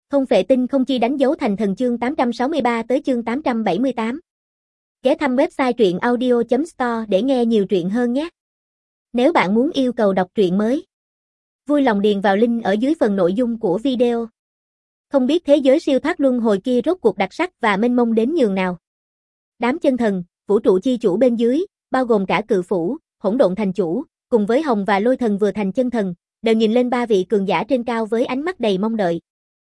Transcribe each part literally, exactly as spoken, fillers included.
Không phệ tinh không chi đánh dấu thành thần chương tám trăm sáu mươi ba tới chương tám trăm bảy mươi tám. Ghé thăm website truyện audio chấm store để nghe nhiều truyện hơn nhé. Nếu bạn muốn yêu cầu đọc truyện mới, vui lòng điền vào link ở dưới phần nội dung của video. Không biết thế giới siêu thoát luân hồi kia rốt cuộc đặc sắc và mênh mông đến nhường nào. Đám chân thần, vũ trụ chi chủ bên dưới, bao gồm cả cự phủ, hỗn độn thành chủ, cùng với hồng và lôi thần vừa thành chân thần, đều nhìn lên ba vị cường giả trên cao với ánh mắt đầy mong đợi.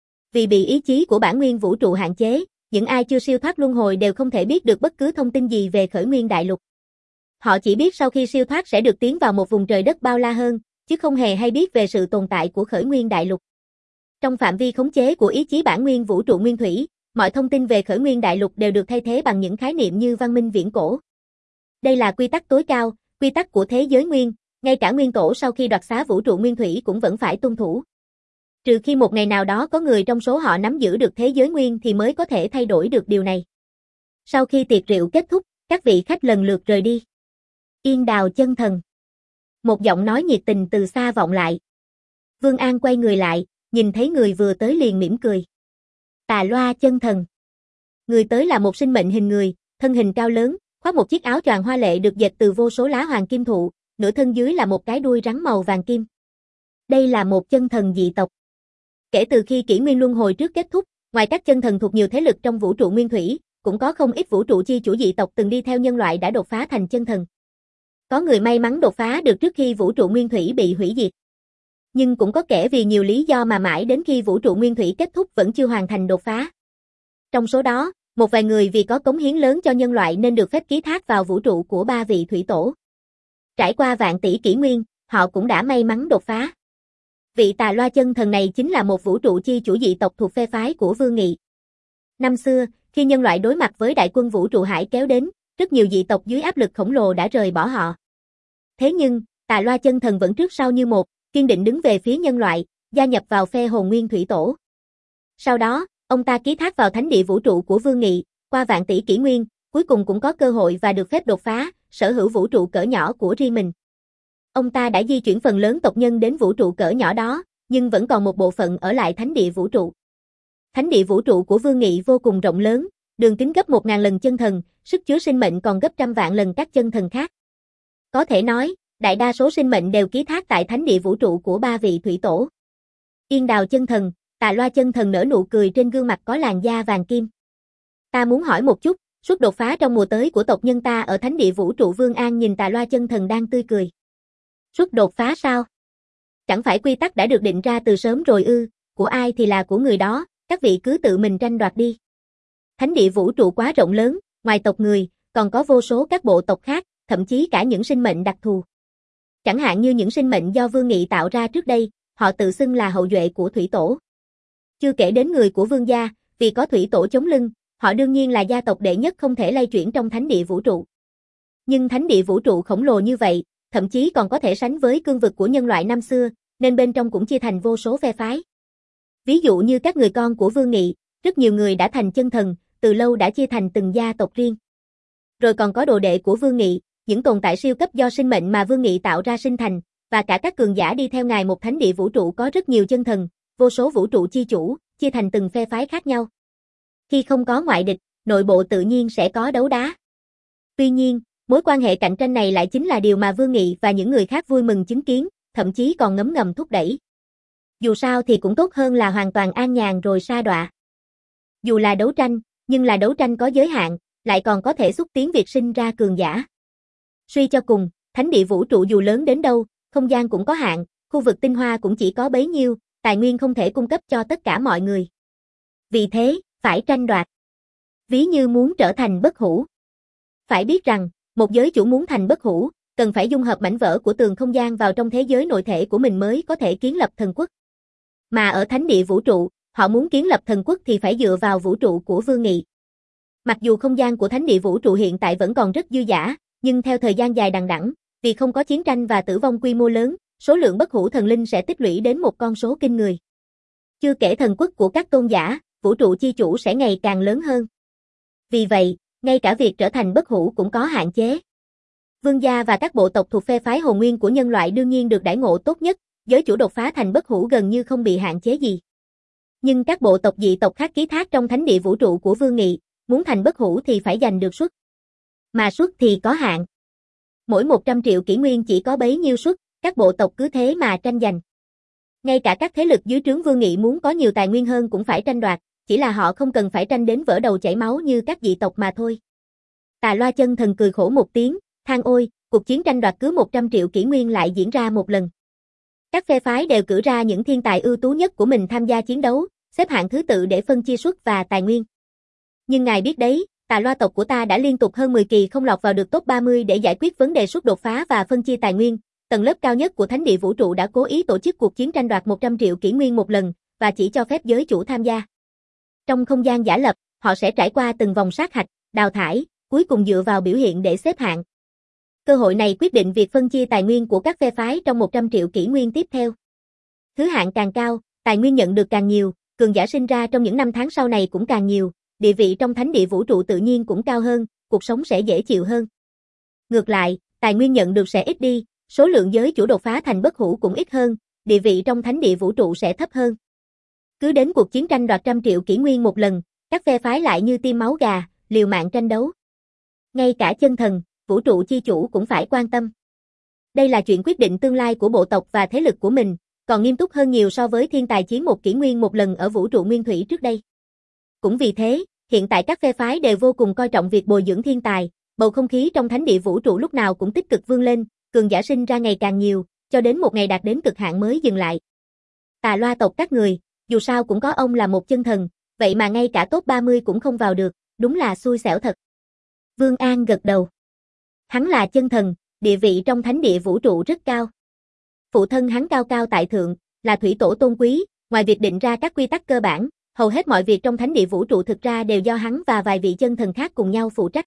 Vì bị ý chí của bản nguyên vũ trụ hạn chế, những ai chưa siêu thoát luân hồi đều không thể biết được bất cứ thông tin gì về khởi nguyên đại lục. Họ chỉ biết sau khi siêu thoát sẽ được tiến vào một vùng trời đất bao la hơn, chứ không hề hay biết về sự tồn tại của khởi nguyên đại lục. Trong phạm vi khống chế của ý chí bản nguyên vũ trụ nguyên thủy, mọi thông tin về khởi nguyên đại lục đều được thay thế bằng những khái niệm như văn minh viễn cổ. Đây là quy tắc tối cao, quy tắc của thế giới nguyên, ngay cả nguyên tổ sau khi đoạt xá vũ trụ nguyên thủy cũng vẫn phải tuân thủ. Trừ khi một ngày nào đó có người trong số họ nắm giữ được thế giới nguyên thì mới có thể thay đổi được điều này. Sau khi tiệc rượu kết thúc, các vị khách lần lượt rời đi. Yên Đào chân thần. Một giọng nói nhiệt tình từ xa vọng lại. Vương An quay người lại, nhìn thấy người vừa tới liền mỉm cười. Tà Loa chân thần. Người tới là một sinh mệnh hình người, thân hình cao lớn, khoác một chiếc áo choàng hoa lệ được dệt từ vô số lá hoàng kim thụ, nửa thân dưới là một cái đuôi rắn màu vàng kim. Đây là một chân thần dị tộc. Kể từ khi kỷ nguyên luân hồi trước kết thúc, ngoài các chân thần thuộc nhiều thế lực trong vũ trụ nguyên thủy, cũng có không ít vũ trụ chi chủ dị tộc từng đi theo nhân loại đã đột phá thành chân thần. Có người may mắn đột phá được trước khi vũ trụ nguyên thủy bị hủy diệt. Nhưng cũng có kẻ vì nhiều lý do mà mãi đến khi vũ trụ nguyên thủy kết thúc vẫn chưa hoàn thành đột phá. Trong số đó, một vài người vì có cống hiến lớn cho nhân loại nên được phép ký thác vào vũ trụ của ba vị thủy tổ. Trải qua vạn tỷ kỷ nguyên, họ cũng đã may mắn đột phá. Vị Tà Loa chân thần này chính là một vũ trụ chi chủ dị tộc thuộc phe phái của Vương Nghị. Năm xưa, khi nhân loại đối mặt với đại quân vũ trụ hải kéo đến, rất nhiều dị tộc dưới áp lực khổng lồ đã rời bỏ họ. Thế nhưng, Tà Loa chân thần vẫn trước sau như một, kiên định đứng về phía nhân loại, gia nhập vào phe Hồn Nguyên Thủy Tổ. Sau đó, ông ta ký thác vào thánh địa vũ trụ của Vương Nghị, qua vạn tỷ kỷ nguyên, cuối cùng cũng có cơ hội và được phép đột phá, sở hữu vũ trụ cỡ nhỏ của riêng mình. Ông ta đã di chuyển phần lớn tộc nhân đến vũ trụ cỡ nhỏ đó, nhưng vẫn còn một bộ phận ở lại thánh địa vũ trụ. Thánh địa vũ trụ của Vương Nghị vô cùng rộng lớn, đường kính gấp một ngàn lần chân thần, sức chứa sinh mệnh còn gấp trăm vạn lần các chân thần khác. Có thể nói, đại đa số sinh mệnh đều ký thác tại thánh địa vũ trụ của ba vị thủy tổ. Yên Đào chân thần, Tà Loa chân thần nở nụ cười trên gương mặt có làn da vàng kim. Ta muốn hỏi một chút, suốt đột phá trong mùa tới của tộc nhân ta ở thánh địa vũ trụ. Vương An nhìn Tà Loa chân thần đang tươi cười. Suốt đột phá sao? Chẳng phải quy tắc đã được định ra từ sớm rồi ư, của ai thì là của người đó, các vị cứ tự mình tranh đoạt đi. Thánh địa vũ trụ quá rộng lớn, ngoài tộc người, còn có vô số các bộ tộc khác, thậm chí cả những sinh mệnh đặc thù. Chẳng hạn như những sinh mệnh do Vương Nghị tạo ra trước đây, họ tự xưng là hậu duệ của thủy tổ. Chưa kể đến người của Vương gia, vì có thủy tổ chống lưng, họ đương nhiên là gia tộc đệ nhất không thể lay chuyển trong thánh địa vũ trụ. Nhưng thánh địa vũ trụ khổng lồ như vậy, thậm chí còn có thể sánh với cương vực của nhân loại năm xưa, nên bên trong cũng chia thành vô số phe phái. Ví dụ như các người con của Vương Nghị, rất nhiều người đã thành chân thần, từ lâu đã chia thành từng gia tộc riêng. Rồi còn có đồ đệ của Vương Nghị, những tồn tại siêu cấp do sinh mệnh mà Vương Nghị tạo ra sinh thành, và cả các cường giả đi theo ngài. Một thánh địa vũ trụ có rất nhiều chân thần, vô số vũ trụ chi chủ, chia thành từng phe phái khác nhau. Khi không có ngoại địch, nội bộ tự nhiên sẽ có đấu đá. Tuy nhiên, mối quan hệ cạnh tranh này lại chính là điều mà Vương Nghị và những người khác vui mừng chứng kiến, thậm chí còn ngấm ngầm thúc đẩy. Dù sao thì cũng tốt hơn là hoàn toàn an nhàn rồi sa đọa. Dù là đấu tranh, nhưng là đấu tranh có giới hạn, lại còn có thể xúc tiến việc sinh ra cường giả. Suy cho cùng, thánh địa vũ trụ dù lớn đến đâu, không gian cũng có hạn, khu vực tinh hoa cũng chỉ có bấy nhiêu, tài nguyên không thể cung cấp cho tất cả mọi người. Vì thế, phải tranh đoạt. Ví như muốn trở thành bất hủ. Phải biết rằng, một giới chủ muốn thành bất hủ, cần phải dung hợp mảnh vỡ của tường không gian vào trong thế giới nội thể của mình mới có thể kiến lập thần quốc. Mà ở thánh địa vũ trụ, họ muốn kiến lập thần quốc thì phải dựa vào vũ trụ của Vương Nghị. Mặc dù không gian của thánh địa vũ trụ hiện tại vẫn còn rất dư dả, nhưng theo thời gian dài đằng đẵng, vì không có chiến tranh và tử vong quy mô lớn, số lượng bất hủ thần linh sẽ tích lũy đến một con số kinh người. Chưa kể thần quốc của các tôn giả, vũ trụ chi chủ sẽ ngày càng lớn hơn. Vì vậy, ngay cả việc trở thành bất hủ cũng có hạn chế. Vương gia và các bộ tộc thuộc phe phái hồn nguyên của nhân loại đương nhiên được đãi ngộ tốt nhất, giới chủ đột phá thành bất hủ gần như không bị hạn chế gì. Nhưng các bộ tộc dị tộc khác ký thác trong thánh địa vũ trụ của Vương Nghị, muốn thành bất hủ thì phải giành được suất. Mà suất thì có hạn. Mỗi một trăm triệu kỷ nguyên chỉ có bấy nhiêu suất, các bộ tộc cứ thế mà tranh giành. Ngay cả các thế lực dưới trướng Vương Nghị muốn có nhiều tài nguyên hơn cũng phải tranh đoạt, chỉ là họ không cần phải tranh đến vỡ đầu chảy máu như các dị tộc mà thôi. Tà Loa Chân Thần cười khổ một tiếng, than ôi, cuộc chiến tranh đoạt cứ một trăm triệu kỷ nguyên lại diễn ra một lần. Các phe phái đều cử ra những thiên tài ưu tú nhất của mình tham gia chiến đấu, xếp hạng thứ tự để phân chia suất và tài nguyên. Nhưng ngài biết đấy, Tà Loa tộc của ta đã liên tục hơn mười kỳ không lọt vào được top ba mươi để giải quyết vấn đề suất đột phá và phân chia tài nguyên. Tầng lớp cao nhất của Thánh địa vũ trụ đã cố ý tổ chức cuộc chiến tranh đoạt một trăm triệu kỷ nguyên một lần, và chỉ cho phép giới chủ tham gia. Trong không gian giả lập, họ sẽ trải qua từng vòng sát hạch, đào thải, cuối cùng dựa vào biểu hiện để xếp hạng. Cơ hội này quyết định việc phân chia tài nguyên của các phe phái trong một trăm triệu kỷ nguyên tiếp theo. Thứ hạng càng cao, tài nguyên nhận được càng nhiều, cường giả sinh ra trong những năm tháng sau này cũng càng nhiều, địa vị trong Thánh địa vũ trụ tự nhiên cũng cao hơn, cuộc sống sẽ dễ chịu hơn. Ngược lại, tài nguyên nhận được sẽ ít đi, số lượng giới chủ đột phá thành bất hủ cũng ít hơn, địa vị trong Thánh địa vũ trụ sẽ thấp hơn. Cứ đến cuộc chiến tranh đoạt trăm triệu kỷ nguyên một lần, các phe phái lại như tiêm máu gà, liều mạng tranh đấu. Ngay cả chân thần, vũ trụ chi chủ cũng phải quan tâm. Đây là chuyện quyết định tương lai của bộ tộc và thế lực của mình, còn nghiêm túc hơn nhiều so với thiên tài chiến một kỷ nguyên một lần ở vũ trụ nguyên thủy trước đây. Cũng vì thế, hiện tại các phe phái đều vô cùng coi trọng việc bồi dưỡng thiên tài, bầu không khí trong Thánh địa vũ trụ lúc nào cũng tích cực vươn lên, cường giả sinh ra ngày càng nhiều, cho đến một ngày đạt đến cực hạn mới dừng lại. Tà Loa tộc các người, dù sao cũng có ông là một chân thần, vậy mà ngay cả top ba mươi cũng không vào được, đúng là xui xẻo thật. Vương An gật đầu. Hắn là chân thần, địa vị trong Thánh địa vũ trụ rất cao. Phụ thân hắn cao cao tại thượng, là thủy tổ tôn quý, ngoài việc định ra các quy tắc cơ bản, hầu hết mọi việc trong Thánh địa vũ trụ thực ra đều do hắn và vài vị chân thần khác cùng nhau phụ trách.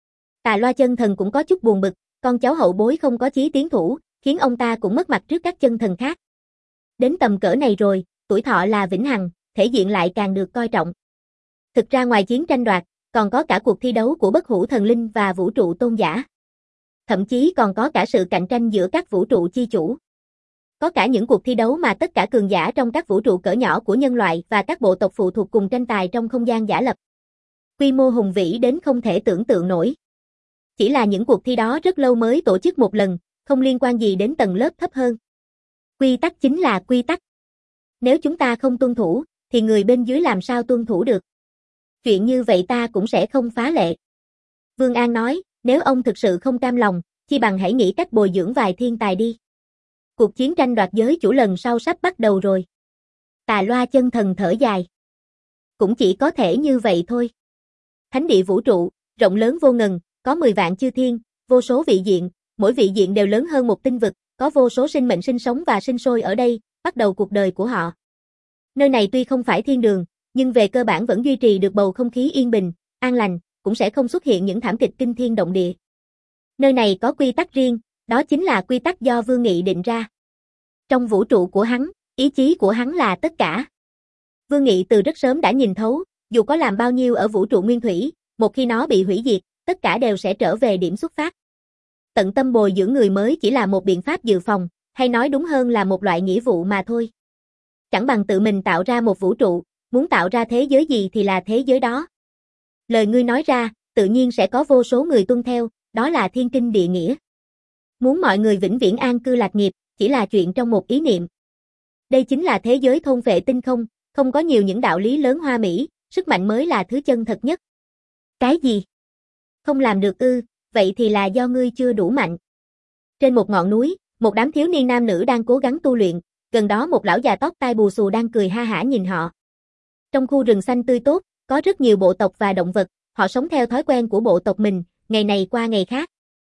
Tà Loa chân thần cũng có chút buồn bực, con cháu hậu bối không có chí tiến thủ, khiến ông ta cũng mất mặt trước các chân thần khác. Đến tầm cỡ này rồi, tuổi thọ là vĩnh hằng, thể diện lại càng được coi trọng. Thực ra ngoài chiến tranh đoạt, còn có cả cuộc thi đấu của bất hủ thần linh và vũ trụ tôn giả. Thậm chí còn có cả sự cạnh tranh giữa các vũ trụ chi chủ. Có cả những cuộc thi đấu mà tất cả cường giả trong các vũ trụ cỡ nhỏ của nhân loại và các bộ tộc phụ thuộc cùng tranh tài trong không gian giả lập. Quy mô hùng vĩ đến không thể tưởng tượng nổi. Chỉ là những cuộc thi đó rất lâu mới tổ chức một lần, không liên quan gì đến tầng lớp thấp hơn. Quy tắc chính là quy tắc. Nếu chúng ta không tuân thủ, thì người bên dưới làm sao tuân thủ được. Chuyện như vậy ta cũng sẽ không phá lệ. Vương An nói, nếu ông thực sự không cam lòng, chi bằng hãy nghĩ cách bồi dưỡng vài thiên tài đi. Cuộc chiến tranh đoạt giới chủ lần sau sắp bắt đầu rồi. Tà Loa chân thần thở dài. Cũng chỉ có thể như vậy thôi. Thánh địa vũ trụ, rộng lớn vô ngần, có mười vạn chư thiên, vô số vị diện, mỗi vị diện đều lớn hơn một tinh vực, có vô số sinh mệnh sinh sống và sinh sôi ở đây, bắt đầu cuộc đời của họ. Nơi này tuy không phải thiên đường, nhưng về cơ bản vẫn duy trì được bầu không khí yên bình, an lành, cũng sẽ không xuất hiện những thảm kịch kinh thiên động địa. Nơi này có quy tắc riêng, đó chính là quy tắc do Vương Nghị định ra. Trong vũ trụ của hắn, ý chí của hắn là tất cả. Vương Nghị từ rất sớm đã nhìn thấu, dù có làm bao nhiêu ở vũ trụ nguyên thủy, một khi nó bị hủy diệt, tất cả đều sẽ trở về điểm xuất phát. Tận tâm bồi dưỡng người mới chỉ là một biện pháp dự phòng, hay nói đúng hơn là một loại nghĩa vụ mà thôi. Chẳng bằng tự mình tạo ra một vũ trụ, muốn tạo ra thế giới gì thì là thế giới đó. Lời ngươi nói ra, tự nhiên sẽ có vô số người tuân theo, đó là thiên kinh địa nghĩa. Muốn mọi người vĩnh viễn an cư lạc nghiệp, chỉ là chuyện trong một ý niệm. Đây chính là thế giới thôn phệ tinh không, không có nhiều những đạo lý lớn hoa mỹ, sức mạnh mới là thứ chân thật nhất. Cái gì? Không làm được ư, vậy thì là do ngươi chưa đủ mạnh. Trên một ngọn núi, một đám thiếu niên nam nữ đang cố gắng tu luyện, gần đó một lão già tóc tai bù xù đang cười ha hả nhìn họ. Trong khu rừng xanh tươi tốt, có rất nhiều bộ tộc và động vật, họ sống theo thói quen của bộ tộc mình, ngày này qua ngày khác.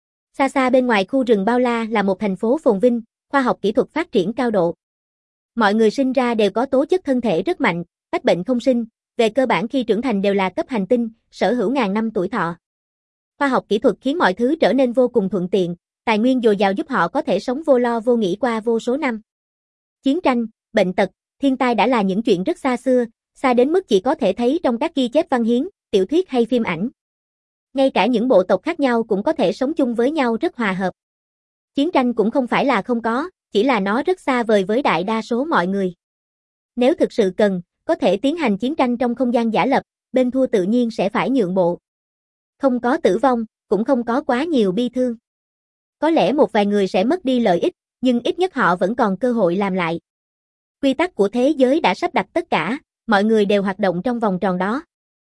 Xa xa bên ngoài khu rừng bao la là một thành phố phồn vinh, khoa học kỹ thuật phát triển cao độ. Mọi người sinh ra đều có tố chất thân thể rất mạnh, bách bệnh không sinh, về cơ bản khi trưởng thành đều là cấp hành tinh, sở hữu ngàn năm tuổi thọ. Khoa học kỹ thuật khiến mọi thứ trở nên vô cùng thuận tiện, tài nguyên dồi dào giúp họ có thể sống vô lo vô nghĩ qua vô số năm. Chiến tranh, bệnh tật, thiên tai đã là những chuyện rất xa xưa, xa đến mức chỉ có thể thấy trong các ghi chép văn hiến, tiểu thuyết hay phim ảnh. Ngay cả những bộ tộc khác nhau cũng có thể sống chung với nhau rất hòa hợp. Chiến tranh cũng không phải là không có, chỉ là nó rất xa vời với đại đa số mọi người. Nếu thực sự cần, có thể tiến hành chiến tranh trong không gian giả lập, bên thua tự nhiên sẽ phải nhượng bộ. Không có tử vong, cũng không có quá nhiều bi thương. Có lẽ một vài người sẽ mất đi lợi ích, nhưng ít nhất họ vẫn còn cơ hội làm lại. Quy tắc của thế giới đã sắp đặt tất cả, mọi người đều hoạt động trong vòng tròn đó.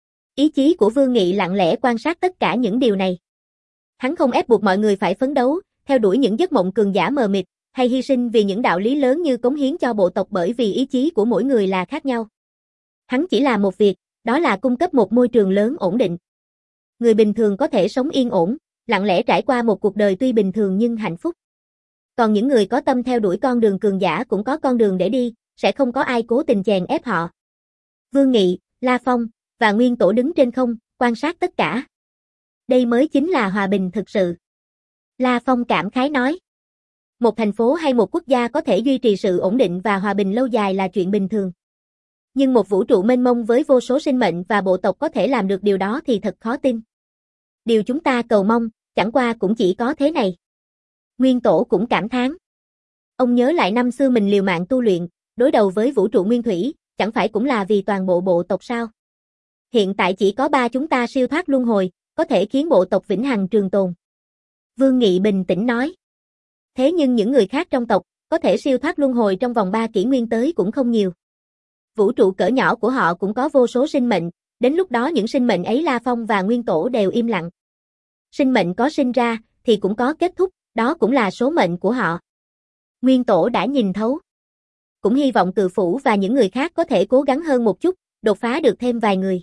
Ý chí của Vương Nghị lặng lẽ quan sát tất cả những điều này. Hắn không ép buộc mọi người phải phấn đấu, theo đuổi những giấc mộng cường giả mờ mịt, hay hy sinh vì những đạo lý lớn như cống hiến cho bộ tộc, bởi vì ý chí của mỗi người là khác nhau. Hắn chỉ làm một việc, đó là cung cấp một môi trường lớn ổn định. Người bình thường có thể sống yên ổn, lặng lẽ trải qua một cuộc đời tuy bình thường nhưng hạnh phúc. Còn những người có tâm theo đuổi con đường cường giả cũng có con đường để đi, sẽ không có ai cố tình chèn ép họ. Vương Nghị, La Phong và Nguyên Tổ đứng trên không, quan sát tất cả. Đây mới chính là hòa bình thực sự. La Phong cảm khái nói. Một thành phố hay một quốc gia có thể duy trì sự ổn định và hòa bình lâu dài là chuyện bình thường. Nhưng một vũ trụ mênh mông với vô số sinh mệnh và bộ tộc có thể làm được điều đó thì thật khó tin. Điều chúng ta cầu mong, chẳng qua cũng chỉ có thế này. Nguyên Tổ cũng cảm thán. Ông nhớ lại năm xưa mình liều mạng tu luyện, đối đầu với vũ trụ nguyên thủy, chẳng phải cũng là vì toàn bộ bộ tộc sao? Hiện tại chỉ có ba chúng ta siêu thoát luân hồi, có thể khiến bộ tộc vĩnh hằng trường tồn. Vương Nghị bình tĩnh nói. Thế nhưng những người khác trong tộc, có thể siêu thoát luân hồi trong vòng ba kỷ nguyên tới cũng không nhiều. Vũ trụ cỡ nhỏ của họ cũng có vô số sinh mệnh, đến lúc đó những sinh mệnh ấy La Phong và Nguyên Tổ đều im lặng. Sinh mệnh có sinh ra, thì cũng có kết thúc, đó cũng là số mệnh của họ. Nguyên Tổ đã nhìn thấu. Cũng hy vọng Cự Phủ và những người khác có thể cố gắng hơn một chút, đột phá được thêm vài người.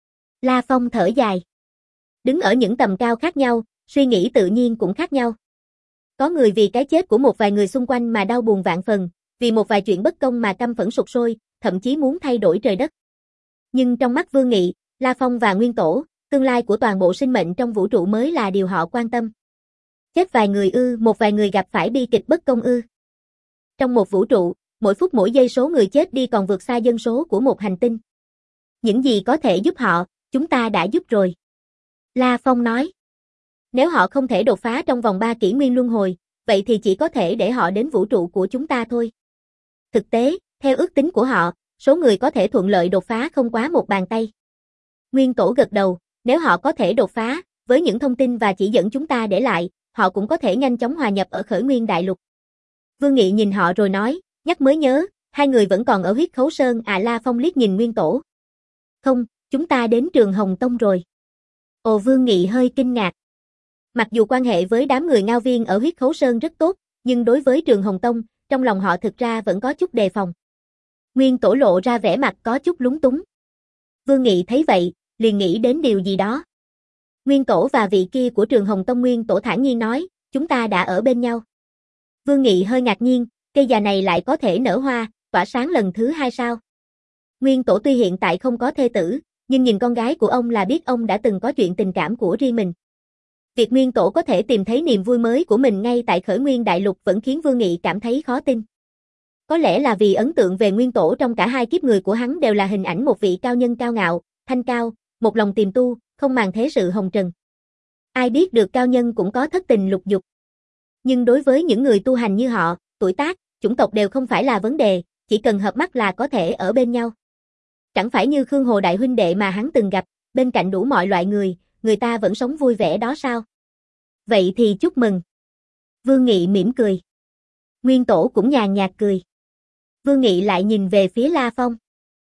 La Phong thở dài. Đứng ở những tầm cao khác nhau, suy nghĩ tự nhiên cũng khác nhau. Có người vì cái chết của một vài người xung quanh mà đau buồn vạn phần, vì một vài chuyện bất công mà căm phẫn sục sôi, thậm chí muốn thay đổi trời đất. Nhưng trong mắt Vương Nghị, La Phong và Nguyên Tổ, tương lai của toàn bộ sinh mệnh trong vũ trụ mới là điều họ quan tâm. Chết vài người ư, một vài người gặp phải bi kịch bất công ư. Trong một vũ trụ, mỗi phút mỗi giây số người chết đi còn vượt xa dân số của một hành tinh. Những gì có thể giúp họ, chúng ta đã giúp rồi. La Phong nói. Nếu họ không thể đột phá trong vòng ba kỷ nguyên luân hồi, vậy thì chỉ có thể để họ đến vũ trụ của chúng ta thôi. Thực tế, theo ước tính của họ, số người có thể thuận lợi đột phá không quá một bàn tay. Nguyên Tổ gật đầu, nếu họ có thể đột phá, với những thông tin và chỉ dẫn chúng ta để lại, họ cũng có thể nhanh chóng hòa nhập ở Khởi Nguyên Đại Lục. Vương Nghị nhìn họ rồi nói, nhắc mới nhớ, hai người vẫn còn ở Huyết Khấu Sơn à? La Phong liếc nhìn Nguyên Tổ. Không, chúng ta đến Trường Hồng Tông rồi. Ồ, Vương Nghị hơi kinh ngạc. Mặc dù quan hệ với đám người Ngao Viên ở Huyết Khấu Sơn rất tốt, nhưng đối với Trường Hồng Tông, trong lòng họ thực ra vẫn có chút đề phòng. Nguyên Tổ lộ ra vẻ mặt có chút lúng túng. Vương Nghị thấy vậy, liền nghĩ đến điều gì đó. Nguyên Tổ và vị kia của Trường Hồng Tông. Nguyên Tổ thản nhiên nói, chúng ta đã ở bên nhau. Vương Nghị hơi ngạc nhiên, cây già này lại có thể nở hoa, tỏa sáng lần thứ hai sao? Nguyên Tổ tuy hiện tại không có thê tử, nhưng nhìn con gái của ông là biết ông đã từng có chuyện tình cảm của riêng mình. Việc Nguyên Tổ có thể tìm thấy niềm vui mới của mình ngay tại Khởi Nguyên Đại Lục vẫn khiến Vương Nghị cảm thấy khó tin. Có lẽ là vì ấn tượng về Nguyên Tổ trong cả hai kiếp người của hắn đều là hình ảnh một vị cao nhân cao ngạo, thanh cao, một lòng tiềm tu, không màng thế sự hồng trần. Ai biết được cao nhân cũng có thất tình lục dục. Nhưng đối với những người tu hành như họ, tuổi tác, chủng tộc đều không phải là vấn đề, chỉ cần hợp mắt là có thể ở bên nhau. Chẳng phải như Khương Hồ đại huynh đệ mà hắn từng gặp, bên cạnh đủ mọi loại người, người ta vẫn sống vui vẻ đó sao? Vậy thì chúc mừng. Vương Nghị mỉm cười. Nguyên Tổ cũng nhàn nhạt cười. Vương Nghị lại nhìn về phía La Phong.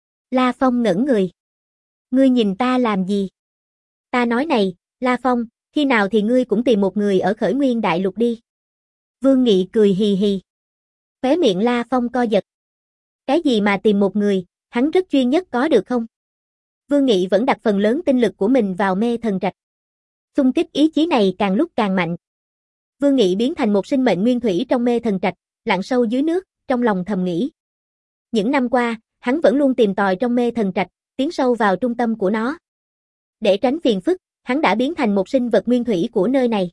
La Phong ngẩn người. Ngươi nhìn ta làm gì? Ta nói này, La Phong, khi nào thì ngươi cũng tìm một người ở Khởi Nguyên Đại Lục đi. Vương Nghị cười hì hì. Khóe miệng La Phong co giật. Cái gì mà tìm một người, hắn rất chuyên nhất có được không? Vương Nghị vẫn đặt phần lớn tinh lực của mình vào mê thần trạch. Xung kích ý chí này càng lúc càng mạnh. Vương Nghị biến thành một sinh mệnh nguyên thủy trong mê thần trạch, lặn sâu dưới nước, trong lòng thầm nghĩ. Những năm qua, hắn vẫn luôn tìm tòi trong mê thần trạch, tiến sâu vào trung tâm của nó. Để tránh phiền phức, hắn đã biến thành một sinh vật nguyên thủy của nơi này.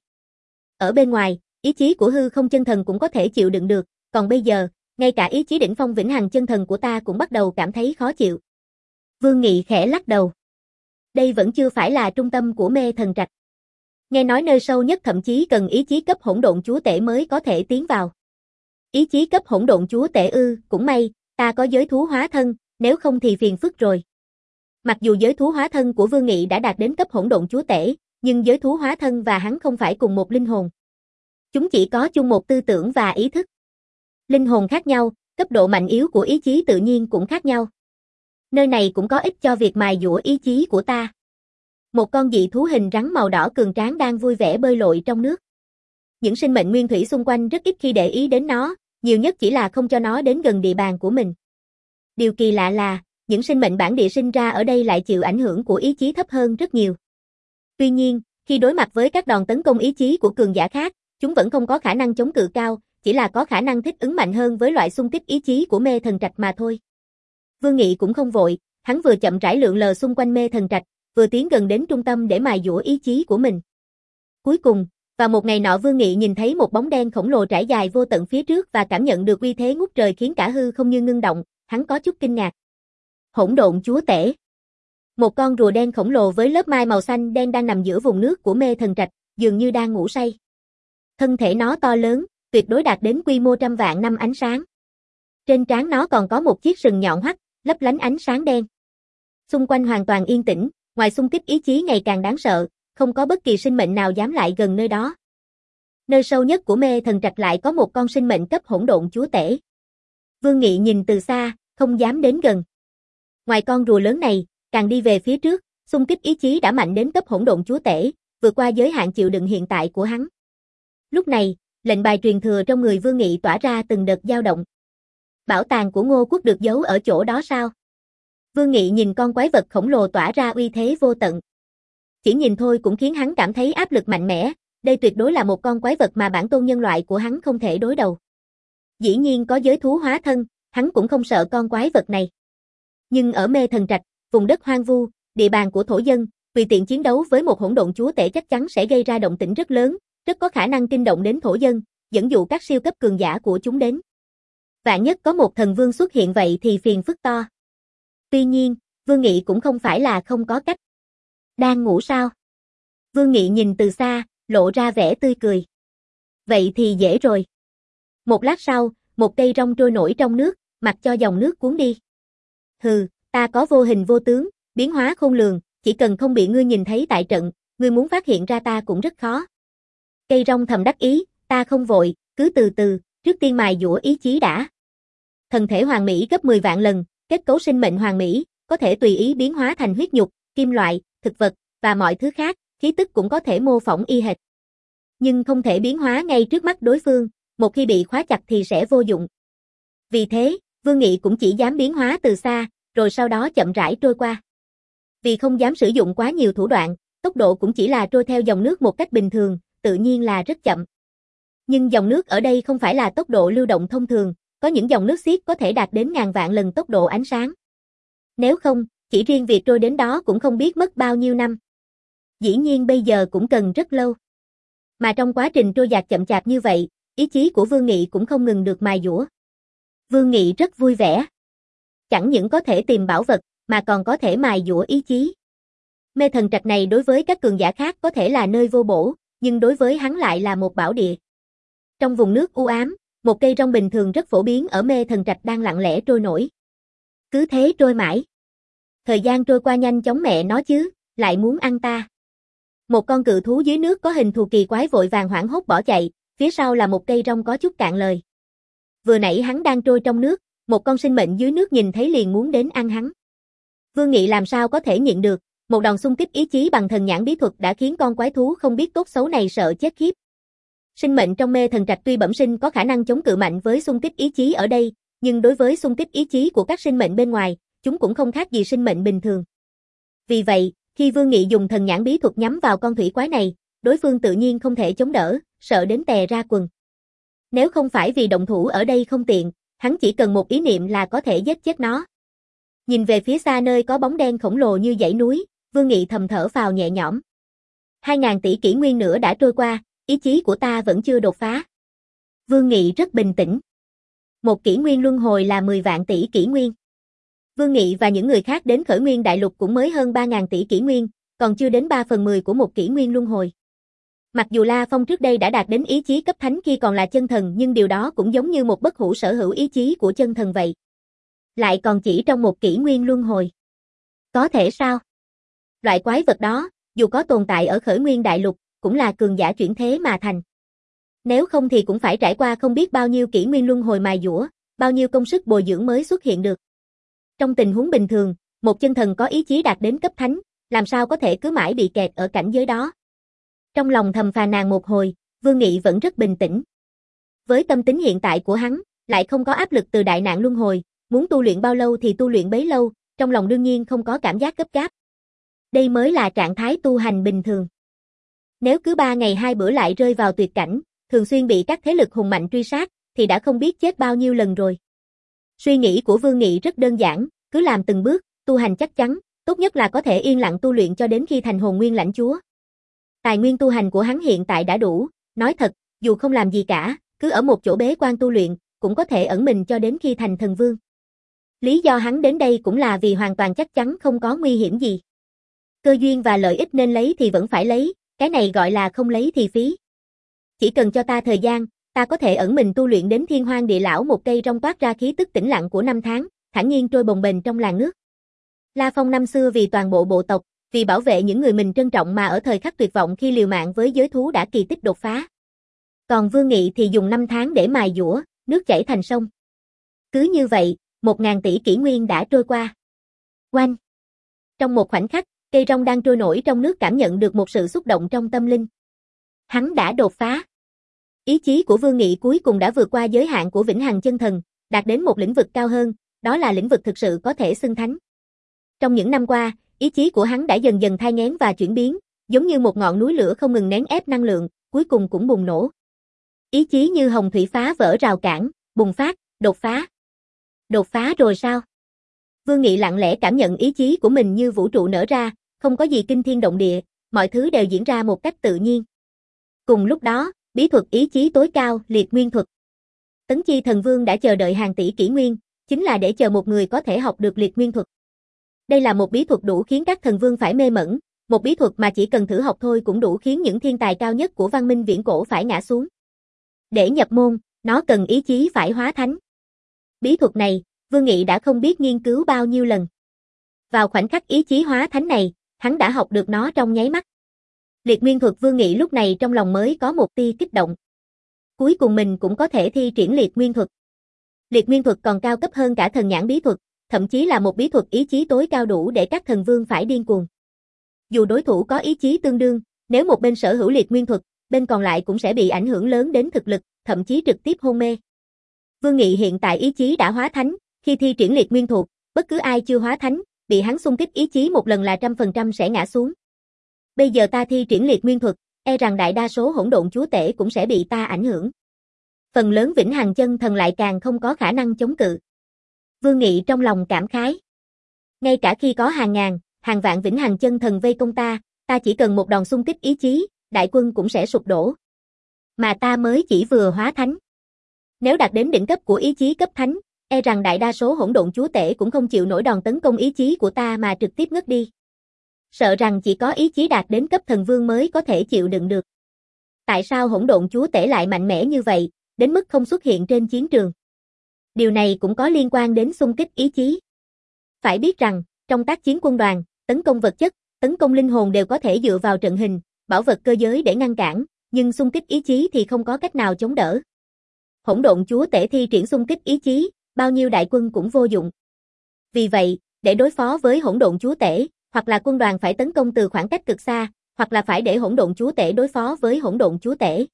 Ở bên ngoài, ý chí của hư không chân thần cũng có thể chịu đựng được, còn bây giờ, ngay cả ý chí đỉnh phong vĩnh hằng chân thần của ta cũng bắt đầu cảm thấy khó chịu. Vương Nghị khẽ lắc đầu. Đây vẫn chưa phải là trung tâm của mê thần trạch. Nghe nói nơi sâu nhất thậm chí cần ý chí cấp hỗn độn chúa tể mới có thể tiến vào. Ý chí cấp hỗn độn chúa tể ư, cũng may, ta có giới thú hóa thân, Nếu không thì phiền phức rồi. Mặc dù giới thú hóa thân của Vương Nghị đã đạt đến cấp hỗn độn chúa tể, nhưng giới thú hóa thân và hắn không phải cùng một linh hồn. Chúng chỉ có chung một tư tưởng và ý thức. Linh hồn khác nhau, cấp độ mạnh yếu của ý chí tự nhiên cũng khác nhau. Nơi này cũng có ích cho việc mài dũa ý chí của ta. Một con dị thú hình rắn màu đỏ cường tráng đang vui vẻ bơi lội trong nước. Những sinh mệnh nguyên thủy xung quanh rất ít khi để ý đến nó, nhiều nhất chỉ là không cho nó đến gần địa bàn của mình. Điều kỳ lạ là, những sinh mệnh bản địa sinh ra ở đây lại chịu ảnh hưởng của ý chí thấp hơn rất nhiều. Tuy nhiên, khi đối mặt với các đòn tấn công ý chí của cường giả khác, chúng vẫn không có khả năng chống cự cao, chỉ là có khả năng thích ứng mạnh hơn với loại xung kích ý chí của mê thần trạch mà thôi. Vương Nghị cũng không vội, hắn vừa chậm rãi lượn lờ xung quanh mê thần trạch, vừa tiến gần đến trung tâm để mài dũa ý chí của mình. Cuối cùng, vào một ngày nọ Vương Nghị nhìn thấy một bóng đen khổng lồ trải dài vô tận phía trước và cảm nhận được uy thế ngút trời khiến cả hư không như ngưng động, hắn có chút kinh ngạc. Hỗn độn chúa tể. Một con rùa đen khổng lồ với lớp mai màu xanh đen đang nằm giữa vùng nước của mê thần trạch, dường như đang ngủ say. Thân thể nó to lớn, tuyệt đối đạt đến quy mô trăm vạn năm ánh sáng. Trên trán nó còn có một chiếc sừng nhọn hoắt, lấp lánh ánh sáng đen. Xung quanh hoàn toàn yên tĩnh, ngoài xung kích ý chí ngày càng đáng sợ, không có bất kỳ sinh mệnh nào dám lại gần nơi đó. Nơi sâu nhất của mê thần trạch lại có một con sinh mệnh cấp hỗn độn chúa tể. Vương Nghị nhìn từ xa, không dám đến gần. Ngoài con rùa lớn này, càng đi về phía trước, xung kích ý chí đã mạnh đến cấp hỗn độn chúa tể, vượt qua giới hạn chịu đựng hiện tại của hắn. Lúc này, lệnh bài truyền thừa trong người Vương Nghị tỏa ra từng đợt dao động. Bảo tàng của Ngô Quốc được giấu ở chỗ đó sao? Vương Nghị nhìn con quái vật khổng lồ tỏa ra uy thế vô tận. Chỉ nhìn thôi cũng khiến hắn cảm thấy áp lực mạnh mẽ, đây tuyệt đối là một con quái vật mà bản tôn nhân loại của hắn không thể đối đầu. Dĩ nhiên có giới thú hóa thân, hắn cũng không sợ con quái vật này. Nhưng ở mê thần trạch, vùng đất hoang vu, địa bàn của thổ dân, tùy tiện chiến đấu với một hỗn độn chúa tể chắc chắn sẽ gây ra động tĩnh rất lớn, rất có khả năng kinh động đến thổ dân, dẫn dụ các siêu cấp cường giả của chúng đến. Vạn nhất có một thần vương xuất hiện vậy thì phiền phức to. Tuy nhiên, Vương Nghị cũng không phải là không có cách. Đang ngủ sao? Vương Nghị nhìn từ xa, lộ ra vẻ tươi cười. Vậy thì dễ rồi. Một lát sau, một cây rong trôi nổi trong nước, mặc cho dòng nước cuốn đi. Hừ, ta có vô hình vô tướng, biến hóa khôn lường, chỉ cần không bị ngươi nhìn thấy tại trận, ngươi muốn phát hiện ra ta cũng rất khó. Cây rong thầm đắc ý, ta không vội, cứ từ từ, trước tiên mài dũa ý chí đã. Thần thể hoàn mỹ gấp mười vạn lần, kết cấu sinh mệnh hoàn mỹ, có thể tùy ý biến hóa thành huyết nhục, kim loại, thực vật, và mọi thứ khác, khí tức cũng có thể mô phỏng y hệt. Nhưng không thể biến hóa ngay trước mắt đối phương, một khi bị khóa chặt thì sẽ vô dụng. Vì thế, Vương Nghị cũng chỉ dám biến hóa từ xa, rồi sau đó chậm rãi trôi qua. Vì không dám sử dụng quá nhiều thủ đoạn, tốc độ cũng chỉ là trôi theo dòng nước một cách bình thường, tự nhiên là rất chậm. Nhưng dòng nước ở đây không phải là tốc độ lưu động thông thường, có những dòng nước xiết có thể đạt đến ngàn vạn lần tốc độ ánh sáng. Nếu không, chỉ riêng việc trôi đến đó cũng không biết mất bao nhiêu năm. Dĩ nhiên bây giờ cũng cần rất lâu. Mà trong quá trình trôi dạt chậm chạp như vậy, ý chí của Vương Nghị cũng không ngừng được mài dũa. Vương Nghị rất vui vẻ. Chẳng những có thể tìm bảo vật, mà còn có thể mài dũa ý chí. Mê thần trạch này đối với các cường giả khác có thể là nơi vô bổ, nhưng đối với hắn lại là một bảo địa. Trong vùng nước u ám, một cây rong bình thường rất phổ biến ở mê thần trạch đang lặng lẽ trôi nổi. Cứ thế trôi mãi. Thời gian trôi qua nhanh chóng mẹ nó chứ, lại muốn ăn ta. Một con cự thú dưới nước có hình thù kỳ quái vội vàng hoảng hốt bỏ chạy, phía sau là một cây rong có chút cạn lời. Vừa nãy hắn đang trôi trong nước, một con sinh mệnh dưới nước nhìn thấy liền muốn đến ăn hắn. Vương Nghị làm sao có thể nhịn được, một đòn xung kích ý chí bằng thần nhãn bí thuật đã khiến con quái thú không biết tốt xấu này sợ chết khiếp. Sinh mệnh trong mê thần trạch tuy bẩm sinh có khả năng chống cự mạnh với xung kích ý chí ở đây, nhưng đối với xung kích ý chí của các sinh mệnh bên ngoài, chúng cũng không khác gì sinh mệnh bình thường. Vì vậy, khi Vương Nghị dùng thần nhãn bí thuật nhắm vào con thủy quái này, đối phương tự nhiên không thể chống đỡ, sợ đến tè ra quần. Nếu không phải vì động thủ ở đây không tiện, hắn chỉ cần một ý niệm là có thể giết chết nó. Nhìn về phía xa nơi có bóng đen khổng lồ như dãy núi, Vương Nghị thầm thở phào nhẹ nhõm. Hai ngàn tỷ kỷ nguyên nữa đã trôi qua, ý chí của ta vẫn chưa đột phá. Vương Nghị rất bình tĩnh. Một kỷ nguyên luân hồi là mười vạn tỷ kỷ nguyên. Vương Nghị và những người khác đến khởi nguyên đại lục cũng mới hơn ba ngàn tỷ kỷ nguyên, còn chưa đến ba phần mười của một kỷ nguyên luân hồi. Mặc dù La Phong trước đây đã đạt đến ý chí cấp thánh khi còn là chân thần nhưng điều đó cũng giống như một bất hủ sở hữu ý chí của chân thần vậy. Lại còn chỉ trong một kỷ nguyên luân hồi. Có thể sao? Loại quái vật đó, dù có tồn tại ở khởi nguyên đại lục, cũng là cường giả chuyển thế mà thành. Nếu không thì cũng phải trải qua không biết bao nhiêu kỷ nguyên luân hồi mài dũa, bao nhiêu công sức bồi dưỡng mới xuất hiện được. Trong tình huống bình thường, một chân thần có ý chí đạt đến cấp thánh, làm sao có thể cứ mãi bị kẹt ở cảnh giới đó. Trong lòng thầm phàn nàn một hồi, Vương Nghị vẫn rất bình tĩnh. Với tâm tính hiện tại của hắn, lại không có áp lực từ đại nạn luân hồi, muốn tu luyện bao lâu thì tu luyện bấy lâu, trong lòng đương nhiên không có cảm giác gấp gáp. Đây mới là trạng thái tu hành bình thường. Nếu cứ ba ngày hai bữa lại rơi vào tuyệt cảnh, thường xuyên bị các thế lực hùng mạnh truy sát, thì đã không biết chết bao nhiêu lần rồi. Suy nghĩ của Vương Nghị rất đơn giản, cứ làm từng bước, tu hành chắc chắn, tốt nhất là có thể yên lặng tu luyện cho đến khi thành hồn nguyên lãnh chúa. Tài nguyên tu hành của hắn hiện tại đã đủ, nói thật, dù không làm gì cả, cứ ở một chỗ bế quan tu luyện, cũng có thể ẩn mình cho đến khi thành thần vương. Lý do hắn đến đây cũng là vì hoàn toàn chắc chắn không có nguy hiểm gì. Cơ duyên và lợi ích nên lấy thì vẫn phải lấy, cái này gọi là không lấy thì phí. Chỉ cần cho ta thời gian, ta có thể ẩn mình tu luyện đến thiên hoang địa lão một cây rong toát ra khí tức tĩnh lặng của năm tháng, thản nhiên trôi bồng bềnh trong làn nước. La Phong năm xưa vì toàn bộ bộ tộc, vì bảo vệ những người mình trân trọng mà ở thời khắc tuyệt vọng khi liều mạng với giới thú đã kỳ tích đột phá. Còn Vương Nghị thì dùng năm tháng để mài dũa, nước chảy thành sông. Cứ như vậy, một ngàn tỷ kỷ nguyên đã trôi qua. Oanh! Trong một khoảnh khắc, cây rong đang trôi nổi trong nước cảm nhận được một sự xúc động trong tâm linh. Hắn đã đột phá. Ý chí của Vương Nghị cuối cùng đã vượt qua giới hạn của vĩnh hằng chân thần, đạt đến một lĩnh vực cao hơn, đó là lĩnh vực thực sự có thể xưng thánh. Trong những năm qua, ý chí của hắn đã dần dần thai nghén và chuyển biến, giống như một ngọn núi lửa không ngừng nén ép năng lượng, cuối cùng cũng bùng nổ. Ý chí như hồng thủy phá vỡ rào cản, bùng phát, đột phá. Đột phá rồi sao? Vương Nghị lặng lẽ cảm nhận ý chí của mình như vũ trụ nở ra, không có gì kinh thiên động địa, mọi thứ đều diễn ra một cách tự nhiên. Cùng lúc đó, bí thuật ý chí tối cao, liệt nguyên thuật. Tấn Chi Thần Vương đã chờ đợi hàng tỷ kỷ nguyên, chính là để chờ một người có thể học được liệt nguyên thuật. Đây là một bí thuật đủ khiến các thần vương phải mê mẩn, một bí thuật mà chỉ cần thử học thôi cũng đủ khiến những thiên tài cao nhất của văn minh viễn cổ phải ngã xuống. Để nhập môn, nó cần ý chí phải hóa thánh. Bí thuật này, Vương Nghị đã không biết nghiên cứu bao nhiêu lần. Vào khoảnh khắc ý chí hóa thánh này, hắn đã học được nó trong nháy mắt. Liệt nguyên thuật Vương Nghị lúc này trong lòng mới có một tia kích động. Cuối cùng mình cũng có thể thi triển liệt nguyên thuật. Liệt nguyên thuật còn cao cấp hơn cả thần nhãn bí thuật, thậm chí là một bí thuật ý chí tối cao đủ để các thần vương phải điên cuồng. Dù đối thủ có ý chí tương đương, nếu một bên sở hữu liệt nguyên thuật, bên còn lại cũng sẽ bị ảnh hưởng lớn đến thực lực, thậm chí trực tiếp hôn mê. Vương Nghị hiện tại ý chí đã hóa thánh, khi thi triển liệt nguyên thuật, bất cứ ai chưa hóa thánh, bị hắn xung kích ý chí một lần là trăm phần trăm sẽ ngã xuống. Bây giờ ta thi triển liệt nguyên thuật, e rằng đại đa số hỗn độn chúa tể cũng sẽ bị ta ảnh hưởng. Phần lớn vĩnh hằng chân thần lại càng không có khả năng chống cự. Vương Nghị trong lòng cảm khái. Ngay cả khi có hàng ngàn, hàng vạn vĩnh hằng chân thần vây công ta, ta chỉ cần một đòn xung kích ý chí, đại quân cũng sẽ sụp đổ. Mà ta mới chỉ vừa hóa thánh. Nếu đạt đến đỉnh cấp của ý chí cấp thánh, e rằng đại đa số hỗn độn chúa tể cũng không chịu nổi đòn tấn công ý chí của ta mà trực tiếp ngất đi. Sợ rằng chỉ có ý chí đạt đến cấp thần vương mới có thể chịu đựng được. Tại sao hỗn độn chúa tể lại mạnh mẽ như vậy, đến mức không xuất hiện trên chiến trường? Điều này cũng có liên quan đến xung kích ý chí. Phải biết rằng, trong tác chiến quân đoàn, tấn công vật chất, tấn công linh hồn đều có thể dựa vào trận hình, bảo vật cơ giới để ngăn cản, nhưng xung kích ý chí thì không có cách nào chống đỡ. Hỗn độn chúa tể thi triển xung kích ý chí, bao nhiêu đại quân cũng vô dụng. Vì vậy, để đối phó với hỗn độn chúa tể, hoặc là quân đoàn phải tấn công từ khoảng cách cực xa, hoặc là phải để hỗn độn chúa tể đối phó với hỗn độn chúa tể.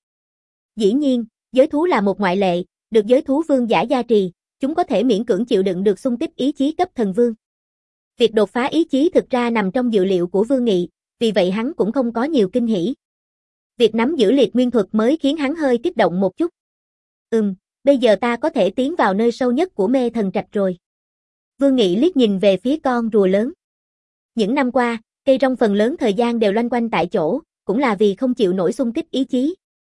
Dĩ nhiên, giới thú là một ngoại lệ, được giới thú vương giả gia trì, chúng có thể miễn cưỡng chịu đựng được xung kích ý chí cấp thần vương. Việc đột phá ý chí thực ra nằm trong dự liệu của Vương Nghị, vì vậy hắn cũng không có nhiều kinh hỉ. Việc nắm giữ liệt nguyên thuật mới khiến hắn hơi kích động một chút. Ừm, bây giờ ta có thể tiến vào nơi sâu nhất của mê thần trạch rồi. Vương Nghị liếc nhìn về phía con rùa lớn. Những năm qua, cây rong phần lớn thời gian đều loanh quanh tại chỗ, cũng là vì không chịu nổi xung kích ý chí.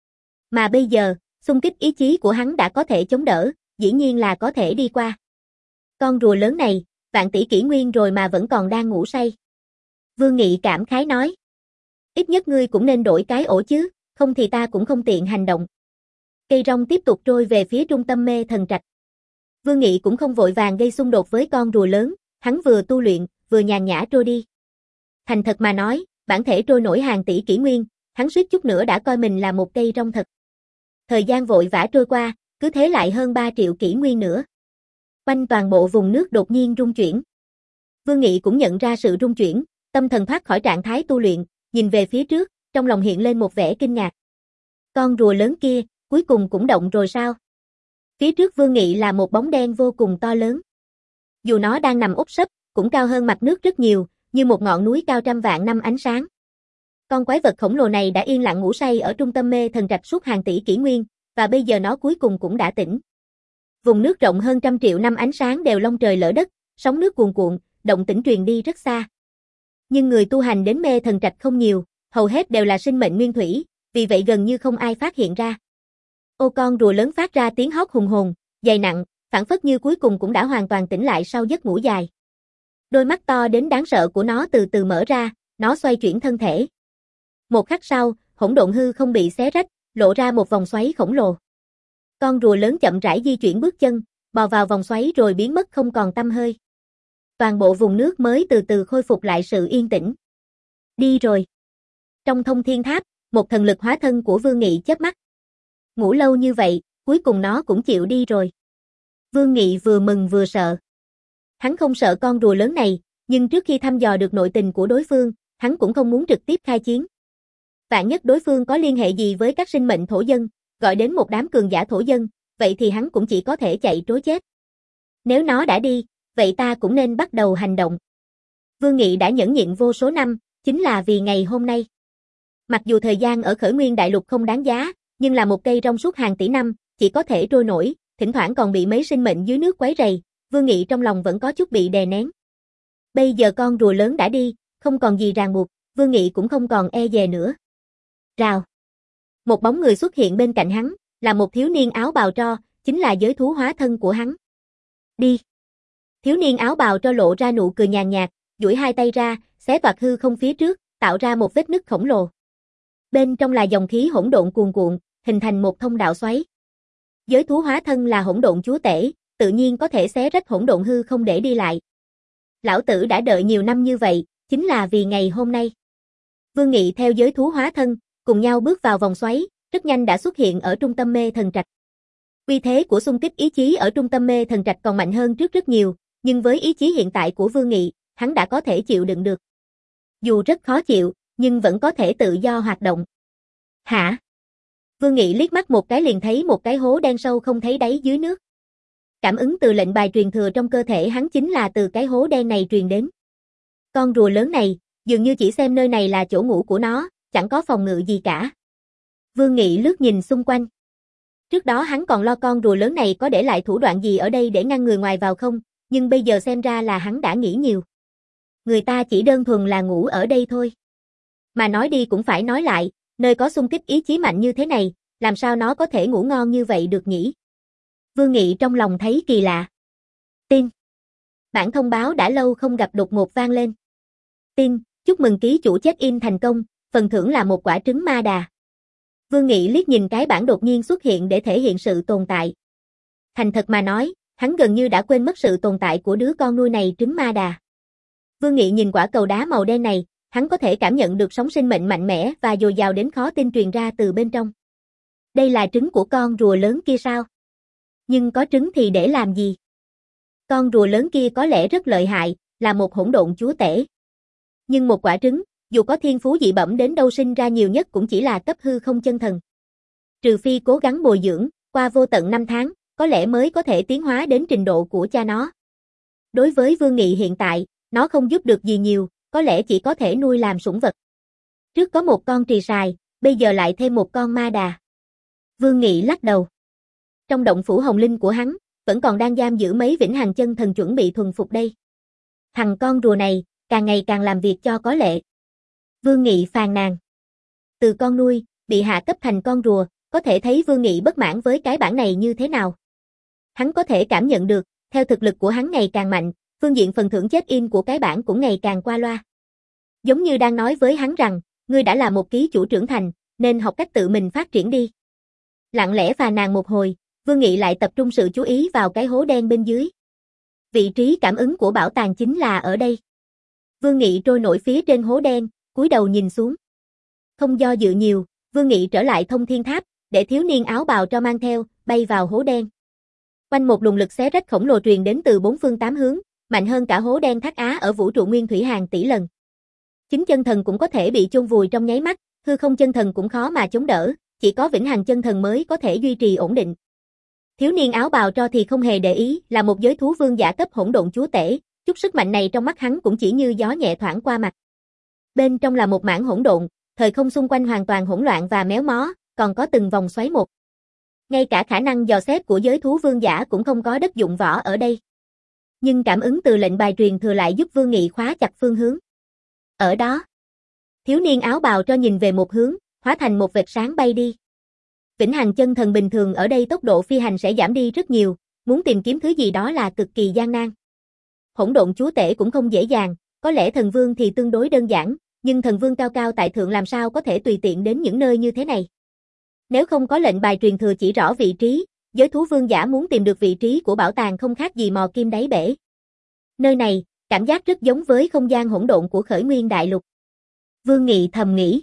Mà bây giờ, xung kích ý chí của hắn đã có thể chống đỡ, dĩ nhiên là có thể đi qua. Con rùa lớn này, vạn tỷ kỷ nguyên rồi mà vẫn còn đang ngủ say. Vương Nghị cảm khái nói. Ít nhất ngươi cũng nên đổi cái ổ chứ, không thì ta cũng không tiện hành động. Cây rong tiếp tục trôi về phía trung tâm mê thần trạch. Vương Nghị cũng không vội vàng gây xung đột với con rùa lớn, hắn vừa tu luyện, vừa nhàn nhã trôi đi. Thành thật mà nói, bản thể trôi nổi hàng tỷ kỷ nguyên, hắn suýt chút nữa đã coi mình là một cây rong thật. Thời gian vội vã trôi qua, cứ thế lại hơn ba triệu kỷ nguyên nữa. Quanh toàn bộ vùng nước đột nhiên rung chuyển. Vương Nghị cũng nhận ra sự rung chuyển, tâm thần thoát khỏi trạng thái tu luyện, nhìn về phía trước, trong lòng hiện lên một vẻ kinh ngạc. Con rùa lớn kia, cuối cùng cũng động rồi sao? Phía trước Vương Nghị là một bóng đen vô cùng to lớn. Dù nó đang nằm úp sấp, cũng cao hơn mặt nước rất nhiều, như một ngọn núi cao trăm vạn năm ánh sáng. Con quái vật khổng lồ này đã yên lặng ngủ say ở trung tâm mê thần trạch suốt hàng tỷ kỷ nguyên, và bây giờ nó cuối cùng cũng đã tỉnh. Vùng nước rộng hơn trăm triệu năm ánh sáng đều long trời lỡ đất, sóng nước cuồn cuộn, động tĩnh truyền đi rất xa. Nhưng người tu hành đến mê thần trạch không nhiều, hầu hết đều là sinh mệnh nguyên thủy, vì vậy gần như không ai phát hiện ra. Ô con rùa lớn phát ra tiếng hót hùng hồn, dày nặng, phảng phất như cuối cùng cũng đã hoàn toàn tỉnh lại sau giấc ngủ dài. Đôi mắt to đến đáng sợ của nó từ từ mở ra, nó xoay chuyển thân thể. Một khắc sau, hỗn độn hư không bị xé rách, lộ ra một vòng xoáy khổng lồ. Con rùa lớn chậm rãi di chuyển bước chân, bò vào vòng xoáy rồi biến mất không còn tăm hơi. Toàn bộ vùng nước mới từ từ khôi phục lại sự yên tĩnh. Đi rồi. Trong thông thiên tháp, một thần lực hóa thân của Vương Nghị chớp mắt. Ngủ lâu như vậy, cuối cùng nó cũng chịu đi rồi. Vương Nghị vừa mừng vừa sợ. Hắn không sợ con rùa lớn này, nhưng trước khi thăm dò được nội tình của đối phương, hắn cũng không muốn trực tiếp khai chiến. Vạn nhất đối phương có liên hệ gì với các sinh mệnh thổ dân, gọi đến một đám cường giả thổ dân, vậy thì hắn cũng chỉ có thể chạy trối chết. Nếu nó đã đi, vậy ta cũng nên bắt đầu hành động. Vương Nghị đã nhẫn nhịn vô số năm, chính là vì ngày hôm nay. Mặc dù thời gian ở Khởi Nguyên Đại Lục không đáng giá, nhưng là một cây rong suốt hàng tỷ năm, chỉ có thể trôi nổi, thỉnh thoảng còn bị mấy sinh mệnh dưới nước quấy rầy, Vương Nghị trong lòng vẫn có chút bị đè nén. Bây giờ con rùa lớn đã đi, không còn gì ràng buộc, Vương Nghị cũng không còn e dè nữa. Rào. Một bóng người xuất hiện bên cạnh hắn, là một thiếu niên áo bào tro, chính là giới thú hóa thân của hắn. Đi. Thiếu niên áo bào tro lộ ra nụ cười nhàn nhạt, duỗi hai tay ra, xé toạc hư không phía trước, tạo ra một vết nứt khổng lồ. Bên trong là dòng khí hỗn độn cuồn cuộn, hình thành một thông đạo xoáy. Giới thú hóa thân là hỗn độn chúa tể, tự nhiên có thể xé rách hỗn độn hư không để đi lại. Lão tử đã đợi nhiều năm như vậy, chính là vì ngày hôm nay. Vương Nghị theo giới thú hóa thân, cùng nhau bước vào vòng xoáy, rất nhanh đã xuất hiện ở trung tâm mê thần trạch. Uy thế của xung kích ý chí ở trung tâm mê thần trạch còn mạnh hơn trước rất nhiều, nhưng với ý chí hiện tại của Vương Nghị, hắn đã có thể chịu đựng được. Dù rất khó chịu, nhưng vẫn có thể tự do hoạt động. Hả? Vương Nghị liếc mắt một cái liền thấy một cái hố đen sâu không thấy đáy dưới nước. Cảm ứng từ lệnh bài truyền thừa trong cơ thể hắn chính là từ cái hố đen này truyền đến. Con rùa lớn này, dường như chỉ xem nơi này là chỗ ngủ của nó, chẳng có phòng ngự gì cả. Vương Nghị lướt nhìn xung quanh. Trước đó hắn còn lo con rùa lớn này có để lại thủ đoạn gì ở đây để ngăn người ngoài vào không, nhưng bây giờ xem ra là hắn đã nghĩ nhiều. Người ta chỉ đơn thuần là ngủ ở đây thôi. Mà nói đi cũng phải nói lại, nơi có xung kích ý chí mạnh như thế này, làm sao nó có thể ngủ ngon như vậy được nhỉ? Vương Nghị trong lòng thấy kỳ lạ. Tin. Bản thông báo đã lâu không gặp đột ngột vang lên. Tin, chúc mừng ký chủ check-in thành công, phần thưởng là một quả trứng ma đà. Vương Nghị liếc nhìn cái bảng đột nhiên xuất hiện để thể hiện sự tồn tại. Thành thật mà nói, hắn gần như đã quên mất sự tồn tại của đứa con nuôi này trứng ma đà. Vương Nghị nhìn quả cầu đá màu đen này, hắn có thể cảm nhận được sóng sinh mệnh mạnh mẽ và dồi dào đến khó tin truyền ra từ bên trong. Đây là trứng của con rùa lớn kia sao? Nhưng có trứng thì để làm gì? Con rùa lớn kia có lẽ rất lợi hại, là một hỗn độn chúa tể. Nhưng một quả trứng, dù có thiên phú dị bẩm đến đâu sinh ra nhiều nhất cũng chỉ là cấp hư không chân thần. Trừ phi cố gắng bồi dưỡng, qua vô tận năm tháng, có lẽ mới có thể tiến hóa đến trình độ của cha nó. Đối với Vương Nghị hiện tại, nó không giúp được gì nhiều, có lẽ chỉ có thể nuôi làm sủng vật. Trước có một con trì sài, bây giờ lại thêm một con ma đà. Vương Nghị lắc đầu. Trong động phủ hồng linh của hắn, vẫn còn đang giam giữ mấy vĩnh hằng chân thần chuẩn bị thuần phục đây. Thằng con rùa này, càng ngày càng làm việc cho có lệ. Vương Nghị phàn nàn. Từ con nuôi, bị hạ cấp thành con rùa, có thể thấy Vương Nghị bất mãn với cái bản này như thế nào. Hắn có thể cảm nhận được, theo thực lực của hắn ngày càng mạnh, phương diện phần thưởng check-in của cái bản cũng ngày càng qua loa. Giống như đang nói với hắn rằng, ngươi đã là một ký chủ trưởng thành, nên học cách tự mình phát triển đi. Lặng lẽ phàn nàn một hồi, Vương Nghị lại tập trung sự chú ý vào cái hố đen bên dưới. Vị trí cảm ứng của bảo tàng chính là ở đây. Vương Nghị trôi nổi phía trên hố đen, cúi đầu nhìn xuống. Không do dự nhiều, Vương Nghị trở lại thông thiên tháp, để thiếu niên áo bào cho mang theo, bay vào hố đen. Quanh một luồng lực xé rách khổng lồ truyền đến từ bốn phương tám hướng, mạnh hơn cả hố đen Thác Á ở vũ trụ nguyên thủy hàng tỷ lần. Chính chân thần cũng có thể bị chôn vùi trong nháy mắt, hư không chân thần cũng khó mà chống đỡ, chỉ có vĩnh hằng chân thần mới có thể duy trì ổn định. Thiếu niên áo bào cho thì không hề để ý, là một giới thú vương giả cấp hỗn độn chúa tể, chút sức mạnh này trong mắt hắn cũng chỉ như gió nhẹ thoảng qua mặt. Bên trong là một mảng hỗn độn, thời không xung quanh hoàn toàn hỗn loạn và méo mó, còn có từng vòng xoáy một. Ngay cả khả năng dò xét của giới thú vương giả cũng không có đất dụng võ ở đây. Nhưng cảm ứng từ lệnh bài truyền thừa lại giúp Vương Nghị khóa chặt phương hướng. Ở đó, thiếu niên áo bào cho nhìn về một hướng, hóa thành một vệt sáng bay đi. Vĩnh hằng chân thần bình thường ở đây tốc độ phi hành sẽ giảm đi rất nhiều, muốn tìm kiếm thứ gì đó là cực kỳ gian nan. Hỗn độn chúa tể cũng không dễ dàng, có lẽ thần vương thì tương đối đơn giản, nhưng thần vương cao cao tại thượng làm sao có thể tùy tiện đến những nơi như thế này. Nếu không có lệnh bài truyền thừa chỉ rõ vị trí, giới thú vương giả muốn tìm được vị trí của bảo tàng không khác gì mò kim đáy bể. Nơi này, cảm giác rất giống với không gian hỗn độn của Khởi Nguyên Đại Lục. Vương Nghị thầm nghĩ.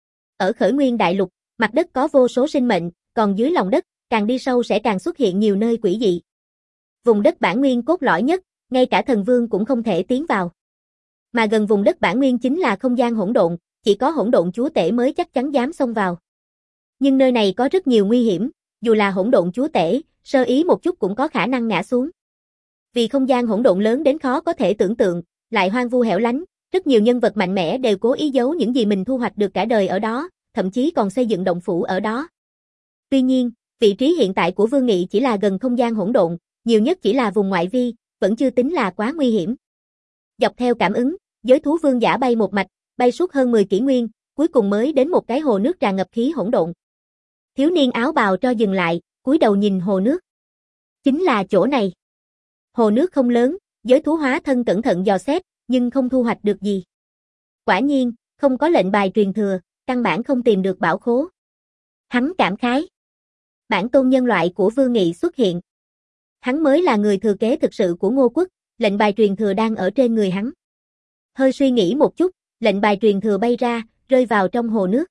Ở Khởi Nguyên Đại Lục, mặt đất có vô số sinh mệnh, còn dưới lòng đất, càng đi sâu sẽ càng xuất hiện nhiều nơi quỷ dị. Vùng đất bản nguyên cốt lõi nhất, ngay cả thần vương cũng không thể tiến vào. Mà gần vùng đất bản nguyên chính là không gian hỗn độn, chỉ có hỗn độn chúa tể mới chắc chắn dám xông vào. Nhưng nơi này có rất nhiều nguy hiểm, dù là hỗn độn chúa tể, sơ ý một chút cũng có khả năng ngã xuống. Vì không gian hỗn độn lớn đến khó có thể tưởng tượng, lại hoang vu hẻo lánh, rất nhiều nhân vật mạnh mẽ đều cố ý giấu những gì mình thu hoạch được cả đời ở đó, thậm chí còn xây dựng động phủ ở đó. Tuy nhiên, vị trí hiện tại của Vương Nghị chỉ là gần không gian hỗn độn, nhiều nhất chỉ là vùng ngoại vi, vẫn chưa tính là quá nguy hiểm. Dọc theo cảm ứng, giới thú vương giả bay một mạch, bay suốt hơn mười kỷ nguyên, cuối cùng mới đến một cái hồ nước tràn ngập khí hỗn độn. Thiếu niên áo bào cho dừng lại, cúi đầu nhìn hồ nước. Chính là chỗ này. Hồ nước không lớn, giới thú hóa thân cẩn thận dò xét, nhưng không thu hoạch được gì. Quả nhiên, không có lệnh bài truyền thừa, căn bản không tìm được bảo khố. Hắn cảm khái. Bản tôn nhân loại của Vương Nghị xuất hiện. Hắn mới là người thừa kế thực sự của Ngô Quốc, lệnh bài truyền thừa đang ở trên người hắn. Hơi suy nghĩ một chút, lệnh bài truyền thừa bay ra, rơi vào trong hồ nước.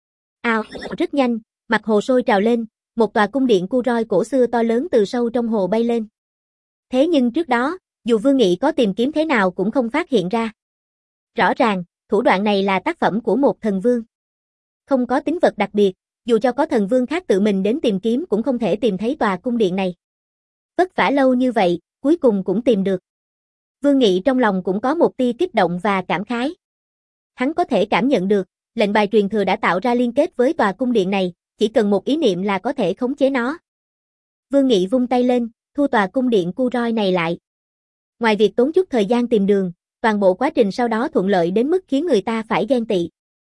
Ao, rất nhanh, mặt hồ sôi trào lên, một tòa cung điện cu roi cổ xưa to lớn từ sâu trong hồ bay lên. Thế nhưng trước đó, dù Vương Nghị có tìm kiếm thế nào cũng không phát hiện ra. Rõ ràng, thủ đoạn này là tác phẩm của một thần vương. Không có tính vật đặc biệt, dù cho có thần vương khác tự mình đến tìm kiếm cũng không thể tìm thấy tòa cung điện này. Vất vả lâu như vậy, cuối cùng cũng tìm được. Vương Nghị trong lòng cũng có một tia kích động và cảm khái. Hắn có thể cảm nhận được, lệnh bài truyền thừa đã tạo ra liên kết với tòa cung điện này, chỉ cần một ý niệm là có thể khống chế nó. Vương Nghị vung tay lên, thu tòa cung điện cu roi này lại. Ngoài việc tốn chút thời gian tìm đường, toàn bộ quá trình sau đó thuận lợi đến mức khiến người ta phải ghen tị.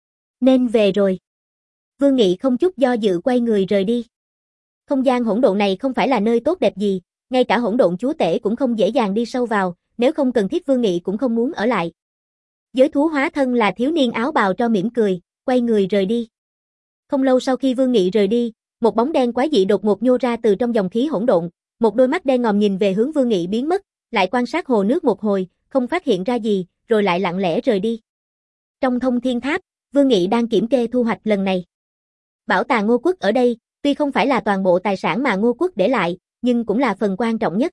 Nên về rồi. Vương Nghị không chút do dự quay người rời đi. Không gian hỗn độn này không phải là nơi tốt đẹp gì, ngay cả hỗn độn chúa tể cũng không dễ dàng đi sâu vào, nếu không cần thiết Vương Nghị cũng không muốn ở lại. Giới thú hóa thân là thiếu niên áo bào cho mỉm cười, quay người rời đi. Không lâu sau khi Vương Nghị rời đi, một bóng đen quái dị đột ngột nhô ra từ trong dòng khí hỗn độn, một đôi mắt đen ngòm nhìn về hướng Vương Nghị biến mất, lại quan sát hồ nước một hồi, không phát hiện ra gì, rồi lại lặng lẽ rời đi. Trong thông thiên tháp, Vương Nghị đang kiểm kê thu hoạch lần này. Bảo tàng Ngô Quốc ở đây, tuy không phải là toàn bộ tài sản mà Ngô Quốc để lại, nhưng cũng là phần quan trọng nhất.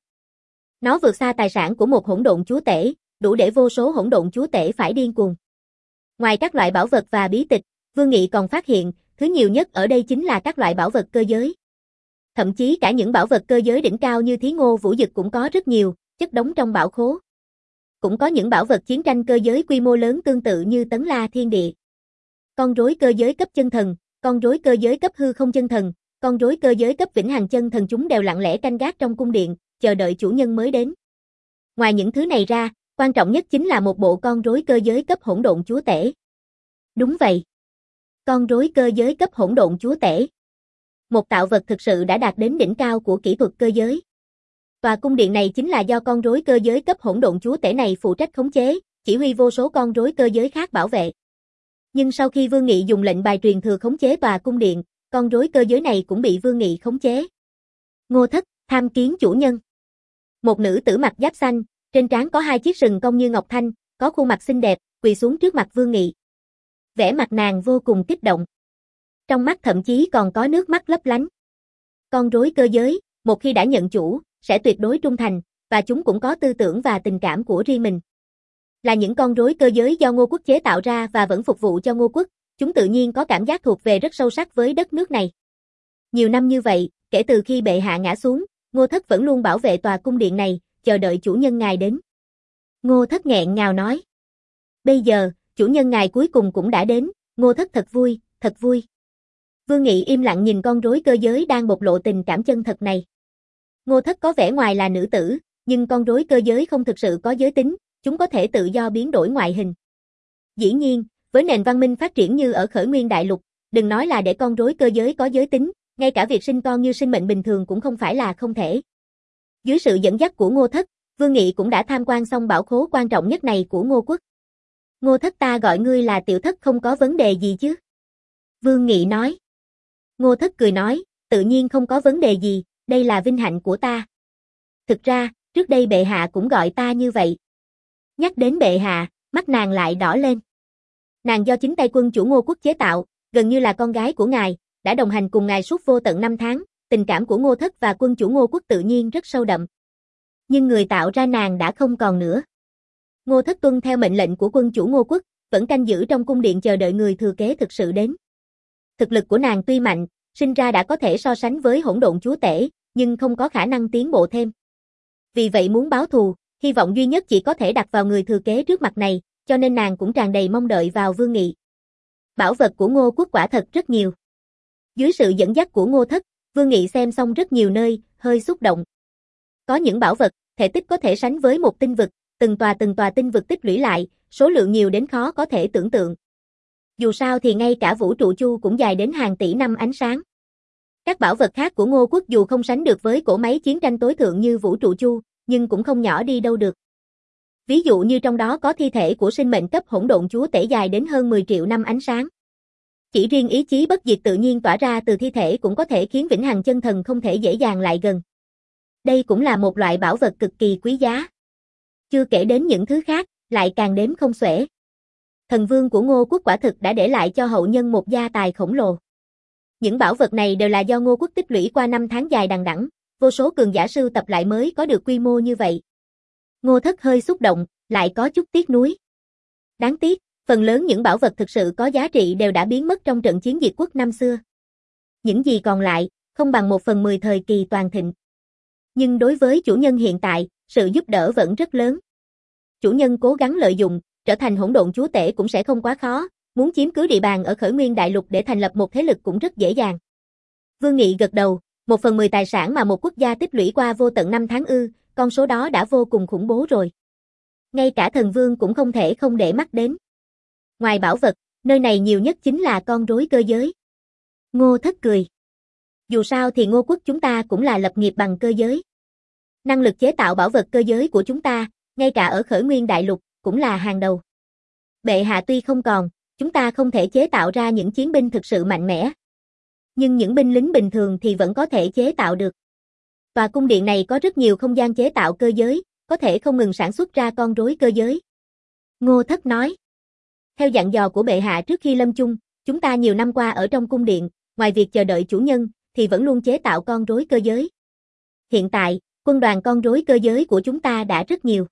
Nó vượt xa tài sản của một hỗn độn chúa tể, đủ để vô số hỗn độn chúa tể phải điên cuồng. Ngoài các loại bảo vật và bí tịch, Vương Nghị còn phát hiện, thứ nhiều nhất ở đây chính là các loại bảo vật cơ giới. Thậm chí cả những bảo vật cơ giới đỉnh cao như Thí Ngô Vũ Dực cũng có rất nhiều, chất đống trong bảo khố. Cũng có những bảo vật chiến tranh cơ giới quy mô lớn tương tự như Tấn La Thiên Địa. Con rối cơ giới cấp chân thần, con rối cơ giới cấp hư không chân thần, con rối cơ giới cấp vĩnh hằng chân thần chúng đều lặng lẽ canh gác trong cung điện, chờ đợi chủ nhân mới đến. Ngoài những thứ này ra, quan trọng nhất chính là một bộ con rối cơ giới cấp hỗn độn chúa tể. Đúng vậy. Con rối cơ giới cấp hỗn độn chúa tể. Một tạo vật thực sự đã đạt đến đỉnh cao của kỹ thuật cơ giới. Tòa cung điện này chính là do con rối cơ giới cấp hỗn độn chúa tể này phụ trách khống chế, chỉ huy vô số con rối cơ giới khác bảo vệ. Nhưng sau khi Vương Nghị dùng lệnh bài truyền thừa khống chế tòa cung điện, con rối cơ giới này cũng bị Vương Nghị khống chế. Ngô Thất, tham kiến chủ nhân. Một nữ tử mặc giáp xanh, trên trán có hai chiếc sừng cong như ngọc thanh, có khuôn mặt xinh đẹp, quỳ xuống trước mặt Vương Nghị. Vẻ mặt nàng vô cùng kích động. Trong mắt thậm chí còn có nước mắt lấp lánh. Con rối cơ giới, một khi đã nhận chủ, sẽ tuyệt đối trung thành, và chúng cũng có tư tưởng và tình cảm của riêng mình. Là những con rối cơ giới do Ngô Quốc chế tạo ra và vẫn phục vụ cho Ngô Quốc, chúng tự nhiên có cảm giác thuộc về rất sâu sắc với đất nước này. Nhiều năm như vậy, kể từ khi bệ hạ ngã xuống, Ngô Thất vẫn luôn bảo vệ tòa cung điện này, chờ đợi chủ nhân ngài đến. Ngô Thất nghẹn ngào nói. Bây giờ, chủ nhân ngài cuối cùng cũng đã đến, Ngô Thất thật vui, thật vui. Vương Nghị im lặng nhìn con rối cơ giới đang bộc lộ tình cảm chân thật này. Ngô Thất có vẻ ngoài là nữ tử, nhưng con rối cơ giới không thực sự có giới tính, chúng có thể tự do biến đổi ngoại hình. Dĩ nhiên, với nền văn minh phát triển như ở Khởi Nguyên Đại Lục, đừng nói là để con rối cơ giới có giới tính, ngay cả việc sinh con như sinh mệnh bình thường cũng không phải là không thể. Dưới sự dẫn dắt của Ngô Thất, Vương Nghị cũng đã tham quan xong bảo khố quan trọng nhất này của Ngô Quốc. Ngô Thất, ta gọi ngươi là tiểu thất không có vấn đề gì chứ? Vương Nghị nói. Ngô Thất cười nói, tự nhiên không có vấn đề gì, đây là vinh hạnh của ta. Thực ra, trước đây bệ hạ cũng gọi ta như vậy. Nhắc đến bệ hạ, mắt nàng lại đỏ lên. Nàng do chính tay quân chủ Ngô Quốc chế tạo, gần như là con gái của ngài, đã đồng hành cùng ngài suốt vô tận năm tháng, tình cảm của Ngô Thất và quân chủ Ngô Quốc tự nhiên rất sâu đậm. Nhưng người tạo ra nàng đã không còn nữa. Ngô Thất tuân theo mệnh lệnh của quân chủ Ngô Quốc, vẫn canh giữ trong cung điện chờ đợi người thừa kế thực sự đến. Thực lực của nàng tuy mạnh, sinh ra đã có thể so sánh với hỗn độn chúa tể, nhưng không có khả năng tiến bộ thêm. Vì vậy muốn báo thù, hy vọng duy nhất chỉ có thể đặt vào người thừa kế trước mặt này, cho nên nàng cũng tràn đầy mong đợi vào Vương Nghị. Bảo vật của Ngô Quốc quả thật rất nhiều. Dưới sự dẫn dắt của Ngô Thất, Vương Nghị xem xong rất nhiều nơi, hơi xúc động. Có những bảo vật, thể tích có thể sánh với một tinh vực, từng tòa từng tòa tinh vực tích lũy lại, số lượng nhiều đến khó có thể tưởng tượng. Dù sao thì ngay cả vũ trụ chu cũng dài đến hàng tỷ năm ánh sáng. Các bảo vật khác của Ngô Quốc dù không sánh được với cỗ máy chiến tranh tối thượng như vũ trụ chu, nhưng cũng không nhỏ đi đâu được. Ví dụ như trong đó có thi thể của sinh mệnh cấp hỗn độn chúa tể dài đến hơn mười triệu năm ánh sáng. Chỉ riêng ý chí bất diệt tự nhiên tỏa ra từ thi thể cũng có thể khiến vĩnh hằng chân thần không thể dễ dàng lại gần. Đây cũng là một loại bảo vật cực kỳ quý giá. Chưa kể đến những thứ khác, lại càng đếm không xuể. Thần vương của Ngô Quốc quả thực đã để lại cho hậu nhân một gia tài khổng lồ. Những bảo vật này đều là do Ngô Quốc tích lũy qua năm tháng dài đằng đẵng, vô số cường giả sưu tập lại mới có được quy mô như vậy. Ngô Thất hơi xúc động, lại có chút tiếc nuối. Đáng tiếc, phần lớn những bảo vật thực sự có giá trị đều đã biến mất trong trận chiến diệt quốc năm xưa. Những gì còn lại, không bằng một phần mười thời kỳ toàn thịnh. Nhưng đối với chủ nhân hiện tại, sự giúp đỡ vẫn rất lớn. Chủ nhân cố gắng lợi dụng, trở thành hỗn độn chúa tể cũng sẽ không quá khó, muốn chiếm cứ địa bàn ở Khởi Nguyên Đại Lục để thành lập một thế lực cũng rất dễ dàng. Vương Nghị gật đầu, một phần mười tài sản mà một quốc gia tích lũy qua vô tận năm tháng ư, con số đó đã vô cùng khủng bố rồi. Ngay cả thần vương cũng không thể không để mắt đến. Ngoài bảo vật, nơi này nhiều nhất chính là con rối cơ giới. Ngô Thất cười. Dù sao thì Ngô Quốc chúng ta cũng là lập nghiệp bằng cơ giới. Năng lực chế tạo bảo vật cơ giới của chúng ta, ngay cả ở Khởi Nguyên Đại Lục, cũng là hàng đầu. Bệ hạ tuy không còn, chúng ta không thể chế tạo ra những chiến binh thực sự mạnh mẽ. Nhưng những binh lính bình thường thì vẫn có thể chế tạo được. Tòa cung điện này có rất nhiều không gian chế tạo cơ giới, có thể không ngừng sản xuất ra con rối cơ giới. Ngô Thất nói. Theo dặn dò của bệ hạ trước khi lâm chung, chúng ta nhiều năm qua ở trong cung điện, ngoài việc chờ đợi chủ nhân, thì vẫn luôn chế tạo con rối cơ giới. Hiện tại, quân đoàn con rối cơ giới của chúng ta đã rất nhiều.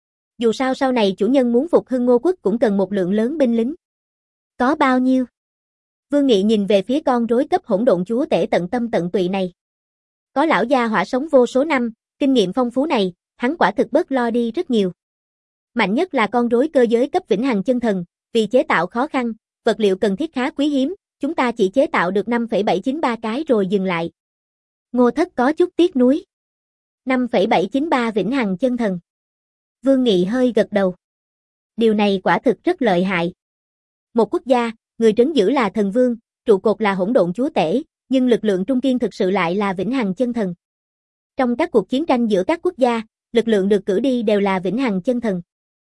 Dù sao sau này chủ nhân muốn phục hưng Ngô Quốc cũng cần một lượng lớn binh lính. Có bao nhiêu? Vương Nghị nhìn về phía con rối cấp hỗn độn chúa tể tận tâm tận tụy này. Có lão gia hỏa sống vô số năm, kinh nghiệm phong phú này, hắn quả thực bớt lo đi rất nhiều. Mạnh nhất là con rối cơ giới cấp vĩnh hằng chân thần, vì chế tạo khó khăn, vật liệu cần thiết khá quý hiếm, chúng ta chỉ chế tạo được năm phẩy bảy chín ba cái rồi dừng lại. Ngô Thất có chút tiếc nuối. năm phẩy bảy chín ba vĩnh hằng chân thần. Vương Nghị hơi gật đầu. Điều này quả thực rất lợi hại. Một quốc gia, người trấn giữ là thần vương, trụ cột là hỗn độn chúa tể, nhưng lực lượng trung kiên thực sự lại là vĩnh hằng chân thần. Trong các cuộc chiến tranh giữa các quốc gia, lực lượng được cử đi đều là vĩnh hằng chân thần.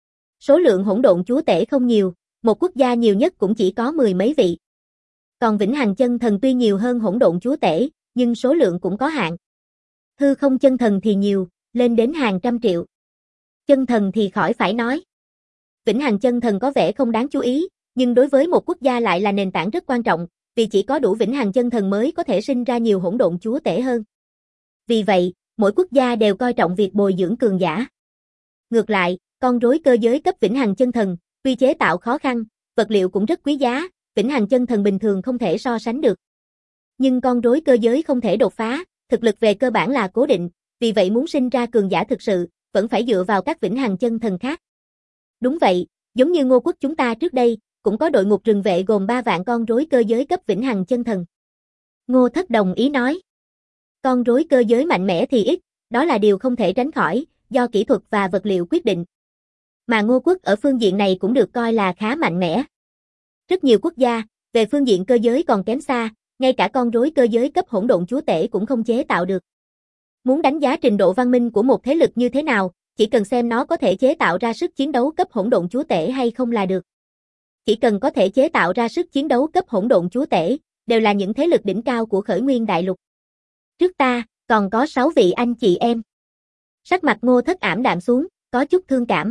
Số lượng hỗn độn chúa tể không nhiều, một quốc gia nhiều nhất cũng chỉ có mười mấy vị. Còn vĩnh hằng chân thần tuy nhiều hơn hỗn độn chúa tể, nhưng số lượng cũng có hạn. Hư không chân thần thì nhiều, lên đến hàng trăm triệu. Chân thần thì khỏi phải nói. Vĩnh hằng chân thần có vẻ không đáng chú ý, nhưng đối với một quốc gia lại là nền tảng rất quan trọng, vì chỉ có đủ vĩnh hằng chân thần mới có thể sinh ra nhiều hỗn độn chúa tể hơn. Vì vậy, mỗi quốc gia đều coi trọng việc bồi dưỡng cường giả. Ngược lại, con rối cơ giới cấp vĩnh hằng chân thần, tuy chế tạo khó khăn, vật liệu cũng rất quý giá, vĩnh hằng chân thần bình thường không thể so sánh được. Nhưng con rối cơ giới không thể đột phá, thực lực về cơ bản là cố định, vì vậy muốn sinh ra cường giả thực sự, vẫn phải dựa vào các vĩnh hằng chân thần khác. Đúng vậy, giống như Ngô quốc chúng ta trước đây, cũng có đội ngục rừng vệ gồm ba vạn con rối cơ giới cấp vĩnh hằng chân thần. Ngô Thất đồng ý nói. Con rối cơ giới mạnh mẽ thì ít, đó là điều không thể tránh khỏi, do kỹ thuật và vật liệu quyết định. Mà Ngô quốc ở phương diện này cũng được coi là khá mạnh mẽ. Rất nhiều quốc gia, về phương diện cơ giới còn kém xa, ngay cả con rối cơ giới cấp hỗn độn chúa tể cũng không chế tạo được. Muốn đánh giá trình độ văn minh của một thế lực như thế nào, chỉ cần xem nó có thể chế tạo ra sức chiến đấu cấp hỗn độn chúa tể hay không là được. Chỉ cần có thể chế tạo ra sức chiến đấu cấp hỗn độn chúa tể, đều là những thế lực đỉnh cao của khởi nguyên đại lục. Trước ta, còn có sáu vị anh chị em. Sắc mặt Ngô Thất ảm đạm xuống, có chút thương cảm.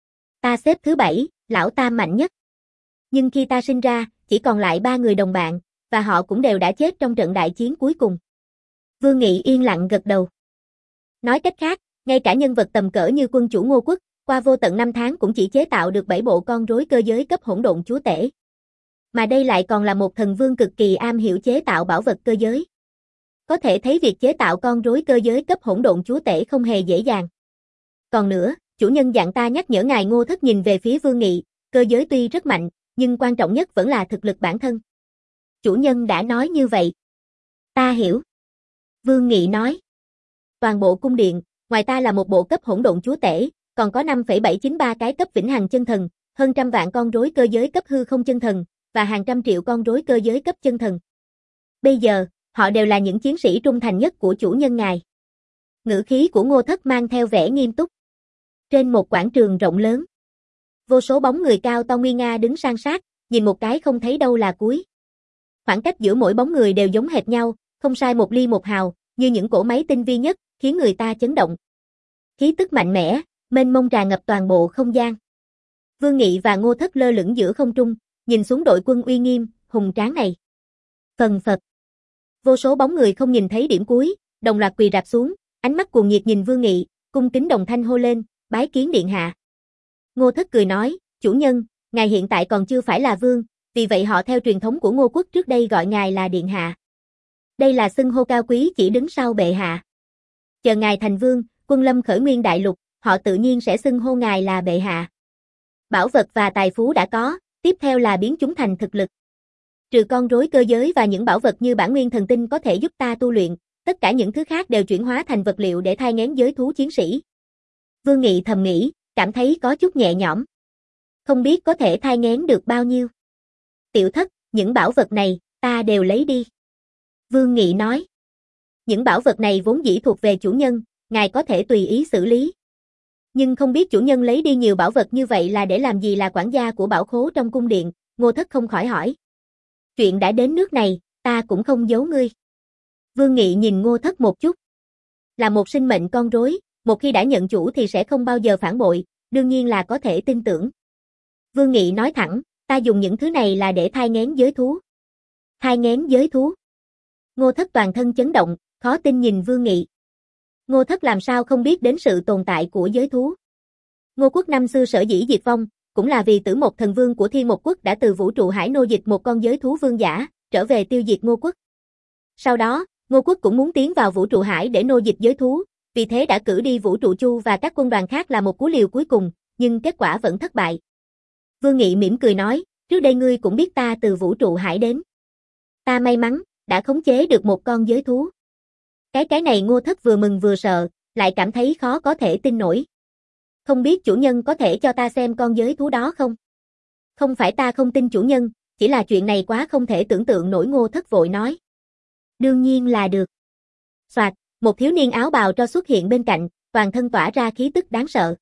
Ta xếp thứ bảy, lão tam mạnh nhất. Nhưng khi ta sinh ra, chỉ còn lại ba người đồng bạn, và họ cũng đều đã chết trong trận đại chiến cuối cùng. Vương Nghị yên lặng gật đầu. Nói cách khác, ngay cả nhân vật tầm cỡ như quân chủ Ngô quốc, qua vô tận năm tháng cũng chỉ chế tạo được bảy bộ con rối cơ giới cấp hỗn độn chúa tể. Mà đây lại còn là một thần vương cực kỳ am hiểu chế tạo bảo vật cơ giới. Có thể thấy việc chế tạo con rối cơ giới cấp hỗn độn chúa tể không hề dễ dàng. Còn nữa, chủ nhân dặn ta nhắc nhở ngài Ngô Thất nhìn về phía Vương Nghị, cơ giới tuy rất mạnh, nhưng quan trọng nhất vẫn là thực lực bản thân. Chủ nhân đã nói như vậy. Ta hiểu. Vương Nghị nói. Toàn bộ cung điện, ngoài ta là một bộ cấp hỗn độn chúa tể, còn có năm phẩy bảy chín ba cái cấp vĩnh hằng chân thần, hơn trăm vạn con rối cơ giới cấp hư không chân thần, và hàng trăm triệu con rối cơ giới cấp chân thần. Bây giờ, họ đều là những chiến sĩ trung thành nhất của chủ nhân ngài. Ngữ khí của Ngô Thất mang theo vẻ nghiêm túc. Trên một quảng trường rộng lớn, vô số bóng người cao to nguy nga đứng san sát, nhìn một cái không thấy đâu là cuối. Khoảng cách giữa mỗi bóng người đều giống hệt nhau, không sai một ly một hào, như những cỗ máy tinh vi nhất, khiến người ta chấn động. Khí tức mạnh mẽ, mênh mông tràn ngập toàn bộ không gian. Vương Nghị và Ngô Thất lơ lửng giữa không trung, nhìn xuống đội quân uy nghiêm, hùng tráng này. Phần phật. Vô số bóng người không nhìn thấy điểm cuối, đồng loạt quỳ rạp xuống, ánh mắt cuồng nhiệt nhìn Vương Nghị, cung kính đồng thanh hô lên, bái kiến điện hạ. Ngô Thất cười nói, chủ nhân, ngài hiện tại còn chưa phải là vương, vì vậy họ theo truyền thống của Ngô quốc trước đây gọi ngài là điện hạ. Đây là xưng hô cao quý chỉ đứng sau bệ hạ. Chờ ngài thành vương, quân lâm khởi nguyên đại lục, họ tự nhiên sẽ xưng hô ngài là bệ hạ. Bảo vật và tài phú đã có, tiếp theo là biến chúng thành thực lực. Trừ con rối cơ giới và những bảo vật như bản nguyên thần tinh có thể giúp ta tu luyện, tất cả những thứ khác đều chuyển hóa thành vật liệu để thai nghén giới thú chiến sĩ. Vương Nghị thầm nghĩ, cảm thấy có chút nhẹ nhõm. Không biết có thể thai nghén được bao nhiêu. Tiểu Thất, những bảo vật này, ta đều lấy đi. Vương Nghị nói. Những bảo vật này vốn dĩ thuộc về chủ nhân, ngài có thể tùy ý xử lý. Nhưng không biết chủ nhân lấy đi nhiều bảo vật như vậy là để làm gì, là quản gia của bảo khố trong cung điện, Ngô Thất không khỏi hỏi. Chuyện đã đến nước này, ta cũng không giấu ngươi. Vương Nghị nhìn Ngô Thất một chút. Là một sinh mệnh con rối, một khi đã nhận chủ thì sẽ không bao giờ phản bội, đương nhiên là có thể tin tưởng. Vương Nghị nói thẳng, ta dùng những thứ này là để thai nghén giới thú. Thai nghén giới thú. Ngô Thất toàn thân chấn động, khó tin nhìn Vương Nghị. Ngô Thất làm sao không biết đến sự tồn tại của giới thú. Ngô quốc năm xưa sở dĩ diệt vong, cũng là vì Tử Mộc thần vương của Thiên Mộc quốc đã từ vũ trụ hải nô dịch một con giới thú vương giả, trở về tiêu diệt Ngô quốc. Sau đó, Ngô quốc cũng muốn tiến vào vũ trụ hải để nô dịch giới thú, vì thế đã cử đi vũ trụ chu và các quân đoàn khác là một cú liều cuối cùng, nhưng kết quả vẫn thất bại. Vương Nghị mỉm cười nói, trước đây ngươi cũng biết ta từ vũ trụ hải đến. Ta may mắn, đã khống chế được một con giới thú. Cái cái này Ngô Thất vừa mừng vừa sợ, lại cảm thấy khó có thể tin nổi. Không biết chủ nhân có thể cho ta xem con giới thú đó không? Không phải ta không tin chủ nhân, chỉ là chuyện này quá không thể tưởng tượng nổi, Ngô Thất vội nói. Đương nhiên là được. Soạt, một thiếu niên áo bào tro xuất hiện bên cạnh, toàn thân tỏa ra khí tức đáng sợ.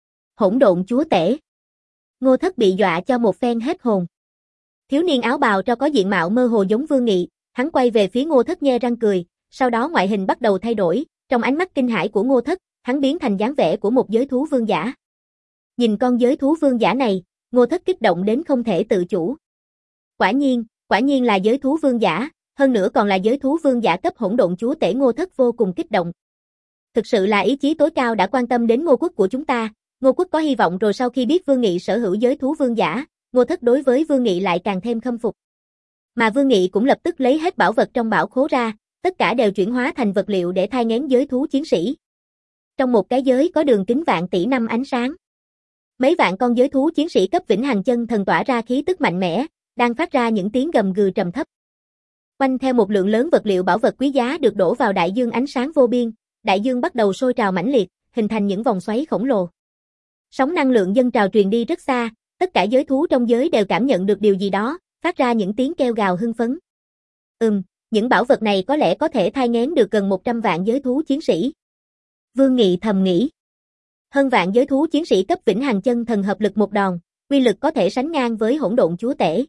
Hỗn độn chúa tể. Ngô Thất bị dọa cho một phen hết hồn. Thiếu niên áo bào tro có diện mạo mơ hồ giống Vương Nghị, hắn quay về phía Ngô Thất nhe răng cười, sau đó ngoại hình bắt đầu thay đổi, Trong ánh mắt kinh hãi của Ngô Thất, hắn biến thành dáng vẻ của một giới thú vương giả. Nhìn con giới thú vương giả này, Ngô Thất kích động đến không thể tự chủ. Quả nhiên, quả nhiên là giới thú vương giả, hơn nữa còn là giới thú vương giả cấp hỗn độn chúa tể. Ngô Thất vô cùng kích động. Thực sự là ý chí tối cao đã quan tâm đến Ngô quốc của chúng ta, Ngô quốc có hy vọng rồi. Sau khi biết Vương Nghị sở hữu giới thú vương giả, Ngô Thất đối với Vương Nghị lại càng thêm khâm phục. Mà Vương Nghị cũng lập tức lấy hết bảo vật trong bảo khố ra, tất cả đều chuyển hóa thành vật liệu để thai nghén giới thú chiến sĩ. Trong một cái giới có đường kính vạn tỷ năm ánh sáng. Mấy vạn con giới thú chiến sĩ cấp vĩnh hằng chân thần tỏa ra khí tức mạnh mẽ, đang phát ra những tiếng gầm gừ trầm thấp. Quanh theo một lượng lớn vật liệu bảo vật quý giá được đổ vào đại dương ánh sáng vô biên, đại dương bắt đầu sôi trào mãnh liệt, hình thành những vòng xoáy khổng lồ. Sóng năng lượng dâng trào truyền đi rất xa, tất cả giới thú trong giới đều cảm nhận được điều gì đó, phát ra những tiếng kêu gào hưng phấn. Ừm, những bảo vật này có lẽ có thể thai nghén được gần một trăm vạn giới thú chiến sĩ. Vương Nghị thầm nghĩ. Hơn vạn giới thú chiến sĩ cấp vĩnh hằng chân thần hợp lực một đòn, uy lực có thể sánh ngang với hỗn độn chúa tể.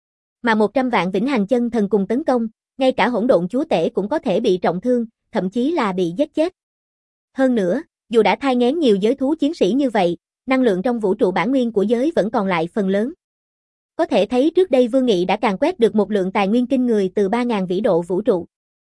Mà một trăm vạn vĩnh hằng chân thần cùng tấn công, ngay cả hỗn độn chúa tể cũng có thể bị trọng thương, thậm chí là bị giết chết. Hơn nữa, dù đã thai nghén nhiều giới thú chiến sĩ như vậy, năng lượng trong vũ trụ bản nguyên của giới vẫn còn lại phần lớn. Có thể thấy trước đây Vương Nghị đã càn quét được một lượng tài nguyên kinh người từ ba nghìn vĩ độ vũ trụ.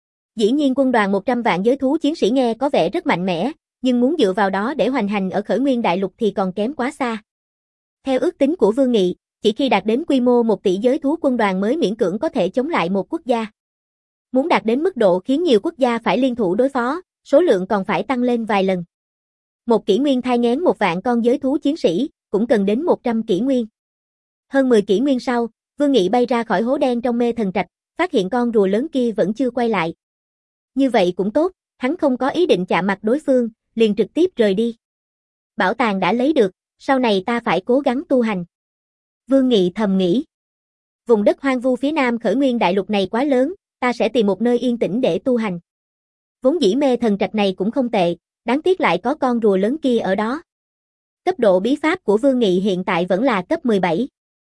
Dĩ nhiên quân đoàn một trăm vạn giới thú chiến sĩ nghe có vẻ rất mạnh mẽ, nhưng muốn dựa vào đó để hoành hành ở Khởi Nguyên Đại Lục thì còn kém quá xa. Theo ước tính của Vương Nghị, chỉ khi đạt đến quy mô một tỷ giới thú quân đoàn mới miễn cưỡng có thể chống lại một quốc gia. Muốn đạt đến mức độ khiến nhiều quốc gia phải liên thủ đối phó, số lượng còn phải tăng lên vài lần. Một kỷ nguyên thai nghén một vạn con giới thú chiến sĩ, cũng cần đến một trăm kỷ nguyên. Hơn mười kỷ nguyên sau, Vương Nghị bay ra khỏi hố đen trong mê thần trạch, phát hiện con rùa lớn kia vẫn chưa quay lại. Như vậy cũng tốt, hắn không có ý định chạm mặt đối phương, liền trực tiếp rời đi. Bảo tàng đã lấy được, sau này ta phải cố gắng tu hành. Vương Nghị thầm nghĩ. Vùng đất hoang vu phía nam Khởi Nguyên Đại Lục này quá lớn, ta sẽ tìm một nơi yên tĩnh để tu hành. Vốn dĩ mê thần trạch này cũng không tệ, đáng tiếc lại có con rùa lớn kia ở đó. Cấp độ bí pháp của Vương Nghị hiện tại vẫn là cấp mười bảy.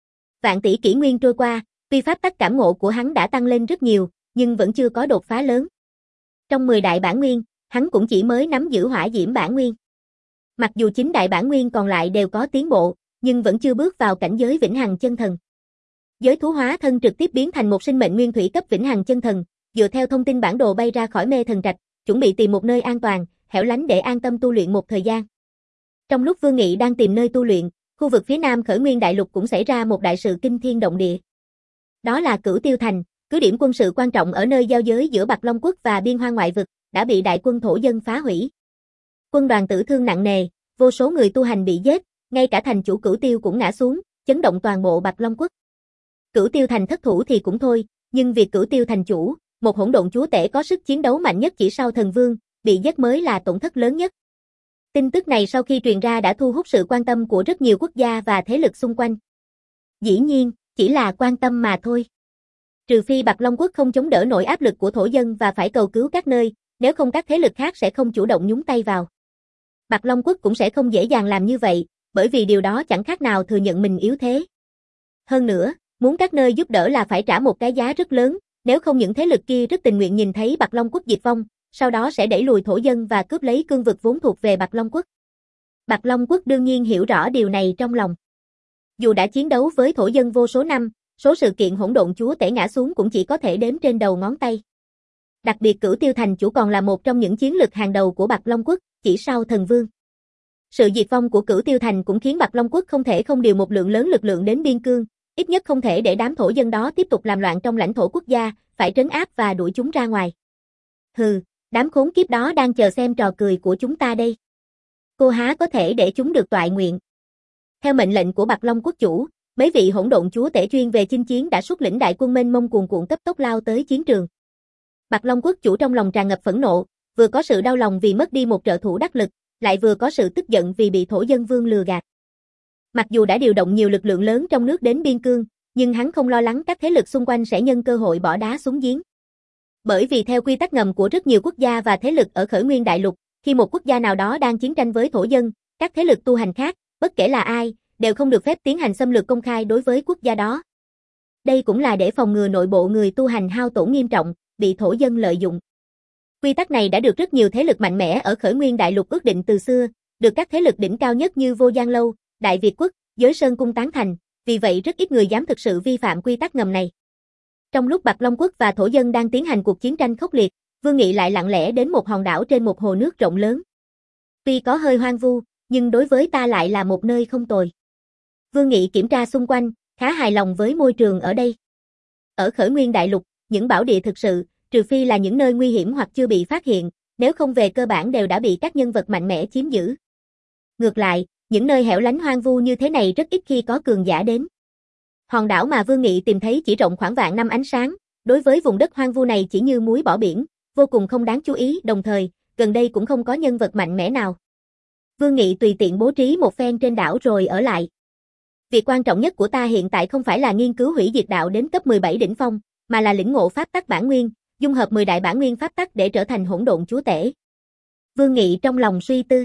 Vạn tỷ kỷ nguyên trôi qua, tuy pháp tắc cảm ngộ của hắn đã tăng lên rất nhiều, nhưng vẫn chưa có đột phá lớn. Trong mười đại bản nguyên, hắn cũng chỉ mới nắm giữ hỏa diễm bản nguyên. Mặc dù chín đại bản nguyên còn lại đều có tiến bộ, nhưng vẫn chưa bước vào cảnh giới vĩnh hằng chân thần. Giới thú hóa thân trực tiếp biến thành một sinh mệnh nguyên thủy cấp vĩnh hằng chân thần, dựa theo thông tin bản đồ bay ra khỏi mê thần trạch, chuẩn bị tìm một nơi an toàn, hẻo lánh để an tâm tu luyện một thời gian. Trong lúc Vương Nghị đang tìm nơi tu luyện, khu vực phía nam Khởi Nguyên Đại Lục cũng xảy ra một đại sự kinh thiên động địa. Đó là Cửu Tiêu Thành, cứ điểm quân sự quan trọng ở nơi giao giới giữa Bạch Long Quốc và Biên Hoang ngoại vực, đã bị đại quân thổ dân phá hủy. Quân đoàn tử thương nặng nề, vô số người tu hành bị giết, ngay cả thành chủ Cửu Tiêu cũng ngã xuống, chấn động toàn bộ Bạch Long Quốc. Cửu Tiêu Thành thất thủ thì cũng thôi, nhưng việc Cửu Tiêu Thành chủ, một hỗn độn chúa tể có sức chiến đấu mạnh nhất chỉ sau thần vương, bị giết mới là tổn thất lớn nhất. Tin tức này sau khi truyền ra đã thu hút sự quan tâm của rất nhiều quốc gia và thế lực xung quanh. Dĩ nhiên, chỉ là quan tâm mà thôi. Trừ phi Bạch Long Quốc không chống đỡ nổi áp lực của thổ dân và phải cầu cứu các nơi, nếu không các thế lực khác sẽ không chủ động nhúng tay vào. Bạch Long Quốc cũng sẽ không dễ dàng làm như vậy, bởi vì điều đó chẳng khác nào thừa nhận mình yếu thế. Hơn nữa, muốn các nơi giúp đỡ là phải trả một cái giá rất lớn, nếu không những thế lực kia rất tình nguyện nhìn thấy Bạch Long Quốc diệt vong, sau đó sẽ đẩy lùi thổ dân và cướp lấy cương vực vốn thuộc về Bạch Long Quốc. Bạch Long Quốc đương nhiên hiểu rõ điều này trong lòng. Dù đã chiến đấu với thổ dân vô số năm, số sự kiện hỗn độn chúa tể ngã xuống cũng chỉ có thể đếm trên đầu ngón tay. Đặc biệt Cửu Tiêu Thành chủ còn là một trong những chiến lực hàng đầu của Bạch Long Quốc, chỉ sau thần vương. Sự diệt vong của Cửu Tiêu Thành cũng khiến Bạch Long Quốc không thể không điều một lượng lớn lực lượng đến biên cương, ít nhất không thể để đám thổ dân đó tiếp tục làm loạn trong lãnh thổ quốc gia, phải trấn áp và đuổi chúng ra ngoài. Hừ, đám khốn kiếp đó đang chờ xem trò cười của chúng ta đây. Cô há có thể để chúng được toại nguyện. Theo mệnh lệnh của Bạch Long Quốc chủ, mấy vị hỗn độn chúa tể chuyên về chinh chiến đã xuất lĩnh đại quân mênh mông cuồn cuộn cấp tốc lao tới chiến trường. Bạch Long Quốc chủ trong lòng tràn ngập phẫn nộ, vừa có sự đau lòng vì mất đi một trợ thủ đắc lực, lại vừa có sự tức giận vì bị thổ dân vương lừa gạt. Mặc dù đã điều động nhiều lực lượng lớn trong nước đến biên cương, nhưng hắn không lo lắng các thế lực xung quanh sẽ nhân cơ hội bỏ đá xuống giếng. Bởi vì theo quy tắc ngầm của rất nhiều quốc gia và thế lực ở Khởi Nguyên Đại Lục, khi một quốc gia nào đó đang chiến tranh với thổ dân, các thế lực tu hành khác, bất kể là ai, đều không được phép tiến hành xâm lược công khai đối với quốc gia đó. Đây cũng là để phòng ngừa nội bộ người tu hành hao tổn nghiêm trọng, bị thổ dân lợi dụng. Quy tắc này đã được rất nhiều thế lực mạnh mẽ ở Khởi Nguyên Đại Lục ước định từ xưa, được các thế lực đỉnh cao nhất như Vô Gian Lâu, Đại Việt Quốc, Giới Sơn Cung tán thành, vì vậy rất ít người dám thực sự vi phạm quy tắc ngầm này. Trong lúc Bạch Long Quốc và thổ dân đang tiến hành cuộc chiến tranh khốc liệt, Vương Nghị lại lặng lẽ đến một hòn đảo trên một hồ nước rộng lớn. Tuy có hơi hoang vu, nhưng đối với ta lại là một nơi không tồi. Vương Nghị kiểm tra xung quanh, khá hài lòng với môi trường ở đây. Ở Khởi Nguyên Đại Lục, những bảo địa thực sự, trừ phi là những nơi nguy hiểm hoặc chưa bị phát hiện, nếu không về cơ bản đều đã bị các nhân vật mạnh mẽ chiếm giữ. Ngược lại, những nơi hẻo lánh hoang vu như thế này rất ít khi có cường giả đến. Hòn đảo mà Vương Nghị tìm thấy chỉ rộng khoảng vạn năm ánh sáng, đối với vùng đất hoang vu này chỉ như muối bỏ biển, vô cùng không đáng chú ý, đồng thời, gần đây cũng không có nhân vật mạnh mẽ nào. Vương Nghị tùy tiện bố trí một phen trên đảo rồi ở lại. Việc quan trọng nhất của ta hiện tại không phải là nghiên cứu hủy diệt đạo đến cấp mười bảy đỉnh phong, mà là lĩnh ngộ pháp tắc bản nguyên, dung hợp mười đại bản nguyên pháp tắc để trở thành hỗn độn chúa tể. Vương Nghị trong lòng suy tư.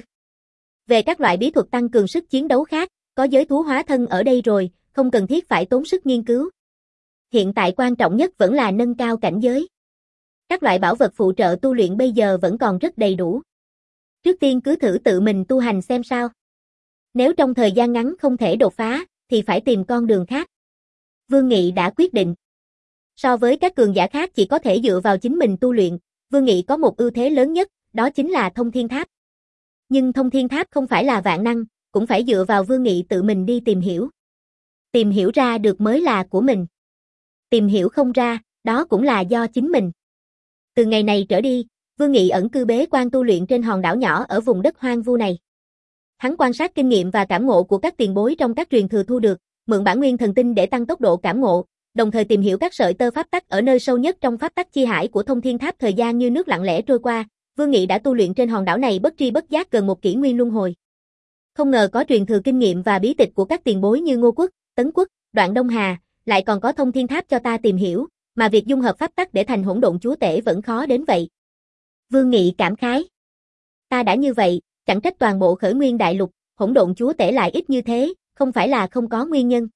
Về các loại bí thuật tăng cường sức chiến đấu khác, có giới thú hóa thân ở đây rồi, không cần thiết phải tốn sức nghiên cứu. Hiện tại quan trọng nhất vẫn là nâng cao cảnh giới. Các loại bảo vật phụ trợ tu luyện bây giờ vẫn còn rất đầy đủ. Trước tiên cứ thử tự mình tu hành xem sao. Nếu trong thời gian ngắn không thể đột phá, thì phải tìm con đường khác. Vương Nghị đã quyết định. So với các cường giả khác chỉ có thể dựa vào chính mình tu luyện, Vương Nghị có một ưu thế lớn nhất, đó chính là thông thiên tháp. Nhưng thông thiên tháp không phải là vạn năng, cũng phải dựa vào Vương Nghị tự mình đi tìm hiểu. Tìm hiểu ra được mới là của mình. Tìm hiểu không ra, đó cũng là do chính mình. Từ ngày này trở đi, Vương Nghị ẩn cư bế quan tu luyện trên hòn đảo nhỏ ở vùng đất hoang vu này. Hắn quan sát kinh nghiệm và cảm ngộ của các tiền bối trong các truyền thừa thu được, mượn bản nguyên thần tinh để tăng tốc độ cảm ngộ, đồng thời tìm hiểu các sợi tơ pháp tắc ở nơi sâu nhất trong pháp tắc chi hải của thông thiên tháp. Thời gian như nước lặng lẽ trôi qua, Vương Nghị đã tu luyện trên hòn đảo này bất tri bất giác gần một kỷ nguyên luân hồi. Không ngờ có truyền thừa kinh nghiệm và bí tịch của các tiền bối như Ngô Quốc, Tấn Quốc, Đoạn Đông Hà, lại còn có thông thiên tháp cho ta tìm hiểu, mà việc dung hợp pháp tắc để thành hỗn độn chúa tể vẫn khó đến vậy. Vương Nghị cảm khái. Ta đã như vậy, chẳng trách toàn bộ Khởi Nguyên Đại Lục, hỗn độn chúa tể lại ít như thế, không phải là không có nguyên nhân.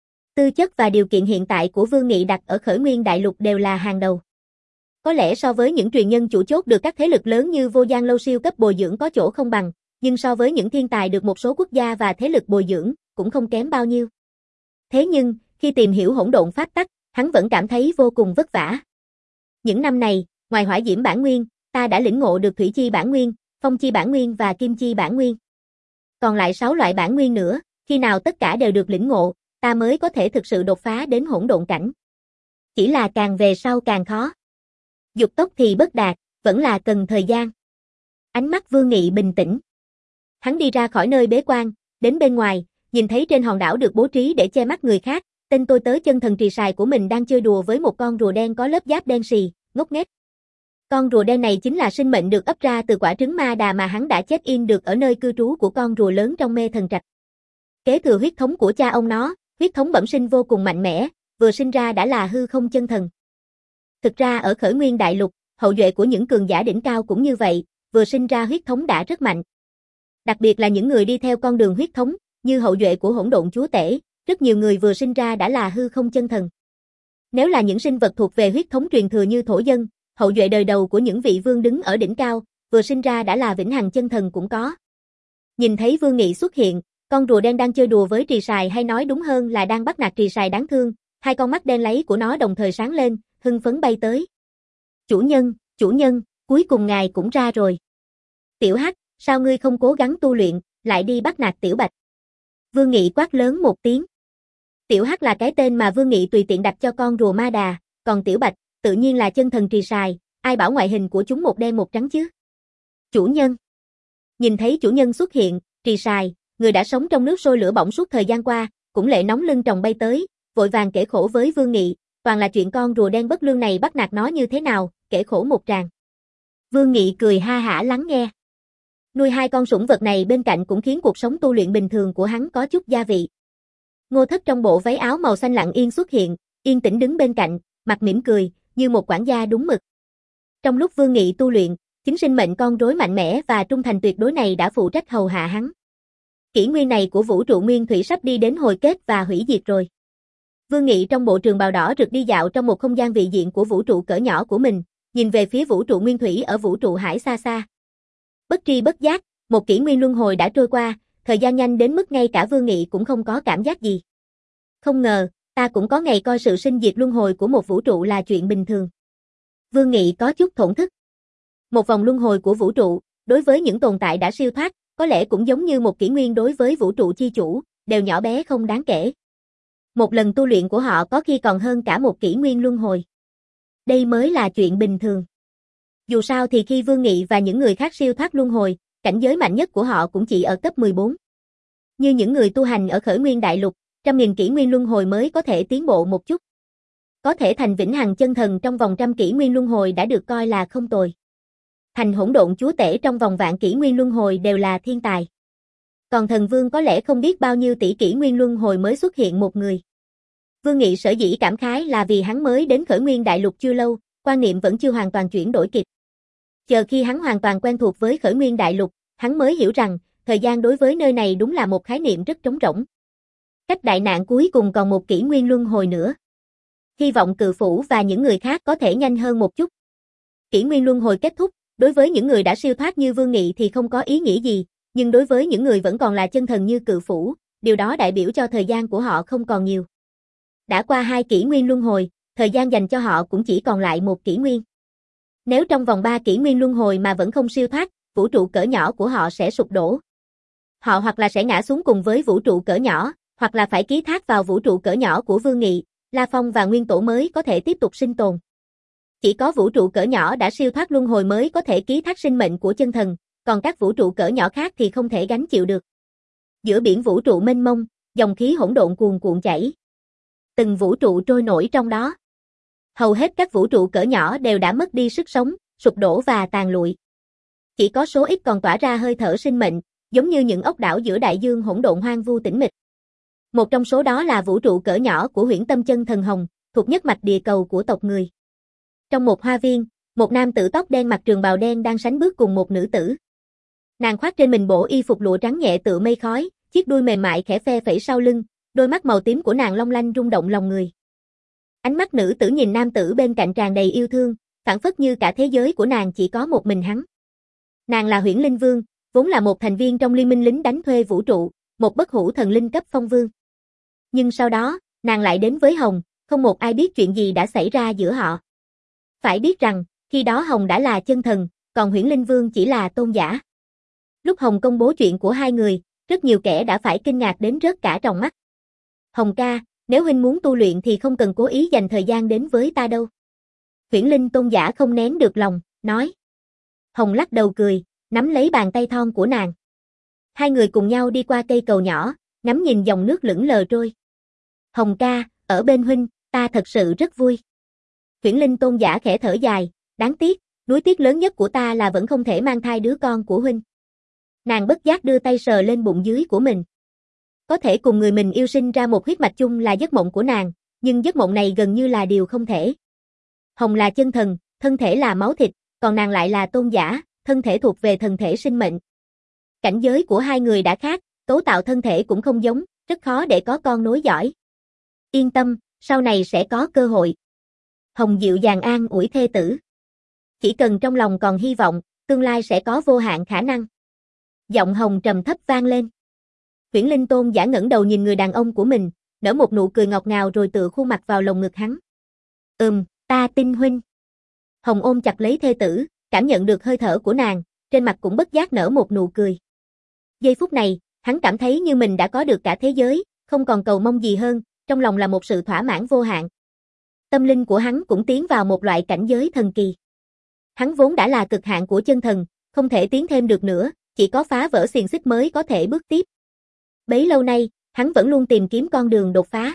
Tư chất và điều kiện hiện tại của Vương Nghị đặt ở Khởi Nguyên Đại Lục đều là hàng đầu. Có lẽ so với những truyền nhân chủ chốt được các thế lực lớn như Vô Gian Lâu siêu cấp bồi dưỡng có chỗ không bằng, nhưng so với những thiên tài được một số quốc gia và thế lực bồi dưỡng, cũng không kém bao nhiêu. Thế nhưng, khi tìm hiểu hỗn độn pháp tắc, hắn vẫn cảm thấy vô cùng vất vả. Những năm này, ngoài hỏa diễm bản nguyên, ta đã lĩnh ngộ được thủy chi bản nguyên, phong chi bản nguyên và kim chi bản nguyên. Còn lại sáu loại bản nguyên nữa, khi nào tất cả đều được lĩnh ngộ, ta mới có thể thực sự đột phá đến hỗn độn cảnh. Chỉ là càng về sau càng khó. Dục tốc thì bất đạt, vẫn là cần thời gian. Ánh mắt Vương Nghị bình tĩnh. Hắn đi ra khỏi nơi bế quan, đến bên ngoài, nhìn thấy trên hòn đảo được bố trí để che mắt người khác, tên tôi tớ chân thần trì sài của mình đang chơi đùa với một con rùa đen có lớp giáp đen xì, ngốc nghếch. Con rùa đen này chính là sinh mệnh được ấp ra từ quả trứng ma đà mà hắn đã check in được ở nơi cư trú của con rùa lớn trong mê thần trạch. Kế thừa huyết thống của cha ông nó, huyết thống bẩm sinh vô cùng mạnh mẽ, vừa sinh ra đã là hư không chân thần. Thực ra ở Khởi Nguyên Đại Lục, hậu duệ của những cường giả đỉnh cao cũng như vậy, vừa sinh ra huyết thống đã rất mạnh. Đặc biệt là những người đi theo con đường huyết thống, như hậu duệ của hỗn độn chúa tể, rất nhiều người vừa sinh ra đã là hư không chân thần. Nếu là những sinh vật thuộc về huyết thống truyền thừa như thổ dân, hậu duệ đời đầu của những vị vương đứng ở đỉnh cao, vừa sinh ra đã là vĩnh hằng chân thần cũng có. Nhìn thấy Vương Nghị xuất hiện, con rùa đen đang chơi đùa với trì sài, hay nói đúng hơn là đang bắt nạt trì sài đáng thương, hai con mắt đen láy của nó đồng thời sáng lên, hưng phấn bay tới. Chủ nhân, chủ nhân, cuối cùng ngài cũng ra rồi. Tiểu Hắc, sao ngươi không cố gắng tu luyện, lại đi bắt nạt Tiểu Bạch? Vương Nghị quát lớn một tiếng. Tiểu Hắc là cái tên mà Vương Nghị tùy tiện đặt cho con rùa ma đà, còn Tiểu Bạch, tự nhiên là chân thần trì sài, ai bảo ngoại hình của chúng một đen một trắng chứ? Chủ nhân. Nhìn thấy chủ nhân xuất hiện, trì sài, người đã sống trong nước sôi lửa bỏng suốt thời gian qua, cũng lệ nóng lưng tròng bay tới, vội vàng kể khổ với Vương Nghị, toàn là chuyện con rùa đen bất lương này bắt nạt nó như thế nào, kể khổ một tràng. Vương Nghị cười ha hả lắng nghe. Nuôi hai con sủng vật này bên cạnh cũng khiến cuộc sống tu luyện bình thường của hắn có chút gia vị. Ngô Thất trong bộ váy áo màu xanh lặng yên xuất hiện, yên tĩnh đứng bên cạnh, mặt mỉm cười, như một quản gia đúng mực. Trong lúc Vương Nghị tu luyện, chính sinh mệnh con rối mạnh mẽ và trung thành tuyệt đối này đã phụ trách hầu hạ hắn. Kỷ nguyên này của vũ trụ nguyên thủy sắp đi đến hồi kết và hủy diệt rồi. Vương Nghị trong bộ trường bào đỏ rực đi dạo trong một không gian vị diện của vũ trụ cỡ nhỏ của mình, nhìn về phía vũ trụ nguyên thủy ở vũ trụ hải xa xa. Bất tri bất giác, một kỷ nguyên luân hồi đã trôi qua, thời gian nhanh đến mức ngay cả Vương Nghị cũng không có cảm giác gì. Không ngờ, ta cũng có ngày coi sự sinh diệt luân hồi của một vũ trụ là chuyện bình thường. Vương Nghị có chút thổn thức. Một vòng luân hồi của vũ trụ, đối với những tồn tại đã siêu thoát, có lẽ cũng giống như một kỷ nguyên đối với vũ trụ chi chủ, đều nhỏ bé không đáng kể. Một lần tu luyện của họ có khi còn hơn cả một kỷ nguyên luân hồi. Đây mới là chuyện bình thường. Dù sao thì khi Vương Nghị và những người khác siêu thoát luân hồi, cảnh giới mạnh nhất của họ cũng chỉ ở cấp mười bốn. Như những người tu hành ở khởi nguyên đại lục, trăm nghìn kỷ nguyên luân hồi mới có thể tiến bộ một chút. Có thể thành vĩnh hằng chân thần trong vòng trăm kỷ nguyên luân hồi đã được coi là không tồi. Thành hỗn độn chúa tể trong vòng vạn kỷ nguyên luân hồi đều là thiên tài. Còn thần vương có lẽ không biết bao nhiêu tỷ kỷ nguyên luân hồi mới xuất hiện một người. Vương Nghị sở dĩ cảm khái là vì hắn mới đến khởi nguyên đại lục chưa lâu, quan niệm vẫn chưa hoàn toàn chuyển đổi kịp. Chờ khi hắn hoàn toàn quen thuộc với khởi nguyên đại lục, hắn mới hiểu rằng, thời gian đối với nơi này đúng là một khái niệm rất trống rỗng. Cách đại nạn cuối cùng còn một kỷ nguyên luân hồi nữa. Hy vọng Cự Phủ và những người khác có thể nhanh hơn một chút. Kỷ nguyên luân hồi kết thúc, đối với những người đã siêu thoát như Vương Nghị thì không có ý nghĩa gì, nhưng đối với những người vẫn còn là chân thần như Cự Phủ, điều đó đại biểu cho thời gian của họ không còn nhiều. Đã qua hai kỷ nguyên luân hồi, thời gian dành cho họ cũng chỉ còn lại một kỷ nguyên. Nếu trong vòng ba kỷ nguyên luân hồi mà vẫn không siêu thoát, vũ trụ cỡ nhỏ của họ sẽ sụp đổ. Họ hoặc là sẽ ngã xuống cùng với vũ trụ cỡ nhỏ, hoặc là phải ký thác vào vũ trụ cỡ nhỏ của Vương Nghị, La Phong và nguyên tổ mới có thể tiếp tục sinh tồn. Chỉ có vũ trụ cỡ nhỏ đã siêu thoát luân hồi mới có thể ký thác sinh mệnh của chân thần, còn các vũ trụ cỡ nhỏ khác thì không thể gánh chịu được. Giữa biển vũ trụ mênh mông, dòng khí hỗn độn cuồn cuộn chảy. Từng vũ trụ trôi nổi trong đó. Hầu hết các vũ trụ cỡ nhỏ đều đã mất đi sức sống, sụp đổ và tàn lụi. Chỉ có số ít còn tỏa ra hơi thở sinh mệnh, giống như những ốc đảo giữa đại dương hỗn độn hoang vu tĩnh mịch. Một trong số đó là vũ trụ cỡ nhỏ của Huyễn Tâm Chân Thần Hồng, thuộc nhất mạch địa cầu của tộc người. Trong một hoa viên, một nam tử tóc đen mặc trường bào đen đang sánh bước cùng một nữ tử. Nàng khoác trên mình bộ y phục lụa trắng nhẹ tựa mây khói, chiếc đuôi mềm mại khẽ phe phẩy sau lưng, đôi mắt màu tím của nàng long lanh rung động lòng người. Ánh mắt nữ tử nhìn nam tử bên cạnh tràn đầy yêu thương, phảng phất như cả thế giới của nàng chỉ có một mình hắn. Nàng là Huyễn Linh Vương, vốn là một thành viên trong liên minh lính đánh thuê vũ trụ, một bất hủ thần linh cấp phong vương. Nhưng sau đó, nàng lại đến với Hồng, không một ai biết chuyện gì đã xảy ra giữa họ. Phải biết rằng, khi đó Hồng đã là chân thần, còn Huyễn Linh Vương chỉ là tôn giả. Lúc Hồng công bố chuyện của hai người, rất nhiều kẻ đã phải kinh ngạc đến rớt cả tròng mắt. Hồng ca, nếu huynh muốn tu luyện thì không cần cố ý dành thời gian đến với ta đâu. Huyễn Linh tôn giả không nén được lòng, nói. Hồng lắc đầu cười, nắm lấy bàn tay thon của nàng. Hai người cùng nhau đi qua cây cầu nhỏ, ngắm nhìn dòng nước lững lờ trôi. Hồng ca, ở bên huynh, ta thật sự rất vui. Huyễn Linh tôn giả khẽ thở dài, đáng tiếc, nuối tiếc lớn nhất của ta là vẫn không thể mang thai đứa con của huynh. Nàng bất giác đưa tay sờ lên bụng dưới của mình. Có thể cùng người mình yêu sinh ra một huyết mạch chung là giấc mộng của nàng, nhưng giấc mộng này gần như là điều không thể. Hồng là chân thần, thân thể là máu thịt, còn nàng lại là tôn giả, thân thể thuộc về thần thể sinh mệnh. Cảnh giới của hai người đã khác, cấu tạo thân thể cũng không giống, rất khó để có con nối dõi. Yên tâm, sau này sẽ có cơ hội. Hồng dịu dàng an ủi thê tử. Chỉ cần trong lòng còn hy vọng, tương lai sẽ có vô hạn khả năng. Giọng Hồng trầm thấp vang lên. Huyễn Linh tôn giả ngẩng đầu nhìn người đàn ông của mình, nở một nụ cười ngọt ngào rồi tựa khuôn mặt vào lồng ngực hắn. Ừm, ta tin huynh. Hồng ôm chặt lấy thê tử, cảm nhận được hơi thở của nàng, trên mặt cũng bất giác nở một nụ cười. Giây phút này, hắn cảm thấy như mình đã có được cả thế giới, không còn cầu mong gì hơn, trong lòng là một sự thỏa mãn vô hạn. Tâm linh của hắn cũng tiến vào một loại cảnh giới thần kỳ. Hắn vốn đã là cực hạn của chân thần, không thể tiến thêm được nữa, chỉ có phá vỡ xiềng xích mới có thể bước tiếp. Bấy lâu nay, hắn vẫn luôn tìm kiếm con đường đột phá.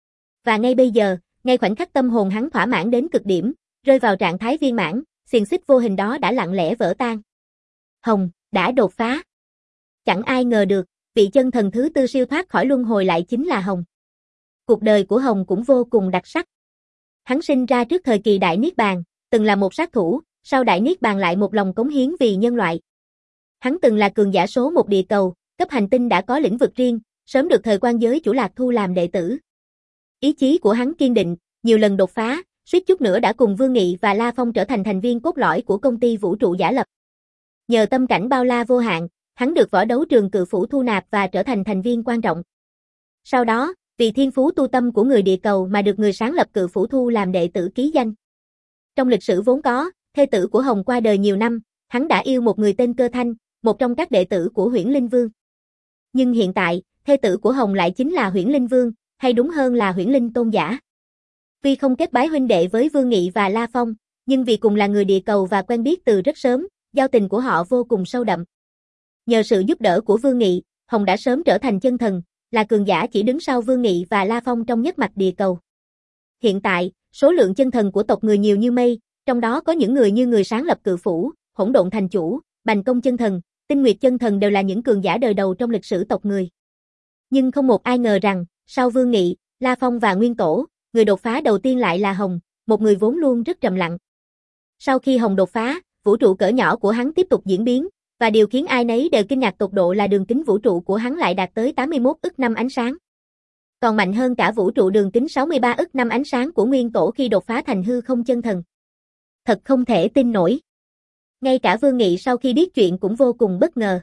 Và ngay bây giờ, ngay khoảnh khắc tâm hồn hắn thỏa mãn đến cực điểm, rơi vào trạng thái viên mãn, xiềng xích vô hình đó đã lặng lẽ vỡ tan. Hồng, đã đột phá. Chẳng ai ngờ được, vị chân thần thứ tư siêu thoát khỏi luân hồi lại chính là Hồng. Cuộc đời của Hồng cũng vô cùng đặc sắc. Hắn sinh ra trước thời kỳ Đại Niết Bàn, từng là một sát thủ, sau Đại Niết Bàn lại một lòng cống hiến vì nhân loại. Hắn từng là cường giả số một địa cầu, cấp hành tinh đã có lĩnh vực riêng, sớm được thời quan giới chủ Lạc thu làm đệ tử. Ý chí của hắn kiên định, nhiều lần đột phá, suýt chút nữa đã cùng Vương Nghị và La Phong trở thành thành viên cốt lõi của công ty vũ trụ giả lập. Nhờ tâm cảnh bao la vô hạn, hắn được võ đấu trường cự phủ thu nạp và trở thành thành viên quan trọng. Sau đó, vì thiên phú tu tâm của người địa cầu mà được người sáng lập cự phủ thu làm đệ tử ký danh. Trong lịch sử vốn có, thê tử của Hồng qua đời nhiều năm, hắn đã yêu một người tên Cơ Thanh, một trong các đệ tử của Huyễn Linh Vương. Nhưng hiện tại, thê tử của Hồng lại chính là Huyễn Linh Vương, hay đúng hơn là Huyễn Linh Tôn giả. Tuy không kết bái huynh đệ với Vương Nghị và La Phong, nhưng vì cùng là người địa cầu và quen biết từ rất sớm, giao tình của họ vô cùng sâu đậm. Nhờ sự giúp đỡ của Vương Nghị, Hồng đã sớm trở thành chân thần, là cường giả chỉ đứng sau Vương Nghị và La Phong trong nhất mạch địa cầu. Hiện tại, số lượng chân thần của tộc người nhiều như mây, trong đó có những người như người sáng lập cự phủ, Hỗn Độn Thành Chủ, Bành Công chân thần, Tinh Nguyệt chân thần đều là những cường giả đời đầu trong lịch sử tộc người. Nhưng không một ai ngờ rằng, sau Vương Nghị, La Phong và Nguyên Tổ, người đột phá đầu tiên lại là Hồng, một người vốn luôn rất trầm lặng. Sau khi Hồng đột phá, vũ trụ cỡ nhỏ của hắn tiếp tục diễn biến, và điều khiến ai nấy đều kinh ngạc tột độ là đường kính vũ trụ của hắn lại đạt tới tám mươi mốt ức năm ánh sáng. Còn mạnh hơn cả vũ trụ đường kính sáu mươi ba ức năm ánh sáng của Nguyên Tổ khi đột phá thành hư không chân thần. Thật không thể tin nổi. Ngay cả Vương Nghị sau khi biết chuyện cũng vô cùng bất ngờ.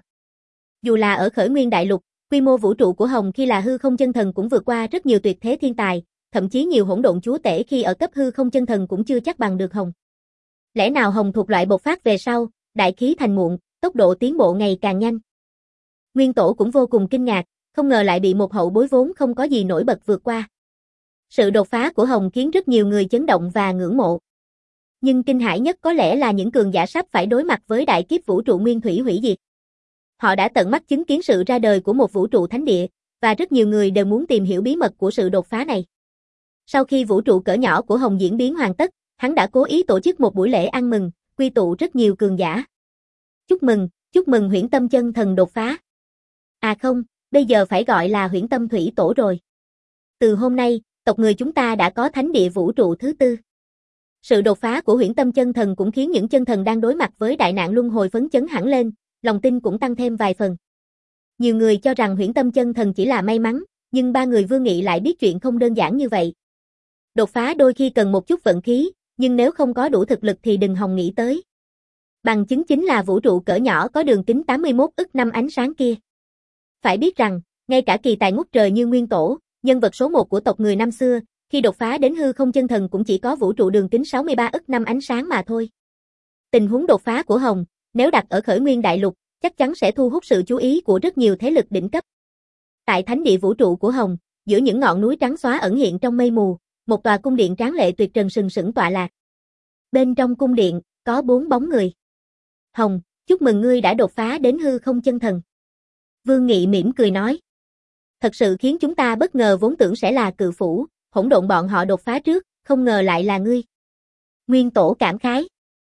Dù là ở khởi nguyên đại lục, quy mô vũ trụ của Hồng khi là hư không chân thần cũng vượt qua rất nhiều tuyệt thế thiên tài, thậm chí nhiều hỗn độn chúa tể khi ở cấp hư không chân thần cũng chưa chắc bằng được Hồng. Lẽ nào Hồng thuộc loại bộc phát về sau, đại khí thành muộn, tốc độ tiến bộ ngày càng nhanh. Nguyên Tổ cũng vô cùng kinh ngạc, không ngờ lại bị một hậu bối vốn không có gì nổi bật vượt qua. Sự đột phá của Hồng khiến rất nhiều người chấn động và ngưỡng mộ. Nhưng kinh hãi nhất có lẽ là những cường giả sắp phải đối mặt với đại kiếp vũ trụ nguyên thủy hủy diệt. Họ đã tận mắt chứng kiến sự ra đời của một vũ trụ thánh địa, và rất nhiều người đều muốn tìm hiểu bí mật của sự đột phá này. Sau khi vũ trụ cỡ nhỏ của Hồng diễn biến hoàn tất, hắn đã cố ý tổ chức một buổi lễ ăn mừng, quy tụ rất nhiều cường giả. Chúc mừng, chúc mừng Huyễn Tâm chân thần đột phá. À không, bây giờ phải gọi là Huyễn Tâm Thủy Tổ rồi. Từ hôm nay, tộc người chúng ta đã có thánh địa vũ trụ thứ tư. Sự đột phá của Huyễn Tâm chân thần cũng khiến những chân thần đang đối mặt với đại nạn luân hồi phấn chấn hẳn lên, lòng tin cũng tăng thêm vài phần. Nhiều người cho rằng Huyễn Tâm chân thần chỉ là may mắn, nhưng ba người Vương Nghị lại biết chuyện không đơn giản như vậy. Đột phá đôi khi cần một chút vận khí, nhưng nếu không có đủ thực lực thì đừng hòng nghĩ tới. Bằng chứng chính là vũ trụ cỡ nhỏ có đường kính tám mươi mốt ức năm ánh sáng kia. Phải biết rằng, ngay cả kỳ tài ngút trời như Nguyên Tổ, nhân vật số một của tộc người năm xưa, khi đột phá đến hư không chân thần cũng chỉ có vũ trụ đường kính sáu mươi ba ức năm ánh sáng mà thôi. Tình huống đột phá của Hồng, nếu đặt ở khởi nguyên đại lục, chắc chắn sẽ thu hút sự chú ý của rất nhiều thế lực đỉnh cấp. Tại thánh địa vũ trụ của Hồng, giữa những ngọn núi trắng xóa ẩn hiện trong mây mù, một tòa cung điện tráng lệ tuyệt trần sừng sững tọa lạc. Bên trong cung điện, có bốn bóng người. Hồng, chúc mừng ngươi đã đột phá đến hư không chân thần. Vương Nghị mỉm cười nói. Thật sự khiến chúng ta bất ngờ, vốn tưởng sẽ là cự phủ, hỗn độn bọn họ đột phá trước, không ngờ lại là ngươi. Nguyên Tổ cảm khái.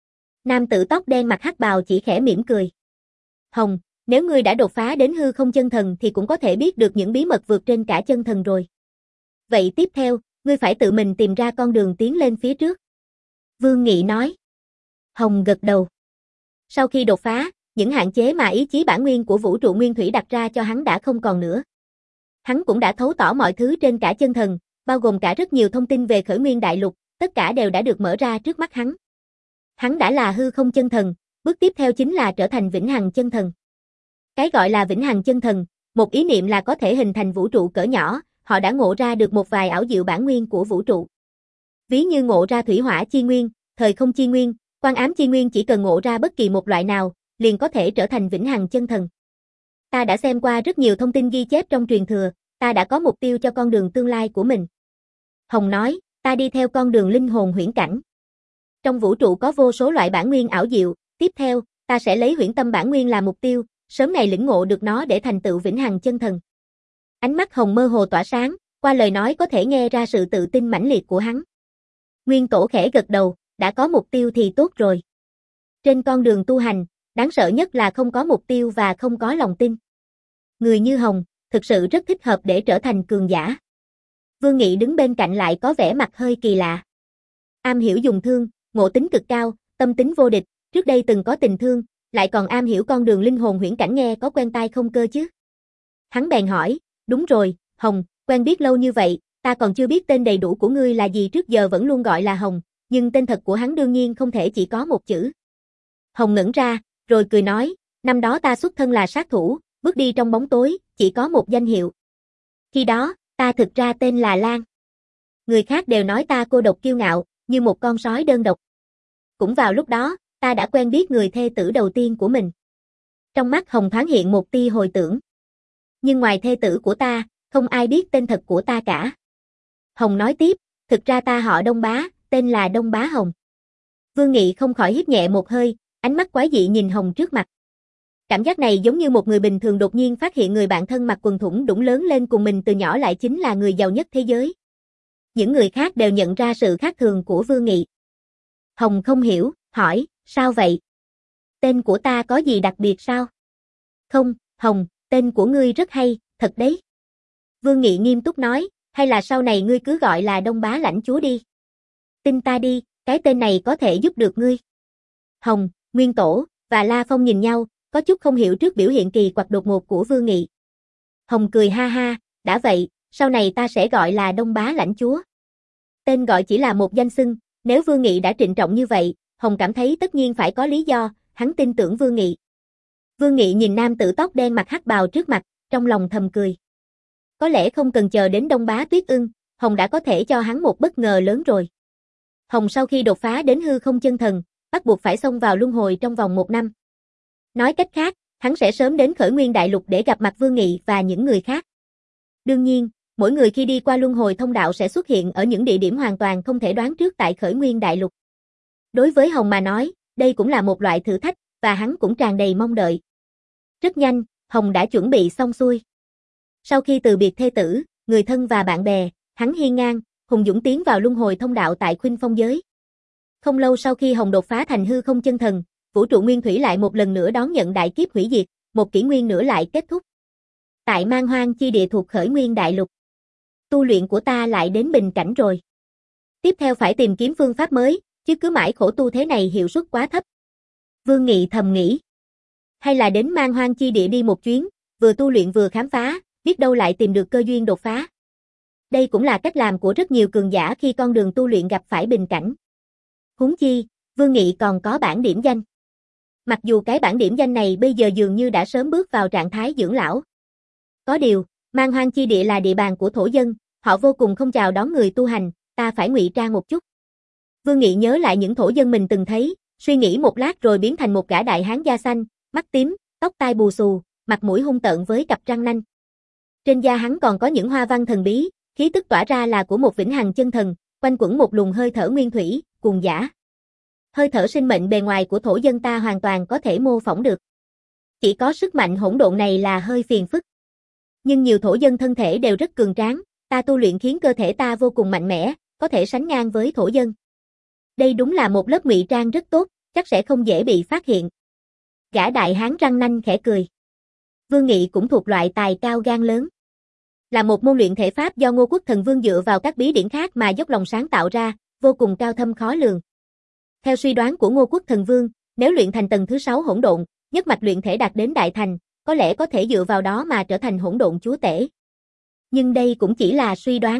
Nam tử tóc đen mặc hắc bào chỉ khẽ mỉm cười. Hồng, nếu ngươi đã đột phá đến hư không chân thần thì cũng có thể biết được những bí mật vượt trên cả chân thần rồi. Vậy tiếp theo, ngươi phải tự mình tìm ra con đường tiến lên phía trước. Vương Nghị nói. Hồng gật đầu. Sau khi đột phá, những hạn chế mà ý chí bản nguyên của vũ trụ nguyên thủy đặt ra cho hắn đã không còn nữa. Hắn cũng đã thấu tỏ mọi thứ trên cả chân thần, bao gồm cả rất nhiều thông tin về khởi nguyên đại lục, tất cả đều đã được mở ra trước mắt hắn. Hắn đã là hư không chân thần, bước tiếp theo chính là trở thành vĩnh hằng chân thần. Cái gọi là vĩnh hằng chân thần, một ý niệm là có thể hình thành vũ trụ cỡ nhỏ, họ đã ngộ ra được một vài ảo diệu bản nguyên của vũ trụ. Ví như ngộ ra thủy hỏa chi nguyên, thời không chi nguyên, quang ám chi nguyên, chỉ cần ngộ ra bất kỳ một loại nào, liền có thể trở thành vĩnh hằng chân thần. Ta đã xem qua rất nhiều thông tin ghi chép trong truyền thừa, ta đã có mục tiêu cho con đường tương lai của mình. Hồng nói, ta đi theo con đường linh hồn huyễn cảnh. Trong vũ trụ có vô số loại bản nguyên ảo diệu, tiếp theo, ta sẽ lấy huyễn tâm bản nguyên làm mục tiêu, sớm ngày lĩnh ngộ được nó để thành tựu vĩnh hằng chân thần. Ánh mắt Hồng mơ hồ tỏa sáng, qua lời nói có thể nghe ra sự tự tin mãnh liệt của hắn. Nguyên Tổ khẽ gật đầu, đã có mục tiêu thì tốt rồi. Trên con đường tu hành, đáng sợ nhất là không có mục tiêu và không có lòng tin. Người như Hồng, thực sự rất thích hợp để trở thành cường giả. Vương Nghị đứng bên cạnh lại có vẻ mặt hơi kỳ lạ. Am hiểu dùng thương, ngộ tính cực cao, tâm tính vô địch, trước đây từng có tình thương, lại còn am hiểu con đường linh hồn huyễn cảnh, nghe có quen tai không cơ chứ? Hắn bèn hỏi, đúng rồi, Hồng, quen biết lâu như vậy, ta còn chưa biết tên đầy đủ của ngươi là gì, trước giờ vẫn luôn gọi là Hồng, nhưng tên thật của hắn đương nhiên không thể chỉ có một chữ. Hồng ngẩn ra, rồi cười nói, năm đó ta xuất thân là sát thủ, bước đi trong bóng tối, chỉ có một danh hiệu. Khi đó, ta thực ra tên là Lan. Người khác đều nói ta cô độc kiêu ngạo, như một con sói đơn độc. Cũng vào lúc đó, ta đã quen biết người thê tử đầu tiên của mình. Trong mắt Hồng thoáng hiện một tia hồi tưởng. Nhưng ngoài thê tử của ta, không ai biết tên thật của ta cả. Hồng nói tiếp, thực ra ta họ Đông Bá, tên là Đông Bá Hồng. Vương Nghị không khỏi hít nhẹ một hơi, ánh mắt quái dị nhìn Hồng trước mặt. Cảm giác này giống như một người bình thường đột nhiên phát hiện người bạn thân mặc quần thủng đũng lớn lên cùng mình từ nhỏ lại chính là người giàu nhất thế giới. Những người khác đều nhận ra sự khác thường của Vương Nghị. Hồng không hiểu, hỏi, sao vậy? Tên của ta có gì đặc biệt sao? Không, Hồng, tên của ngươi rất hay, thật đấy. Vương Nghị nghiêm túc nói, hay là sau này ngươi cứ gọi là Đông Bá lãnh chúa đi. Tin ta đi, cái tên này có thể giúp được ngươi. Hồng, Nguyên Tổ và La Phong nhìn nhau, có chút không hiểu trước biểu hiện kỳ quặc đột ngột của Vương Nghị. Hồng cười ha ha, đã vậy, sau này ta sẽ gọi là Đông Bá lãnh chúa. Tên gọi chỉ là một danh xưng, nếu Vương Nghị đã trịnh trọng như vậy, Hồng cảm thấy tất nhiên phải có lý do, hắn tin tưởng Vương Nghị. Vương Nghị nhìn nam tử tóc đen mặc hắc bào trước mặt, trong lòng thầm cười. Có lẽ không cần chờ đến Đông Bá Tuyết Ưng, Hồng đã có thể cho hắn một bất ngờ lớn rồi. Hồng sau khi đột phá đến hư không chân thần, bắt buộc phải xông vào luân hồi trong vòng một năm. Nói cách khác, hắn sẽ sớm đến Khởi Nguyên Đại Lục để gặp mặt Vương Nghị và những người khác. Đương nhiên, mỗi người khi đi qua luân hồi thông đạo sẽ xuất hiện ở những địa điểm hoàn toàn không thể đoán trước tại Khởi Nguyên Đại Lục. Đối với Hồng mà nói, đây cũng là một loại thử thách, và hắn cũng tràn đầy mong đợi. Rất nhanh, Hồng đã chuẩn bị xong xuôi. Sau khi từ biệt thê tử, người thân và bạn bè, hắn hiên ngang, hùng dũng tiến vào luân hồi thông đạo tại Khuynh Phong giới. Không lâu sau khi Hồng đột phá thành hư không chân thần, vũ trụ nguyên thủy lại một lần nữa đón nhận đại kiếp hủy diệt, một kỷ nguyên nữa lại kết thúc. Tại Man Hoang chi địa thuộc Khởi Nguyên Đại Lục, tu luyện của ta lại đến bình cảnh rồi. Tiếp theo phải tìm kiếm phương pháp mới, chứ cứ mãi khổ tu thế này hiệu suất quá thấp. Vương Nghị thầm nghĩ. Hay là đến Man Hoang chi địa đi một chuyến, vừa tu luyện vừa khám phá, biết đâu lại tìm được cơ duyên đột phá. Đây cũng là cách làm của rất nhiều cường giả khi con đường tu luyện gặp phải bình cảnh. Huống chi, Vương Nghị còn có bảng điểm danh. Mặc dù cái bảng điểm danh này bây giờ dường như đã sớm bước vào trạng thái dưỡng lão. Có điều, Man Hoang chi địa là địa bàn của thổ dân, họ vô cùng không chào đón người tu hành, ta phải ngụy trang một chút. Vương Nghị nhớ lại những thổ dân mình từng thấy, suy nghĩ một lát rồi biến thành một gã đại hán da xanh, mắt tím, tóc tai bù xù, mặt mũi hung tợn với cặp răng nanh. Trên da hắn còn có những hoa văn thần bí, khí tức tỏa ra là của một vĩnh hằng chân thần, quanh quẩn một luồng hơi thở nguyên thủy, cuồng dã. Hơi thở sinh mệnh bề ngoài của thổ dân ta hoàn toàn có thể mô phỏng được. Chỉ có sức mạnh hỗn độn này là hơi phiền phức. Nhưng nhiều thổ dân thân thể đều rất cường tráng, ta tu luyện khiến cơ thể ta vô cùng mạnh mẽ, có thể sánh ngang với thổ dân. Đây đúng là một lớp ngụy trang rất tốt, chắc sẽ không dễ bị phát hiện. Gã đại hán răng nanh khẽ cười. Vương Nghị cũng thuộc loại tài cao gan lớn. Là một môn luyện thể pháp do Ngô Quốc Thần Vương dựa vào các bí điển khác mà dốc lòng sáng tạo ra, vô cùng cao thâm khó lường. Theo suy đoán của Ngô Quốc Thần Vương, nếu luyện thành tầng thứ sáu hỗn độn, nhất mạch luyện thể đạt đến đại thành, có lẽ có thể dựa vào đó mà trở thành hỗn độn chúa tể. Nhưng đây cũng chỉ là suy đoán.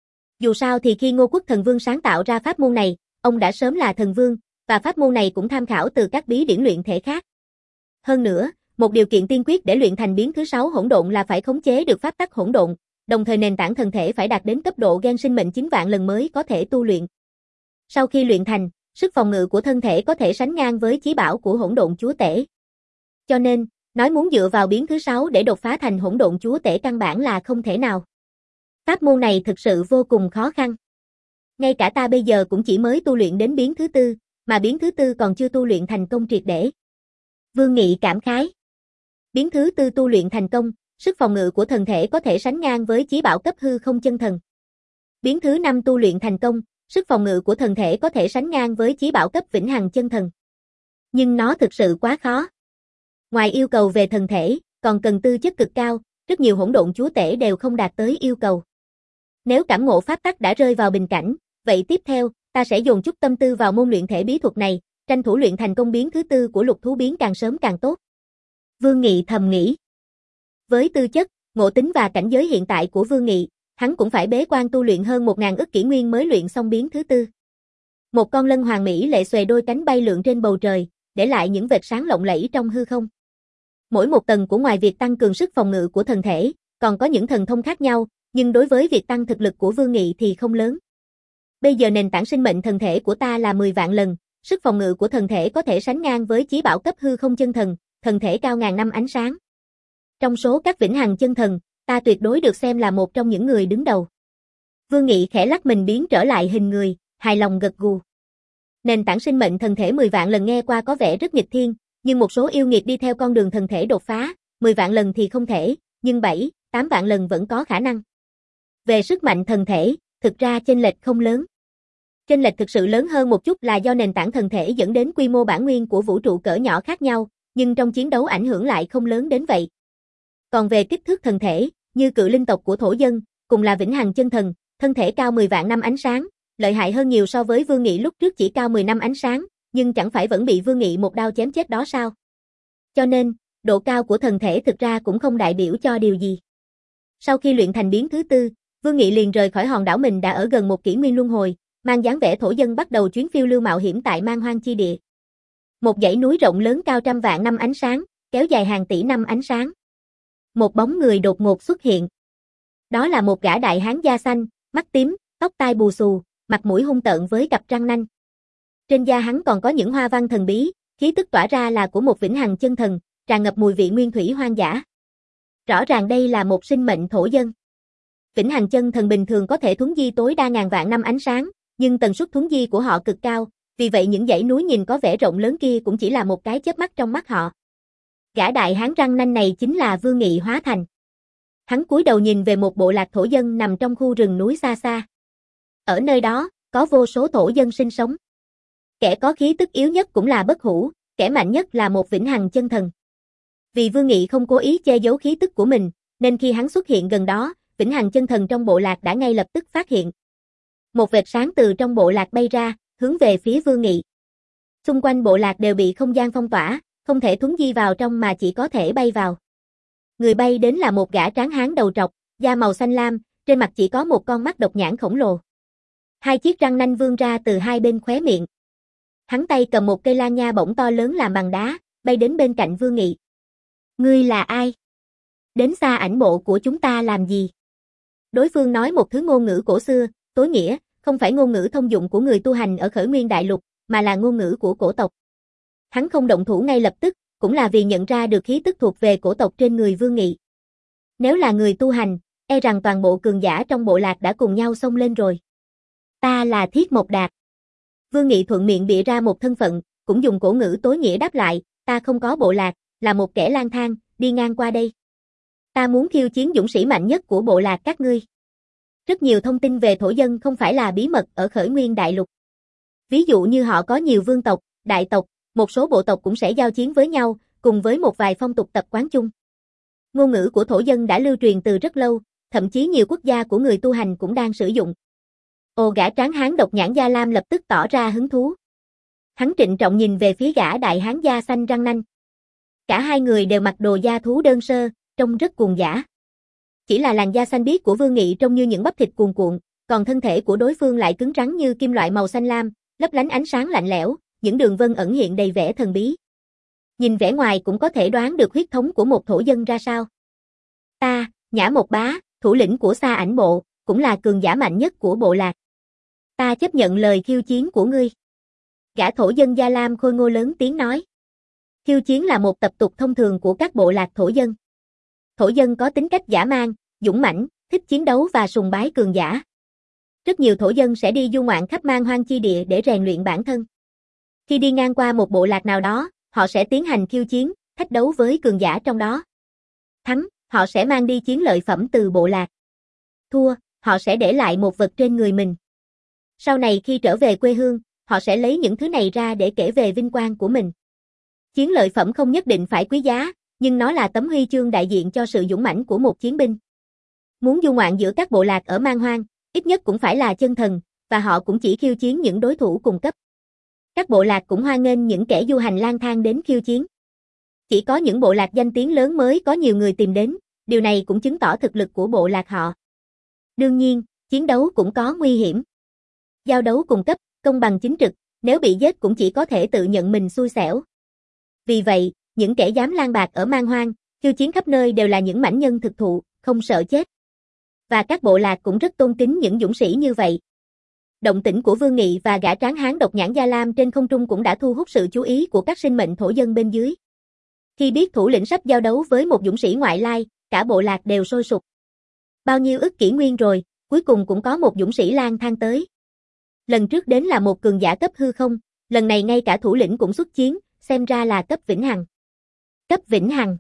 Dù sao thì khi Ngô Quốc Thần Vương sáng tạo ra pháp môn này, ông đã sớm là thần vương, và pháp môn này cũng tham khảo từ các bí điển luyện thể khác. Hơn nữa, một điều kiện tiên quyết để luyện thành biến thứ sáu hỗn độn là phải khống chế được pháp tắc hỗn độn, đồng thời nền tảng thần thể phải đạt đến cấp độ gen sinh mệnh chín vạn lần mới có thể tu luyện. Sau khi luyện thành, sức phòng ngự của thân thể có thể sánh ngang với chí bảo của hỗn độn chúa tể. Cho nên, nói muốn dựa vào biến thứ sáu để đột phá thành hỗn độn chúa tể căn bản là không thể nào. Pháp môn này thực sự vô cùng khó khăn. Ngay cả ta bây giờ cũng chỉ mới tu luyện đến biến thứ tư, mà biến thứ tư còn chưa tu luyện thành công triệt để. Vương Nghị cảm khái. Biến thứ tư tu luyện thành công, sức phòng ngự của thần thể có thể sánh ngang với chí bảo cấp hư không chân thần. Biến thứ năm tu luyện thành công, sức phòng ngự của thần thể có thể sánh ngang với chí bảo cấp vĩnh hằng chân thần. Nhưng nó thực sự quá khó. Ngoài yêu cầu về thần thể, còn cần tư chất cực cao, rất nhiều hỗn độn chúa tể đều không đạt tới yêu cầu. Nếu cảm ngộ pháp tắc đã rơi vào bình cảnh, vậy tiếp theo, ta sẽ dồn chút tâm tư vào môn luyện thể bí thuật này, tranh thủ luyện thành công biến thứ tư của lục thú biến càng sớm càng tốt. Vương Nghị thầm nghĩ. Với tư chất, ngộ tính và cảnh giới hiện tại của Vương Nghị, hắn cũng phải bế quan tu luyện hơn một ngàn ức kỷ nguyên mới luyện xong biến thứ tư. Một con lân hoàng mỹ lệ xuề đôi cánh bay lượn trên bầu trời, để lại những vệt sáng lộng lẫy trong hư không. Mỗi một tầng của ngoài việc tăng cường sức phòng ngự của thần thể, còn có những thần thông khác nhau, nhưng đối với việc tăng thực lực của Vương Nghị thì không lớn. Bây giờ nền tảng sinh mệnh thần thể của ta là mười vạn lần, sức phòng ngự của thần thể có thể sánh ngang với chí bảo cấp hư không chân thần, thần thể cao ngàn năm ánh sáng. Trong số các vĩnh hằng chân thần, ta tuyệt đối được xem là một trong những người đứng đầu. Vương Nghị khẽ lắc mình biến trở lại hình người, hài lòng gật gù. Nền tảng sinh mệnh thần thể mười vạn lần nghe qua có vẻ rất nghịch thiên, nhưng một số yêu nghiệt đi theo con đường thần thể đột phá, mười vạn lần thì không thể, nhưng bảy, tám vạn lần vẫn có khả năng. Về sức mạnh thần thể, thực ra chênh lệch không lớn. Chênh lệch thực sự lớn hơn một chút là do nền tảng thần thể dẫn đến quy mô bản nguyên của vũ trụ cỡ nhỏ khác nhau, nhưng trong chiến đấu ảnh hưởng lại không lớn đến vậy. Còn về kích thước thần thể, như cự linh tộc của thổ dân, cùng là vĩnh hằng chân thần, thân thể cao mười vạn năm ánh sáng, lợi hại hơn nhiều so với Vương Nghị lúc trước chỉ cao mười năm ánh sáng, nhưng chẳng phải vẫn bị Vương Nghị một đao chém chết đó sao? Cho nên, độ cao của thần thể thực ra cũng không đại biểu cho điều gì. Sau khi luyện thành biến thứ tư, Vương Nghị liền rời khỏi hòn đảo mình đã ở gần một kỷ nguyên luân hồi, mang dáng vẻ thổ dân bắt đầu chuyến phiêu lưu mạo hiểm tại Man Hoang chi địa. Một dãy núi rộng lớn cao trăm vạn năm ánh sáng, kéo dài hàng tỷ năm ánh sáng. Một bóng người đột ngột xuất hiện. Đó là một gã đại hán da xanh, mắt tím, tóc tai bù xù, mặt mũi hung tợn với cặp răng nanh. Trên da hắn còn có những hoa văn thần bí, khí tức tỏa ra là của một vĩnh hằng chân thần, tràn ngập mùi vị nguyên thủy hoang dã. Rõ ràng đây là một sinh mệnh thổ dân. Vĩnh hằng chân thần bình thường có thể thuấn di tối đa ngàn vạn năm ánh sáng, nhưng tần suất thuấn di của họ cực cao, vì vậy những dãy núi nhìn có vẻ rộng lớn kia cũng chỉ là một cái chớp mắt trong mắt họ. Gã đại hán răng nanh này chính là Vương Nghị hóa thành. Hắn cúi đầu nhìn về một bộ lạc thổ dân nằm trong khu rừng núi xa xa. Ở nơi đó, có vô số thổ dân sinh sống. Kẻ có khí tức yếu nhất cũng là bất hủ, kẻ mạnh nhất là một vĩnh hằng chân thần. Vì Vương Nghị không cố ý che giấu khí tức của mình, nên khi hắn xuất hiện gần đó, vĩnh hằng chân thần trong bộ lạc đã ngay lập tức phát hiện. Một vệt sáng từ trong bộ lạc bay ra, hướng về phía Vương Nghị. Xung quanh bộ lạc đều bị không gian phong tỏa, không thể thuấn di vào trong mà chỉ có thể bay vào. Người bay đến là một gã tráng hán đầu trọc, da màu xanh lam, trên mặt chỉ có một con mắt độc nhãn khổng lồ. Hai chiếc răng nanh vươn ra từ hai bên khóe miệng. Hắn tay cầm một cây lan nha bổng to lớn làm bằng đá, bay đến bên cạnh Vương Nghị. Ngươi là ai? Đến xa ảnh bộ của chúng ta làm gì? Đối phương nói một thứ ngôn ngữ cổ xưa, tối nghĩa, không phải ngôn ngữ thông dụng của người tu hành ở Khởi Nguyên Đại Lục, mà là ngôn ngữ của cổ tộc. Hắn không động thủ ngay lập tức, cũng là vì nhận ra được khí tức thuộc về cổ tộc trên người Vương Nghị. Nếu là người tu hành, e rằng toàn bộ cường giả trong bộ lạc đã cùng nhau xông lên rồi. Ta là Thiết Mộc Đạt. Vương Nghị thuận miệng bịa ra một thân phận, cũng dùng cổ ngữ tối nghĩa đáp lại, ta không có bộ lạc, là một kẻ lang thang, đi ngang qua đây. Ta muốn khiêu chiến dũng sĩ mạnh nhất của bộ lạc các ngươi. Rất nhiều thông tin về thổ dân không phải là bí mật ở Khởi Nguyên Đại Lục. Ví dụ như họ có nhiều vương tộc, đại tộc, một số bộ tộc cũng sẽ giao chiến với nhau, cùng với một vài phong tục tập quán chung. Ngôn ngữ của thổ dân đã lưu truyền từ rất lâu, thậm chí nhiều quốc gia của người tu hành cũng đang sử dụng. Ồ, gã tráng hán độc nhãn da lam lập tức tỏ ra hứng thú. Hắn trịnh trọng nhìn về phía gã đại hán da xanh răng nanh. Cả hai người đều mặc đồ da thú đơn sơ, trông rất cuồng dã. Chỉ là làn da xanh biếc của Vương Nghị trông như những bắp thịt cuồn cuộn, còn thân thể của đối phương lại cứng rắn như kim loại màu xanh lam, lấp lánh ánh sáng lạnh lẽo, những đường vân ẩn hiện đầy vẻ thần bí. Nhìn vẻ ngoài cũng có thể đoán được huyết thống của một thổ dân ra sao. Ta, Nhã Mộc Bá, thủ lĩnh của Sa Ảnh Bộ, cũng là cường giả mạnh nhất của bộ lạc. Ta chấp nhận lời khiêu chiến của ngươi. Gã thổ dân da lam khôi ngô lớn tiếng nói. Khiêu chiến là một tập tục thông thường của các bộ lạc thổ dân. Thổ dân có tính cách dã man, dũng mãnh, thích chiến đấu và sùng bái cường giả. Rất nhiều thổ dân sẽ đi du ngoạn khắp Man Hoang chi địa để rèn luyện bản thân. Khi đi ngang qua một bộ lạc nào đó, họ sẽ tiến hành khiêu chiến, thách đấu với cường giả trong đó. Thắng, họ sẽ mang đi chiến lợi phẩm từ bộ lạc. Thua, họ sẽ để lại một vật trên người mình. Sau này khi trở về quê hương, họ sẽ lấy những thứ này ra để kể về vinh quang của mình. Chiến lợi phẩm không nhất định phải quý giá, nhưng nó là tấm huy chương đại diện cho sự dũng mãnh của một chiến binh. Muốn du ngoạn giữa các bộ lạc ở Man Hoang, ít nhất cũng phải là chân thần, và họ cũng chỉ khiêu chiến những đối thủ cùng cấp. Các bộ lạc cũng hoan nghênh những kẻ du hành lang thang đến khiêu chiến. Chỉ có những bộ lạc danh tiếng lớn mới có nhiều người tìm đến, điều này cũng chứng tỏ thực lực của bộ lạc họ. Đương nhiên, chiến đấu cũng có nguy hiểm. Giao đấu cùng cấp, công bằng chính trực, nếu bị giết cũng chỉ có thể tự nhận mình xui xẻo. Vì vậy, những kẻ dám lang bạc ở Man Hoang, khiêu chiến khắp nơi đều là những mãnh nhân thực thụ, không sợ chết. Và các bộ lạc cũng rất tôn kính những dũng sĩ như vậy. Động tĩnh của Vương Nghị và gã tráng hán độc nhãn Gia Lam trên không trung cũng đã thu hút sự chú ý của các sinh mệnh thổ dân bên dưới. Khi biết thủ lĩnh sắp giao đấu với một dũng sĩ ngoại lai, cả bộ lạc đều sôi sục. Bao nhiêu ức kỷ nguyên rồi, cuối cùng cũng có một dũng sĩ lang thang tới. Lần trước đến là một cường giả cấp hư không, lần này ngay cả thủ lĩnh cũng xuất chiến, xem ra là cấp vĩnh hằng. Cấp vĩnh hằng.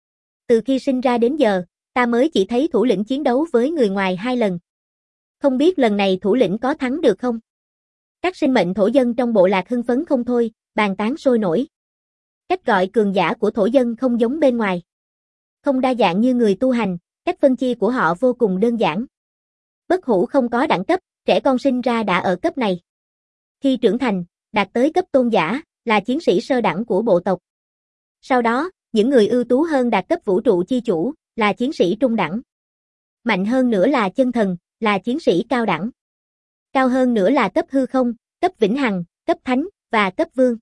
Từ khi sinh ra đến giờ, ta mới chỉ thấy thủ lĩnh chiến đấu với người ngoài hai lần. Không biết lần này thủ lĩnh có thắng được không? Các sinh mệnh thổ dân trong bộ lạc hưng phấn không thôi, bàn tán sôi nổi. Cách gọi cường giả của thổ dân không giống bên ngoài. Không đa dạng như người tu hành, cách phân chia của họ vô cùng đơn giản. Bất hủ không có đẳng cấp, trẻ con sinh ra đã ở cấp này. Khi trưởng thành, đạt tới cấp tôn giả, là chiến sĩ sơ đẳng của bộ tộc. Sau đó, những người ưu tú hơn đạt cấp vũ trụ chi chủ, là chiến sĩ trung đẳng. Mạnh hơn nữa là chân thần, là chiến sĩ cao đẳng. Cao hơn nữa là cấp hư không, cấp vĩnh hằng, cấp thánh, và cấp vương.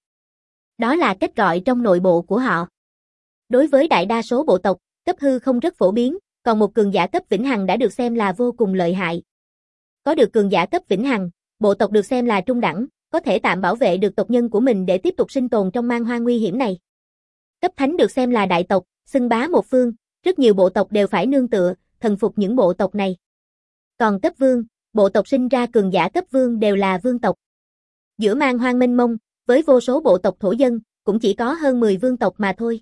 Đó là cách gọi trong nội bộ của họ. Đối với đại đa số bộ tộc, cấp hư không rất phổ biến, còn một cường giả cấp vĩnh hằng đã được xem là vô cùng lợi hại. Có được cường giả cấp vĩnh hằng, bộ tộc được xem là trung đẳng, có thể tạm bảo vệ được tộc nhân của mình để tiếp tục sinh tồn trong man hoang nguy hiểm này. Cấp thánh được xem là đại tộc, xưng bá một phương, rất nhiều bộ tộc đều phải nương tựa, thần phục những bộ tộc này. Còn cấp vương, bộ tộc sinh ra cường giả cấp vương đều là vương tộc. Giữa man hoang mênh mông, với vô số bộ tộc thổ dân, cũng chỉ có hơn mười vương tộc mà thôi.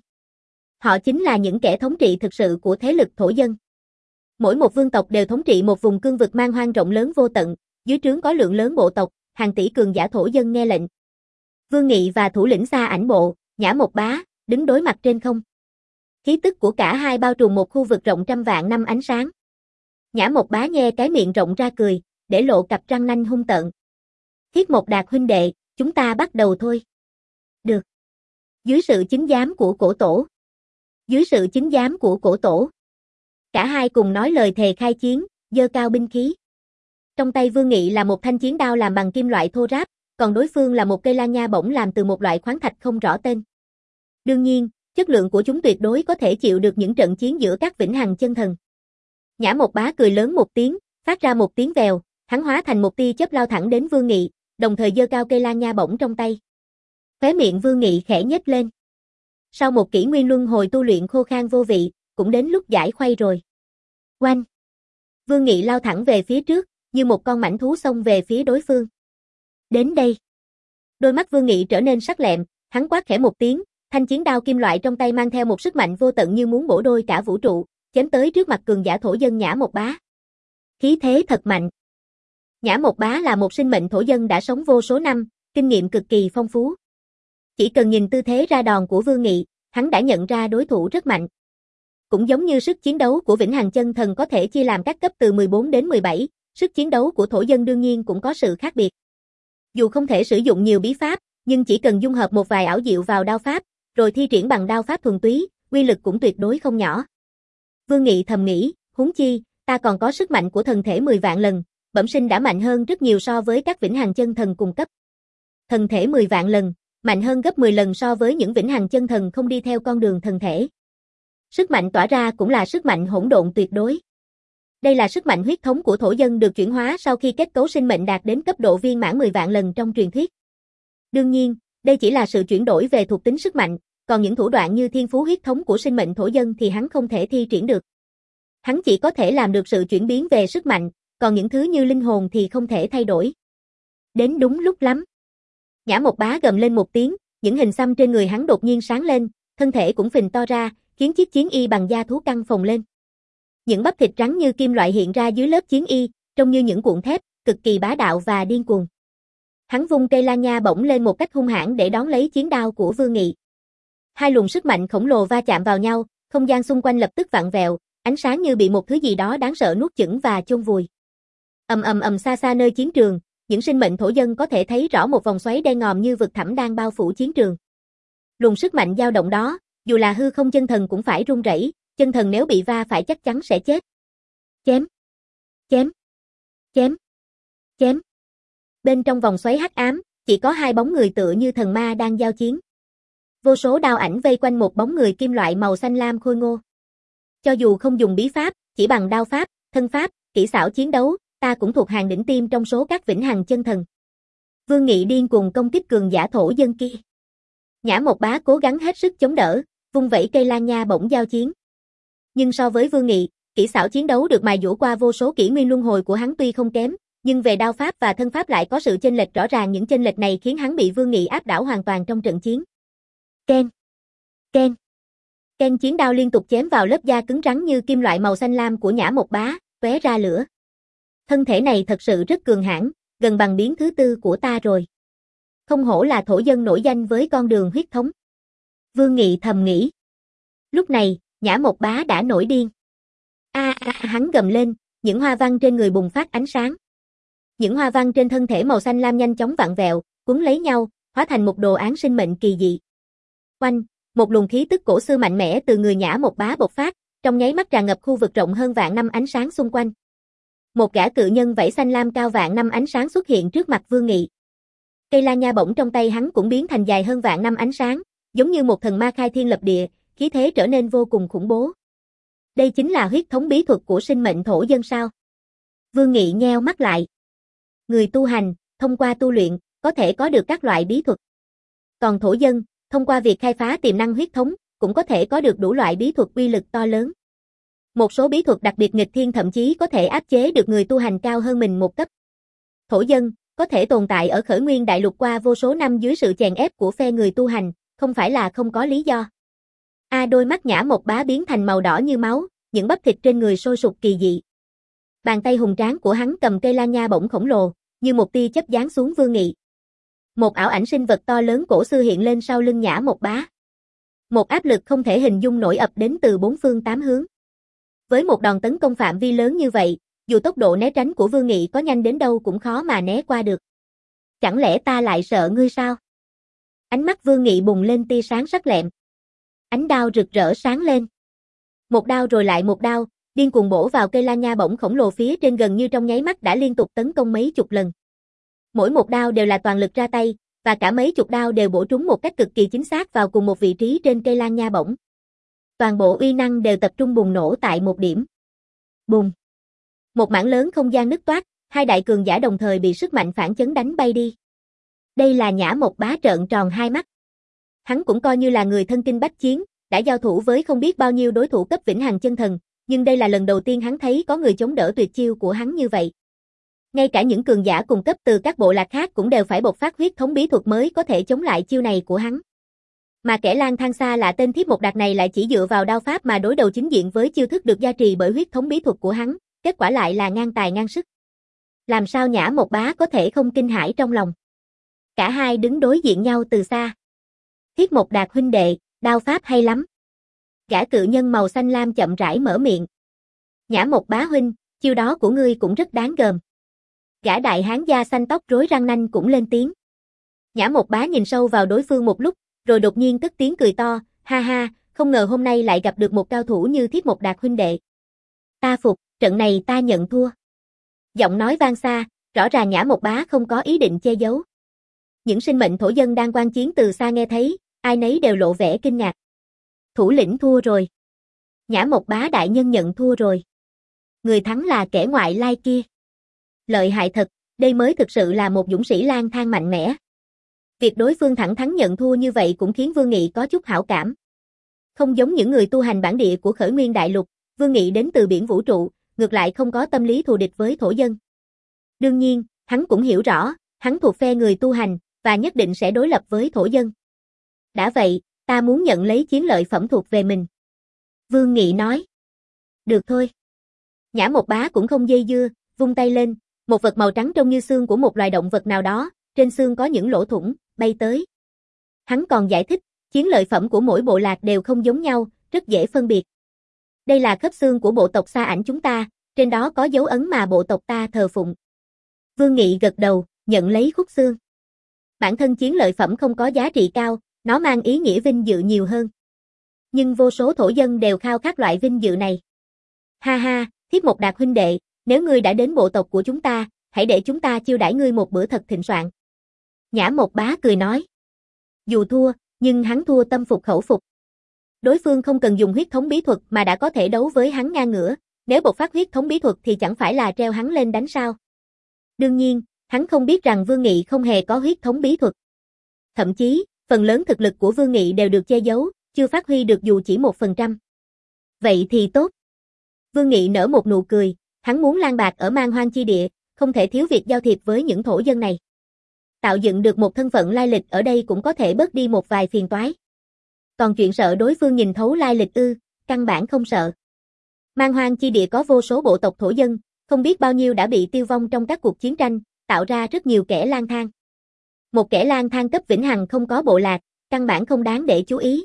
Họ chính là những kẻ thống trị thực sự của thế lực thổ dân. Mỗi một vương tộc đều thống trị một vùng cương vực man hoang rộng lớn vô tận, dưới trướng có lượng lớn bộ tộc, hàng tỷ cường giả thổ dân nghe lệnh. Vương Nghị và thủ lĩnh Sa Ảnh Bộ, Nhã Một Bá, đứng đối mặt trên không. Khí tức của cả hai bao trùm một khu vực rộng trăm vạn năm ánh sáng. Nhã Một Bá nhe cái miệng rộng ra cười, để lộ cặp răng nanh hung tợn. Thiết Một Đạt huynh đệ, chúng ta bắt đầu thôi. Được. Dưới sự chứng giám của cổ tổ. Dưới sự chứng giám của cổ tổ. Cả hai cùng nói lời thề khai chiến, giơ cao binh khí. Trong tay Vương Nghị là một thanh chiến đao làm bằng kim loại thô ráp, còn đối phương là một cây lan nha bổng làm từ một loại khoáng thạch không rõ tên. Đương nhiên, chất lượng của chúng tuyệt đối có thể chịu được những trận chiến giữa các vĩnh hằng chân thần. Nhã Một Bá cười lớn một tiếng, phát ra một tiếng vèo, hắn hóa thành một tia chớp lao thẳng đến Vương Nghị, đồng thời giơ cao cây lan nha bổng trong tay. Khóe miệng Vương Nghị khẽ nhếch lên. Sau một kỷ nguyên luân hồi tu luyện khô khan vô vị, cũng đến lúc giải khuây rồi. Oanh! Vương Nghị lao thẳng về phía trước, như một con mãnh thú xông về phía đối phương. Đến đây! Đôi mắt Vương Nghị trở nên sắc lẹm, hắn quát khẽ một tiếng, thanh chiến đao kim loại trong tay mang theo một sức mạnh vô tận như muốn bổ đôi cả vũ trụ, chém tới trước mặt cường giả thổ dân Nhã Một Bá. Khí thế thật mạnh. Nhã Một Bá là một sinh mệnh thổ dân đã sống vô số năm, kinh nghiệm cực kỳ phong phú. Chỉ cần nhìn tư thế ra đòn của Vương Nghị, hắn đã nhận ra đối thủ rất mạnh. Cũng giống như sức chiến đấu của vĩnh hằng chân thần có thể chia làm các cấp từ mười bốn đến mười bảy, sức chiến đấu của thổ dân đương nhiên cũng có sự khác biệt. Dù không thể sử dụng nhiều bí pháp, nhưng chỉ cần dung hợp một vài ảo diệu vào đao pháp, rồi thi triển bằng đao pháp thuần túy, uy lực cũng tuyệt đối không nhỏ. Vương Nghị thầm nghĩ, huống chi, ta còn có sức mạnh của thần thể mười vạn lần, bẩm sinh đã mạnh hơn rất nhiều so với các vĩnh hằng chân thần cùng cấp. Thần thể mười vạn lần, mạnh hơn gấp mười lần so với những vĩnh hằng chân thần không đi theo con đường thần thể. Sức mạnh tỏa ra cũng là sức mạnh hỗn độn tuyệt đối. Đây là sức mạnh huyết thống của thổ dân được chuyển hóa sau khi kết cấu sinh mệnh đạt đến cấp độ viên mãn mười vạn lần trong truyền thuyết. Đương nhiên, đây chỉ là sự chuyển đổi về thuộc tính sức mạnh, còn những thủ đoạn như thiên phú huyết thống của sinh mệnh thổ dân thì hắn không thể thi triển được. Hắn chỉ có thể làm được sự chuyển biến về sức mạnh, còn những thứ như linh hồn thì không thể thay đổi. Đến đúng lúc lắm. Nhã Một Bá gầm lên một tiếng, những hình xăm trên người hắn đột nhiên sáng lên, thân thể cũng phình to ra, khiến chiếc chiến y bằng da thú căng phồng lên. Những bắp thịt trắng như kim loại hiện ra dưới lớp chiến y, trông như những cuộn thép, cực kỳ bá đạo và điên cuồng. Hắn vung cây lan nha bổng lên một cách hung hãn để đón lấy chiến đao của Vương Nghị. Hai luồng sức mạnh khổng lồ va chạm vào nhau, không gian xung quanh lập tức vặn vẹo, ánh sáng như bị một thứ gì đó đáng sợ nuốt chửng và chôn vùi. Ầm ầm ầm xa xa nơi chiến trường, những sinh mệnh thổ dân có thể thấy rõ một vòng xoáy đen ngòm như vực thẳm đang bao phủ chiến trường. Luồng sức mạnh dao động đó, dù là hư không chân thần cũng phải run rẩy, chân thần nếu bị va phải chắc chắn sẽ chết. Chém, chém, Chém. Chém. Bên trong vòng xoáy hắc ám, chỉ có hai bóng người tựa như thần ma đang giao chiến. Vô số đao ảnh vây quanh một bóng người kim loại màu xanh lam khôi ngô. Cho dù không dùng bí pháp, chỉ bằng đao pháp, thân pháp, kỹ xảo chiến đấu, ta cũng thuộc hàng đỉnh tiêm trong số các vĩnh hằng chân thần. Vương Nghị điên cuồng công kích cường giả thổ dân kia. Nhã Mộc Bá cố gắng hết sức chống đỡ, vung vẩy cây lan nha bổng giao chiến. Nhưng so với Vương Nghị, kỹ xảo chiến đấu được mài dũa qua vô số kỷ nguyên luân hồi của hắn tuy không kém, nhưng về đao pháp và thân pháp lại có sự chênh lệch rõ ràng, những chênh lệch này khiến hắn bị Vương Nghị áp đảo hoàn toàn trong trận chiến. Ken, ken, ken, chiến đao liên tục chém vào lớp da cứng rắn như kim loại màu xanh lam của Nhã Mộc Bá, tóe ra lửa. Thân thể này thật sự rất cường hãn, gần bằng biến thứ tư của ta rồi. Không hổ là thổ dân nổi danh với con đường huyết thống. Vương Nghị thầm nghĩ. Lúc này, Nhã Mộc Bá đã nổi điên. A à, à, hắn gầm lên, những hoa văn trên người bùng phát ánh sáng. Những hoa văn trên thân thể màu xanh lam nhanh chóng vặn vẹo, cuốn lấy nhau, hóa thành một đồ án sinh mệnh kỳ dị. Oanh, một luồng khí tức cổ xưa mạnh mẽ từ người Nhã Mộc Bá bộc phát, trong nháy mắt tràn ngập khu vực rộng hơn vạn năm ánh sáng xung quanh. Một gã cự nhân vảy xanh lam cao vạn năm ánh sáng xuất hiện trước mặt Vương Nghị. Cây lan nha bổng trong tay hắn cũng biến thành dài hơn vạn năm ánh sáng, giống như một thần ma khai thiên lập địa, khí thế trở nên vô cùng khủng bố. Đây chính là huyết thống bí thuật của sinh mệnh thổ dân sao? Vương Nghị nheo mắt lại. Người tu hành, thông qua tu luyện, có thể có được các loại bí thuật. Còn thổ dân, thông qua việc khai phá tiềm năng huyết thống, cũng có thể có được đủ loại bí thuật uy lực to lớn. Một số bí thuật đặc biệt nghịch thiên thậm chí có thể áp chế được người tu hành cao hơn mình một cấp. Thổ dân, có thể tồn tại ở khởi nguyên đại lục qua vô số năm dưới sự chèn ép của phe người tu hành, không phải là không có lý do. A đôi mắt Nhã Mộc Bá biến thành màu đỏ như máu, những bắp thịt trên người sôi sục kỳ dị. Bàn tay hùng tráng của hắn cầm cây lan nha bổng khổng lồ, như một tia chớp giáng xuống Vương Nghị. Một ảo ảnh sinh vật to lớn cổ xưa hiện lên sau lưng Nhã Mộc Bá. Một áp lực không thể hình dung nổi ập đến từ bốn phương tám hướng. Với một đòn tấn công phạm vi lớn như vậy, dù tốc độ né tránh của Vương Nghị có nhanh đến đâu cũng khó mà né qua được. Chẳng lẽ ta lại sợ ngươi sao? Ánh mắt Vương Nghị bùng lên tia sáng sắc lẹm. Ánh đao rực rỡ sáng lên. Một đao rồi lại một đao, điên cuồng bổ vào cây lan nha bổng khổng lồ phía trên, gần như trong nháy mắt đã liên tục tấn công mấy chục lần. Mỗi một đao đều là toàn lực ra tay, và cả mấy chục đao đều bổ trúng một cách cực kỳ chính xác vào cùng một vị trí trên cây lan nha bổng. Toàn bộ uy năng đều tập trung bùng nổ tại một điểm. Bùng. Một mảng lớn không gian nứt toát, hai đại cường giả đồng thời bị sức mạnh phản chấn đánh bay đi. Đây là Nhã Mộc Bá trợn tròn hai mắt. Hắn cũng coi như là người thân kinh bách chiến, đã giao thủ với không biết bao nhiêu đối thủ cấp vĩnh hằng chân thần, nhưng đây là lần đầu tiên hắn thấy có người chống đỡ tuyệt chiêu của hắn như vậy. Ngay cả những cường giả cùng cấp từ các bộ lạc khác cũng đều phải bộc phát huyết thống bí thuật mới có thể chống lại chiêu này của hắn. Mà kẻ lang thang xa lạ tên Thiếp Mộc Đạt này lại chỉ dựa vào đao pháp mà đối đầu chính diện với chiêu thức được gia trì bởi huyết thống bí thuật của hắn, kết quả lại là ngang tài ngang sức. Làm sao Nhã Mộc Bá có thể không kinh hãi trong lòng? Cả hai đứng đối diện nhau từ xa. Thiếp Mộc Đạt huynh đệ, đao pháp hay lắm. Gã cự nhân màu xanh lam chậm rãi mở miệng. Nhã Mộc Bá huynh, chiêu đó của ngươi cũng rất đáng gờm. Gã đại hán da xanh tóc rối răng nanh cũng lên tiếng. Nhã Mộc Bá nhìn sâu vào đối phương một lúc, rồi đột nhiên cất tiếng cười to, ha ha, không ngờ hôm nay lại gặp được một cao thủ như Thiếp Mộc Đạt huynh đệ. Ta phục, trận này ta nhận thua. Giọng nói vang xa, rõ ràng Nhã Mộc Bá không có ý định che giấu. Những sinh mệnh thổ dân đang quan chiến từ xa nghe thấy, ai nấy đều lộ vẻ kinh ngạc. Thủ lĩnh thua rồi. Nhã Mộc Bá đại nhân nhận thua rồi. Người thắng là kẻ ngoại lai kia. Lợi hại thật, đây mới thực sự là một dũng sĩ lang thang mạnh mẽ. Việc đối phương thẳng thắn nhận thua như vậy cũng khiến Vương Nghị có chút hảo cảm. Không giống những người tu hành bản địa của khởi nguyên đại lục, Vương Nghị đến từ biển vũ trụ, ngược lại không có tâm lý thù địch với thổ dân. Đương nhiên, hắn cũng hiểu rõ, hắn thuộc phe người tu hành, và nhất định sẽ đối lập với thổ dân. Đã vậy, ta muốn nhận lấy chiến lợi phẩm thuộc về mình. Vương Nghị nói. Được thôi. Nhã Mộc Bá cũng không dây dưa, vung tay lên, một vật màu trắng trông như xương của một loài động vật nào đó, trên xương có những lỗ thủng, bay tới. Hắn còn giải thích, chiến lợi phẩm của mỗi bộ lạc đều không giống nhau, rất dễ phân biệt. Đây là khớp xương của bộ tộc Sa Ảnh chúng ta, trên đó có dấu ấn mà bộ tộc ta thờ phụng. Vương Nghị gật đầu, nhận lấy khúc xương. Bản thân chiến lợi phẩm không có giá trị cao, nó mang ý nghĩa vinh dự nhiều hơn. Nhưng vô số thổ dân đều khao khát loại vinh dự này. Ha ha, Thiếp Mộc Đạt huynh đệ, Nếu ngươi đã đến bộ tộc của chúng ta, hãy để chúng ta chiêu đãi ngươi một bữa thật thịnh soạn. Nhã Mộc Bá cười nói. Dù thua, nhưng hắn thua tâm phục khẩu phục. Đối phương không cần dùng huyết thống bí thuật mà đã có thể đấu với hắn ngang ngửa, nếu bộc phát huyết thống bí thuật thì chẳng phải là treo hắn lên đánh sao. Đương nhiên, hắn không biết rằng Vương Nghị không hề có huyết thống bí thuật. Thậm chí, phần lớn thực lực của Vương Nghị đều được che giấu, chưa phát huy được dù chỉ một phần trăm. Vậy thì tốt. Vương Nghị nở một nụ cười, hắn muốn lang bạc ở Man Hoang chi địa, không thể thiếu việc giao thiệp với những thổ dân này. Tạo dựng được một thân phận lai lịch ở đây cũng có thể bớt đi một vài phiền toái. Còn chuyện sợ đối phương nhìn thấu lai lịch ư, căn bản không sợ. Man Hoang chi địa có vô số bộ tộc thổ dân, không biết bao nhiêu đã bị tiêu vong trong các cuộc chiến tranh, tạo ra rất nhiều kẻ lang thang. Một kẻ lang thang cấp vĩnh hằng không có bộ lạc, căn bản không đáng để chú ý.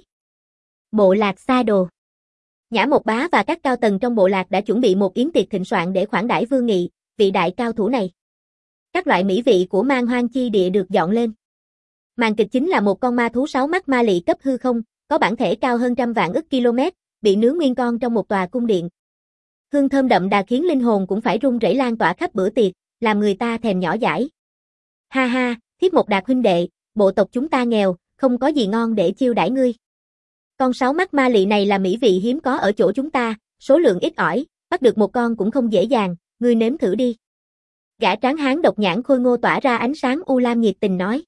Bộ lạc Sa Đồ. Nhã Mộc Bá và các cao tầng trong bộ lạc đã chuẩn bị một yến tiệc thịnh soạn để khoản đãi Vương Nghị, vị đại cao thủ này. Các loại mỹ vị của Man Hoang chi địa được dọn lên. Màn kịch chính là một con ma thú sáu mắt ma lị cấp hư không, có bản thể cao hơn trăm vạn ức km, bị nướng nguyên con trong một tòa cung điện. Hương thơm đậm đà khiến linh hồn cũng phải run rẩy lan tỏa khắp bữa tiệc, làm người ta thèm nhỏ dãi. Ha ha, Thiết Mộc Đạt huynh đệ, bộ tộc chúng ta nghèo, không có gì ngon để chiêu đãi ngươi. Con sáu mắt ma lị này là mỹ vị hiếm có ở chỗ chúng ta, số lượng ít ỏi, bắt được một con cũng không dễ dàng, ngươi nếm thử đi. Gã tráng hán độc nhãn khôi ngô tỏa ra ánh sáng u lam nhiệt tình nói.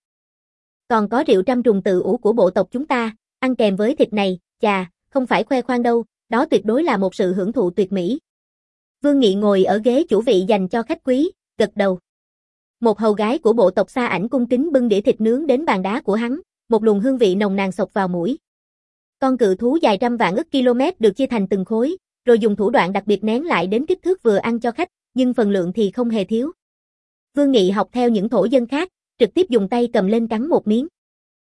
Còn có rượu trăm trùng tự ủ của bộ tộc chúng ta, ăn kèm với thịt này, chà, không phải khoe khoang đâu, đó tuyệt đối là một sự hưởng thụ tuyệt mỹ. Vương Nghị ngồi ở ghế chủ vị dành cho khách quý, gật đầu. Một hầu gái của bộ tộc Sa Ảnh cung kính bưng đĩa thịt nướng đến bàn đá của hắn, một luồng hương vị nồng nàn xộc vào mũi. Con cự thú dài trăm vạn ức km được chia thành từng khối, rồi dùng thủ đoạn đặc biệt nén lại đến kích thước vừa ăn cho khách, nhưng phần lượng thì không hề thiếu. Vương Nghị học theo những thổ dân khác, trực tiếp dùng tay cầm lên cắn một miếng.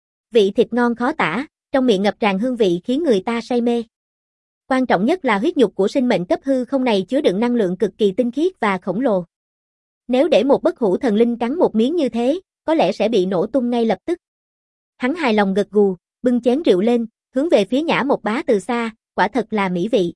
Vị thịt ngon khó tả, trong miệng ngập tràn hương vị khiến người ta say mê. Quan trọng nhất là huyết nhục của sinh mệnh cấp hư không này chứa đựng năng lượng cực kỳ tinh khiết và khổng lồ. Nếu để một bất hủ thần linh cắn một miếng như thế, có lẽ sẽ bị nổ tung ngay lập tức. Hắn hài lòng gật gù, bưng chén rượu lên, hướng về phía Nhã Mộc Bá từ xa, quả thật là mỹ vị.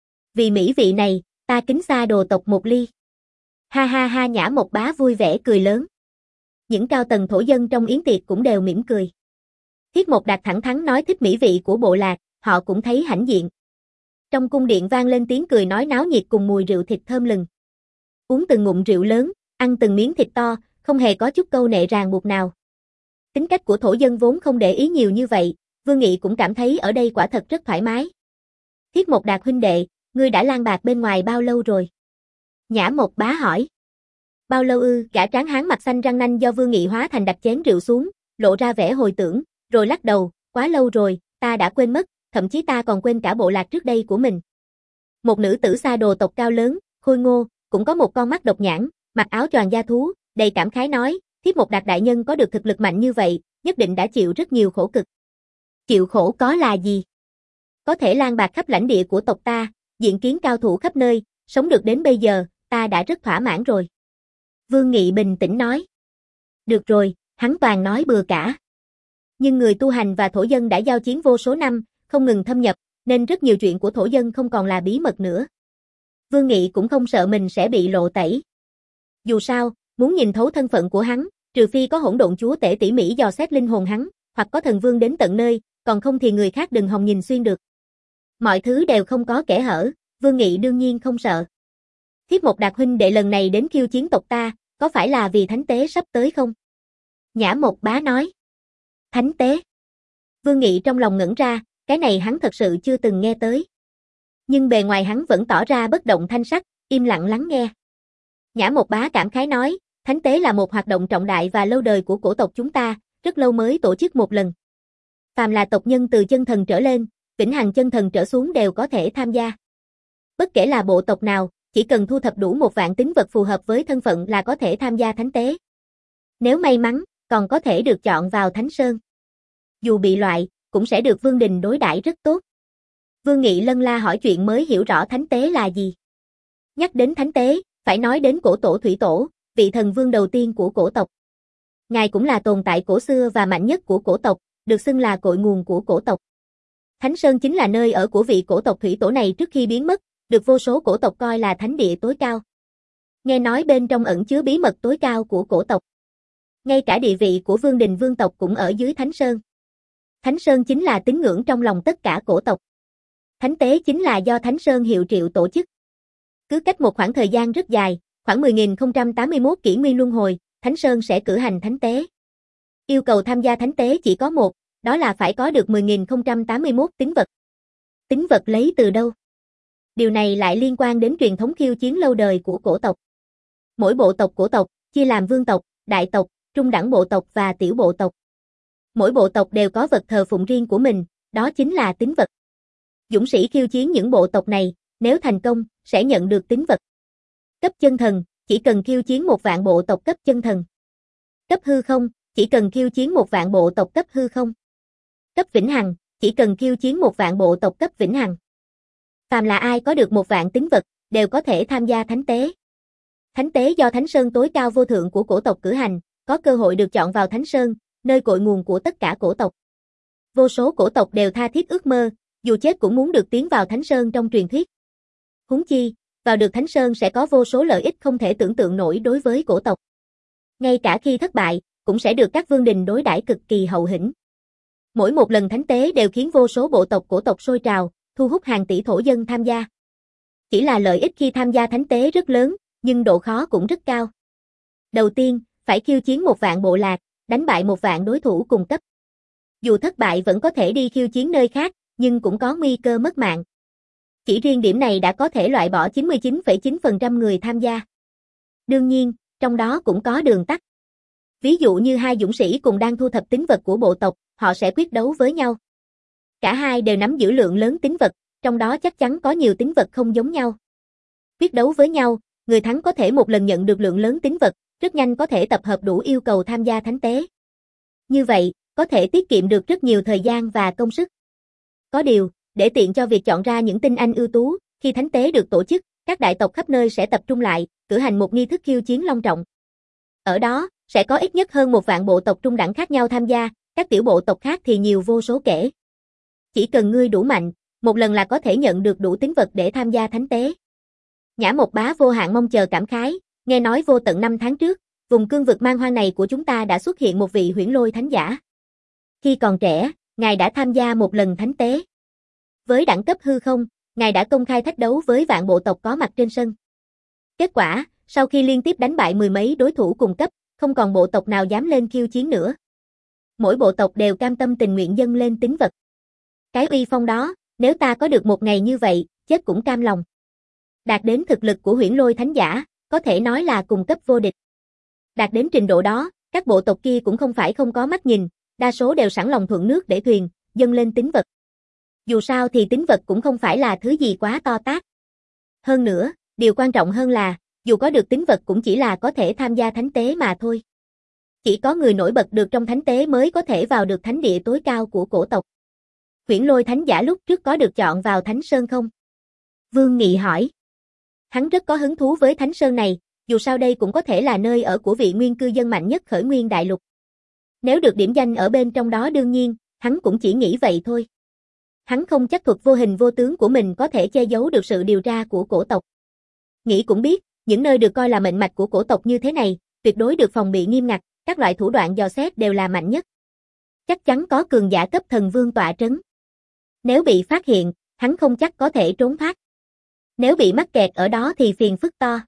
Vì mỹ vị này, ta kính Sa Đồ tộc một ly. Ha ha ha, Nhã Mộc Bá vui vẻ cười lớn. Những cao tầng thổ dân trong yến tiệc cũng đều mỉm cười. Thiết Mộc Đạt thẳng thắn nói thích mỹ vị của bộ lạc, họ cũng thấy hãnh diện. Trong cung điện vang lên tiếng cười nói náo nhiệt cùng mùi rượu thịt thơm lừng. Uống từng ngụm rượu lớn, ăn từng miếng thịt to, không hề có chút câu nệ ràng buộc nào. Tính cách của thổ dân vốn không để ý nhiều như vậy, Vương Nghị cũng cảm thấy ở đây quả thật rất thoải mái. Thiết Mộc Đạt huynh đệ, ngươi đã lang bạc bên ngoài bao lâu rồi? Nhã Mộc Bá hỏi. Bao lâu ư? Gã tráng hán mặt xanh răng nanh do Vương Nghị hóa thành đặt chén rượu xuống, lộ ra vẻ hồi tưởng, rồi lắc đầu, quá lâu rồi, ta đã quên mất, thậm chí ta còn quên cả bộ lạc trước đây của mình. Một nữ tử Sa Đồ tộc cao lớn, khôi ngô, cũng có một con mắt độc nhãn, mặc áo choàng da thú, đầy cảm khái nói, Thiết Mộc Đạt đại nhân có được thực lực mạnh như vậy, nhất định đã chịu rất nhiều khổ cực. Chịu khổ có là gì? Có thể lang bạc khắp lãnh địa của tộc ta, diện kiến cao thủ khắp nơi, sống được đến bây giờ, ta đã rất thỏa mãn rồi. Vương Nghị bình tĩnh nói. Được rồi, hắn toàn nói bừa cả. Nhưng người tu hành và thổ dân đã giao chiến vô số năm, không ngừng thâm nhập, nên rất nhiều chuyện của thổ dân không còn là bí mật nữa. Vương Nghị cũng không sợ mình sẽ bị lộ tẩy. Dù sao, muốn nhìn thấu thân phận của hắn, trừ phi có hỗn độn chúa tể tỉ mỉ dò xét linh hồn hắn, hoặc có thần vương đến tận nơi, còn không thì người khác đừng hòng nhìn xuyên được. Mọi thứ đều không có kẽ hở, Vương Nghị đương nhiên không sợ. Thiết Mộc Đạt huynh đệ lần này đến khiêu chiến tộc ta, có phải là vì thánh tế sắp tới không? Nhã Mộc Bá nói. Thánh tế? Vương Nghị trong lòng ngẩn ra, cái này hắn thật sự chưa từng nghe tới. Nhưng bề ngoài hắn vẫn tỏ ra bất động thanh sắc, im lặng lắng nghe. Nhã Mộc Bá cảm khái nói, thánh tế là một hoạt động trọng đại và lâu đời của cổ tộc chúng ta, rất lâu mới tổ chức một lần. Phàm là tộc nhân từ chân thần trở lên, vĩnh hằng chân thần trở xuống đều có thể tham gia. Bất kể là bộ tộc nào, chỉ cần thu thập đủ một vạn tín vật phù hợp với thân phận là có thể tham gia thánh tế. Nếu may mắn, còn có thể được chọn vào Thánh Sơn. Dù bị loại, cũng sẽ được Vương Đình đối đãi rất tốt. Vương Nghị lân la hỏi chuyện mới hiểu rõ thánh tế là gì. Nhắc đến thánh tế, phải nói đến cổ tổ Thủy Tổ, vị thần vương đầu tiên của cổ tộc. Ngài cũng là tồn tại cổ xưa và mạnh nhất của cổ tộc, được xưng là cội nguồn của cổ tộc. Thánh Sơn chính là nơi ở của vị cổ tộc Thủy Tổ này trước khi biến mất, được vô số cổ tộc coi là thánh địa tối cao. Nghe nói bên trong ẩn chứa bí mật tối cao của cổ tộc. Ngay cả địa vị của vương đình vương tộc cũng ở dưới Thánh Sơn. Thánh Sơn chính là tín ngưỡng trong lòng tất cả cổ tộc. Thánh tế chính là do Thánh Sơn hiệu triệu tổ chức. Cứ cách một khoảng thời gian rất dài, khoảng mười nghìn không trăm tám mươi mốt kỷ nguyên luân hồi, Thánh Sơn sẽ cử hành thánh tế. Yêu cầu tham gia thánh tế chỉ có một, đó là phải có được mười nghìn không trăm tám mươi mốt tín vật. Tín vật lấy từ đâu? Điều này lại liên quan đến truyền thống khiêu chiến lâu đời của cổ tộc. Mỗi bộ tộc cổ tộc chia làm vương tộc, đại tộc, trung đẳng bộ tộc và tiểu bộ tộc. Mỗi bộ tộc đều có vật thờ phụng riêng của mình, đó chính là tín vật. Dũng sĩ khiêu chiến những bộ tộc này, nếu thành công, sẽ nhận được tín vật. Cấp chân thần, chỉ cần khiêu chiến một vạn bộ tộc cấp chân thần. Cấp hư không, chỉ cần khiêu chiến một vạn bộ tộc cấp hư không. Cấp vĩnh hằng, chỉ cần khiêu chiến một vạn bộ tộc cấp vĩnh hằng. Phàm là ai có được một vạn tín vật, đều có thể tham gia thánh tế. Thánh tế do Thánh Sơn tối cao vô thượng của cổ tộc cử hành, có cơ hội được chọn vào Thánh Sơn, nơi cội nguồn của tất cả cổ tộc. Vô số cổ tộc đều tha thiết ước mơ, dù chết cũng muốn được tiến vào Thánh Sơn trong truyền thuyết. Huống chi, vào được Thánh Sơn sẽ có vô số lợi ích không thể tưởng tượng nổi đối với cổ tộc. Ngay cả khi thất bại, cũng sẽ được các vương đình đối đãi cực kỳ hậu hĩnh. Mỗi một lần thánh tế đều khiến vô số bộ tộc cổ tộc sôi trào, thu hút hàng tỷ thổ dân tham gia. Chỉ là lợi ích khi tham gia thánh tế rất lớn, nhưng độ khó cũng rất cao. Đầu tiên, phải khiêu chiến một vạn bộ lạc, đánh bại một vạn đối thủ cùng cấp. Dù thất bại vẫn có thể đi khiêu chiến nơi khác, nhưng cũng có nguy cơ mất mạng. Chỉ riêng điểm này đã có thể loại bỏ chín mươi chín phẩy chín phần trăm người tham gia. Đương nhiên, trong đó cũng có đường tắt. Ví dụ như hai dũng sĩ cùng đang thu thập tín vật của bộ tộc, họ sẽ quyết đấu với nhau. Cả hai đều nắm giữ lượng lớn tín vật, trong đó chắc chắn có nhiều tín vật không giống nhau. Quyết đấu với nhau, người thắng có thể một lần nhận được lượng lớn tín vật, rất nhanh có thể tập hợp đủ yêu cầu tham gia thánh tế. Như vậy, có thể tiết kiệm được rất nhiều thời gian và công sức. Có điều, để tiện cho việc chọn ra những tinh anh ưu tú, khi thánh tế được tổ chức, các đại tộc khắp nơi sẽ tập trung lại, cử hành một nghi thức khiêu chiến long trọng. Ở đó, sẽ có ít nhất hơn một vạn bộ tộc trung đẳng khác nhau tham gia, các tiểu bộ tộc khác thì nhiều vô số kể. Chỉ cần ngươi đủ mạnh, một lần là có thể nhận được đủ tín vật để tham gia thánh tế. Nhã Mộc Bá vô hạn mong chờ cảm khái, nghe nói vô tận năm tháng trước, vùng cương vực man hoang này của chúng ta đã xuất hiện một vị huyễn lôi thánh giả. Khi còn trẻ, ngài đã tham gia một lần thánh tế. Với đẳng cấp hư không, ngài đã công khai thách đấu với vạn bộ tộc có mặt trên sân. Kết quả, sau khi liên tiếp đánh bại mười mấy đối thủ cùng cấp, không còn bộ tộc nào dám lên khiêu chiến nữa. Mỗi bộ tộc đều cam tâm tình nguyện dâng lên tín vật. Cái uy phong đó, nếu ta có được một ngày như vậy, chết cũng cam lòng. Đạt đến thực lực của huyễn lôi thánh giả, có thể nói là cùng cấp vô địch. Đạt đến trình độ đó, các bộ tộc kia cũng không phải không có mắt nhìn, đa số đều sẵn lòng thuận nước để thuyền, dâng lên tín vật. Dù sao thì tín vật cũng không phải là thứ gì quá to tát. Hơn nữa, điều quan trọng hơn là, dù có được tín vật cũng chỉ là có thể tham gia thánh tế mà thôi. Chỉ có người nổi bật được trong thánh tế mới có thể vào được thánh địa tối cao của cổ tộc. Huyễn lôi thánh giả lúc trước có được chọn vào Thánh Sơn không? Vương Nghị hỏi. Hắn rất có hứng thú với Thánh Sơn này, dù sao đây cũng có thể là nơi ở của vị nguyên cư dân mạnh nhất khởi nguyên đại lục. Nếu được điểm danh ở bên trong đó đương nhiên, hắn cũng chỉ nghĩ vậy thôi. Hắn không chắc thuật vô hình vô tướng của mình có thể che giấu được sự điều tra của cổ tộc. Nghĩ cũng biết, những nơi được coi là mệnh mạch của cổ tộc như thế này, tuyệt đối được phòng bị nghiêm ngặt, các loại thủ đoạn dò xét đều là mạnh nhất. Chắc chắn có cường giả cấp thần vương tọa trấn. Nếu bị phát hiện, hắn không chắc có thể trốn thoát. Nếu bị mắc kẹt ở đó thì phiền phức to.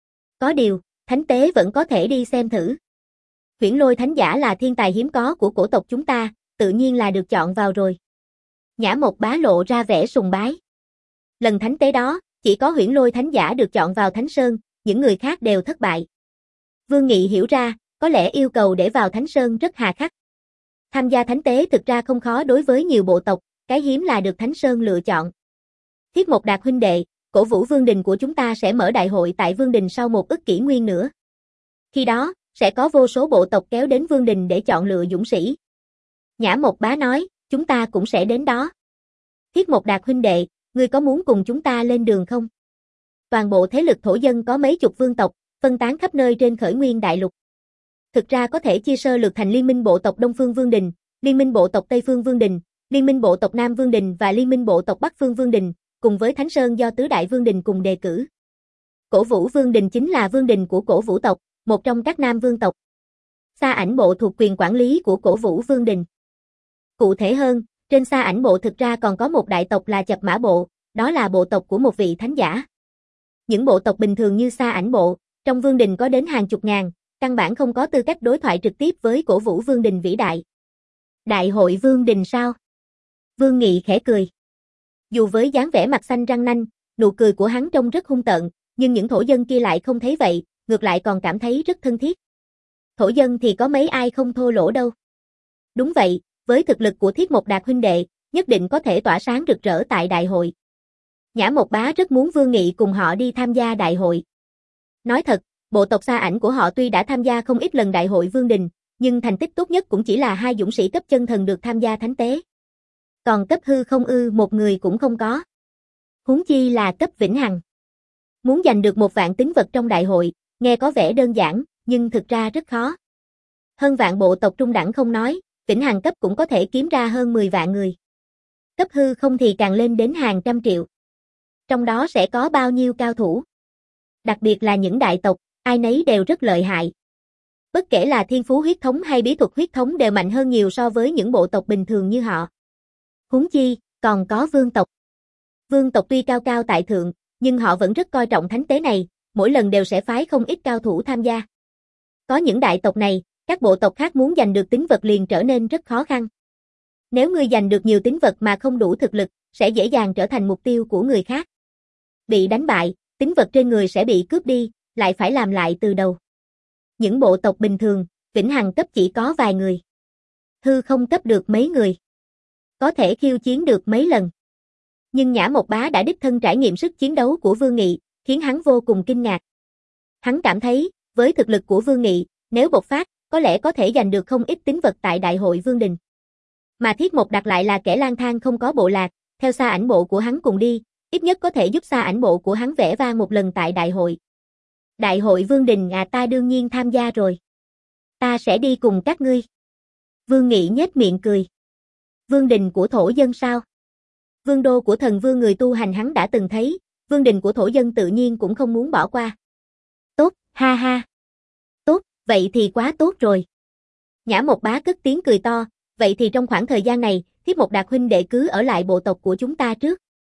Có điều, thánh tế vẫn có thể đi xem thử. Huyễn lôi thánh giả là thiên tài hiếm có của cổ tộc chúng ta, tự nhiên là được chọn vào rồi. Nhã Mộc Bá lộ ra vẻ sùng bái. Lần thánh tế đó, chỉ có huyễn lôi thánh giả được chọn vào Thánh Sơn, những người khác đều thất bại. Vương Nghị hiểu ra, có lẽ yêu cầu để vào Thánh Sơn rất hà khắc. Tham gia thánh tế thực ra không khó đối với nhiều bộ tộc, cái hiếm là được Thánh Sơn lựa chọn. Thiết Mộc Đạt huynh đệ, cổ vũ Vương Đình của chúng ta sẽ mở đại hội tại Vương Đình sau một ức kỷ nguyên nữa. Khi đó, sẽ có vô số bộ tộc kéo đến Vương Đình để chọn lựa dũng sĩ. Nhã Mộc Bá nói, chúng ta cũng sẽ đến đó. Thiết Mộc Đạt huynh đệ, ngươi có muốn cùng chúng ta lên đường không? Toàn bộ thế lực thổ dân có mấy chục vương tộc, phân tán khắp nơi trên khởi nguyên đại lục. Thực ra có thể chia sơ lược thành Liên minh bộ tộc Đông Phương Vương Đình, Liên minh bộ tộc Tây Phương Vương Đình, Liên minh bộ tộc Nam Vương Đình và Liên minh bộ tộc Bắc Phương Vương Đình, cùng với Thánh Sơn do Tứ Đại Vương Đình cùng đề cử. Cổ Vũ Vương Đình chính là vương đình của Cổ Vũ tộc, một trong các Nam Vương tộc. Sa Ảnh Bộ thuộc quyền quản lý của Cổ Vũ Vương Đình. Cụ thể hơn, trên Sa Ảnh Bộ thực ra còn có một đại tộc là Chập Mã Bộ, đó là bộ tộc của một vị thánh giả. Những bộ tộc bình thường như Sa Ảnh Bộ, trong vương đình có đến hàng chục ngàn, căn bản không có tư cách đối thoại trực tiếp với Cổ Vũ Vương Đình vĩ đại. Đại hội Vương Đình sao? Vương Nghị khẽ cười. Dù với dáng vẻ mặt xanh răng nanh, nụ cười của hắn trông rất hung tợn, nhưng những thổ dân kia lại không thấy vậy, ngược lại còn cảm thấy rất thân thiết. Thổ dân thì có mấy ai không thô lỗ đâu. Đúng vậy, với thực lực của Thiết Mộc Đạt huynh đệ, nhất định có thể tỏa sáng rực rỡ tại đại hội. Nhã Mộc Bá rất muốn Vương Nghị cùng họ đi tham gia đại hội. Nói thật, bộ tộc Sa Ảnh của họ tuy đã tham gia không ít lần đại hội Vương Đình, nhưng thành tích tốt nhất cũng chỉ là hai dũng sĩ cấp chân thần được tham gia thánh tế. Còn cấp hư không ư một người cũng không có. Huống chi là cấp vĩnh hằng. Muốn giành được một vạn tín vật trong đại hội, nghe có vẻ đơn giản, nhưng thực ra rất khó. Hơn vạn bộ tộc trung đẳng không nói, vĩnh hằng cấp cũng có thể kiếm ra hơn mười vạn người. Cấp hư không thì càng lên đến hàng trăm triệu. Trong đó sẽ có bao nhiêu cao thủ? Đặc biệt là những đại tộc, ai nấy đều rất lợi hại. Bất kể là thiên phú huyết thống hay bí thuật huyết thống đều mạnh hơn nhiều so với những bộ tộc bình thường như họ. Huống chi, còn có vương tộc. Vương tộc tuy cao cao tại thượng, nhưng họ vẫn rất coi trọng thánh tế này, mỗi lần đều sẽ phái không ít cao thủ tham gia. Có những đại tộc này, các bộ tộc khác muốn giành được tín vật liền trở nên rất khó khăn. Nếu ngươi giành được nhiều tín vật mà không đủ thực lực, sẽ dễ dàng trở thành mục tiêu của người khác. Bị đánh bại, tín vật trên người sẽ bị cướp đi, lại phải làm lại từ đầu. Những bộ tộc bình thường, vĩnh hằng cấp chỉ có vài người. Hư không cấp được mấy người. Có thể khiêu chiến được mấy lần. Nhưng Nhã Mộc Bá đã đích thân trải nghiệm sức chiến đấu của Vương Nghị, khiến hắn vô cùng kinh ngạc. Hắn cảm thấy, với thực lực của Vương Nghị, nếu bộc phát, có lẽ có thể giành được không ít tín vật tại đại hội Vương Đình. Mà Thiết Mộc Đạt lại là kẻ lang thang không có bộ lạc, theo Sa Ảnh Bộ của hắn cùng đi, ít nhất có thể giúp Sa Ảnh Bộ của hắn vẽ vang một lần tại đại hội. Đại hội Vương Đình à, ta đương nhiên tham gia rồi. Ta sẽ đi cùng các ngươi. Vương Nghị nhếch miệng cười. Vương đình của thổ dân sao? Vương đô của thần vương người tu hành hắn đã từng thấy, vương đình của thổ dân tự nhiên cũng không muốn bỏ qua. Tốt, ha ha. Tốt, vậy thì quá tốt rồi. Nhã Mộc Bá cất tiếng cười to, vậy thì trong khoảng thời gian này, Thiết Mộc Đạt huynh đệ cứ ở lại bộ tộc của chúng ta trước.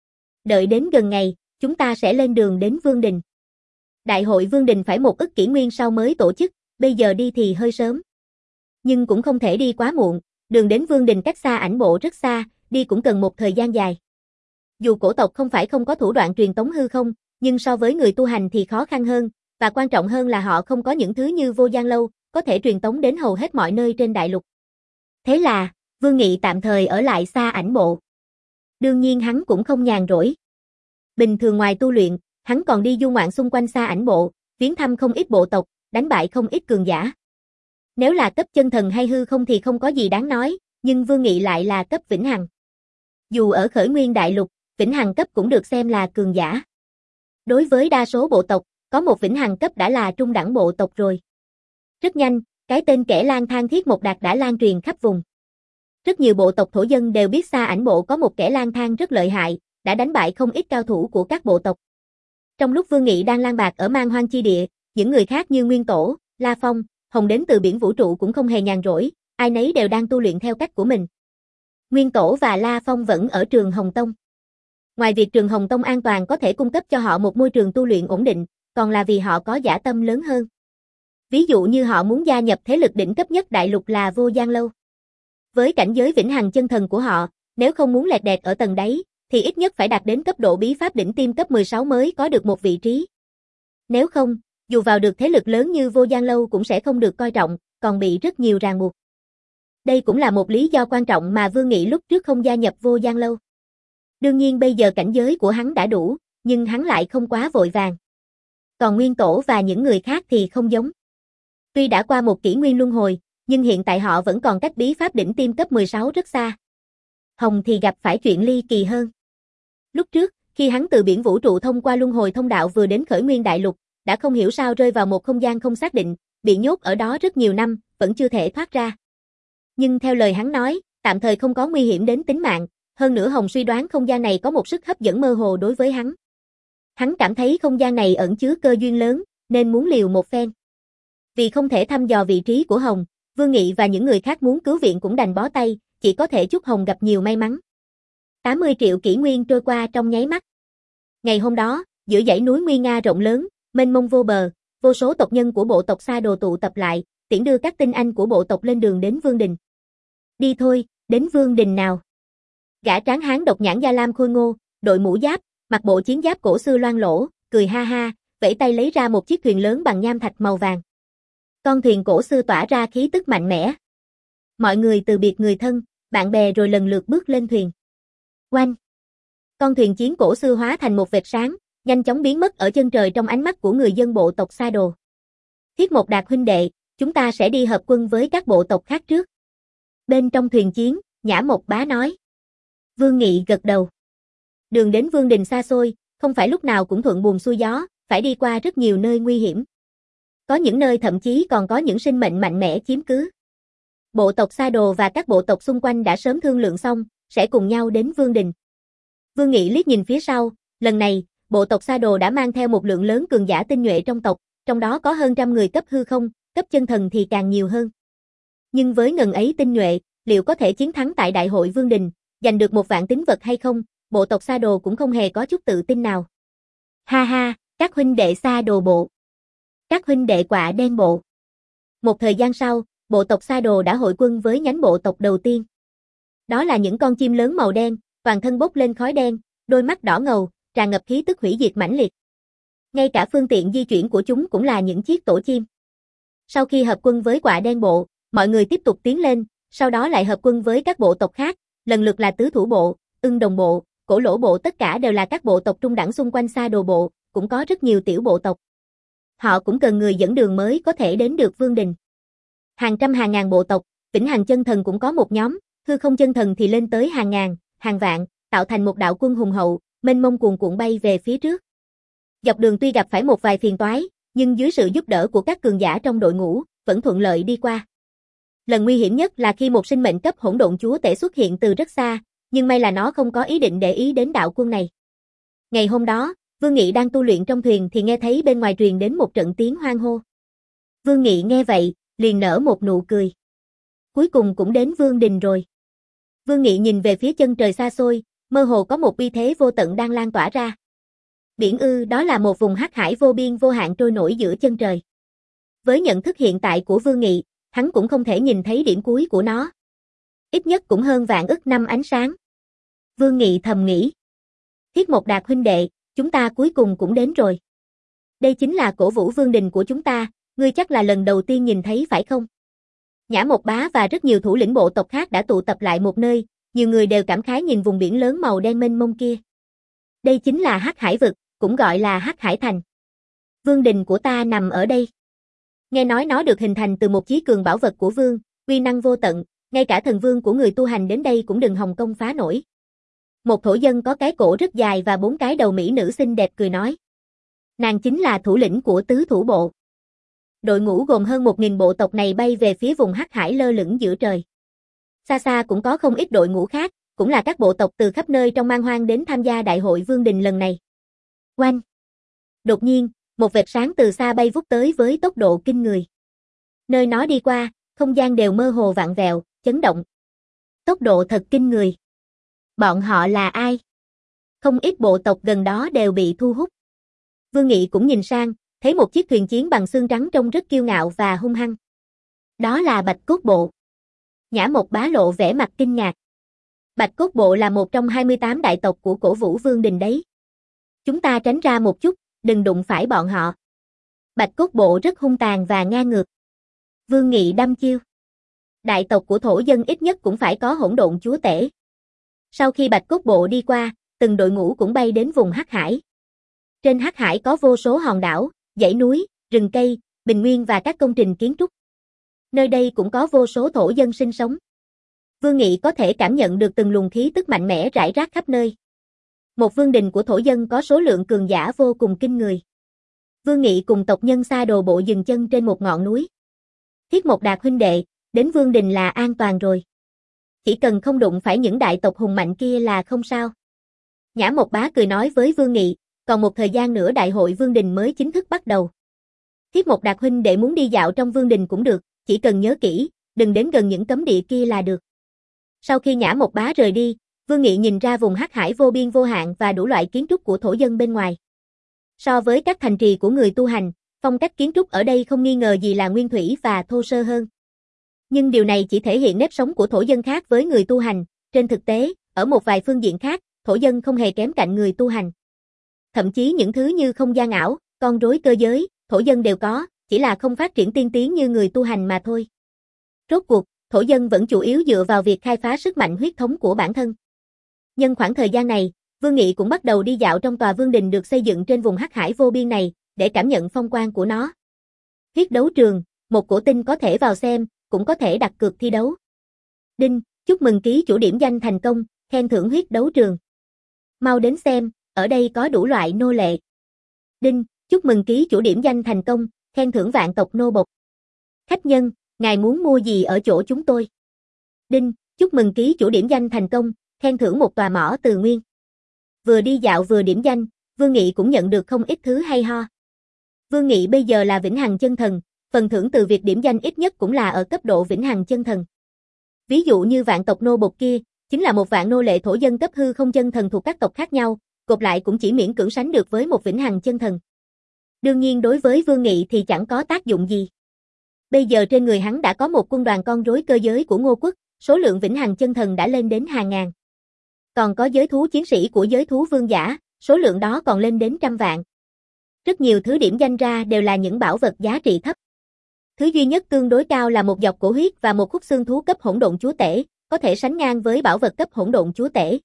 Đợi đến gần ngày, chúng ta sẽ lên đường đến Vương Đình. Đại hội Vương Đình phải một ức kỷ nguyên sau mới tổ chức, bây giờ đi thì hơi sớm. Nhưng cũng không thể đi quá muộn, đường đến Vương Đình cách Sa Ảnh Bộ rất xa, đi cũng cần một thời gian dài. Dù cổ tộc không phải không có thủ đoạn truyền tống hư không, nhưng so với người tu hành thì khó khăn hơn, và quan trọng hơn là họ không có những thứ như Vô Gian Lâu, có thể truyền tống đến hầu hết mọi nơi trên đại lục. Thế là, Vương Nghị tạm thời ở lại Sa Ảnh Bộ. Đương nhiên hắn cũng không nhàn rỗi. Bình thường ngoài tu luyện, hắn còn đi du ngoạn xung quanh Sa Ảnh Bộ, viếng thăm không ít bộ tộc, đánh bại không ít cường giả. Nếu là cấp chân thần hay hư không thì không có gì đáng nói, nhưng Vương Nghị lại là cấp vĩnh hằng. Dù ở khởi nguyên đại lục, vĩnh hằng cấp cũng được xem là cường giả. Đối với đa số bộ tộc, có một vĩnh hằng cấp đã là trung đẳng bộ tộc rồi. Rất nhanh, cái tên kẻ lang thang Thiết Mộc Đạt đã lan truyền khắp vùng. Rất nhiều bộ tộc thổ dân đều biết Sa Ảnh Bộ có một kẻ lang thang rất lợi hại, đã đánh bại không ít cao thủ của các bộ tộc. Trong lúc Vương Nghị đang lang bạc ở Man Hoang chi địa, những người khác như Nguyên Tổ, La Phong, Hồng đến từ biển vũ trụ cũng không hề nhàn rỗi, ai nấy đều đang tu luyện theo cách của mình. Nguyên Tổ và La Phong vẫn ở trường Hồng Tông. Ngoài việc trường Hồng Tông an toàn có thể cung cấp cho họ một môi trường tu luyện ổn định, còn là vì họ có dã tâm lớn hơn. Ví dụ như họ muốn gia nhập thế lực đỉnh cấp nhất đại lục là Vô Gian Lâu. Với cảnh giới vĩnh hằng chân thần của họ, nếu không muốn lẹt đẹt ở tầng đáy, thì ít nhất phải đạt đến cấp độ bí pháp đỉnh tiêm cấp mười sáu mới có được một vị trí. Nếu không, dù vào được thế lực lớn như Vô Gian Lâu cũng sẽ không được coi trọng, còn bị rất nhiều ràng buộc. Đây cũng là một lý do quan trọng mà Vương Nghị lúc trước không gia nhập Vô Gian Lâu. Đương nhiên bây giờ cảnh giới của hắn đã đủ, nhưng hắn lại không quá vội vàng. Còn Nguyên Tổ và những người khác thì không giống. Tuy đã qua một kỷ nguyên luân hồi, nhưng hiện tại họ vẫn còn cách bí pháp đỉnh tiêm cấp mười sáu rất xa. Hồng thì gặp phải chuyện ly kỳ hơn. Lúc trước, khi hắn từ biển vũ trụ thông qua luân hồi thông đạo vừa đến khởi nguyên đại lục, đã không hiểu sao rơi vào một không gian không xác định, bị nhốt ở đó rất nhiều năm, vẫn chưa thể thoát ra. Nhưng theo lời hắn nói, tạm thời không có nguy hiểm đến tính mạng, hơn nữa Hồng suy đoán không gian này có một sức hấp dẫn mơ hồ đối với hắn. Hắn cảm thấy không gian này ẩn chứa cơ duyên lớn, nên muốn liều một phen. Vì không thể thăm dò vị trí của Hồng, Vương Nghị và những người khác muốn cứu viện cũng đành bó tay, chỉ có thể chúc Hồng gặp nhiều may mắn. tám mươi triệu kỷ nguyên trôi qua trong nháy mắt. Ngày hôm đó, giữa dãy núi nguy nga rộng lớn, mênh mông vô bờ, vô số tộc nhân của bộ tộc Sa Đồ tụ tập lại, tiễn đưa các tinh anh của bộ tộc lên đường đến Vương Đình. Đi thôi, đến Vương Đình nào. Gã tráng hán độc nhãn da lam khôi ngô, đội mũ giáp, mặc bộ chiến giáp cổ xưa loang lỗ, cười ha ha, vẫy tay lấy ra một chiếc thuyền lớn bằng nham thạch màu vàng. Con thuyền cổ xưa tỏa ra khí tức mạnh mẽ. Mọi người từ biệt người thân, bạn bè rồi lần lượt bước lên thuyền. Oanh! Con thuyền chiến cổ xưa hóa thành một vệt sáng, nhanh chóng biến mất ở chân trời trong ánh mắt của người dân bộ tộc Sa Đồ. Thiết Mộc Đạt huynh đệ, chúng ta sẽ đi hợp quân với các bộ tộc khác trước. Bên trong thuyền chiến, Nhã Mộc Bá nói. Vương Nghị gật đầu. Đường đến Vương Đình xa xôi, không phải lúc nào cũng thuận buồm xuôi gió, phải đi qua rất nhiều nơi nguy hiểm. Có những nơi thậm chí còn có những sinh mệnh mạnh mẽ chiếm cứ. Bộ tộc Sa Đồ và các bộ tộc xung quanh đã sớm thương lượng xong, sẽ cùng nhau đến Vương Đình. Vương Nghị liếc nhìn phía sau, lần này, bộ tộc Sa Đồ đã mang theo một lượng lớn cường giả tinh nhuệ trong tộc, trong đó có hơn trăm người cấp hư không, cấp chân thần thì càng nhiều hơn. Nhưng với ngần ấy tinh nhuệ, liệu có thể chiến thắng tại đại hội Vương Đình, giành được một vạn tín vật hay không, bộ tộc Sa Đồ cũng không hề có chút tự tin nào. Ha ha, các huynh đệ Sa Đồ bộ. Các huynh đệ Quạ Đen bộ. Một thời gian sau, bộ tộc Sa Đồ đã hội quân với nhánh bộ tộc đầu tiên. Đó là những con chim lớn màu đen, toàn thân bốc lên khói đen, đôi mắt đỏ ngầu, tràn ngập khí tức hủy diệt mãnh liệt. Ngay cả phương tiện di chuyển của chúng cũng là những chiếc tổ chim. Sau khi hợp quân với Quạ Đen bộ, mọi người tiếp tục tiến lên, sau đó lại hợp quân với các bộ tộc khác, lần lượt là Tứ Thủ bộ, Ưng Đồng bộ, Cổ Lỗ bộ, tất cả đều là các bộ tộc trung đẳng xung quanh Sa Đồ bộ, cũng có rất nhiều tiểu bộ tộc. Họ cũng cần người dẫn đường mới có thể đến được Vương Đình. Hàng trăm hàng ngàn bộ tộc, Vĩnh Hằng chân thần cũng có một nhóm, Hư Không chân thần thì lên tới hàng ngàn, hàng vạn, tạo thành một đạo quân hùng hậu, mênh mông cuồn cuộn bay về phía trước. Dọc đường tuy gặp phải một vài phiền toái, nhưng dưới sự giúp đỡ của các cường giả trong đội ngũ, vẫn thuận lợi đi qua. Lần nguy hiểm nhất là khi một sinh mệnh cấp hỗn độn chúa tể xuất hiện từ rất xa, nhưng may là nó không có ý định để ý đến đạo quân này. Ngày hôm đó, Vương Nghị đang tu luyện trong thuyền thì nghe thấy bên ngoài truyền đến một trận tiếng hoan hô. Vương Nghị nghe vậy, liền nở một nụ cười. Cuối cùng cũng đến Vương Đình rồi. Vương Nghị nhìn về phía chân trời xa xôi, mơ hồ có một uy thế vô tận đang lan tỏa ra. Biển ư, đó là một vùng hắc hải vô biên vô hạn trôi nổi giữa chân trời. Với nhận thức hiện tại của Vương Nghị, hắn cũng không thể nhìn thấy điểm cuối của nó. Ít nhất cũng hơn vạn ức năm ánh sáng. Vương Nghị thầm nghĩ. Thiết Mộc Đạt huynh đệ, chúng ta cuối cùng cũng đến rồi. Đây chính là cổ vũ Vương Đình của chúng ta, ngươi chắc là lần đầu tiên nhìn thấy phải không? Nhã Mộc Bá và rất nhiều thủ lĩnh bộ tộc khác đã tụ tập lại một nơi, nhiều người đều cảm khái nhìn vùng biển lớn màu đen mênh mông kia. Đây chính là Hắc Hải vực, cũng gọi là Hắc Hải thành. Vương Đình của ta nằm ở đây. Nghe nói nó được hình thành từ một chí cường bảo vật của vương, uy năng vô tận, ngay cả thần vương của người tu hành đến đây cũng đừng hòng công phá nổi. Một thổ dân có cái cổ rất dài và bốn cái đầu mỹ nữ xinh đẹp cười nói. Nàng chính là thủ lĩnh của tứ thủ bộ. Đội ngũ gồm hơn một nghìn bộ tộc này bay về phía vùng Hắc Hải lơ lửng giữa trời. Xa xa cũng có không ít đội ngũ khác, cũng là các bộ tộc từ khắp nơi trong man hoang đến tham gia đại hội Vương Đình lần này. Oanh! Đột nhiên, một vệt sáng từ xa bay vút tới với tốc độ kinh người. Nơi nó đi qua, không gian đều mơ hồ vặn vẹo, chấn động. Tốc độ thật kinh người. Bọn họ là ai? Không ít bộ tộc gần đó đều bị thu hút. Vương Nghị cũng nhìn sang, thấy một chiếc thuyền chiến bằng xương trắng trông rất kiêu ngạo và hung hăng. Đó là Bạch Cốt bộ. Nhã Mộc Bá lộ vẻ mặt kinh ngạc. Bạch Cốt bộ là một trong hai mươi tám đại tộc của cổ vũ Vương Đình đấy. Chúng ta tránh ra một chút, đừng đụng phải bọn họ. Bạch Cốt bộ rất hung tàn và ngang ngược. Vương Nghị đâm chiêu. Đại tộc của thổ dân ít nhất cũng phải có hỗn độn chúa tể. Sau khi Bạch Cốt bộ đi qua, từng đội ngũ cũng bay đến vùng Hắc Hải. Trên Hắc Hải có vô số hòn đảo, dãy núi, rừng cây, bình nguyên và các công trình kiến trúc. Nơi đây cũng có vô số thổ dân sinh sống. Vương Nghị có thể cảm nhận được từng luồng khí tức mạnh mẽ rải rác khắp nơi. Một vương đình của thổ dân có số lượng cường giả vô cùng kinh người. Vương Nghị cùng tộc nhân Sa Đồ bộ dừng chân trên một ngọn núi. Thiết Mộc Đạt huynh đệ, đến vương đình là an toàn rồi. Chỉ cần không đụng phải những đại tộc hùng mạnh kia là không sao. Nhã Mộc Bá cười nói với Vương Nghị, còn một thời gian nữa đại hội Vương Đình mới chính thức bắt đầu. Thiết Mộc Đạt huynh đệ muốn đi dạo trong Vương Đình cũng được, chỉ cần nhớ kỹ, đừng đến gần những cấm địa kia là được. Sau khi Nhã Mộc Bá rời đi, Vương Nghị nhìn ra vùng hắc hải vô biên vô hạn và đủ loại kiến trúc của thổ dân bên ngoài. So với các thành trì của người tu hành, phong cách kiến trúc ở đây không nghi ngờ gì là nguyên thủy và thô sơ hơn. Nhưng điều này chỉ thể hiện nếp sống của thổ dân khác với người tu hành, trên thực tế, ở một vài phương diện khác, thổ dân không hề kém cạnh người tu hành. Thậm chí những thứ như không gian ảo, con rối cơ giới, thổ dân đều có, chỉ là không phát triển tiên tiến như người tu hành mà thôi. Rốt cuộc, thổ dân vẫn chủ yếu dựa vào việc khai phá sức mạnh huyết thống của bản thân. Nhân khoảng thời gian này, Vương Nghị cũng bắt đầu đi dạo trong tòa vương đình được xây dựng trên vùng hắc hải vô biên này, để cảm nhận phong quang của nó. Huyết đấu trường, một cổ tinh có thể vào xem, cũng có thể đặt cược thi đấu. Đinh, chúc mừng ký chủ điểm danh thành công, khen thưởng huyết đấu trường. Mau đến xem, ở đây có đủ loại nô lệ. Đinh, chúc mừng ký chủ điểm danh thành công, khen thưởng vạn tộc nô bộc. Khách nhân, ngài muốn mua gì ở chỗ chúng tôi? Đinh, chúc mừng ký chủ điểm danh thành công, khen thưởng một tòa mỏ từ nguyên. Vừa đi dạo vừa điểm danh, Vương Nghị cũng nhận được không ít thứ hay ho. Vương Nghị bây giờ là vĩnh hằng chân thần, phần thưởng từ việc điểm danh ít nhất cũng là ở cấp độ vĩnh hằng chân thần. Ví dụ như vạn tộc nô bộc kia, chính là một vạn nô lệ thổ dân cấp hư không chân thần thuộc các tộc khác nhau, gộp lại cũng chỉ miễn cưỡng sánh được với một vĩnh hằng chân thần. Đương nhiên đối với Vương Nghị thì chẳng có tác dụng gì. Bây giờ trên người hắn đã có một quân đoàn con rối cơ giới của Ngô Quốc, số lượng vĩnh hằng chân thần đã lên đến hàng ngàn. Còn có giới thú chiến sĩ của giới thú vương giả, số lượng đó còn lên đến trăm vạn. Rất nhiều thứ điểm danh ra đều là những bảo vật giá trị thấp. Thứ duy nhất tương đối cao là một dọc cổ huyết và một khúc xương thú cấp hỗn độn chúa tể, có thể sánh ngang với bảo vật cấp hỗn độn chúa tể.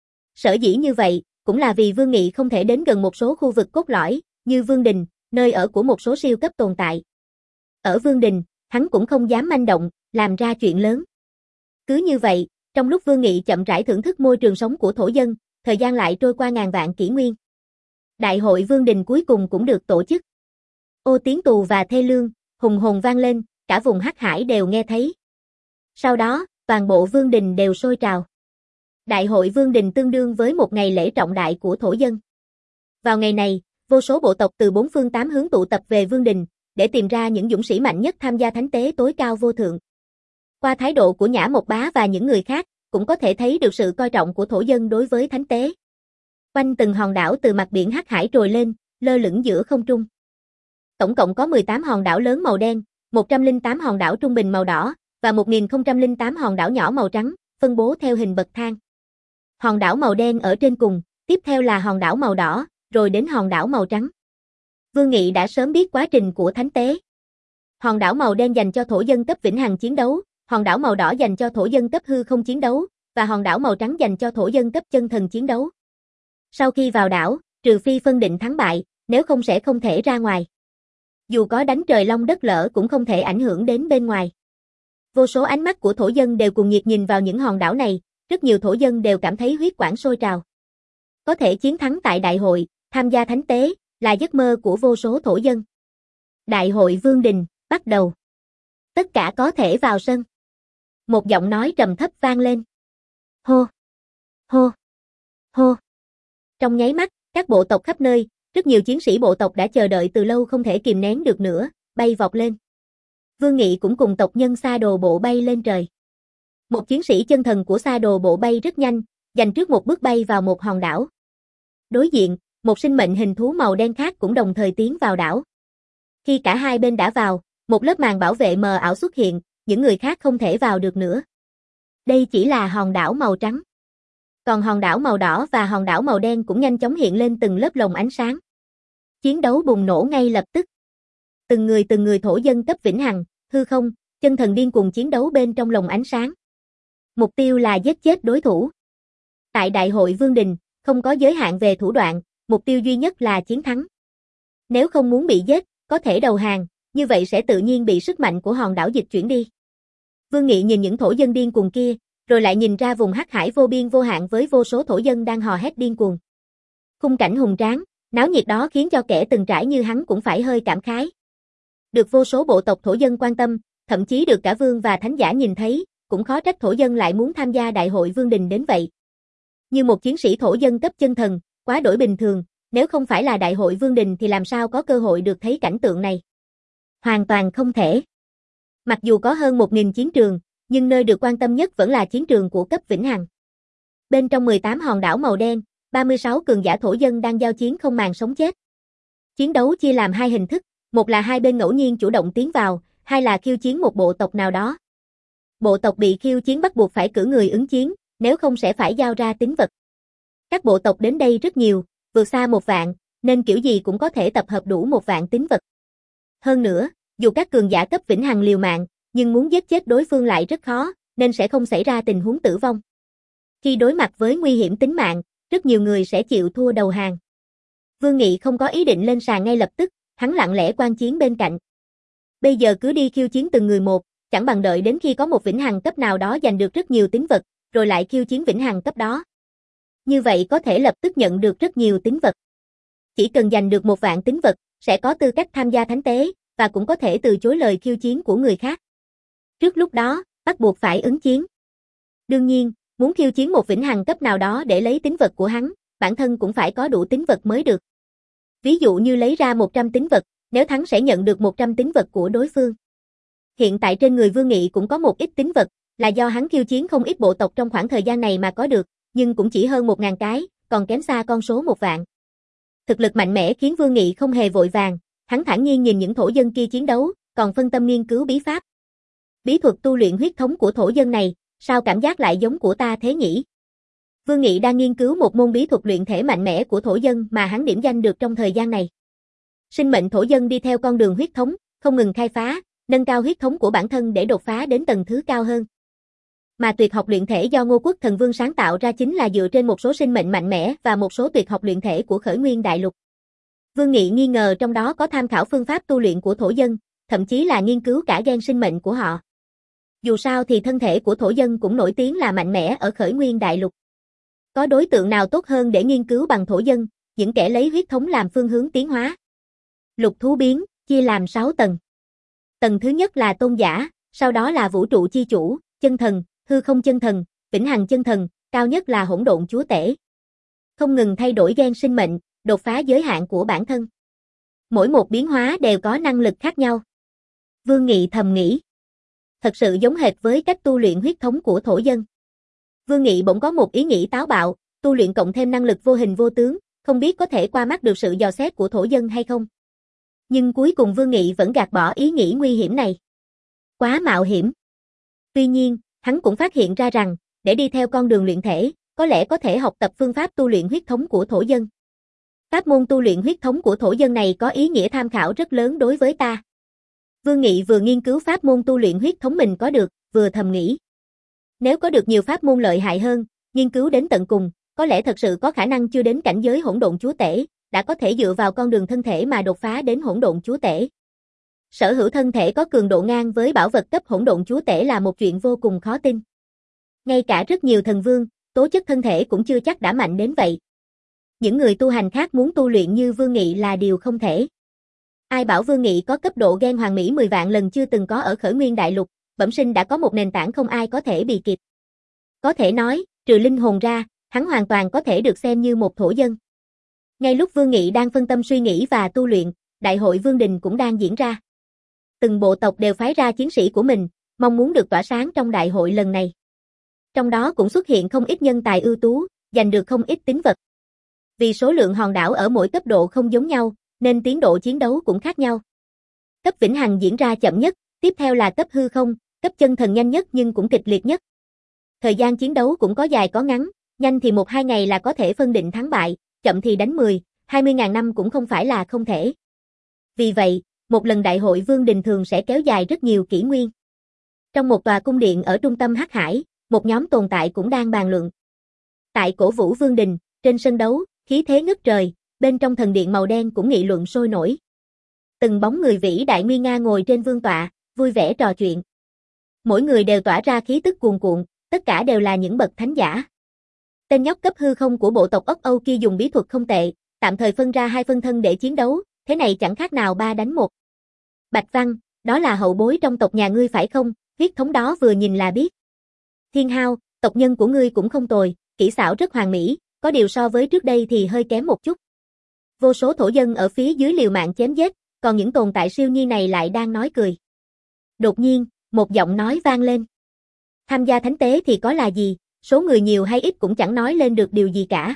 Sở dĩ như vậy, cũng là vì Vương Nghị không thể đến gần một số khu vực cốt lõi, như Vương Đình, nơi ở của một số siêu cấp tồn tại. Ở Vương Đình, hắn cũng không dám manh động, làm ra chuyện lớn. Cứ như vậy, trong lúc Vương Nghị chậm rãi thưởng thức môi trường sống của thổ dân, thời gian lại trôi qua ngàn vạn kỷ nguyên. Đại hội Vương Đình cuối cùng cũng được tổ chức. Ô tiếng tù và thê lương, hùng hồn vang lên, cả vùng hắc hải đều nghe thấy. Sau đó, toàn bộ Vương Đình đều sôi trào. Đại hội Vương Đình tương đương với một ngày lễ trọng đại của thổ dân. Vào ngày này, vô số bộ tộc từ bốn phương tám hướng tụ tập về Vương Đình, để tìm ra những dũng sĩ mạnh nhất tham gia thánh tế tối cao vô thượng. Qua thái độ của Nhã Mộc Bá và những người khác, cũng có thể thấy được sự coi trọng của thổ dân đối với thánh tế. Quanh từng hòn đảo từ mặt biển hắc hải trồi lên, lơ lửng giữa không trung. Tổng cộng có mười tám hòn đảo lớn màu đen, một trăm lẻ tám hòn đảo trung bình màu đỏ, và một nghìn không trăm lẻ tám hòn đảo nhỏ màu trắng, phân bố theo hình bậc thang. Hòn đảo màu đen ở trên cùng, tiếp theo là hòn đảo màu đỏ, rồi đến hòn đảo màu trắng. Vương Nghị đã sớm biết quá trình của thánh tế. Hòn đảo màu đen dành cho thổ dân cấp vĩnh hằng chiến đấu, hòn đảo màu đỏ dành cho thổ dân cấp hư không chiến đấu, và hòn đảo màu trắng dành cho thổ dân cấp chân thần chiến đấu. Sau khi vào đảo, trừ phi phân định thắng bại, nếu không sẽ không thể ra ngoài. Dù có đánh trời long đất lở cũng không thể ảnh hưởng đến bên ngoài. Vô số ánh mắt của thổ dân đều cùng nhiệt nhìn vào những hòn đảo này, rất nhiều thổ dân đều cảm thấy huyết quản sôi trào. Có thể chiến thắng tại đại hội, tham gia thánh tế, là giấc mơ của vô số thổ dân. Đại hội Vương Đình, bắt đầu. Tất cả có thể vào sân. Một giọng nói trầm thấp vang lên. Hô! Hô! Hô! Trong nháy mắt, các bộ tộc khắp nơi, rất nhiều chiến sĩ bộ tộc đã chờ đợi từ lâu không thể kìm nén được nữa, bay vọt lên. Vương Nghị cũng cùng tộc nhân Sa Đồ Bộ bay lên trời. Một chiến sĩ chân thần của Sa Đồ Bộ bay rất nhanh, giành trước một bước bay vào một hòn đảo. Đối diện, một sinh mệnh hình thú màu đen khác cũng đồng thời tiến vào đảo. Khi cả hai bên đã vào, một lớp màn bảo vệ mờ ảo xuất hiện, những người khác không thể vào được nữa. Đây chỉ là hòn đảo màu trắng. Còn hòn đảo màu đỏ và hòn đảo màu đen cũng nhanh chóng hiện lên từng lớp lồng ánh sáng. Chiến đấu bùng nổ ngay lập tức. Từng người từng người thổ dân cấp vĩnh hằng, hư không, chân thần điên cuồng chiến đấu bên trong lồng ánh sáng. Mục tiêu là giết chết đối thủ. Tại đại hội Vương Đình, không có giới hạn về thủ đoạn, mục tiêu duy nhất là chiến thắng. Nếu không muốn bị giết, có thể đầu hàng, như vậy sẽ tự nhiên bị sức mạnh của hòn đảo dịch chuyển đi. Vương Nghị nhìn những thổ dân điên cuồng kia, rồi lại nhìn ra vùng hắc hải vô biên vô hạn với vô số thổ dân đang hò hét điên cuồng. Khung cảnh hùng tráng, náo nhiệt đó khiến cho kẻ từng trải như hắn cũng phải hơi cảm khái. Được vô số bộ tộc thổ dân quan tâm, thậm chí được cả vương và thánh giả nhìn thấy, cũng khó trách thổ dân lại muốn tham gia đại hội Vương Đình đến vậy. Như một chiến sĩ thổ dân cấp chân thần, quá đổi bình thường, Nếu không phải là đại hội Vương Đình thì làm sao có cơ hội được thấy cảnh tượng này. Hoàn toàn không thể. Mặc dù có hơn một nghìn chiến trường, nhưng nơi được quan tâm nhất vẫn là chiến trường của cấp Vĩnh Hằng. Bên trong mười tám hòn đảo màu đen, ba mươi sáu cường giả thổ dân đang giao chiến không màng sống chết. Chiến đấu chia làm hai hình thức, một là hai bên ngẫu nhiên chủ động tiến vào, hai là khiêu chiến một bộ tộc nào đó. Bộ tộc bị khiêu chiến bắt buộc phải cử người ứng chiến, nếu không sẽ phải giao ra tín vật. Các bộ tộc đến đây rất nhiều, vượt xa một vạn, nên kiểu gì cũng có thể tập hợp đủ một vạn tín vật. Hơn nữa, dù các cường giả cấp Vĩnh Hằng liều mạng, nhưng muốn giết chết đối phương lại rất khó, nên sẽ không xảy ra tình huống tử vong. Khi đối mặt với nguy hiểm tính mạng, rất nhiều người sẽ chịu thua đầu hàng. Vương Nghị không có ý định lên sàn ngay lập tức, hắn lặng lẽ quan chiến bên cạnh. Bây giờ cứ đi khiêu chiến từng người một, chẳng bằng đợi đến khi có một Vĩnh Hằng cấp nào đó giành được rất nhiều tín vật, rồi lại khiêu chiến Vĩnh Hằng cấp đó. Như vậy có thể lập tức nhận được rất nhiều tín vật. Chỉ cần giành được một vạn tín vật, sẽ có tư cách tham gia thánh tế, và cũng có thể từ chối lời khiêu chiến của người khác. Trước lúc đó, bắt buộc phải ứng chiến. Đương nhiên, muốn khiêu chiến một Vĩnh Hằng cấp nào đó để lấy tín vật của hắn, bản thân cũng phải có đủ tín vật mới được. Ví dụ như lấy ra một trăm tín vật, nếu thắng sẽ nhận được một trăm tín vật của đối phương. Hiện tại trên người Vương Nghị cũng có một ít tín vật, là do hắn khiêu chiến không ít bộ tộc trong khoảng thời gian này mà có được, nhưng cũng chỉ hơn một ngàn cái, còn kém xa con số một vạn. Thực lực mạnh mẽ khiến Vương Nghị không hề vội vàng, hắn thản nhiên nhìn những thổ dân kia chiến đấu, còn phân tâm nghiên cứu bí pháp. Bí thuật tu luyện huyết thống của thổ dân này, sao cảm giác lại giống của ta thế nhỉ? Vương Nghị đang nghiên cứu một môn bí thuật luyện thể mạnh mẽ của thổ dân mà hắn điểm danh được trong thời gian này. Sinh mệnh thổ dân đi theo con đường huyết thống, không ngừng khai phá, nâng cao huyết thống của bản thân để đột phá đến tầng thứ cao hơn. Mà tuyệt học luyện thể do Ngô Quốc Thần Vương sáng tạo ra chính là dựa trên một số sinh mệnh mạnh mẽ và một số tuyệt học luyện thể của Khởi Nguyên Đại Lục. Vương Nghị nghi ngờ trong đó có tham khảo phương pháp tu luyện của thổ dân, thậm chí là nghiên cứu cả gen sinh mệnh của họ. Dù sao thì thân thể của thổ dân cũng nổi tiếng là mạnh mẽ ở Khởi Nguyên Đại Lục. Có đối tượng nào tốt hơn để nghiên cứu bằng thổ dân, những kẻ lấy huyết thống làm phương hướng tiến hóa. Lục thú biến, chia làm sáu tầng. Tầng thứ nhất là tôn giả, sau đó là vũ trụ chi chủ, chân thần, hư không chân thần, Vĩnh Hằng chân thần, cao nhất là hỗn độn chúa tể. Không ngừng thay đổi gen sinh mệnh, đột phá giới hạn của bản thân. Mỗi một biến hóa đều có năng lực khác nhau. Vương Nghị thầm nghĩ. Thật sự giống hệt với cách tu luyện huyết thống của thổ dân. Vương Nghị bỗng có một ý nghĩ táo bạo, tu luyện cộng thêm năng lực vô hình vô tướng, không biết có thể qua mắt được sự dò xét của thổ dân hay không. Nhưng cuối cùng Vương Nghị vẫn gạt bỏ ý nghĩ nguy hiểm này. Quá mạo hiểm. Tuy nhiên, hắn cũng phát hiện ra rằng, để đi theo con đường luyện thể, có lẽ có thể học tập phương pháp tu luyện huyết thống của thổ dân. Pháp môn tu luyện huyết thống của thổ dân này có ý nghĩa tham khảo rất lớn đối với ta. Vương Nghị vừa nghiên cứu pháp môn tu luyện huyết thống mình có được, vừa thầm nghĩ. Nếu có được nhiều pháp môn lợi hại hơn, nghiên cứu đến tận cùng, có lẽ thật sự có khả năng chưa đến cảnh giới hỗn độn chúa tể, đã có thể dựa vào con đường thân thể mà đột phá đến hỗn độn chúa tể. Sở hữu thân thể có cường độ ngang với bảo vật cấp hỗn độn chúa tể là một chuyện vô cùng khó tin. Ngay cả rất nhiều thần vương, tố chất thân thể cũng chưa chắc đã mạnh đến vậy. Những người tu hành khác muốn tu luyện như Vương Nghị là điều không thể. Ai bảo Vương Nghị có cấp độ gen hoàn mỹ mười vạn lần chưa từng có ở Khởi Nguyên Đại Lục, bẩm sinh đã có một nền tảng không ai có thể bì kịp. Có thể nói, trừ linh hồn ra, hắn hoàn toàn có thể được xem như một thổ dân. Ngay lúc Vương Nghị đang phân tâm suy nghĩ và tu luyện, Đại hội Vương Đình cũng đang diễn ra. Từng bộ tộc đều phái ra chiến sĩ của mình, mong muốn được tỏa sáng trong đại hội lần này. Trong đó cũng xuất hiện không ít nhân tài ưu tú, giành được không ít tín vật. Vì số lượng hòn đảo ở mỗi cấp độ không giống nhau, nên tiến độ chiến đấu cũng khác nhau. Cấp Vĩnh Hằng diễn ra chậm nhất, tiếp theo là cấp hư không, cấp chân thần nhanh nhất nhưng cũng kịch liệt nhất. Thời gian chiến đấu cũng có dài có ngắn, nhanh thì một hai ngày là có thể phân định thắng bại, chậm thì đánh mười, hai mươi ngàn năm cũng không phải là không thể. Vì vậy, một lần đại hội Vương Đình thường sẽ kéo dài rất nhiều kỷ nguyên. Trong một tòa cung điện ở trung tâm Hắc Hải, một nhóm tồn tại cũng đang bàn luận. Tại Cổ Vũ Vương Đình, trên sân đấu, khí thế ngất trời, bên trong thần điện màu đen cũng nghị luận sôi nổi. Từng bóng người vĩ đại nguy nga ngồi trên vương tọa, vui vẻ trò chuyện. Mỗi người đều tỏa ra khí tức cuồn cuộn, tất cả đều là những bậc thánh giả. Tên nhóc cấp hư không của bộ tộc Ốc Âu kia dùng bí thuật không tệ, tạm thời phân ra hai phân thân để chiến đấu, thế này chẳng khác nào ba đánh một. Bạch Văn, đó là hậu bối trong tộc nhà ngươi phải không? Huyết thống đó vừa nhìn là biết. Thiên Hao, tộc nhân của ngươi cũng không tồi, kỹ xảo rất hoàn mỹ, có điều so với trước đây thì hơi kém một chút. Vô số thổ dân ở phía dưới liều mạng chém giết, còn những tồn tại siêu nhiên này lại đang nói cười. Đột nhiên, một giọng nói vang lên. Tham gia thánh tế thì có là gì, số người nhiều hay ít cũng chẳng nói lên được điều gì cả.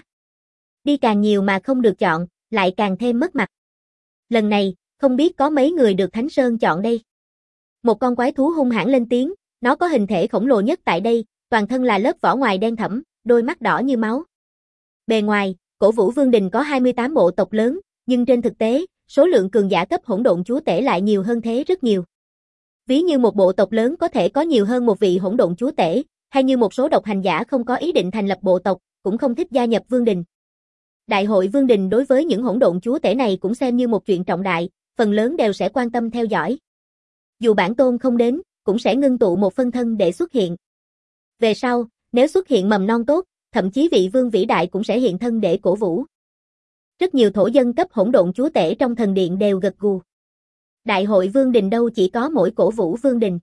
Đi càng nhiều mà không được chọn, lại càng thêm mất mặt. Lần này, không biết có mấy người được Thánh Sơn chọn đây. Một con quái thú hung hãn lên tiếng, nó có hình thể khổng lồ nhất tại đây, toàn thân là lớp vỏ ngoài đen thẫm, đôi mắt đỏ như máu. Bề ngoài, Cổ Vũ Vương Đình có hai mươi tám bộ tộc lớn, nhưng trên thực tế, số lượng cường giả cấp hỗn độn chúa tể lại nhiều hơn thế rất nhiều. Ví như một bộ tộc lớn có thể có nhiều hơn một vị hỗn độn chúa tể, hay như một số độc hành giả không có ý định thành lập bộ tộc, cũng không thích gia nhập Vương Đình. Đại hội Vương Đình đối với những hỗn độn chúa tể này cũng xem như một chuyện trọng đại, phần lớn đều sẽ quan tâm theo dõi. Dù bản tôn không đến, cũng sẽ ngưng tụ một phân thân để xuất hiện. Về sau, nếu xuất hiện mầm non tốt, thậm chí vị vương vĩ đại cũng sẽ hiện thân để cổ vũ. Rất nhiều thổ dân cấp hỗn độn chúa tể trong thần điện đều gật gù. Đại hội Vương Đình đâu chỉ có mỗi Cổ Vũ Vương Đình.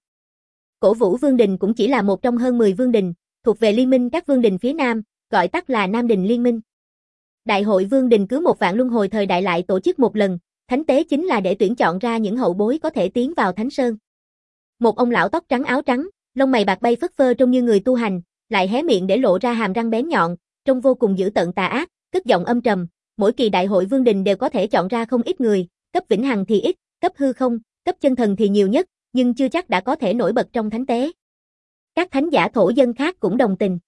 Cổ Vũ Vương Đình cũng chỉ là một trong hơn mười vương đình, thuộc về liên minh các vương đình phía Nam, gọi tắt là Nam Đình Liên Minh. Đại hội Vương Đình cứ một vạn luân hồi thời đại lại tổ chức một lần, thánh tế chính là để tuyển chọn ra những hậu bối có thể tiến vào Thánh Sơn. Một ông lão tóc trắng áo trắng, lông mày bạc bay phất phơ trông như người tu hành, lại hé miệng để lộ ra hàm răng bén nhọn, trông vô cùng dữ tợn tà ác, cất giọng âm trầm, mỗi kỳ đại hội Vương Đình đều có thể chọn ra không ít người, cấp vĩnh hằng thì ít, cấp hư không, cấp chân thần thì nhiều nhất, nhưng chưa chắc đã có thể nổi bật trong thánh tế. Các thánh giả thổ dân khác cũng đồng tình.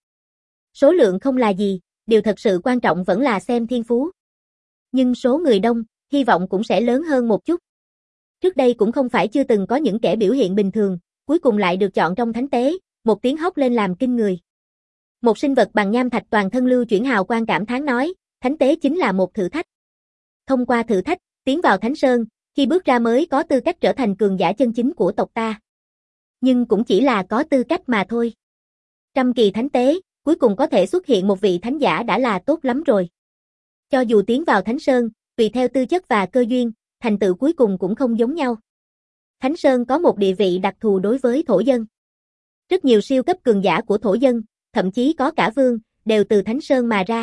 Số lượng không là gì, điều thật sự quan trọng vẫn là xem thiên phú. Nhưng số người đông, hy vọng cũng sẽ lớn hơn một chút. Trước đây cũng không phải chưa từng có những kẻ biểu hiện bình thường, cuối cùng lại được chọn trong thánh tế, một tiếng hóc lên làm kinh người. Một sinh vật bằng nham thạch toàn thân lưu chuyển hào quang cảm thán nói, thánh tế chính là một thử thách. Thông qua thử thách, tiến vào Thánh Sơn, khi bước ra mới có tư cách trở thành cường giả chân chính của tộc ta. Nhưng cũng chỉ là có tư cách mà thôi. Trăm kỳ thánh tế, cuối cùng có thể xuất hiện một vị thánh giả đã là tốt lắm rồi. Cho dù tiến vào Thánh Sơn, tùy theo tư chất và cơ duyên, thành tựu cuối cùng cũng không giống nhau. Thánh Sơn có một địa vị đặc thù đối với thổ dân. Rất nhiều siêu cấp cường giả của thổ dân, thậm chí có cả vương, đều từ Thánh Sơn mà ra.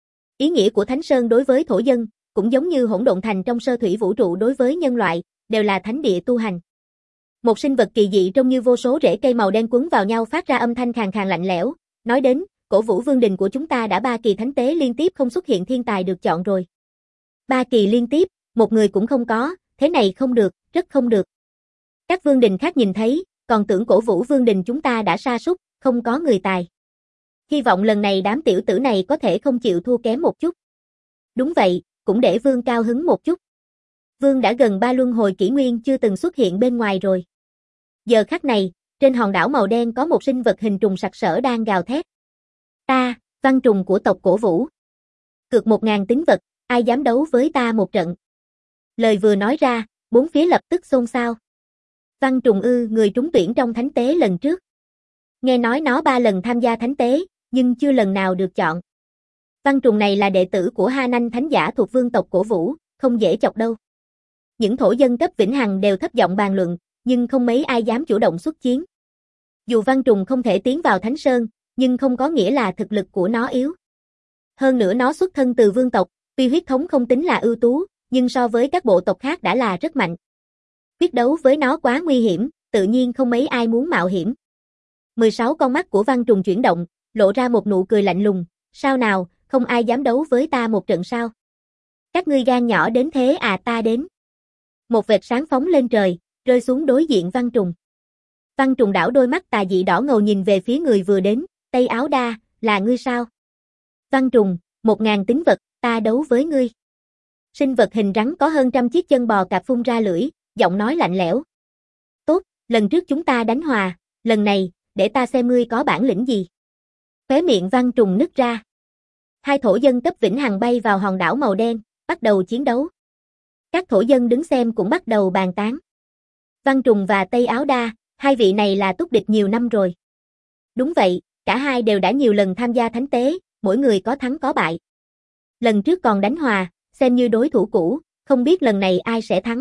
Ý nghĩa của Thánh Sơn đối với thổ dân, cũng giống như hỗn độn thành trong sơ thủy vũ trụ đối với nhân loại, đều là thánh địa tu hành. Một sinh vật kỳ dị trông như vô số rễ cây màu đen quấn vào nhau phát ra âm thanh khàn khàn lạnh lẽo, nói đến, Cổ Vũ Vương Đình của chúng ta đã ba kỳ thánh tế liên tiếp không xuất hiện thiên tài được chọn rồi. Ba kỳ liên tiếp, một người cũng không có, thế này không được, rất không được. Các vương đình khác nhìn thấy, còn tưởng Cổ Vũ Vương Đình chúng ta đã sa sút, không có người tài. Hy vọng lần này đám tiểu tử này có thể không chịu thua kém một chút. Đúng vậy, cũng để vương cao hứng một chút. Vương đã gần ba luân hồi kỷ nguyên chưa từng xuất hiện bên ngoài rồi. Giờ khắc này, trên hòn đảo màu đen có một sinh vật hình trùng sặc sỡ đang gào thét. Ta, văn trùng của tộc Cổ Vũ. Cược một ngàn tín vật, ai dám đấu với ta một trận. Lời vừa nói ra, bốn phía lập tức xôn xao. Văn trùng ư, người trúng tuyển trong thánh tế lần trước. Nghe nói nó ba lần tham gia thánh tế, nhưng chưa lần nào được chọn. Văn trùng này là đệ tử của Ha Nanh thánh giả thuộc vương tộc Cổ Vũ, không dễ chọc đâu. Những thổ dân cấp vĩnh hằng đều thấp giọng bàn luận, nhưng không mấy ai dám chủ động xuất chiến. Dù văn trùng không thể tiến vào Thánh Sơn, nhưng không có nghĩa là thực lực của nó yếu. Hơn nữa nó xuất thân từ vương tộc, tuy huyết thống không tính là ưu tú, nhưng so với các bộ tộc khác đã là rất mạnh. Quyết đấu với nó quá nguy hiểm, tự nhiên không mấy ai muốn mạo hiểm. mười sáu con mắt của văn trùng chuyển động, lộ ra một nụ cười lạnh lùng, sao nào, không ai dám đấu với ta một trận sao? Các ngươi gan nhỏ đến thế à, ta đến. Một vệt sáng phóng lên trời, rơi xuống đối diện văn trùng. Văn trùng đảo đôi mắt tà dị đỏ ngầu nhìn về phía người vừa đến, Tây Áo Đa, là ngươi sao? Văn trùng, một ngàn tín vật, ta đấu với ngươi. Sinh vật hình rắn có hơn trăm chiếc chân bò cạp phun ra lưỡi, giọng nói lạnh lẽo. Tốt, lần trước chúng ta đánh hòa, lần này, để ta xem ngươi có bản lĩnh gì. Khóe miệng văn trùng nứt ra. Hai thổ dân cấp vĩnh hằng bay vào hòn đảo màu đen, bắt đầu chiến đấu. Các thổ dân đứng xem cũng bắt đầu bàn tán. Văn trùng và Tây Áo Đa, hai vị này là túc địch nhiều năm rồi. Đúng vậy, cả hai đều đã nhiều lần tham gia thánh tế, mỗi người có thắng có bại. Lần trước còn đánh hòa, xem như đối thủ cũ, không biết lần này ai sẽ thắng.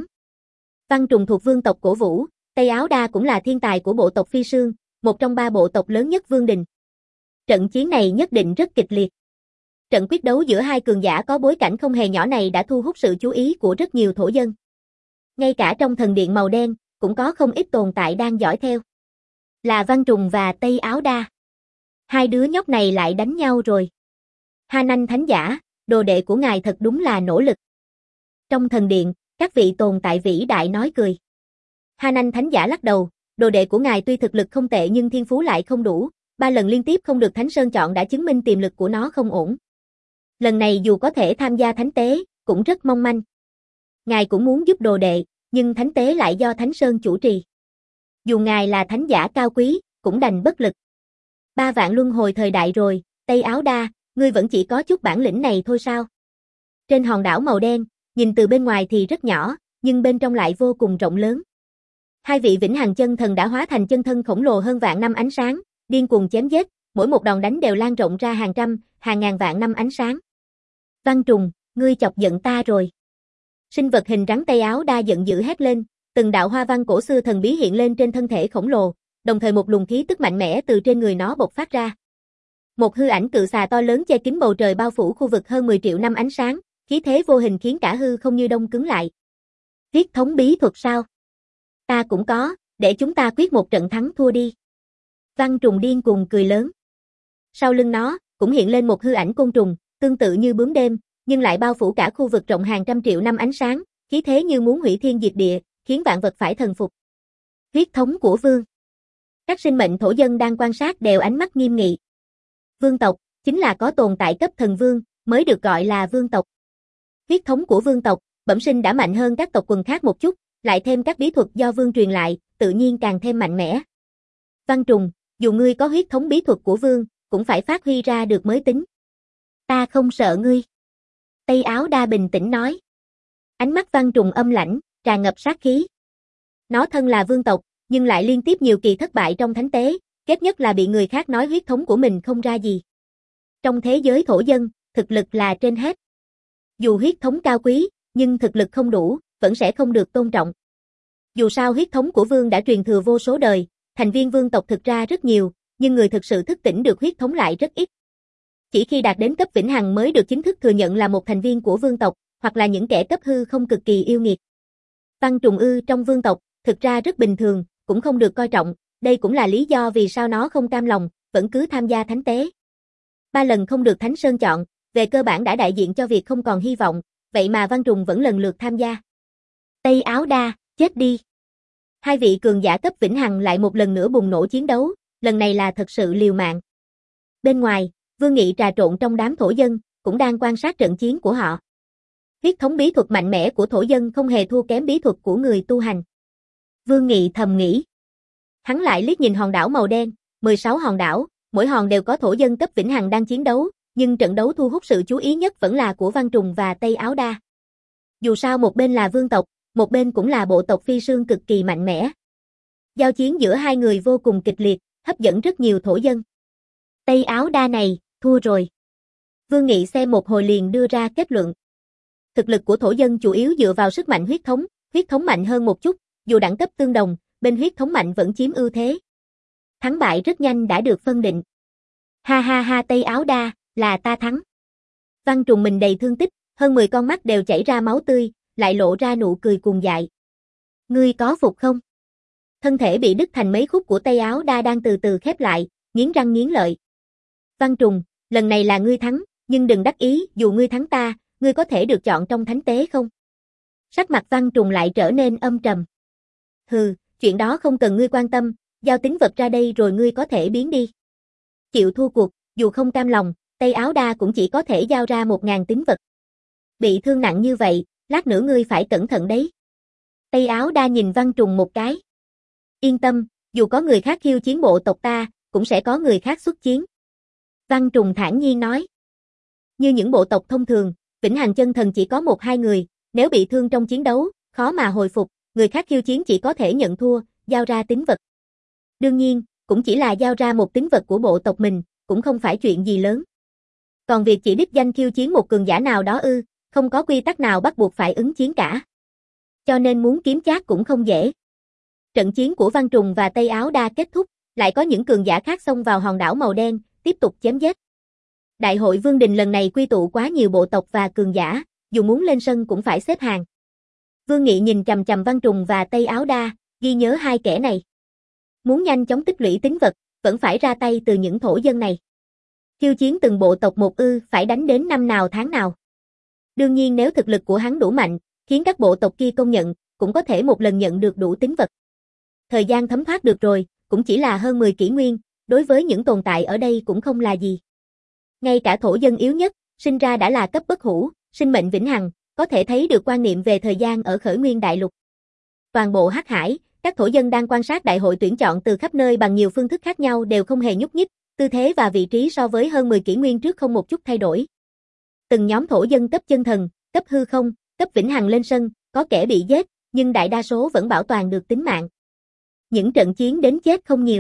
Văn trùng thuộc vương tộc Cổ Vũ, Tây Áo Đa cũng là thiên tài của bộ tộc Phi Sương, một trong ba bộ tộc lớn nhất vương đình. Trận chiến này nhất định rất kịch liệt. Trận quyết đấu giữa hai cường giả có bối cảnh không hề nhỏ này đã thu hút sự chú ý của rất nhiều thổ dân. Ngay cả trong thần điện màu đen, cũng có không ít tồn tại đang dõi theo. Là Văn Trùng và Tây Áo Đa. Hai đứa nhóc này lại đánh nhau rồi. Hanan thánh giả, đồ đệ của ngài thật đúng là nỗ lực. Trong thần điện, các vị tồn tại vĩ đại nói cười. Hanan thánh giả lắc đầu, đồ đệ của ngài tuy thực lực không tệ nhưng thiên phú lại không đủ, ba lần liên tiếp không được Thánh Sơn chọn đã chứng minh tiềm lực của nó không ổn. Lần này dù có thể tham gia thánh tế, cũng rất mong manh. Ngài cũng muốn giúp đồ đệ, nhưng thánh tế lại do Thánh Sơn chủ trì. Dù ngài là thánh giả cao quý, cũng đành bất lực. Ba vạn luân hồi thời đại rồi, Tây Áo Đa, ngươi vẫn chỉ có chút bản lĩnh này thôi sao? Trên hòn đảo màu đen, nhìn từ bên ngoài thì rất nhỏ, nhưng bên trong lại vô cùng rộng lớn. Hai vị vĩnh hằng chân thần đã hóa thành chân thân khổng lồ hơn vạn năm ánh sáng, điên cuồng chém giết, mỗi một đòn đánh đều lan rộng ra hàng trăm, hàng ngàn vạn năm ánh sáng. Văn Trùng, ngươi chọc giận ta rồi. Sinh vật hình rắn Tây Áo Đa giận dữ hét lên, từng đạo hoa văn cổ xưa thần bí hiện lên trên thân thể khổng lồ, đồng thời một luồng khí tức mạnh mẽ từ trên người nó bộc phát ra. Một hư ảnh cự xà to lớn che kín bầu trời bao phủ khu vực hơn mười triệu năm ánh sáng, khí thế vô hình khiến cả hư không như đông cứng lại. Huyết thống bí thuật sao? Ta cũng có, để chúng ta quyết một trận thắng thua đi. Văn Trùng điên cuồng cười lớn. Sau lưng nó, cũng hiện lên một hư ảnh côn trùng, tương tự như bướm đêm, nhưng lại bao phủ cả khu vực rộng hàng trăm triệu năm ánh sáng, khí thế như muốn hủy thiên diệt địa, khiến vạn vật phải thần phục. Huyết thống của vương. Các sinh mệnh thổ dân đang quan sát đều ánh mắt nghiêm nghị. Vương tộc, chính là có tồn tại cấp thần vương, mới được gọi là vương tộc. Huyết thống của vương tộc, bẩm sinh đã mạnh hơn các tộc quần khác một chút, lại thêm các bí thuật do vương truyền lại, tự nhiên càng thêm mạnh mẽ. Văn Trùng, dù ngươi có huyết thống bí thuật của vương, cũng phải phát huy ra được mới tính. Ta không sợ ngươi. Tây Áo Đa bình tĩnh nói. Ánh mắt Văn Trùng âm lãnh, tràn ngập sát khí. Nó thân là vương tộc, nhưng lại liên tiếp nhiều kỳ thất bại trong thánh tế, kết nhất là bị người khác nói huyết thống của mình không ra gì. Trong thế giới thổ dân, thực lực là trên hết. Dù huyết thống cao quý, nhưng thực lực không đủ, vẫn sẽ không được tôn trọng. Dù sao huyết thống của vương đã truyền thừa vô số đời, thành viên vương tộc thực ra rất nhiều, nhưng người thực sự thức tỉnh được huyết thống lại rất ít. Chỉ khi đạt đến cấp vĩnh hằng mới được chính thức thừa nhận là một thành viên của vương tộc, hoặc là những kẻ cấp hư không cực kỳ yêu nghiệt. Văn Trùng ư trong vương tộc, thực ra rất bình thường, cũng không được coi trọng, đây cũng là lý do vì sao nó không cam lòng, vẫn cứ tham gia thánh tế. Ba lần không được Thánh Sơn chọn, về cơ bản đã đại diện cho việc không còn hy vọng, vậy mà Văn Trùng vẫn lần lượt tham gia. Tây Áo Đa, chết đi. Hai vị cường giả cấp vĩnh hằng lại một lần nữa bùng nổ chiến đấu, lần này là thật sự liều mạng. Bên ngoài, Vương Nghị trà trộn trong đám thổ dân, cũng đang quan sát trận chiến của họ. Huyết thống bí thuật mạnh mẽ của thổ dân không hề thua kém bí thuật của người tu hành. Vương Nghị thầm nghĩ. Hắn lại liếc nhìn hòn đảo màu đen, mười sáu hòn đảo, mỗi hòn đều có thổ dân cấp vĩnh hằng đang chiến đấu, nhưng trận đấu thu hút sự chú ý nhất vẫn là của Văn Trùng và Tây Áo Đa. Dù sao một bên là vương tộc, một bên cũng là bộ tộc phi sương cực kỳ mạnh mẽ. Giao chiến giữa hai người vô cùng kịch liệt, hấp dẫn rất nhiều thổ dân. Tây Áo Đa này, thua rồi. Vương Nghị xem một hồi liền đưa ra kết luận. Thực lực của thổ dân chủ yếu dựa vào sức mạnh huyết thống, huyết thống mạnh hơn một chút, dù đẳng cấp tương đồng, bên huyết thống mạnh vẫn chiếm ưu thế. Thắng bại rất nhanh đã được phân định. Ha ha ha Tây Áo Đa, là ta thắng. Văn Trùng mình đầy thương tích, hơn mười con mắt đều chảy ra máu tươi, lại lộ ra nụ cười cuồng dại. Ngươi có phục không? Thân thể bị đứt thành mấy khúc của Tây Áo Đa đang từ từ khép lại, nghiến răng nghiến lợi. Văn Trùng, lần này là ngươi thắng, nhưng đừng đắc ý, dù ngươi thắng ta, ngươi có thể được chọn trong thánh tế không? Sắc mặt Văn Trùng lại trở nên âm trầm. Hừ, chuyện đó không cần ngươi quan tâm, giao tín vật ra đây rồi ngươi có thể biến đi. Chịu thua cuộc, dù không cam lòng, Tây Áo Đa cũng chỉ có thể giao ra một ngàn tín vật. Bị thương nặng như vậy, lát nữa ngươi phải cẩn thận đấy. Tây Áo Đa nhìn Văn Trùng một cái. Yên tâm, dù có người khác khiêu chiến bộ tộc ta, cũng sẽ có người khác xuất chiến. Văn Trùng thản nhiên nói. Như những bộ tộc thông thường, vĩnh hằng chân thần chỉ có một hai người, nếu bị thương trong chiến đấu, khó mà hồi phục, người khác khiêu chiến chỉ có thể nhận thua, giao ra tín vật. Đương nhiên, cũng chỉ là giao ra một tín vật của bộ tộc mình, cũng không phải chuyện gì lớn. Còn việc chỉ đích danh khiêu chiến một cường giả nào đó ư, không có quy tắc nào bắt buộc phải ứng chiến cả. Cho nên muốn kiếm trác cũng không dễ. Trận chiến của Văn Trùng và Tây Áo Đa kết thúc, lại có những cường giả khác xông vào hòn đảo màu đen, tiếp tục chém giết. Đại hội Vương Đình lần này quy tụ quá nhiều bộ tộc và cường giả, dù muốn lên sân cũng phải xếp hàng. Vương Nghị nhìn chằm chằm Văn Trùng và Tây Áo Đa, ghi nhớ hai kẻ này. Muốn nhanh chóng tích lũy tín vật, vẫn phải ra tay từ những thổ dân này. Khiêu chiến từng bộ tộc một ư, phải đánh đến năm nào tháng nào. Đương nhiên nếu thực lực của hắn đủ mạnh, khiến các bộ tộc kia công nhận, cũng có thể một lần nhận được đủ tín vật. Thời gian thấm thoát được rồi, cũng chỉ là hơn mười kỷ nguyên, đối với những tồn tại ở đây cũng không là gì. Ngay cả thổ dân yếu nhất, sinh ra đã là cấp bất hủ, sinh mệnh vĩnh hằng, có thể thấy được quan niệm về thời gian ở Khởi Nguyên Đại Lục. Toàn bộ Hắc Hải, các thổ dân đang quan sát đại hội tuyển chọn từ khắp nơi bằng nhiều phương thức khác nhau đều không hề nhúc nhích, tư thế và vị trí so với hơn mười kỷ nguyên trước không một chút thay đổi. Từng nhóm thổ dân cấp chân thần, cấp hư không, cấp vĩnh hằng lên sân, có kẻ bị giết, nhưng đại đa số vẫn bảo toàn được tính mạng. Những trận chiến đến chết không nhiều.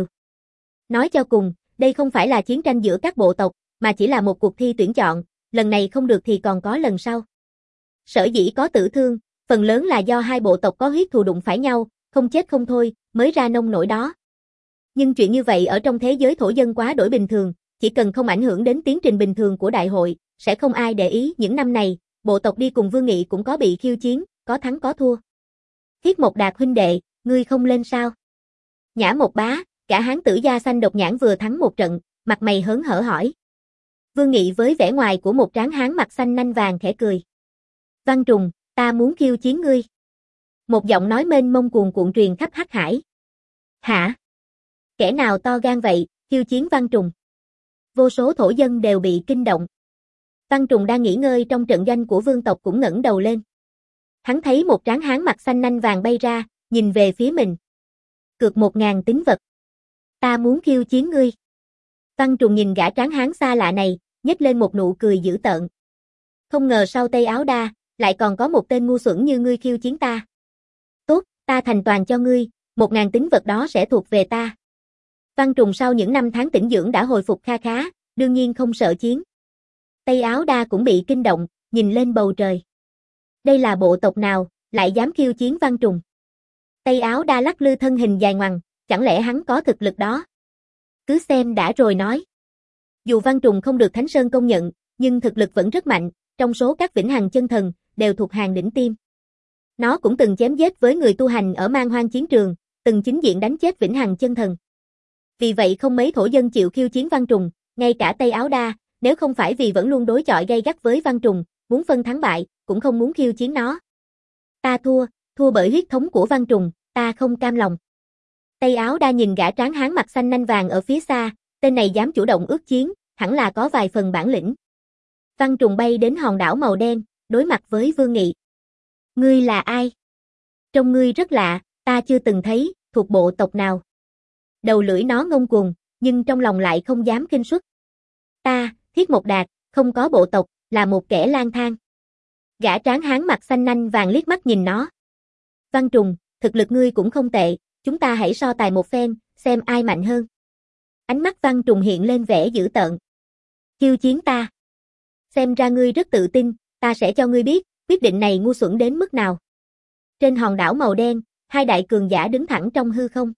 Nói cho cùng, đây không phải là chiến tranh giữa các bộ tộc, mà chỉ là một cuộc thi tuyển chọn, lần này không được thì còn có lần sau. Sở dĩ có tử thương, phần lớn là do hai bộ tộc có huyết thù đụng phải nhau, không chết không thôi, mới ra nông nổi đó. Nhưng chuyện như vậy ở trong thế giới thổ dân quá đổi bình thường, chỉ cần không ảnh hưởng đến tiến trình bình thường của đại hội, sẽ không ai để ý. Những năm này, bộ tộc đi cùng Vương Nghị cũng có bị khiêu chiến, có thắng có thua. Thiết Mộc Đạt huynh đệ, ngươi không lên sao? Nhã Mộc Bá, cả hán tử da xanh độc nhãn vừa thắng một trận, mặt mày hớn hở hỏi. Vương Nghị với vẻ ngoài của một tráng hán mặt xanh nanh vàng khẽ cười. Văn Trùng, ta muốn khiêu chiến ngươi. Một giọng nói mênh mông cuồn cuộn truyền khắp Hắc Hải. Hả? Kẻ nào to gan vậy, khiêu chiến Văn Trùng? Vô số thổ dân đều bị kinh động. Văn Trùng đang nghỉ ngơi trong trận doanh của vương tộc cũng ngẩng đầu lên. Hắn thấy một tráng hán mặt xanh nanh vàng bay ra, nhìn về phía mình. Cược một ngàn tín vật. Ta muốn khiêu chiến ngươi. Văn Trùng nhìn gã tráng hán xa lạ này, nhếch lên một nụ cười dữ tợn. Không ngờ sau Tây Áo Đa, lại còn có một tên ngu xuẩn như ngươi khiêu chiến ta. Tốt, ta thành toàn cho ngươi, một ngàn tín vật đó sẽ thuộc về ta. Văn Trùng sau những năm tháng tĩnh dưỡng đã hồi phục kha khá, đương nhiên không sợ chiến. Tây Áo Đa cũng bị kinh động, nhìn lên bầu trời. Đây là bộ tộc nào, lại dám khiêu chiến Văn Trùng? Tây Áo Đa lắc lư thân hình dài ngoằng, chẳng lẽ hắn có thực lực đó? Cứ xem đã rồi nói. Dù Văn Trùng không được Thánh Sơn công nhận, nhưng thực lực vẫn rất mạnh, trong số các vĩnh hằng chân thần, đều thuộc hàng đỉnh tiêm. Nó cũng từng chém giết với người tu hành ở Man Hoang chiến trường, từng chính diện đánh chết vĩnh hằng chân thần. Vì vậy không mấy thổ dân chịu khiêu chiến Văn Trùng, ngay cả Tây Áo Đa, nếu không phải vì vẫn luôn đối chọi gay gắt với Văn Trùng, muốn phân thắng bại, cũng không muốn khiêu chiến nó. Ta thua, thua bởi huyết thống của Văn Trùng, ta không cam lòng. Tây Áo Đa nhìn gã tráng hán mặt xanh nanh vàng ở phía xa, tên này dám chủ động ước chiến, hẳn là có vài phần bản lĩnh. Văn Trùng bay đến hòn đảo màu đen, đối mặt với Vương Nghị. Ngươi là ai? Trông ngươi rất lạ, ta chưa từng thấy, thuộc bộ tộc nào. Đầu lưỡi nó ngông cuồng, nhưng trong lòng lại không dám khinh suất. Ta, Thiết Mộc Đạt, không có bộ tộc, là một kẻ lang thang. Gã tráng hán mặt xanh nanh vàng liếc mắt nhìn nó. Văn Trùng, thực lực ngươi cũng không tệ, chúng ta hãy so tài một phen, xem ai mạnh hơn. Ánh mắt Văn Trùng hiện lên vẻ dữ tợn. Khiêu chiến ta. Xem ra ngươi rất tự tin, ta sẽ cho ngươi biết, quyết định này ngu xuẩn đến mức nào. Trên hòn đảo màu đen, hai đại cường giả đứng thẳng trong hư không.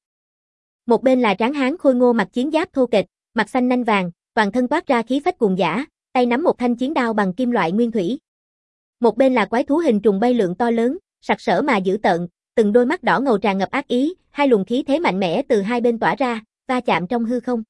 Một bên là tráng hán khôi ngô mặc chiến giáp thô kệch, mặt xanh nanh vàng, toàn thân toát ra khí phách cuồng dã, tay nắm một thanh chiến đao bằng kim loại nguyên thủy. Một bên là quái thú hình trùng bay lượn to lớn, sặc sỡ mà dữ tợn, từng đôi mắt đỏ ngầu tràn ngập ác ý, hai luồng khí thế mạnh mẽ từ hai bên tỏa ra, va chạm trong hư không.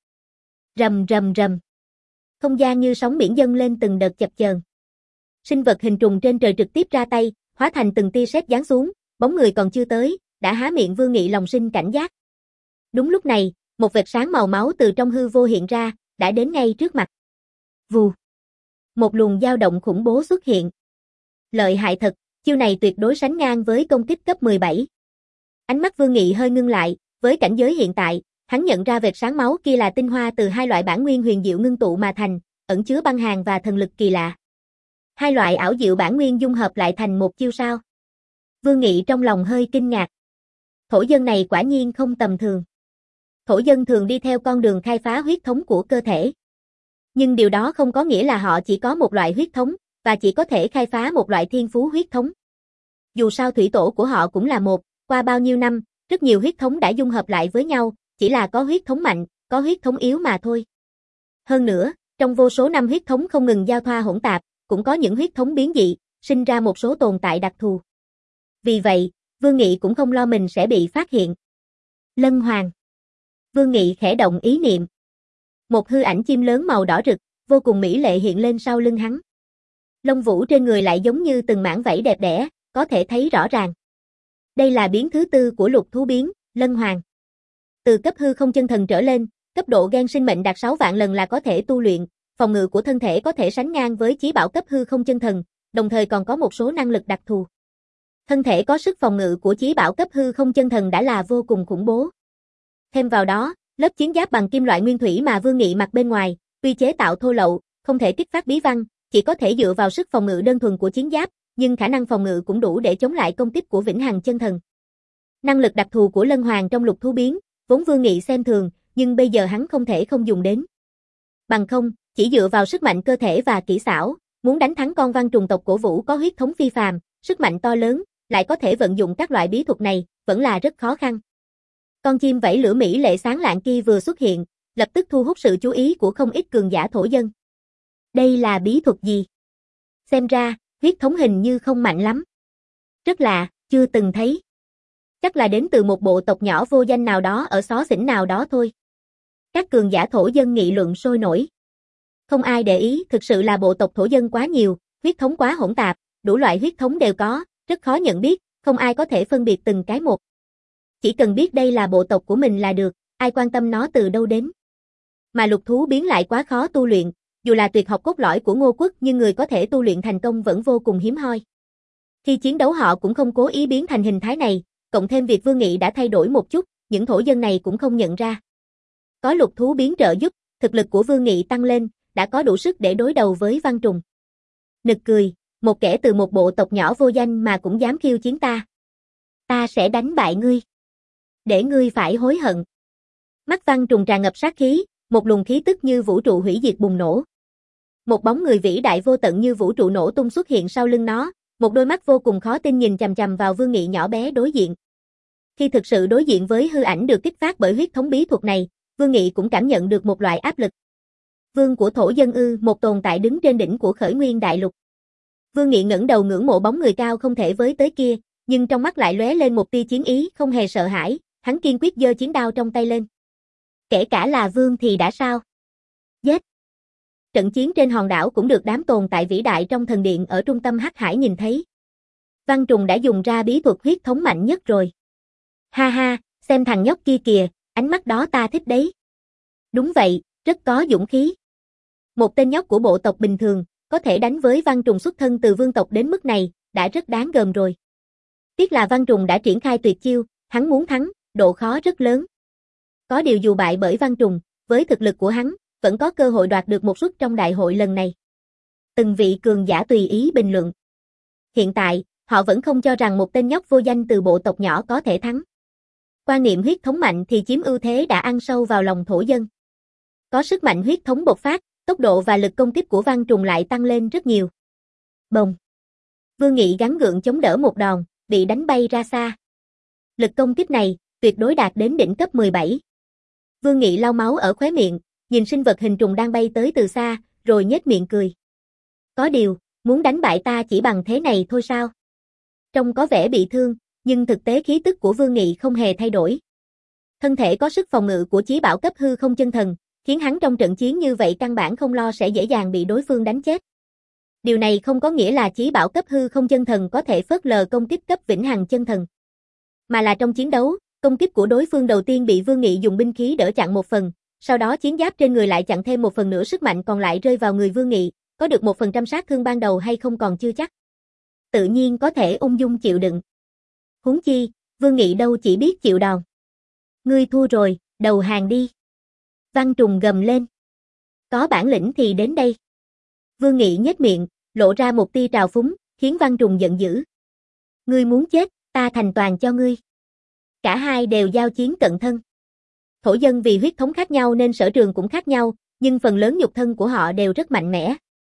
Rầm rầm rầm. Không gian như sóng biển dâng lên từng đợt chập chờn. Sinh vật hình trùng trên trời trực tiếp ra tay, hóa thành từng tia sét giáng xuống, bóng người còn chưa tới, đã há miệng. Vương Nghị lòng sinh cảnh giác. Đúng lúc này, một vệt sáng màu máu từ trong hư vô hiện ra, đã đến ngay trước mặt. Vù. Một luồng dao động khủng bố xuất hiện. Lợi hại thật, chiêu này tuyệt đối sánh ngang với công kích cấp mười bảy. Ánh mắt Vương Nghị hơi ngưng lại, với cảnh giới hiện tại, hắn nhận ra vệt sáng máu kia là tinh hoa từ hai loại bản nguyên huyền diệu ngưng tụ mà thành, ẩn chứa băng hàn và thần lực kỳ lạ. Hai loại ảo diệu bản nguyên dung hợp lại thành một chiêu sao? Vương Nghị trong lòng hơi kinh ngạc. Thổ dân này quả nhiên không tầm thường. Thổ dân thường đi theo con đường khai phá huyết thống của cơ thể. Nhưng điều đó không có nghĩa là họ chỉ có một loại huyết thống, và chỉ có thể khai phá một loại thiên phú huyết thống. Dù sao thủy tổ của họ cũng là một, qua bao nhiêu năm, rất nhiều huyết thống đã dung hợp lại với nhau, chỉ là có huyết thống mạnh, có huyết thống yếu mà thôi. Hơn nữa, Trong vô số năm huyết thống không ngừng giao thoa hỗn tạp, cũng có những huyết thống biến dị, sinh ra một số tồn tại đặc thù. Vì vậy, Vương Nghị cũng không lo mình sẽ bị phát hiện. Lân Hoàng. Vương Nghị khẽ động ý niệm. Một hư ảnh chim lớn màu đỏ rực, vô cùng mỹ lệ hiện lên sau lưng hắn. Lông vũ trên người lại giống như từng mảng vảy đẹp đẽ, có thể thấy rõ ràng. Đây là biến thứ tư của lục thú biến, Lân Hoàng. Từ cấp hư không chân thần trở lên, cấp độ gen sinh mệnh đạt sáu vạn lần là có thể tu luyện, phòng ngự của thân thể có thể sánh ngang với chí bảo cấp hư không chân thần, đồng thời còn có một số năng lực đặc thù. Thân thể có sức phòng ngự của chí bảo cấp hư không chân thần đã là vô cùng khủng bố. Thêm vào đó, lớp chiến giáp bằng kim loại nguyên thủy mà Vương Nghị mặc bên ngoài, tuy chế tạo thô lậu, không thể kích phát bí văn, chỉ có thể dựa vào sức phòng ngự đơn thuần của chiến giáp, nhưng khả năng phòng ngự cũng đủ để chống lại công kích của Vĩnh Hằng chân thần. Năng lực đặc thù của Lân Hoàng trong lục thú biến, vốn Vương Nghị xem thường, nhưng bây giờ hắn không thể không dùng đến. Bằng không, chỉ dựa vào sức mạnh cơ thể và kỹ xảo, muốn đánh thắng con văn trùng tộc cổ vũ có huyết thống phi phàm, sức mạnh to lớn, lại có thể vận dụng các loại bí thuật này, vẫn là rất khó khăn. Con chim vẫy lửa mỹ lệ sáng lạng kia vừa xuất hiện, lập tức thu hút sự chú ý của không ít cường giả thổ dân. Đây là bí thuật gì? Xem ra, huyết thống hình như không mạnh lắm. Rất lạ, chưa từng thấy. Chắc là đến từ một bộ tộc nhỏ vô danh nào đó ở xó xỉnh nào đó thôi. Các cường giả thổ dân nghị luận sôi nổi. Không ai để ý, thực sự là bộ tộc thổ dân quá nhiều, huyết thống quá hỗn tạp, đủ loại huyết thống đều có, rất khó nhận biết, không ai có thể phân biệt từng cái một. Chỉ cần biết đây là bộ tộc của mình là được, ai quan tâm nó từ đâu đến. Mà lục thú biến lại quá khó tu luyện, dù là tuyệt học cốt lõi của Ngô Quốc nhưng người có thể tu luyện thành công vẫn vô cùng hiếm hoi. Khi chiến đấu họ cũng không cố ý biến thành hình thái này, cộng thêm việc Vương Nghị đã thay đổi một chút, những thổ dân này cũng không nhận ra. Có lục thú biến trợ giúp, thực lực của Vương Nghị tăng lên, đã có đủ sức để đối đầu với Văn Trùng. Nực cười, một kẻ từ một bộ tộc nhỏ vô danh mà cũng dám khiêu chiến ta. Ta sẽ đánh bại ngươi. Để ngươi phải hối hận. Mắt Văn Trùng tràn ngập sát khí, một luồng khí tức như vũ trụ hủy diệt bùng nổ. Một bóng người vĩ đại vô tận như vũ trụ nổ tung xuất hiện sau lưng nó, một đôi mắt vô cùng khó tin nhìn chằm chằm vào Vương Nghị nhỏ bé đối diện. Khi thực sự đối diện với hư ảnh được kích phát bởi huyết thống bí thuật này, Vương Nghị cũng cảm nhận được một loại áp lực. Vương của thổ dân ư, một tồn tại đứng trên đỉnh của khởi nguyên đại lục. Vương Nghị ngẩng đầu ngưỡng mộ bóng người cao không thể với tới kia, nhưng trong mắt lại lóe lên một tia chiến ý, không hề sợ hãi, hắn kiên quyết giơ chiến đao trong tay lên. Kể cả là vương thì đã sao? Giết! Trận chiến trên hòn đảo cũng được đám tồn tại vĩ đại trong thần điện ở trung tâm Hắc Hải nhìn thấy. Văn Trùng đã dùng ra bí thuật huyết thống mạnh nhất rồi. Ha ha, xem thằng nhóc kia kìa, ánh mắt đó ta thích đấy. Đúng vậy, rất có dũng khí. Một tên nhóc của bộ tộc bình thường, có thể đánh với Văn Trùng xuất thân từ vương tộc đến mức này, đã rất đáng gờm rồi. Tiếc là Văn Trùng đã triển khai tuyệt chiêu, hắn muốn thắng, độ khó rất lớn. Có điều dù bại bởi Văn Trùng, với thực lực của hắn, vẫn có cơ hội đoạt được một suất trong đại hội lần này. Từng vị cường giả tùy ý bình luận. Hiện tại, họ vẫn không cho rằng một tên nhóc vô danh từ bộ tộc nhỏ có thể thắng. Quan niệm huyết thống mạnh thì chiếm ưu thế đã ăn sâu vào lòng thổ dân. Có sức mạnh huyết thống bộc phát, tốc độ và lực công kích của Văn Trùng lại tăng lên rất nhiều. Bồng! Vương Nghị gắng gượng chống đỡ một đòn, bị đánh bay ra xa. Lực công kích này, tuyệt đối đạt đến đỉnh cấp mười bảy. Vương Nghị lau máu ở khóe miệng, nhìn sinh vật hình trùng đang bay tới từ xa, rồi nhếch miệng cười. Có điều, muốn đánh bại ta chỉ bằng thế này thôi sao? Trông có vẻ bị thương, nhưng thực tế khí tức của Vương Nghị không hề thay đổi. Thân thể có sức phòng ngự của chí bảo cấp hư không chân thần, khiến hắn trong trận chiến như vậy căn bản không lo sẽ dễ dàng bị đối phương đánh chết. Điều này không có nghĩa là chí bảo cấp hư không chân thần có thể phớt lờ công kích cấp vĩnh hằng chân thần. Mà là trong chiến đấu, công kích của đối phương đầu tiên bị Vương Nghị dùng binh khí đỡ chặn một phần, sau đó chiến giáp trên người lại chặn thêm một phần nữa, sức mạnh còn lại rơi vào người Vương Nghị, có được một phần trăm sát thương ban đầu hay không còn chưa chắc. Tự nhiên có thể ung dung chịu đựng. Huống chi, Vương Nghị đâu chỉ biết chịu đòn. Ngươi thua rồi, đầu hàng đi. Văn Trùng gầm lên. Có bản lĩnh thì đến đây. Vương Nghị nhếch miệng, lộ ra một tia trào phúng, khiến Văn Trùng giận dữ. Ngươi muốn chết, ta thành toàn cho ngươi. Cả hai đều giao chiến cận thân. Thổ dân vì huyết thống khác nhau nên sở trường cũng khác nhau, nhưng phần lớn nhục thân của họ đều rất mạnh mẽ.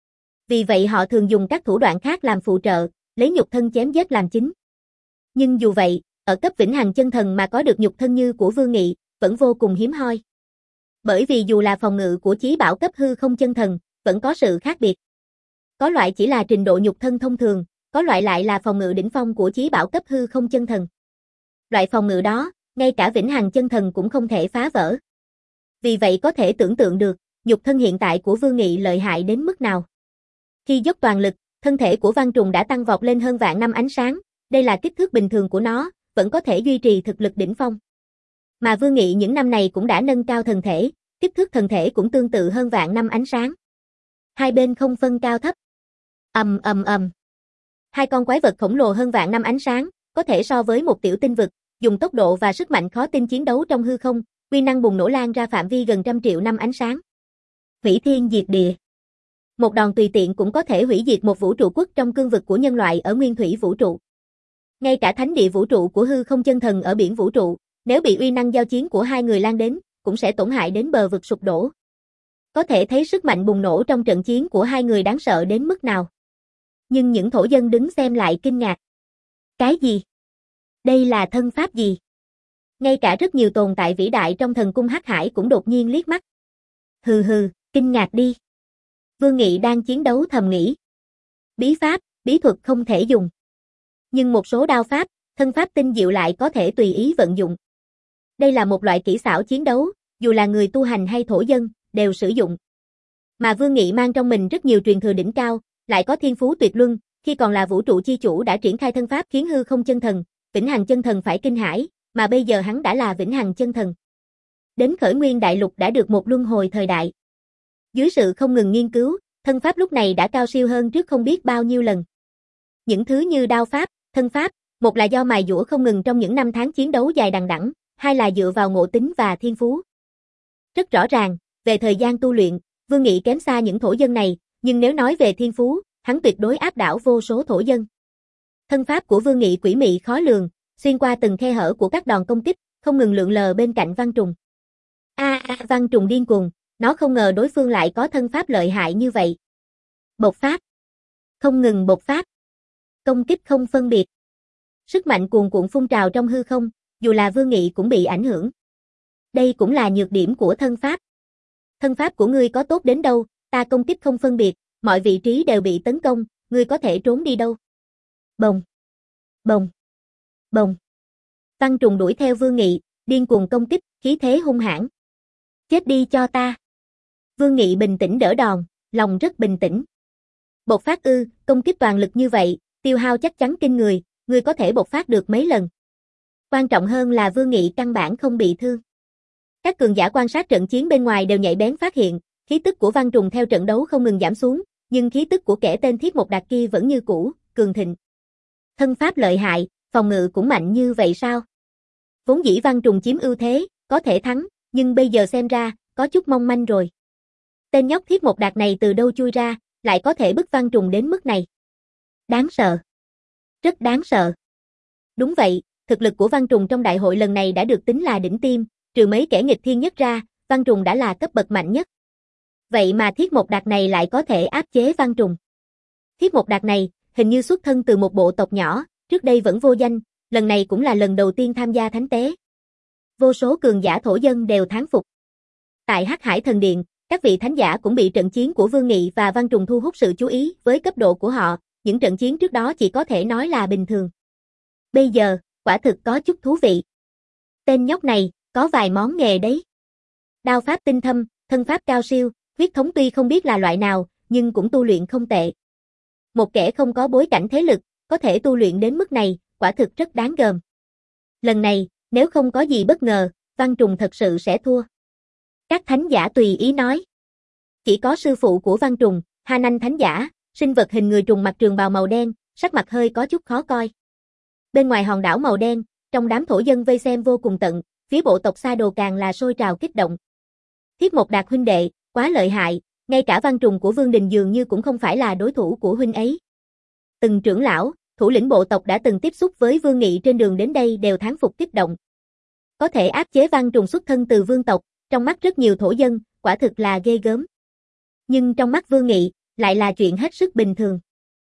Vì vậy họ thường dùng các thủ đoạn khác làm phụ trợ, lấy nhục thân chém giết làm chính. Nhưng dù vậy, ở cấp vĩnh hằng chân thần mà có được nhục thân như của Vương Nghị, vẫn vô cùng hiếm hoi. Bởi vì dù là phòng ngự của chí bảo cấp hư không chân thần, vẫn có sự khác biệt. Có loại chỉ là trình độ nhục thân thông thường, có loại lại là phòng ngự đỉnh phong của chí bảo cấp hư không chân thần. Loại phòng ngự đó, ngay cả vĩnh hằng chân thần cũng không thể phá vỡ. Vì vậy có thể tưởng tượng được, nhục thân hiện tại của Vương Nghị lợi hại đến mức nào. Khi dốc toàn lực, thân thể của Văn Trùng đã tăng vọt lên hơn vạn năm ánh sáng, đây là kích thước bình thường của nó, vẫn có thể duy trì thực lực đỉnh phong. Mà Vương Nghị những năm này cũng đã nâng cao thần thể, kích thước thần thể cũng tương tự hơn vạn năm ánh sáng. Hai bên không phân cao thấp. Ầm ầm ầm. Hai con quái vật khổng lồ hơn vạn năm ánh sáng, có thể so với một tiểu tinh vực, dùng tốc độ và sức mạnh khó tin chiến đấu trong hư không, uy năng bùng nổ lan ra phạm vi gần trăm triệu năm ánh sáng. Hủy thiên diệt địa. Một đòn tùy tiện cũng có thể hủy diệt một vũ trụ quốc trong cương vực của nhân loại ở nguyên thủy vũ trụ. Ngay cả thánh địa vũ trụ của hư không chân thần ở biển vũ trụ, nếu bị uy năng giao chiến của hai người lan đến, cũng sẽ tổn hại đến bờ vực sụp đổ. Có thể thấy sức mạnh bùng nổ trong trận chiến của hai người đáng sợ đến mức nào. Nhưng những thổ dân đứng xem lại kinh ngạc. Cái gì? Đây là thân pháp gì? Ngay cả rất nhiều tồn tại vĩ đại trong thần cung Hắc Hải cũng đột nhiên liếc mắt. Hừ hừ, kinh ngạc đi. Vương Nghị đang chiến đấu thầm nghĩ. Bí pháp, bí thuật không thể dùng. Nhưng một số đao pháp, thân pháp tinh diệu lại có thể tùy ý vận dụng. Đây là một loại kỹ xảo chiến đấu, dù là người tu hành hay thổ dân, đều sử dụng. Mà Vương Nghị mang trong mình rất nhiều truyền thừa đỉnh cao, lại có thiên phú tuyệt luân, khi còn là vũ trụ chi chủ đã triển khai thân pháp khiến hư không chân thần, vĩnh hằng chân thần phải kinh hãi, mà bây giờ hắn đã là vĩnh hằng chân thần. Đến khởi nguyên đại lục đã được một luân hồi thời đại. Dưới sự không ngừng nghiên cứu, thân pháp lúc này đã cao siêu hơn trước không biết bao nhiêu lần. Những thứ như đao pháp, thân pháp, một là do mài dũa không ngừng trong những năm tháng chiến đấu dài đằng đẵng, hai là dựa vào ngộ tính và thiên phú. Rất rõ ràng, về thời gian tu luyện, Vương Nghị kém xa những thổ dân này, nhưng nếu nói về thiên phú, hắn tuyệt đối áp đảo vô số thổ dân. Thân pháp của Vương Nghị quỷ mị khó lường, xuyên qua từng khe hở của các đòn công kích, không ngừng lượn lờ bên cạnh Văn Trùng. A, à, Văn Trùng điên cuồng, nó không ngờ đối phương lại có thân pháp lợi hại như vậy. Bộc phát. Không ngừng bộc phát. Công kích không phân biệt. Sức mạnh cuồn cuộn phun trào trong hư không, dù là Vương Nghị cũng bị ảnh hưởng. Đây cũng là nhược điểm của thân pháp. Thân pháp của ngươi có tốt đến đâu, ta công kích không phân biệt, mọi vị trí đều bị tấn công, ngươi có thể trốn đi đâu. Bồng. Bồng. Bồng. Văn Trùng đuổi theo Vương Nghị, điên cuồng công kích, khí thế hung hãn. Chết đi cho ta. Vương Nghị bình tĩnh đỡ đòn, lòng rất bình tĩnh. Bộc phát ư, công kích toàn lực như vậy, tiêu hao chắc chắn kinh người, ngươi có thể bộc phát được mấy lần. Quan trọng hơn là Vương Nghị căn bản không bị thương. Các cường giả quan sát trận chiến bên ngoài đều nhạy bén phát hiện, khí tức của Văn Trùng theo trận đấu không ngừng giảm xuống, nhưng khí tức của kẻ tên Thiết Mộc Đạt kia vẫn như cũ, cường thịnh. Thân pháp lợi hại, phòng ngự cũng mạnh như vậy sao? Vốn dĩ Văn Trùng chiếm ưu thế, có thể thắng, nhưng bây giờ xem ra, có chút mong manh rồi. Tên nhóc Thiết Mộc Đạt này từ đâu chui ra, lại có thể bức Văn Trùng đến mức này. Đáng sợ. Rất đáng sợ. Đúng vậy, thực lực của Văn Trùng trong đại hội lần này đã được tính là đỉnh tiêm, trừ mấy kẻ nghịch thiên nhất ra, Văn Trùng đã là cấp bậc mạnh nhất. Vậy mà Thiết Mộc Đạt này lại có thể áp chế Văn Trùng. Thiết Mộc Đạt này, hình như xuất thân từ một bộ tộc nhỏ, trước đây vẫn vô danh, lần này cũng là lần đầu tiên tham gia thánh tế. Vô số cường giả thổ dân đều thán phục. Tại Hắc Hải Thần Điện, các vị thánh giả cũng bị trận chiến của Vương Nghị và Văn Trùng thu hút sự chú ý, với cấp độ của họ, những trận chiến trước đó chỉ có thể nói là bình thường. Bây giờ, quả thực có chút thú vị. Tên nhóc này, có vài món nghề đấy. Đao pháp tinh thâm, thân pháp cao siêu, huyết thống tuy không biết là loại nào, nhưng cũng tu luyện không tệ. Một kẻ không có bối cảnh thế lực, có thể tu luyện đến mức này, quả thực rất đáng gờm. Lần này, nếu không có gì bất ngờ, Văn Trùng thật sự sẽ thua. Các thánh giả tùy ý nói. Chỉ có sư phụ của Văn Trùng, Ha Nanh thánh giả, sinh vật hình người trùng mặc trường bào màu đen, sắc mặt hơi có chút khó coi. Bên ngoài hòn đảo màu đen, trong đám thổ dân vây xem vô cùng tận, phía bộ tộc Sa Đồ càng là sôi trào kích động. Thiết Mộc Đạt huynh đệ, quá lợi hại, ngay cả Văn Trùng của Vương Đình dường như cũng không phải là đối thủ của huynh ấy. Từng trưởng lão, thủ lĩnh bộ tộc đã từng tiếp xúc với Vương Nghị trên đường đến đây đều thán phục kích động. Có thể áp chế Văn Trùng xuất thân từ vương tộc, trong mắt rất nhiều thổ dân, quả thực là ghê gớm. Nhưng trong mắt Vương Nghị, lại là chuyện hết sức bình thường.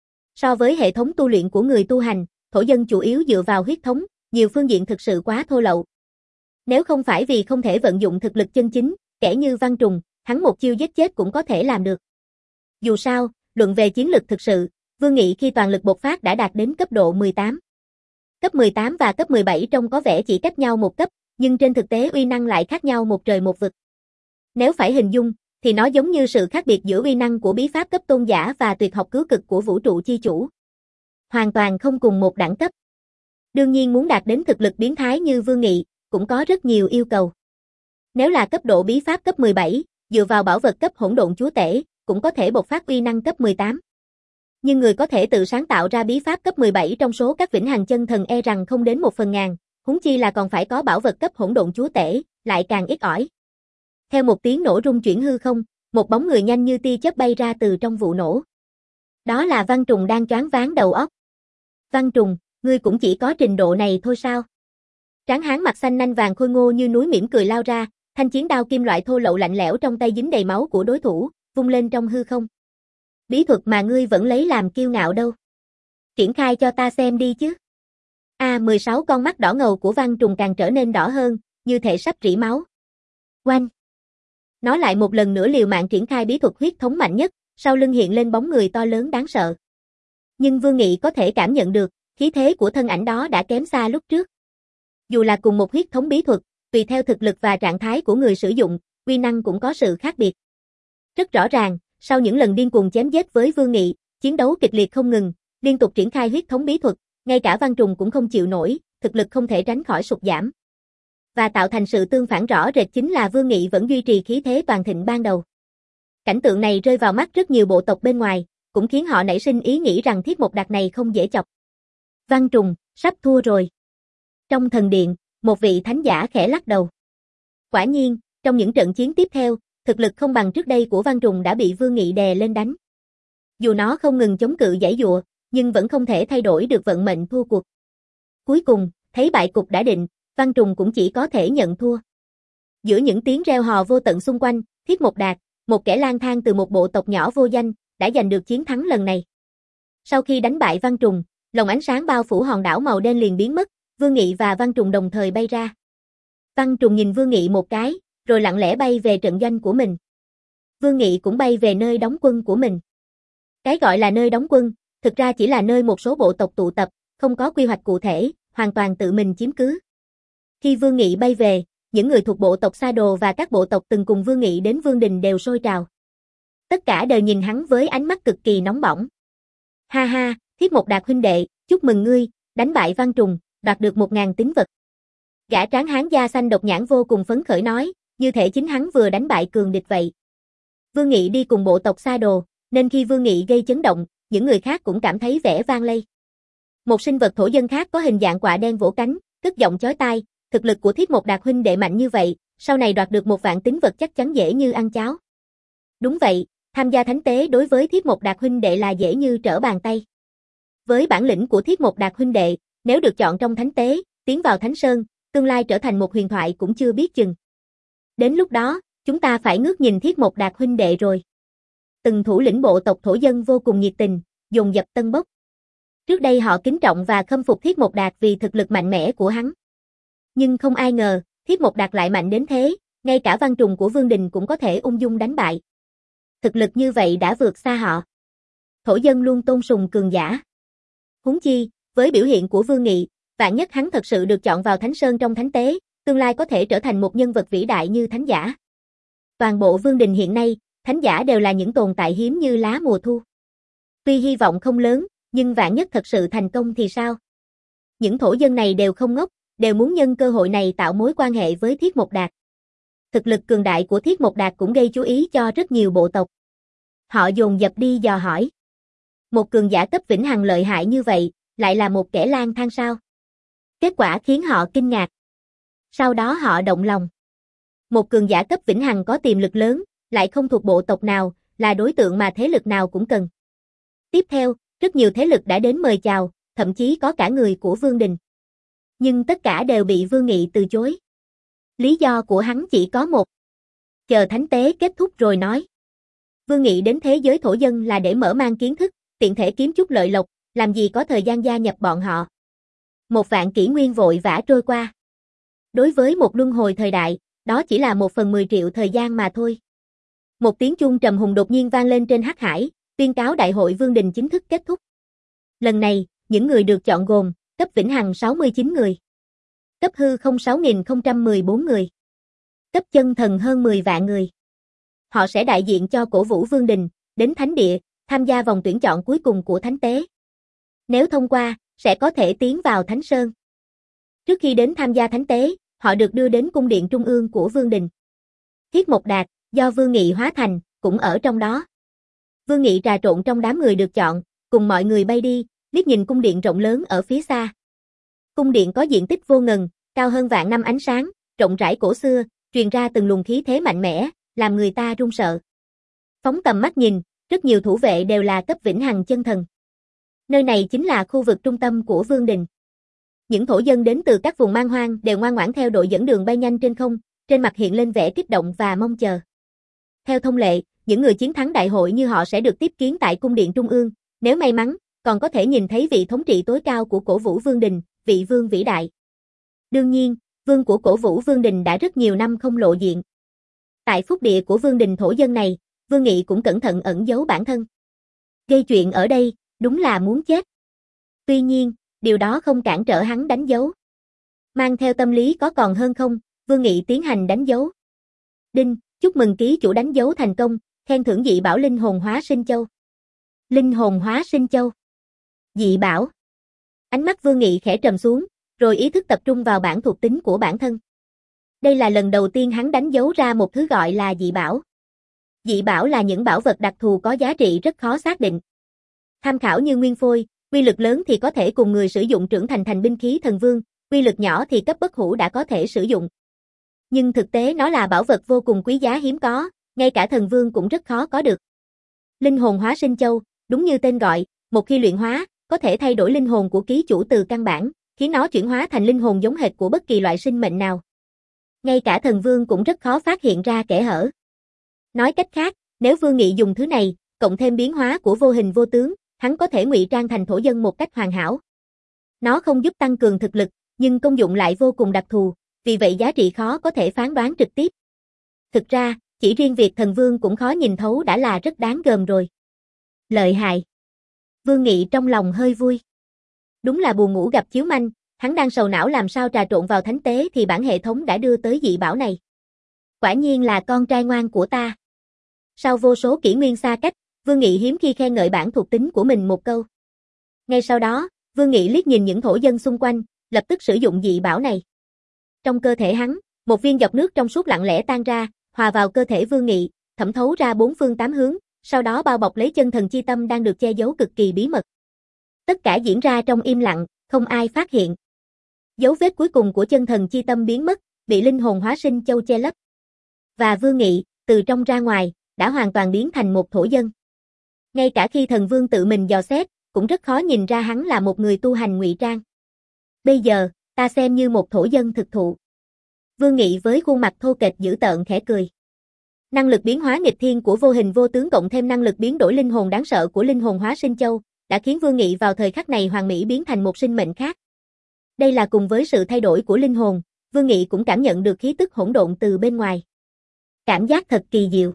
So với hệ thống tu luyện của người tu hành, thổ dân chủ yếu dựa vào huyết thống, nhiều phương diện thực sự quá thô lậu. Nếu không phải vì không thể vận dụng thực lực chân chính, Kẻ như Văn Trùng, hắn một chiêu giết chết cũng có thể làm được. Dù sao, luận về chiến lực thực sự, Vương Nghị khi toàn lực bộc phát đã đạt đến cấp độ mười tám. Cấp mười tám và cấp mười bảy trông có vẻ chỉ cách nhau một cấp, nhưng trên thực tế uy năng lại khác nhau một trời một vực. Nếu phải hình dung, thì nó giống như sự khác biệt giữa uy năng của bí pháp cấp tôn giả và tuyệt học cứu cực của vũ trụ chi chủ. Hoàn toàn không cùng một đẳng cấp. Đương nhiên muốn đạt đến thực lực biến thái như Vương Nghị, cũng có rất nhiều yêu cầu. Nếu là cấp độ bí pháp cấp mười bảy, dựa vào bảo vật cấp hỗn độn chúa tể, cũng có thể bộc phát uy năng cấp mười tám. Nhưng người có thể tự sáng tạo ra bí pháp cấp mười bảy trong số các vĩnh hằng chân thần e rằng không đến một phần ngàn, huống chi là còn phải có bảo vật cấp hỗn độn chúa tể, lại càng ít ỏi. Theo một tiếng nổ rung chuyển hư không, một bóng người nhanh như tia chớp bay ra từ trong vụ nổ. Đó là Văn Trùng đang choáng váng đầu óc. Văn Trùng, ngươi cũng chỉ có trình độ này thôi sao? Tráng hán mặt xanh nanh vàng khôi ngô như núi mỉm cười lao ra, thanh chiến đao kim loại thô lậu lạnh lẽo trong tay dính đầy máu của đối thủ, vung lên trong hư không. Bí thuật mà ngươi vẫn lấy làm kiêu ngạo đâu? Triển khai cho ta xem đi chứ. A mười sáu con mắt đỏ ngầu của Văn Trùng càng trở nên đỏ hơn, như thể sắp rỉ máu. Oanh! Nó lại một lần nữa liều mạng triển khai bí thuật huyết thống mạnh nhất, sau lưng hiện lên bóng người to lớn đáng sợ. Nhưng Vương Nghị có thể cảm nhận được, khí thế của thân ảnh đó đã kém xa lúc trước. Dù là cùng một huyết thống bí thuật, tùy theo thực lực và trạng thái của người sử dụng, uy năng cũng có sự khác biệt. Rất rõ ràng, sau những lần điên cuồng chém giết với Vương Nghị, chiến đấu kịch liệt không ngừng, liên tục triển khai huyết thống bí thuật, ngay cả Văn Trùng cũng không chịu nổi, thực lực không thể tránh khỏi sụt giảm. Và tạo thành sự tương phản rõ rệt chính là Vương Nghị vẫn duy trì khí thế toàn thịnh ban đầu. Cảnh tượng này rơi vào mắt rất nhiều bộ tộc bên ngoài, cũng khiến họ nảy sinh ý nghĩ rằng Thiết Mộc Đạt này không dễ chọc. Văn Trùng, sắp thua rồi. Trong thần điện, một vị thánh giả khẽ lắc đầu. Quả nhiên, trong những trận chiến tiếp theo, thực lực không bằng trước đây của Văn Trùng đã bị Vương Nghị đè lên đánh. Dù nó không ngừng chống cự giãy giụa, nhưng vẫn không thể thay đổi được vận mệnh thua cuộc. Cuối cùng, thấy bại cục đã định, Văn Trùng cũng chỉ có thể nhận thua. Giữa những tiếng reo hò vô tận xung quanh, Thiết Mộc Đạt, một kẻ lang thang từ một bộ tộc nhỏ vô danh, đã giành được chiến thắng lần này. Sau khi đánh bại Văn Trùng, lồng ánh sáng bao phủ hòn đảo màu đen liền biến mất, Vương Nghị và Văn Trùng đồng thời bay ra. Văn Trùng nhìn Vương Nghị một cái, rồi lặng lẽ bay về trận doanh của mình. Vương Nghị cũng bay về nơi đóng quân của mình. Cái gọi là nơi đóng quân, thực ra chỉ là nơi một số bộ tộc tụ tập, không có quy hoạch cụ thể, hoàn toàn tự mình chiếm cứ. Khi Vương Nghị bay về, những người thuộc bộ tộc Sa Đồ và các bộ tộc từng cùng Vương Nghị đến Vương Đình đều sôi trào. Tất cả đều nhìn hắn với ánh mắt cực kỳ nóng bỏng. Ha ha, Thiết Mộc Đạt huynh đệ, chúc mừng ngươi, đánh bại Văn Trùng, đoạt được một ngàn tín vật. Gã tráng hán da xanh độc nhãn vô cùng phấn khởi nói, như thể chính hắn vừa đánh bại cường địch vậy. Vương Nghị đi cùng bộ tộc Sa Đồ, nên khi Vương Nghị gây chấn động, những người khác cũng cảm thấy vẻ vang lây. Một sinh vật thổ dân khác có hình dạng quạ đen vỗ cánh, cất giọng chói tai, thực lực của Thiết Mộc Đạt huynh đệ mạnh như vậy, sau này đoạt được một vạn tín vật chắc chắn dễ như ăn cháo. Đúng vậy, tham gia thánh tế đối với Thiết Mộc Đạt huynh đệ là dễ như trở bàn tay. Với bản lĩnh của Thiết Mộc Đạt huynh đệ, nếu được chọn trong thánh tế, tiến vào Thánh Sơn, tương lai trở thành một huyền thoại cũng chưa biết chừng. Đến lúc đó, chúng ta phải ngước nhìn Thiết Mộc Đạt huynh đệ rồi. Từng thủ lĩnh bộ tộc thổ dân vô cùng nhiệt tình, dồn dập tân bốc. Trước đây họ kính trọng và khâm phục Thiết Mộc Đạt vì thực lực mạnh mẽ của hắn. Nhưng không ai ngờ, Thiết Mộc Đạt lại mạnh đến thế, ngay cả Văn Trùng của Vương Đình cũng có thể ung dung đánh bại. Thực lực như vậy đã vượt xa họ. Thổ dân luôn tôn sùng cường giả. Huống chi, với biểu hiện của Vương Nghị, vạn nhất hắn thật sự được chọn vào Thánh Sơn trong thánh tế, tương lai có thể trở thành một nhân vật vĩ đại như thánh giả. Toàn bộ Vương Đình hiện nay, thánh giả đều là những tồn tại hiếm như lá mùa thu. Tuy hy vọng không lớn, nhưng vạn nhất thật sự thành công thì sao? Những thổ dân này đều không ngốc, đều muốn nhân cơ hội này tạo mối quan hệ với Thiết Mộc Đạt. Thực lực cường đại của Thiết Mộc Đạt cũng gây chú ý cho rất nhiều bộ tộc. Họ dồn dập đi dò hỏi. Một cường giả cấp vĩnh hằng lợi hại như vậy, lại là một kẻ lang thang sao? Kết quả khiến họ kinh ngạc. Sau đó họ động lòng. Một cường giả cấp vĩnh hằng có tiềm lực lớn, lại không thuộc bộ tộc nào, là đối tượng mà thế lực nào cũng cần. Tiếp theo, rất nhiều thế lực đã đến mời chào, thậm chí có cả người của Vương Đình. Nhưng tất cả đều bị Vương Nghị từ chối. Lý do của hắn chỉ có một. Chờ thánh tế kết thúc rồi nói. Vương Nghị đến thế giới thổ dân là để mở mang kiến thức, tiện thể kiếm chút lợi lộc, làm gì có thời gian gia nhập bọn họ. Một vạn kỷ nguyên vội vã trôi qua. Đối với một luân hồi thời đại, đó chỉ là một phần mười triệu thời gian mà thôi. Một tiếng chuông trầm hùng đột nhiên vang lên trên hắc hải, tuyên cáo đại hội Vương Đình chính thức kết thúc. Lần này, những người được chọn gồm, cấp vĩnh hằng sáu mươi chín người, cấp hư không sáu nghìn không trăm mười bốn người, cấp chân thần hơn mười vạn người. Họ sẽ đại diện cho cổ vũ Vương Đình, đến thánh địa, tham gia vòng tuyển chọn cuối cùng của thánh tế. Nếu thông qua, sẽ có thể tiến vào Thánh Sơn. Trước khi đến tham gia thánh tế, họ được đưa đến cung điện trung ương của Vương Đình. Thiết Mộc Đạt, do Vương Nghị hóa thành, cũng ở trong đó. Vương Nghị trà trộn trong đám người được chọn, cùng mọi người bay đi, liếc nhìn cung điện rộng lớn ở phía xa. Cung điện có diện tích vô ngần, cao hơn vạn năm ánh sáng, rộng rãi cổ xưa, truyền ra từng luồng khí thế mạnh mẽ, làm người ta run sợ. Phóng tầm mắt nhìn, rất nhiều thủ vệ đều là cấp vĩnh hằng chân thần. Nơi này chính là khu vực trung tâm của Vương Đình. Những thổ dân đến từ các vùng man hoang đều ngoan ngoãn theo đội dẫn đường bay nhanh trên không, trên mặt hiện lên vẻ kích động và mong chờ. Theo thông lệ, những người chiến thắng đại hội như họ sẽ được tiếp kiến tại cung điện trung ương, nếu may mắn, còn có thể nhìn thấy vị thống trị tối cao của cổ vũ Vương Đình, vị vương vĩ đại. Đương nhiên, vương của cổ vũ Vương Đình đã rất nhiều năm không lộ diện. Tại phúc địa của Vương Đình thổ dân này, Vương Nghị cũng cẩn thận ẩn giấu bản thân. Gây chuyện ở đây, đúng là muốn chết. Tuy nhiên, điều đó không cản trở hắn đánh dấu. Mang theo tâm lý có còn hơn không, Vương Nghị tiến hành đánh dấu. Đinh, chúc mừng ký chủ đánh dấu thành công, khen thưởng dị bảo linh hồn hóa sinh châu. Linh hồn hóa sinh châu. Dị bảo. Ánh mắt Vương Nghị khẽ trầm xuống, rồi ý thức tập trung vào bản thuộc tính của bản thân. Đây là lần đầu tiên hắn đánh dấu ra một thứ gọi là dị bảo. Dị bảo là những bảo vật đặc thù có giá trị rất khó xác định. Tham khảo như nguyên phôi, quy lực lớn thì có thể cùng người sử dụng trưởng thành thành binh khí thần vương, quy lực nhỏ thì cấp bất hủ đã có thể sử dụng. Nhưng thực tế nó là bảo vật vô cùng quý giá hiếm có, ngay cả thần vương cũng rất khó có được. Linh hồn hóa sinh châu, đúng như tên gọi, một khi luyện hóa, có thể thay đổi linh hồn của ký chủ từ căn bản, khiến nó chuyển hóa thành linh hồn giống hệt của bất kỳ loại sinh mệnh nào. Ngay cả thần vương cũng rất khó phát hiện ra kẽ hở. Nói cách khác, nếu Vương Nghị dùng thứ này, cộng thêm biến hóa của vô hình vô tướng, hắn có thể ngụy trang thành thổ dân một cách hoàn hảo. Nó không giúp tăng cường thực lực, nhưng công dụng lại vô cùng đặc thù, vì vậy giá trị khó có thể phán đoán trực tiếp. Thực ra, chỉ riêng việc thần vương cũng khó nhìn thấu đã là rất đáng gờm rồi. Lợi hại. Vương Nghị trong lòng hơi vui. Đúng là buồn ngủ gặp chiếu manh, hắn đang sầu não làm sao trà trộn vào thánh tế thì bản hệ thống đã đưa tới dị bảo này. Quả nhiên là con trai ngoan của ta. Sau vô số kỷ nguyên xa cách, Vương Nghị hiếm khi khen ngợi bản thuộc tính của mình một câu. Ngay sau đó, Vương Nghị liếc nhìn những thổ dân xung quanh, lập tức sử dụng dị bảo này. Trong cơ thể hắn, một viên giọt nước trong suốt lặng lẽ tan ra, hòa vào cơ thể Vương Nghị, thẩm thấu ra bốn phương tám hướng, sau đó bao bọc lấy chân thần chi tâm đang được che giấu cực kỳ bí mật. Tất cả diễn ra trong im lặng, không ai phát hiện. Dấu vết cuối cùng của chân thần chi tâm biến mất, bị linh hồn hóa sinh châu che lấp. Và Vương Nghị, từ trong ra ngoài, đã hoàn toàn biến thành một thổ dân. Ngay cả khi thần vương tự mình dò xét, cũng rất khó nhìn ra hắn là một người tu hành ngụy trang. Bây giờ, ta xem như một thổ dân thực thụ. Vương Nghị với khuôn mặt thô kệch dữ tợn khẽ cười. Năng lực biến hóa nghịch thiên của vô hình vô tướng cộng thêm năng lực biến đổi linh hồn đáng sợ của linh hồn hóa sinh châu, đã khiến Vương Nghị vào thời khắc này hoàn mỹ biến thành một sinh mệnh khác. Đây là cùng với sự thay đổi của linh hồn, Vương Nghị cũng cảm nhận được khí tức hỗn độn từ bên ngoài. Cảm giác thật kỳ diệu.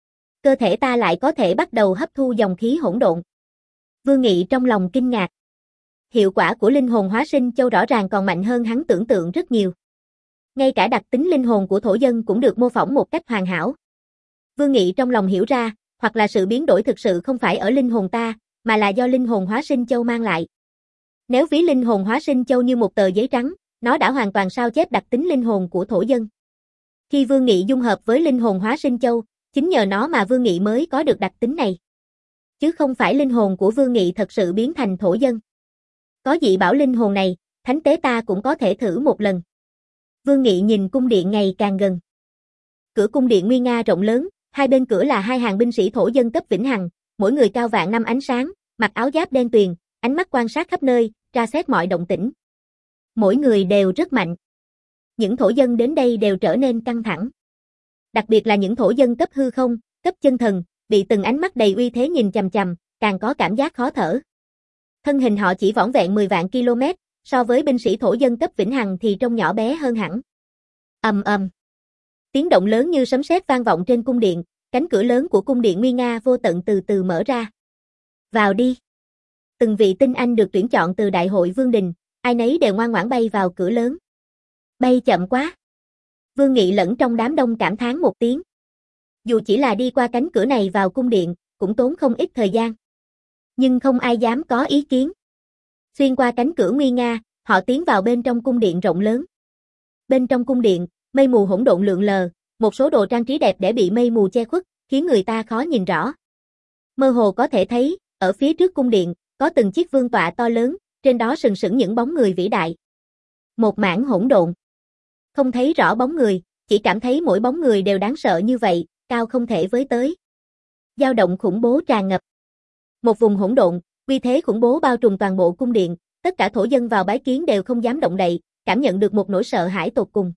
Cơ thể ta lại có thể bắt đầu hấp thu dòng khí hỗn độn. Vương Nghị trong lòng kinh ngạc. Hiệu quả của linh hồn hóa sinh châu rõ ràng còn mạnh hơn hắn tưởng tượng rất nhiều. Ngay cả đặc tính linh hồn của thổ dân cũng được mô phỏng một cách hoàn hảo. Vương Nghị trong lòng hiểu ra, hoặc là sự biến đổi thực sự không phải ở linh hồn ta, mà là do linh hồn hóa sinh châu mang lại. Nếu ví linh hồn hóa sinh châu như một tờ giấy trắng, nó đã hoàn toàn sao chép đặc tính linh hồn của thổ dân. Khi Vương Nghị dung hợp với linh hồn hóa sinh châu, chính nhờ nó mà Vương Nghị mới có được đặc tính này. Chứ không phải linh hồn của Vương Nghị thật sự biến thành thổ dân. Có dị bảo linh hồn này, thánh tế ta cũng có thể thử một lần. Vương Nghị nhìn cung điện ngày càng gần. Cửa cung điện nguy nga rộng lớn, hai bên cửa là hai hàng binh sĩ thổ dân cấp vĩnh hằng, mỗi người cao vạn năm ánh sáng, mặc áo giáp đen tuyền, ánh mắt quan sát khắp nơi, tra xét mọi động tĩnh. Mỗi người đều rất mạnh. Những thổ dân đến đây đều trở nên căng thẳng. Đặc biệt là những thổ dân cấp hư không, cấp chân thần, bị từng ánh mắt đầy uy thế nhìn chằm chằm, càng có cảm giác khó thở. Thân hình họ chỉ vỏn vẹn mười vạn km, so với binh sĩ thổ dân cấp vĩnh hằng thì trông nhỏ bé hơn hẳn. Ầm ầm. Tiếng động lớn như sấm sét vang vọng trên cung điện, cánh cửa lớn của cung điện nguy nga vô tận từ từ mở ra. Vào đi. Từng vị tinh anh được tuyển chọn từ đại hội Vương Đình, ai nấy đều ngoan ngoãn bay vào cửa lớn. Bay chậm quá. Vương Nghị lẫn trong đám đông cảm thán một tiếng. Dù chỉ là đi qua cánh cửa này vào cung điện, cũng tốn không ít thời gian. Nhưng không ai dám có ý kiến. Xuyên qua cánh cửa nguy nga, họ tiến vào bên trong cung điện rộng lớn. Bên trong cung điện, mây mù hỗn độn lượn lờ, một số đồ trang trí đẹp đẽ bị mây mù che khuất, khiến người ta khó nhìn rõ. Mơ hồ có thể thấy, ở phía trước cung điện, có từng chiếc vương tọa to lớn, trên đó sừng sững những bóng người vĩ đại. Một mảng hỗn độn. Không thấy rõ bóng người, chỉ cảm thấy mỗi bóng người đều đáng sợ như vậy, cao không thể với tới. Dao động khủng bố tràn ngập. Một vùng hỗn độn, uy thế khủng bố bao trùm toàn bộ cung điện, tất cả thổ dân vào bái kiến đều không dám động đậy, cảm nhận được một nỗi sợ hãi tột cùng.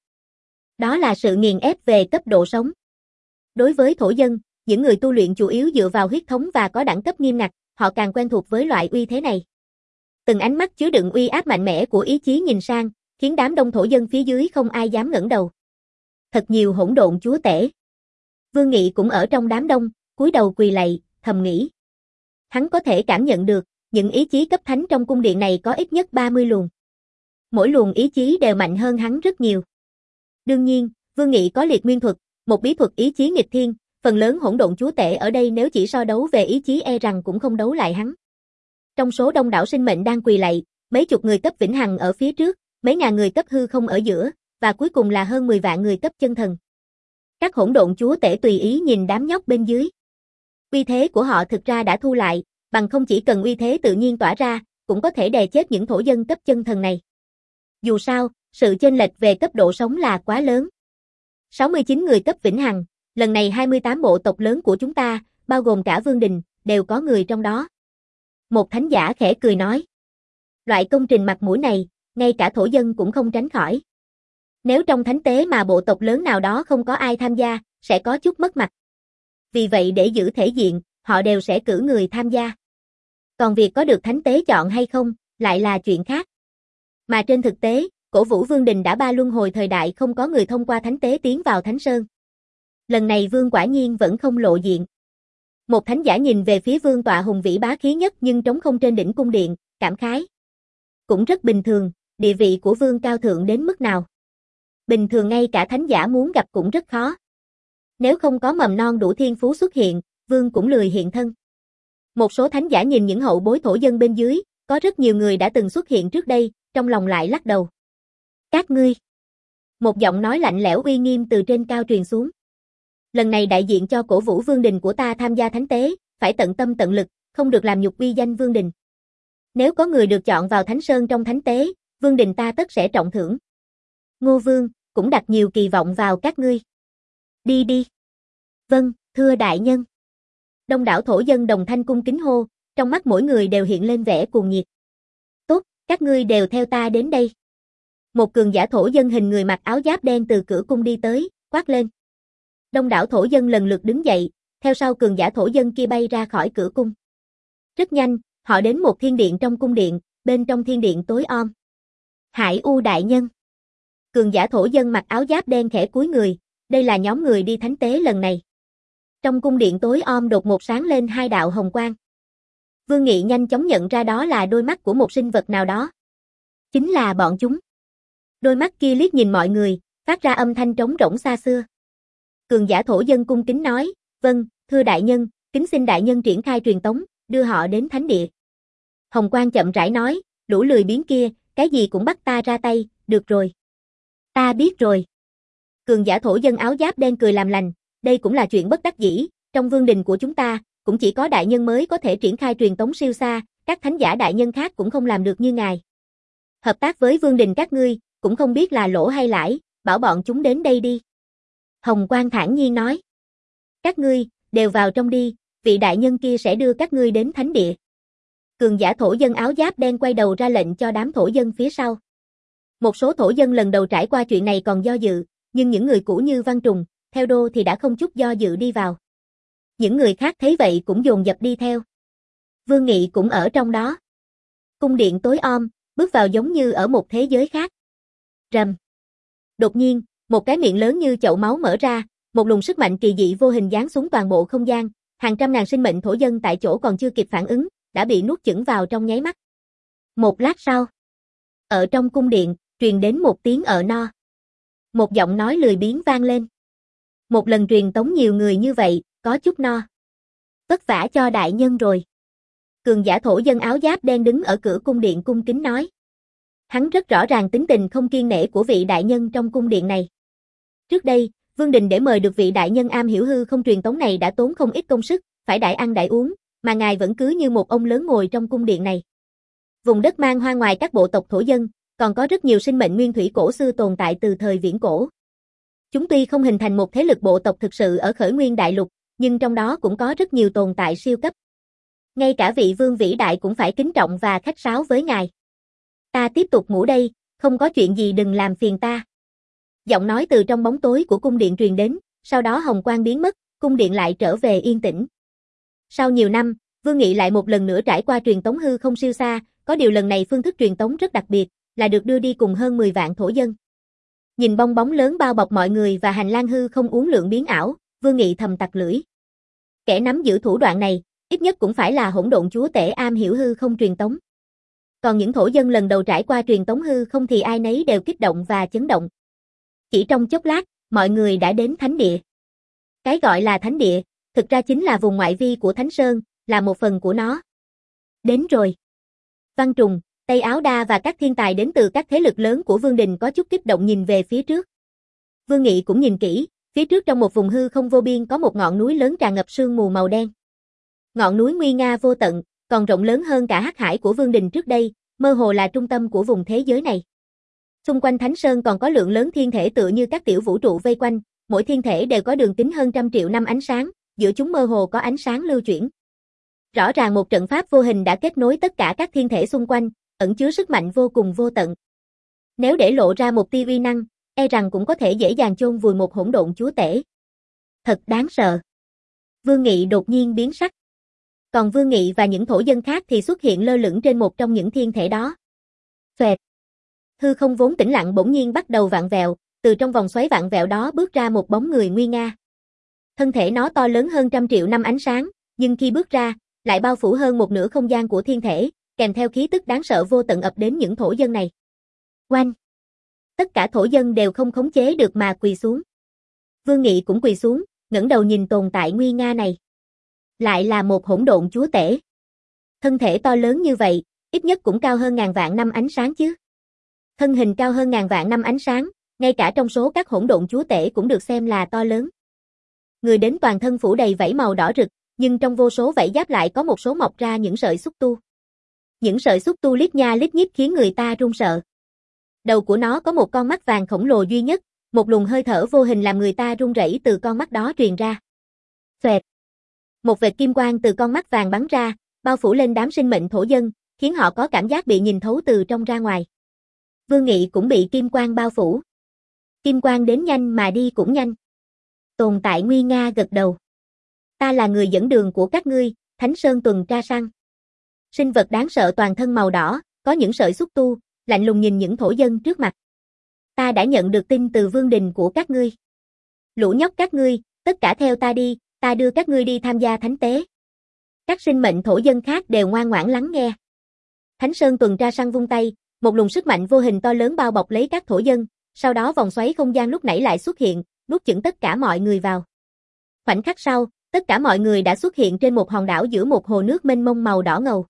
Đó là sự nghiền ép về cấp độ sống. Đối với thổ dân, những người tu luyện chủ yếu dựa vào huyết thống và có đẳng cấp nghiêm ngặt, họ càng quen thuộc với loại uy thế này. Từng ánh mắt chứa đựng uy áp mạnh mẽ của ý chí nhìn sang, khiến đám đông thổ dân phía dưới không ai dám ngẩng đầu. Thật nhiều hỗn độn chúa tể. Vương Nghị cũng ở trong đám đông, cúi đầu quỳ lạy, thầm nghĩ. Hắn có thể cảm nhận được, những ý chí cấp thánh trong cung điện này có ít nhất ba mươi luồng. Mỗi luồng ý chí đều mạnh hơn hắn rất nhiều. Đương nhiên, Vương Nghị có liệt nguyên thuật, một bí thuật ý chí nghịch thiên, phần lớn hỗn độn chúa tể ở đây nếu chỉ so đấu về ý chí e rằng cũng không đấu lại hắn. Trong số đông đảo sinh mệnh đang quỳ lạy, mấy chục người cấp vĩnh hằng ở phía trước, mấy ngàn người cấp hư không ở giữa, và cuối cùng là hơn mười vạn người cấp chân thần. Các hỗn độn chúa tể tùy ý nhìn đám nhóc bên dưới. Uy thế của họ thực ra đã thu lại, bằng không chỉ cần uy thế tự nhiên tỏa ra, cũng có thể đè chết những thổ dân cấp chân thần này. Dù sao, sự chênh lệch về cấp độ sống là quá lớn. sáu mươi chín người cấp vĩnh hằng, lần này hai mươi tám bộ tộc lớn của chúng ta, bao gồm cả Vương Đình, đều có người trong đó. Một thánh giả khẽ cười nói. Loại công trình mặt mũi này, ngay cả thổ dân cũng không tránh khỏi. Nếu trong thánh tế mà bộ tộc lớn nào đó không có ai tham gia, sẽ có chút mất mặt. Vì vậy để giữ thể diện, họ đều sẽ cử người tham gia. Còn việc có được thánh tế chọn hay không, lại là chuyện khác. Mà trên thực tế, cổ vũ Vương Đình đã ba luân hồi thời đại không có người thông qua thánh tế tiến vào Thánh Sơn. Lần này Vương quả nhiên vẫn không lộ diện. Một thánh giả nhìn về phía Vương tọa hùng vĩ bá khí nhất nhưng trống không trên đỉnh cung điện, cảm khái. Cũng rất bình thường, địa vị của Vương cao thượng đến mức nào. Bình thường ngay cả thánh giả muốn gặp cũng rất khó. Nếu không có mầm non đủ thiên phú xuất hiện, Vương cũng lười hiện thân. Một số thánh giả nhìn những hậu bối thổ dân bên dưới, có rất nhiều người đã từng xuất hiện trước đây, trong lòng lại lắc đầu. Các ngươi. Một giọng nói lạnh lẽo uy nghiêm từ trên cao truyền xuống. Lần này đại diện cho cổ vũ Vương Đình của ta tham gia thánh tế, phải tận tâm tận lực, không được làm nhục uy danh Vương Đình. Nếu có người được chọn vào Thánh Sơn trong thánh tế, Vương Đình ta tất sẽ trọng thưởng. Ngô Vương, cũng đặt nhiều kỳ vọng vào các ngươi. Đi đi. Vâng, thưa đại nhân. Đông đảo thổ dân đồng thanh cung kính hô, trong mắt mỗi người đều hiện lên vẻ cuồng nhiệt. Tốt, các ngươi đều theo ta đến đây. Một cường giả thổ dân hình người mặc áo giáp đen từ cửa cung đi tới, quát lên. Đông đảo thổ dân lần lượt đứng dậy, theo sau cường giả thổ dân kia bay ra khỏi cửa cung. Rất nhanh, họ đến một thiên điện trong cung điện, bên trong thiên điện tối om. Hải U đại nhân. Cường giả thổ dân mặc áo giáp đen khẽ cúi người, đây là nhóm người đi thánh tế lần này. Trong cung điện tối om đột ngột sáng lên hai đạo hồng quang. Vương Nghị nhanh chóng nhận ra đó là đôi mắt của một sinh vật nào đó. Chính là bọn chúng. Đôi mắt kia liếc nhìn mọi người, phát ra âm thanh trống rỗng xa xưa. Cường giả thổ dân cung kính nói, vâng, thưa đại nhân, kính xin đại nhân triển khai truyền tống, đưa họ đến thánh địa. Hồng Quang chậm rãi nói, lũ lười biếng kia, cái gì cũng bắt ta ra tay, được rồi. Ta biết rồi. Cường giả thổ dân áo giáp đen cười làm lành, đây cũng là chuyện bất đắc dĩ, trong vương đình của chúng ta, cũng chỉ có đại nhân mới có thể triển khai truyền tống siêu xa, các thánh giả đại nhân khác cũng không làm được như ngài. Hợp tác với vương đình các ngươi, cũng không biết là lỗ hay lãi, bảo bọn chúng đến đây đi. Hồng Quang thản nhiên nói. Các ngươi, đều vào trong đi, vị đại nhân kia sẽ đưa các ngươi đến thánh địa. Cường giả thổ dân áo giáp đen quay đầu ra lệnh cho đám thổ dân phía sau. Một số thổ dân lần đầu trải qua chuyện này còn do dự, nhưng những người cũ như Văn Trùng, Theo Đô thì đã không chút do dự đi vào. Những người khác thấy vậy cũng dồn dập đi theo. Vương Nghị cũng ở trong đó. Cung điện tối om, bước vào giống như ở một thế giới khác. Rầm. Đột nhiên, Một cái miệng lớn như chậu máu mở ra, một luồng sức mạnh kỳ dị vô hình giáng xuống toàn bộ không gian, hàng trăm ngàn sinh mệnh thổ dân tại chỗ còn chưa kịp phản ứng, đã bị nuốt chửng vào trong nháy mắt. Một lát sau, ở trong cung điện, truyền đến một tiếng ợ no. Một giọng nói lười biếng vang lên. Một lần truyền tống nhiều người như vậy, có chút no. Vất vả cho đại nhân rồi. Cường giả thổ dân áo giáp đen đứng ở cửa cung điện cung kính nói. Hắn rất rõ ràng tính tình không kiêng nể của vị đại nhân trong cung điện này. Trước đây, Vương Đình để mời được vị đại nhân am hiểu hư không truyền tống này đã tốn không ít công sức, phải đãi ăn đãi uống, mà ngài vẫn cứ như một ông lớn ngồi trong cung điện này. Vùng đất man hoang ngoài các bộ tộc thổ dân, còn có rất nhiều sinh mệnh nguyên thủy cổ xưa tồn tại từ thời viễn cổ. Chúng tuy không hình thành một thế lực bộ tộc thực sự ở khởi nguyên đại lục, nhưng trong đó cũng có rất nhiều tồn tại siêu cấp. Ngay cả vị vương vĩ đại cũng phải kính trọng và khách sáo với ngài. Ta tiếp tục ngủ đây, không có chuyện gì đừng làm phiền ta. Giọng nói từ trong bóng tối của cung điện truyền đến, sau đó hồng quang biến mất, cung điện lại trở về yên tĩnh. Sau nhiều năm, Vương Nghị lại một lần nữa trải qua truyền tống hư không siêu xa, có điều lần này phương thức truyền tống rất đặc biệt, là được đưa đi cùng hơn mười vạn thổ dân. Nhìn bong bóng lớn bao bọc mọi người và hành lang hư không uốn lượn biến ảo, Vương Nghị thầm tặc lưỡi. Kẻ nắm giữ thủ đoạn này, ít nhất cũng phải là hỗn độn chúa tể am hiểu hư không truyền tống. Còn những thổ dân lần đầu trải qua truyền tống hư không thì ai nấy đều kích động và chấn động. Chỉ trong chốc lát, mọi người đã đến thánh địa. Cái gọi là thánh địa, thực ra chính là vùng ngoại vi của Thánh Sơn, là một phần của nó. Đến rồi. Văn Trùng, Tây Áo Đa và các thiên tài đến từ các thế lực lớn của Vương Đình có chút kích động nhìn về phía trước. Vương Nghị cũng nhìn kỹ, phía trước trong một vùng hư không vô biên có một ngọn núi lớn tràn ngập sương mù màu đen. Ngọn núi nguy nga vô tận, còn rộng lớn hơn cả hắc hải của Vương Đình trước đây, mơ hồ là trung tâm của vùng thế giới này. Xung quanh Thánh Sơn còn có lượng lớn thiên thể tựa như các tiểu vũ trụ vây quanh, mỗi thiên thể đều có đường kính hơn trăm triệu năm ánh sáng, giữa chúng mơ hồ có ánh sáng lưu chuyển. Rõ ràng một trận pháp vô hình đã kết nối tất cả các thiên thể xung quanh, ẩn chứa sức mạnh vô cùng vô tận. Nếu để lộ ra một tia uy năng, e rằng cũng có thể dễ dàng chôn vùi một hỗn độn chúa tể. Thật đáng sợ. Vương Nghị đột nhiên biến sắc. Còn Vương Nghị và những thổ dân khác thì xuất hiện lơ lửng trên một trong những thiên thể đó. Xoẹt. Hư không vốn tĩnh lặng bỗng nhiên bắt đầu vặn vẹo, từ trong vòng xoáy vặn vẹo đó bước ra một bóng người nguy nga. Thân thể nó to lớn hơn trăm triệu năm ánh sáng, nhưng khi bước ra, lại bao phủ hơn một nửa không gian của thiên thể, kèm theo khí tức đáng sợ vô tận ập đến những thổ dân này. Oanh! Tất cả thổ dân đều không khống chế được mà quỳ xuống. Vương Nghị cũng quỳ xuống, ngẩng đầu nhìn tồn tại nguy nga này. Lại là một hỗn độn chúa tể. Thân thể to lớn như vậy, ít nhất cũng cao hơn ngàn vạn năm ánh sáng chứ. Thân hình cao hơn ngàn vạn năm ánh sáng, ngay cả trong số các hỗn độn chúa tể cũng được xem là to lớn. Người đến toàn thân phủ đầy vảy màu đỏ rực, nhưng trong vô số vảy giáp lại có một số mọc ra những sợi xúc tu. Những sợi xúc tu lít nha lít nhít khiến người ta run sợ. Đầu của nó có một con mắt vàng khổng lồ duy nhất, một luồng hơi thở vô hình làm người ta run rẩy từ con mắt đó truyền ra. Xoẹt. Một vệt kim quang từ con mắt vàng bắn ra, bao phủ lên đám sinh mệnh thổ dân, khiến họ có cảm giác bị nhìn thấu từ trong ra ngoài. Vương Nghị cũng bị kim quang bao phủ. Kim quang đến nhanh mà đi cũng nhanh. Tồn tại nguy nga gật đầu. Ta là người dẫn đường của các ngươi, Thánh Sơn tuần tra săn. Sinh vật đáng sợ toàn thân màu đỏ, có những sợi xúc tu, lạnh lùng nhìn những thổ dân trước mặt. Ta đã nhận được tin từ Vương Đình của các ngươi. Lũ nhóc các ngươi, tất cả theo ta đi, ta đưa các ngươi đi tham gia thánh tế. Các sinh mệnh thổ dân khác đều ngoan ngoãn lắng nghe. Thánh Sơn tuần tra săn vung tay, một luồng sức mạnh vô hình to lớn bao bọc lấy các thổ dân, sau đó vòng xoáy không gian lúc nãy lại xuất hiện, nuốt chửng tất cả mọi người vào. Khoảnh khắc sau, tất cả mọi người đã xuất hiện trên một hòn đảo giữa một hồ nước mênh mông màu đỏ ngầu.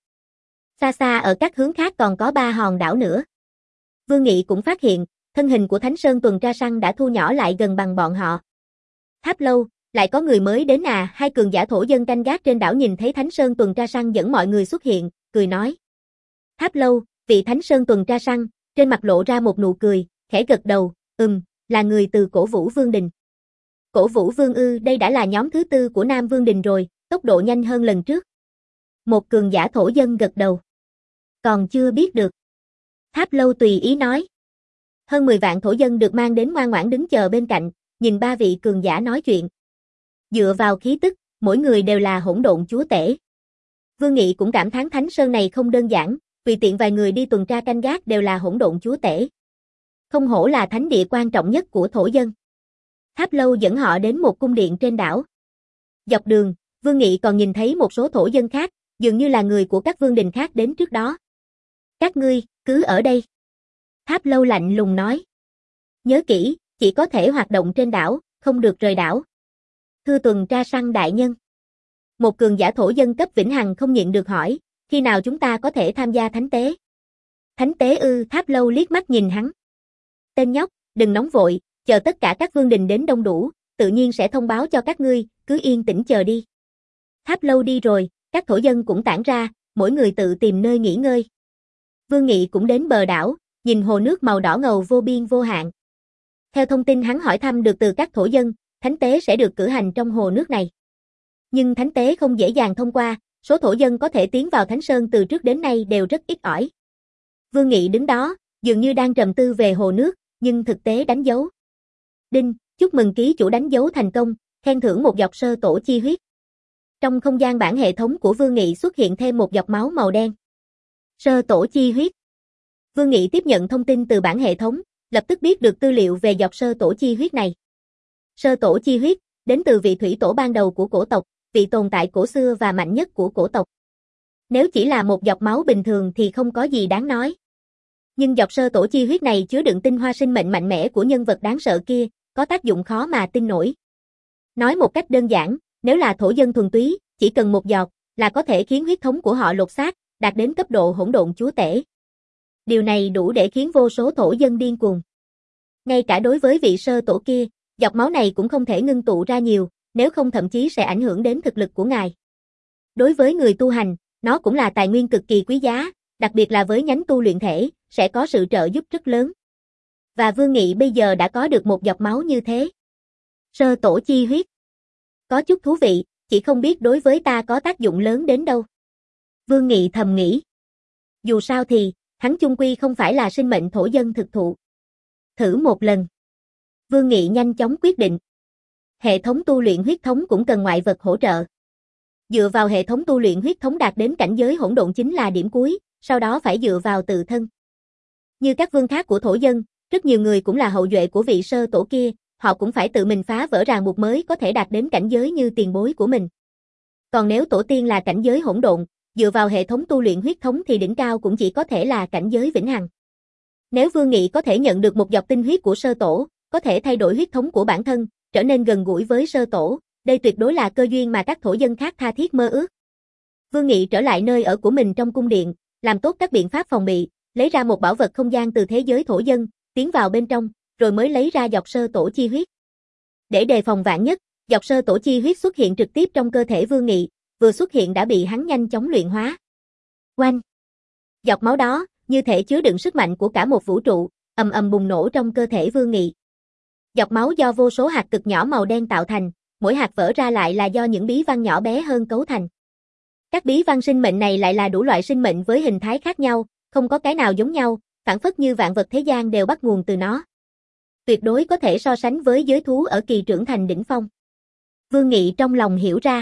Xa xa ở các hướng khác còn có ba hòn đảo nữa. Vương Nghị cũng phát hiện, thân hình của Thánh Sơn tuần tra săn đã thu nhỏ lại gần bằng bọn họ. Tháp Lâu, lại có người mới đến à? Hai cường giả thổ dân canh gác trên đảo nhìn thấy Thánh Sơn tuần tra săn dẫn mọi người xuất hiện, cười nói. Tháp Lâu, vị Thánh Sơn tuần tra săn, trên mặt lộ ra một nụ cười, khẽ gật đầu, ừm, là người từ Cổ Vũ Vương Đình. Cổ Vũ Vương ư, đây đã là nhóm thứ tư của Nam Vương Đình rồi, tốc độ nhanh hơn lần trước. Một cường giả thổ dân gật đầu. Còn chưa biết được. Tháp Lâu tùy ý nói. Hơn mười vạn thổ dân được mang đến ngoan ngoãn đứng chờ bên cạnh, nhìn ba vị cường giả nói chuyện. Dựa vào khí tức, mỗi người đều là hỗn độn chúa tể. Vương Nghị cũng cảm thán Thánh Sơn này không đơn giản, tùy tiện vài người đi tuần tra canh gác đều là hỗn độn chúa tể. Không hổ là thánh địa quan trọng nhất của thổ dân. Tháp lâu dẫn họ đến một cung điện trên đảo. Dọc đường, Vương Nghị còn nhìn thấy một số thổ dân khác, dường như là người của các vương đình khác đến trước đó. Các ngươi, cứ ở đây. Tháp lâu lạnh lùng nói. Nhớ kỹ, chỉ có thể hoạt động trên đảo, không được rời đảo. Thưa tuần tra săn đại nhân. Một cường giả thổ dân cấp vĩnh hằng không nhịn được hỏi, khi nào chúng ta có thể tham gia thánh tế? Thánh tế ư? Tháp lâu liếc mắt nhìn hắn. Tên nhóc, đừng nóng vội, chờ tất cả các vương đình đến đông đủ, tự nhiên sẽ thông báo cho các ngươi, cứ yên tĩnh chờ đi. Tháp lâu đi rồi, các thổ dân cũng tản ra, mỗi người tự tìm nơi nghỉ ngơi. Vương Nghị cũng đến bờ đảo, nhìn hồ nước màu đỏ ngầu vô biên vô hạn. Theo thông tin hắn hỏi thăm được từ các thổ dân, thánh tế sẽ được cử hành trong hồ nước này. Nhưng thánh tế không dễ dàng thông qua, số thổ dân có thể tiến vào Thánh Sơn từ trước đến nay đều rất ít ỏi. Vương Nghị đứng đó, dường như đang trầm tư về hồ nước, nhưng thực tế đánh dấu. Đinh, chúc mừng ký chủ đánh dấu thành công, khen thưởng một giọt sơ tổ chi huyết. Trong không gian bản hệ thống của Vương Nghị xuất hiện thêm một giọt máu màu đen. Sơ tổ chi huyết. Vương Nghị tiếp nhận thông tin từ bản hệ thống, lập tức biết được tư liệu về giọt sơ tổ chi huyết này. Sơ tổ chi huyết, đến từ vị thủy tổ ban đầu của cổ tộc, vị tồn tại cổ xưa và mạnh nhất của cổ tộc. Nếu chỉ là một giọt máu bình thường thì không có gì đáng nói. Nhưng giọt sơ tổ chi huyết này chứa đựng tinh hoa sinh mệnh mạnh mẽ của nhân vật đáng sợ kia, có tác dụng khó mà tin nổi. Nói một cách đơn giản, nếu là thổ dân thuần túy, chỉ cần một giọt là có thể khiến huyết thống của họ lột xác, đạt đến cấp độ hỗn độn chúa tể. Điều này đủ để khiến vô số thổ dân điên cuồng. Ngay cả đối với vị sơ tổ kia, giọt máu này cũng không thể ngưng tụ ra nhiều, nếu không thậm chí sẽ ảnh hưởng đến thực lực của ngài. Đối với người tu hành, nó cũng là tài nguyên cực kỳ quý giá, đặc biệt là với nhánh tu luyện thể, sẽ có sự trợ giúp rất lớn. Và Vương Nghị bây giờ đã có được một giọt máu như thế. Sơ tổ chi huyết. Có chút thú vị, chỉ không biết đối với ta có tác dụng lớn đến đâu. Vương Nghị thầm nghĩ. Dù sao thì, hắn chung quy không phải là sinh mệnh thổ dân thực thụ. Thử một lần. Vương Nghị nhanh chóng quyết định. Hệ thống tu luyện huyết thống cũng cần ngoại vật hỗ trợ. Dựa vào hệ thống tu luyện huyết thống đạt đến cảnh giới hỗn độn chính là điểm cuối, sau đó phải dựa vào tự thân. Như các vương khác của thổ dân, rất nhiều người cũng là hậu duệ của vị sơ tổ kia, họ cũng phải tự mình phá vỡ ràng buộc mới có thể đạt đến cảnh giới như tiền bối của mình. Còn nếu tổ tiên là cảnh giới hỗn độn, dựa vào hệ thống tu luyện huyết thống thì đỉnh cao cũng chỉ có thể là cảnh giới vĩnh hằng. Nếu Vương Nghị có thể nhận được một giọt tinh huyết của sơ tổ, có thể thay đổi huyết thống của bản thân, trở nên gần gũi với sơ tổ, đây tuyệt đối là cơ duyên mà các thổ dân khác tha thiết mơ ước. Vương Nghị trở lại nơi ở của mình trong cung điện, làm tốt các biện pháp phòng bị, lấy ra một bảo vật không gian từ thế giới thổ dân, tiến vào bên trong, rồi mới lấy ra giọt sơ tổ chi huyết. Để đề phòng vạn nhất, giọt sơ tổ chi huyết xuất hiện trực tiếp trong cơ thể Vương Nghị, vừa xuất hiện đã bị hắn nhanh chóng luyện hóa. Oanh! Giọt máu đó, như thể chứa đựng sức mạnh của cả một vũ trụ, ầm ầm bùng nổ trong cơ thể Vương Nghị. Giọt máu do vô số hạt cực nhỏ màu đen tạo thành, mỗi hạt vỡ ra lại là do những bí văn nhỏ bé hơn cấu thành. Các bí văn sinh mệnh này lại là đủ loại sinh mệnh với hình thái khác nhau, không có cái nào giống nhau, phản phất như vạn vật thế gian đều bắt nguồn từ nó. Tuyệt đối có thể so sánh với giới thú ở kỳ trưởng thành đỉnh phong. Vương Nghị trong lòng hiểu ra.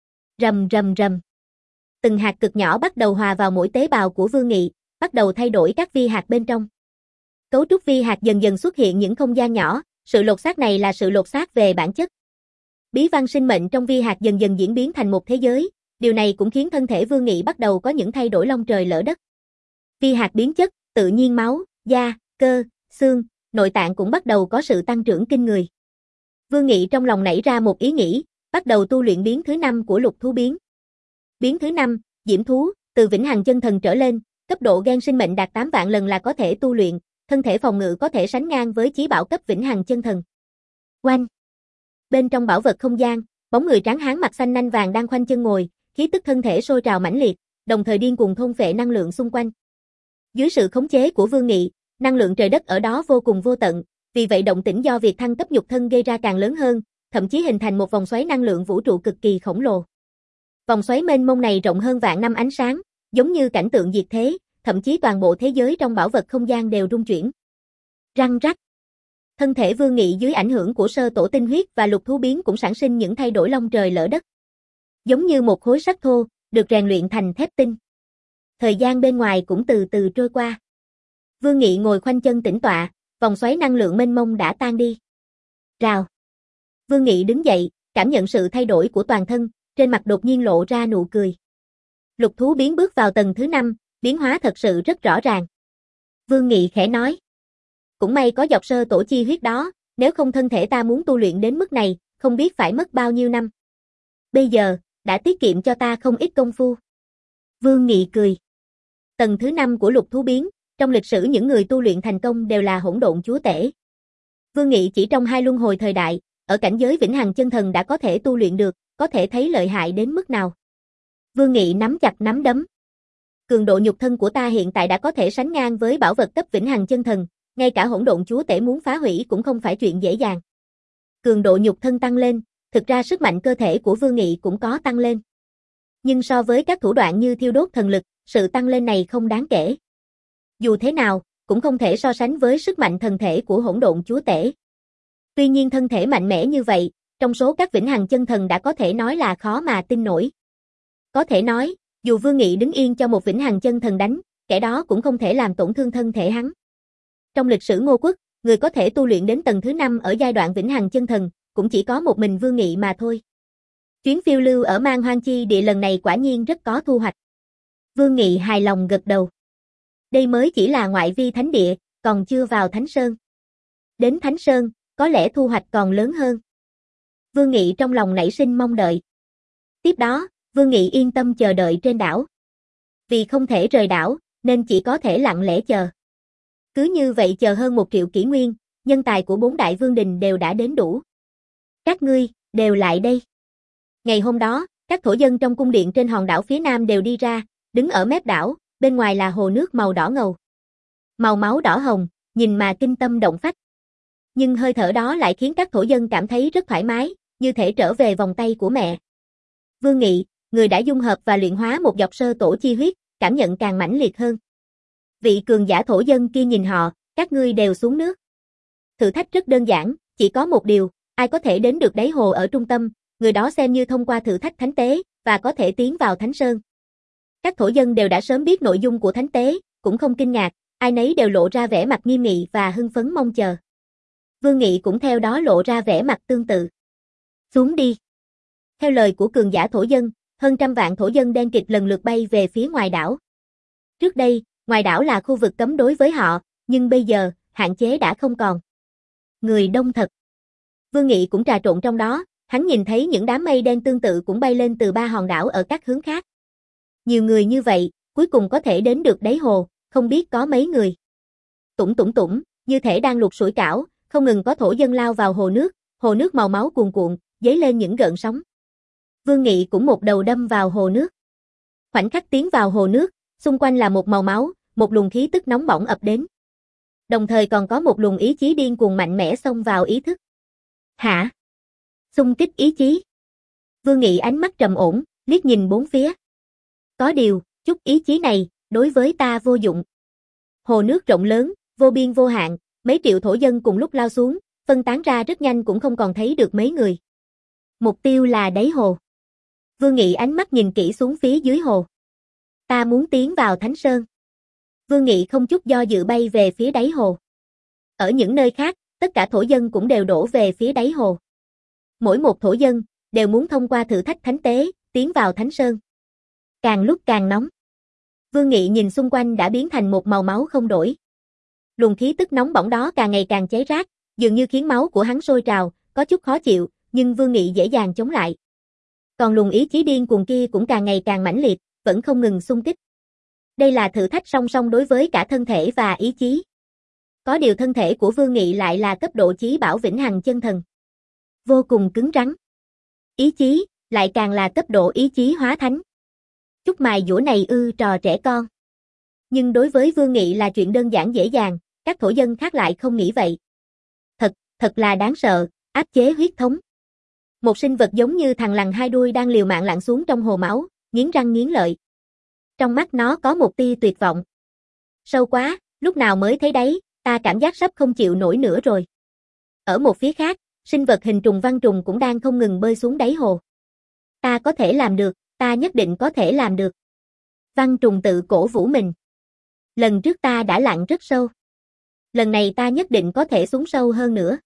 Rầm rầm rầm. Từng hạt cực nhỏ bắt đầu hòa vào mỗi tế bào của Vương Nghị, bắt đầu thay đổi các vi hạt bên trong. Cấu trúc vi hạt dần dần xuất hiện những không gian nhỏ, sự lột xác này là sự lột xác về bản chất. Bí văn sinh mệnh trong vi hạt dần dần diễn biến thành một thế giới, điều này cũng khiến thân thể Vương Nghị bắt đầu có những thay đổi long trời lỡ đất. Vi hạt biến chất, tự nhiên máu, da, cơ, xương, nội tạng cũng bắt đầu có sự tăng trưởng kinh người. Vương Nghị trong lòng nảy ra một ý nghĩ, bắt đầu tu luyện biến thứ năm của lục thú biến. Biến thứ năm, diễm thú, từ vĩnh hằng chân thần trở lên, cấp độ gen sinh mệnh đạt tám vạn lần là có thể tu luyện, thân thể phòng ngự có thể sánh ngang với chí bảo cấp vĩnh hằng chân thần. Oanh! Bên trong bảo vật không gian, bóng người tráng hán mặt xanh nanh vàng đang khoanh chân ngồi, khí tức thân thể sôi trào mãnh liệt, đồng thời điên cuồng thôn phệ năng lượng xung quanh. Dưới sự khống chế của Vương Nghị, năng lượng trời đất ở đó vô cùng vô tận, vì vậy động tĩnh do việc thăng cấp nhục thân gây ra càng lớn hơn, thậm chí hình thành một vòng xoáy năng lượng vũ trụ cực kỳ khổng lồ. Vòng xoáy mênh mông này rộng hơn vạn năm ánh sáng, giống như cảnh tượng diệt thế, thậm chí toàn bộ thế giới trong bảo vật không gian đều rung chuyển. Răng rắc. Thân thể Vương Nghị dưới ảnh hưởng của sơ tổ tinh huyết và lục thú biến cũng sản sinh những thay đổi long trời lỡ đất. Giống như một khối sắt thô, được rèn luyện thành thép tinh. Thời gian bên ngoài cũng từ từ trôi qua. Vương Nghị ngồi khoanh chân tĩnh tọa, vòng xoáy năng lượng mênh mông đã tan đi. Rào. Vương Nghị đứng dậy, cảm nhận sự thay đổi của toàn thân, trên mặt đột nhiên lộ ra nụ cười. Lục thú biến bước vào tầng thứ năm, biến hóa thật sự rất rõ ràng. Vương Nghị khẽ nói. Cũng may có dọc sơ tổ chi huyết đó, nếu không thân thể ta muốn tu luyện đến mức này, không biết phải mất bao nhiêu năm. Bây giờ, đã tiết kiệm cho ta không ít công phu. Vương Nghị cười. Tầng thứ năm của lục thú biến, trong lịch sử những người tu luyện thành công đều là hỗn độn chúa tể. Vương Nghị chỉ trong hai luân hồi thời đại, ở cảnh giới vĩnh hằng chân thần đã có thể tu luyện được, có thể thấy lợi hại đến mức nào. Vương Nghị nắm chặt nắm đấm. Cường độ nhục thân của ta hiện tại đã có thể sánh ngang với bảo vật cấp vĩnh hằng chân thần, ngay cả hỗn độn chúa tể muốn phá hủy cũng không phải chuyện dễ dàng. Cường độ nhục thân tăng lên, thực ra sức mạnh cơ thể của Vương Nghị cũng có tăng lên. Nhưng so với các thủ đoạn như thiêu đốt thần lực, sự tăng lên này không đáng kể. Dù thế nào, cũng không thể so sánh với sức mạnh thần thể của hỗn độn chúa tể. Tuy nhiên thân thể mạnh mẽ như vậy, trong số các vĩnh hằng chân thần đã có thể nói là khó mà tin nổi. Có thể nói, dù Vương Nghị đứng yên cho một vĩnh hằng chân thần đánh, kẻ đó cũng không thể làm tổn thương thân thể hắn. Trong lịch sử Ngô quốc, người có thể tu luyện đến tầng thứ năm ở giai đoạn vĩnh hằng chân thần, cũng chỉ có một mình Vương Nghị mà thôi. Chuyến phiêu lưu ở Man Hoang Chi địa lần này quả nhiên rất có thu hoạch. Vương Nghị hài lòng gật đầu. Đây mới chỉ là ngoại vi thánh địa, còn chưa vào Thánh Sơn. Đến Thánh Sơn, có lẽ thu hoạch còn lớn hơn. Vương Nghị trong lòng nảy sinh mong đợi. Tiếp đó, Vương Nghị yên tâm chờ đợi trên đảo. Vì không thể rời đảo, nên chỉ có thể lặng lẽ chờ. Cứ như vậy chờ hơn một triệu kỷ nguyên, nhân tài của bốn đại vương đình đều đã đến đủ. Các ngươi, đều lại đây. Ngày hôm đó, các thổ dân trong cung điện trên hòn đảo phía nam đều đi ra, đứng ở mép đảo, bên ngoài là hồ nước màu đỏ ngầu. Màu máu đỏ hồng, nhìn mà kinh tâm động phách. Nhưng hơi thở đó lại khiến các thổ dân cảm thấy rất thoải mái, như thể trở về vòng tay của mẹ. Vương Nghị, người đã dung hợp và luyện hóa một dọc sơ tổ chi huyết, cảm nhận càng mãnh liệt hơn. Vị cường giả thổ dân kia nhìn họ, các ngươi đều xuống nước. Thử thách rất đơn giản, chỉ có một điều, ai có thể đến được đáy hồ ở trung tâm, người đó xem như thông qua thử thách thánh tế, và có thể tiến vào Thánh Sơn. Các thổ dân đều đã sớm biết nội dung của thánh tế, cũng không kinh ngạc, ai nấy đều lộ ra vẻ mặt nghiêm nghị và hưng phấn mong chờ. Vương Nghị cũng theo đó lộ ra vẻ mặt tương tự. Xuống đi. Theo lời của cường giả thổ dân, hơn trăm vạn thổ dân đen kịt lần lượt bay về phía ngoài đảo. Trước đây, ngoài đảo là khu vực cấm đối với họ, nhưng bây giờ, hạn chế đã không còn. Người đông thật. Vương Nghị cũng trà trộn trong đó, hắn nhìn thấy những đám mây đen tương tự cũng bay lên từ ba hòn đảo ở các hướng khác. Nhiều người như vậy, cuối cùng có thể đến được đáy hồ, không biết có mấy người. Tủng tủng tủng, như thể đang luộc sủi cảo, không ngừng có thổ dân lao vào hồ nước, hồ nước màu máu cuồn cuộn, dấy lên những gợn sóng. Vương Nghị cũng một đầu đâm vào hồ nước. Khoảnh khắc tiến vào hồ nước, xung quanh là một màu máu, một luồng khí tức nóng bỏng ập đến. Đồng thời còn có một luồng ý chí điên cuồng mạnh mẽ xông vào ý thức. Hả? Xung kích ý chí. Vương Nghị ánh mắt trầm ổn, liếc nhìn bốn phía. Có điều, chút ý chí này, đối với ta vô dụng. Hồ nước rộng lớn, vô biên vô hạn, mấy triệu thổ dân cùng lúc lao xuống, phân tán ra rất nhanh cũng không còn thấy được mấy người. Mục tiêu là đáy hồ. Vương Nghị ánh mắt nhìn kỹ xuống phía dưới hồ. Ta muốn tiến vào Thánh Sơn. Vương Nghị không chút do dự bay về phía đáy hồ. Ở những nơi khác, tất cả thổ dân cũng đều đổ về phía đáy hồ. Mỗi một thổ dân, đều muốn thông qua thử thách thánh tế, tiến vào Thánh Sơn. Càng lúc càng nóng. Vương Nghị nhìn xung quanh đã biến thành một màu máu không đổi. Luồng khí tức nóng bỏng đó càng ngày càng cháy rát, dường như khiến máu của hắn sôi trào, có chút khó chịu, nhưng Vương Nghị dễ dàng chống lại. Còn luồng ý chí điên cuồng kia cũng càng ngày càng mãnh liệt, vẫn không ngừng xung kích. Đây là thử thách song song đối với cả thân thể và ý chí. Có điều thân thể của Vương Nghị lại là cấp độ chí bảo vĩnh hằng chân thần. Vô cùng cứng rắn. Ý chí, lại càng là cấp độ ý chí hóa thánh. Chút mài dũa này ư trò trẻ con. Nhưng đối với Vương Nghị là chuyện đơn giản dễ dàng, các thổ dân khác lại không nghĩ vậy. Thật, thật là đáng sợ, áp chế huyết thống. Một sinh vật giống như thằn lằn hai đuôi đang liều mạng lặn xuống trong hồ máu, nghiến răng nghiến lợi. Trong mắt nó có một tia tuyệt vọng. Sâu quá, lúc nào mới thấy đấy, ta cảm giác sắp không chịu nổi nữa rồi. Ở một phía khác, sinh vật hình trùng văn trùng cũng đang không ngừng bơi xuống đáy hồ. Ta có thể làm được, ta nhất định có thể làm được. Văn trùng tự cổ vũ mình. Lần trước ta đã lặn rất sâu. Lần này ta nhất định có thể xuống sâu hơn nữa.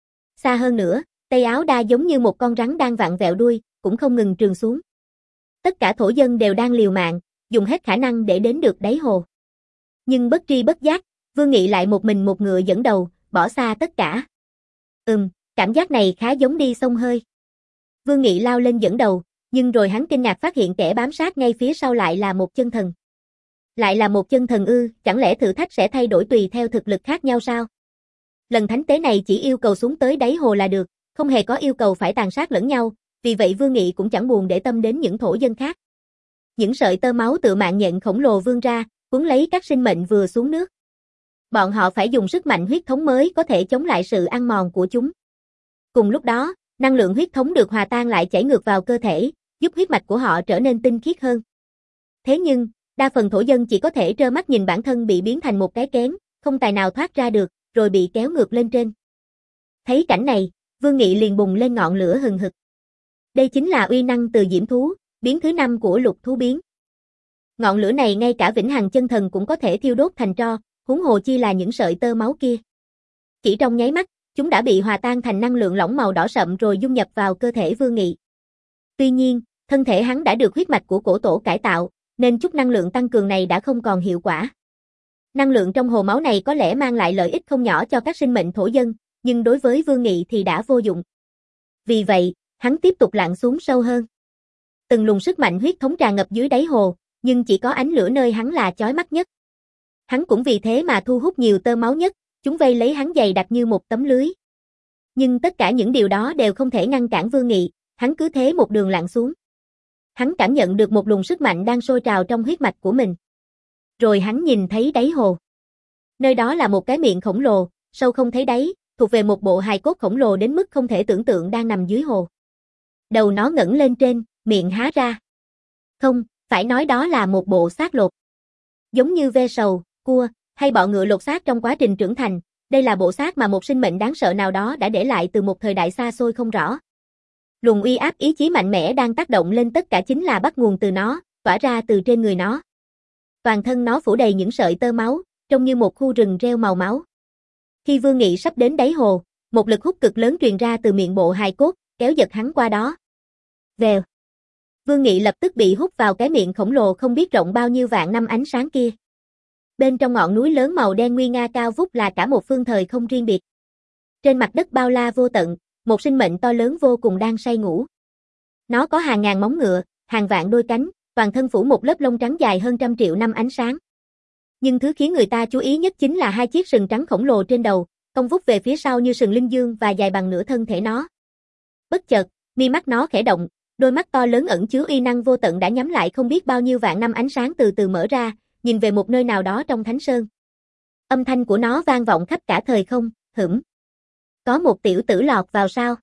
Xa hơn nữa, Tây Áo Đa giống như một con rắn đang vặn vẹo đuôi, cũng không ngừng trườn xuống. Tất cả thổ dân đều đang liều mạng, dùng hết khả năng để đến được đáy hồ. Nhưng bất tri bất giác, Vương Nghị lại một mình một ngựa dẫn đầu, bỏ xa tất cả. Ừm, cảm giác này khá giống đi xông hơi. Vương Nghị lao lên dẫn đầu, nhưng rồi hắn kinh ngạc phát hiện kẻ bám sát ngay phía sau lại là một chân thần. Lại là một chân thần ư, chẳng lẽ thử thách sẽ thay đổi tùy theo thực lực khác nhau sao? Lần thánh tế này chỉ yêu cầu xuống tới đáy hồ là được, không hề có yêu cầu phải tàn sát lẫn nhau, vì vậy Vương Nghị cũng chẳng buồn để tâm đến những thổ dân khác. Những sợi tơ máu tự mạng nhện khổng lồ vươn ra, cuốn lấy các sinh mệnh vừa xuống nước. Bọn họ phải dùng sức mạnh huyết thống mới có thể chống lại sự ăn mòn của chúng. Cùng lúc đó, năng lượng huyết thống được hòa tan lại chảy ngược vào cơ thể, giúp huyết mạch của họ trở nên tinh khiết hơn. Thế nhưng, đa phần thổ dân chỉ có thể trơ mắt nhìn bản thân bị biến thành một cái kén, không tài nào thoát ra được, rồi bị kéo ngược lên trên. Thấy cảnh này, Vương Nghị liền bùng lên ngọn lửa hừng hực. Đây chính là uy năng từ diễm thú, biến thứ năm của lục thú biến. Ngọn lửa này ngay cả vĩnh hằng chân thần cũng có thể thiêu đốt thành tro, huống hồ chi là những sợi tơ máu kia. Chỉ trong nháy mắt, chúng đã bị hòa tan thành năng lượng lỏng màu đỏ sậm rồi dung nhập vào cơ thể Vương Nghị. Tuy nhiên, thân thể hắn đã được huyết mạch của cổ tổ cải tạo, nên chút năng lượng tăng cường này đã không còn hiệu quả. Năng lượng trong hồ máu này có lẽ mang lại lợi ích không nhỏ cho các sinh mệnh thổ dân, nhưng đối với Vương Nghị thì đã vô dụng. Vì vậy, hắn tiếp tục lặn xuống sâu hơn. Từng luồng sức mạnh huyết thống tràn ngập dưới đáy hồ, nhưng chỉ có ánh lửa nơi hắn là chói mắt nhất. Hắn cũng vì thế mà thu hút nhiều tơ máu nhất, chúng vây lấy hắn dày đặc như một tấm lưới. Nhưng tất cả những điều đó đều không thể ngăn cản Vương Nghị, hắn cứ thế một đường lặn xuống. Hắn cảm nhận được một luồng sức mạnh đang sôi trào trong huyết mạch của mình. Rồi hắn nhìn thấy đáy hồ. Nơi đó là một cái miệng khổng lồ, sâu không thấy đáy, thuộc về một bộ hài cốt khổng lồ đến mức không thể tưởng tượng đang nằm dưới hồ. Đầu nó ngẩng lên trên, miệng há ra. Không, phải nói đó là một bộ xác lột. Giống như ve sầu, cua, hay bọ ngựa lột xác trong quá trình trưởng thành, đây là bộ xác mà một sinh mệnh đáng sợ nào đó đã để lại từ một thời đại xa xôi không rõ. Luồng uy áp ý chí mạnh mẽ đang tác động lên tất cả chính là bắt nguồn từ nó, tỏa ra từ trên người nó. Toàn thân nó phủ đầy những sợi tơ máu, trông như một khu rừng rêu màu máu. Khi Vương Nghị sắp đến đáy hồ, một lực hút cực lớn truyền ra từ miệng bộ hài cốt, kéo giật hắn qua đó. Vèo. Vương Nghị lập tức bị hút vào cái miệng khổng lồ không biết rộng bao nhiêu vạn năm ánh sáng kia. Bên trong ngọn núi lớn màu đen nguy nga cao vút là cả một phương thời không riêng biệt. Trên mặt đất bao la vô tận, một sinh mệnh to lớn vô cùng đang say ngủ. Nó có hàng ngàn móng ngựa, hàng vạn đôi cánh, toàn thân phủ một lớp lông trắng dài hơn trăm triệu năm ánh sáng. Nhưng thứ khiến người ta chú ý nhất chính là hai chiếc sừng trắng khổng lồ trên đầu, cong vút về phía sau như sừng linh dương và dài bằng nửa thân thể nó. Bất chợt, mi mắt nó khẽ động, đôi mắt to lớn ẩn chứa uy năng vô tận đã nhắm lại không biết bao nhiêu vạn năm ánh sáng từ từ mở ra, nhìn về một nơi nào đó trong thánh sơn. Âm thanh của nó vang vọng khắp cả thời không, hửm. Có một tiểu tử lọt vào sao?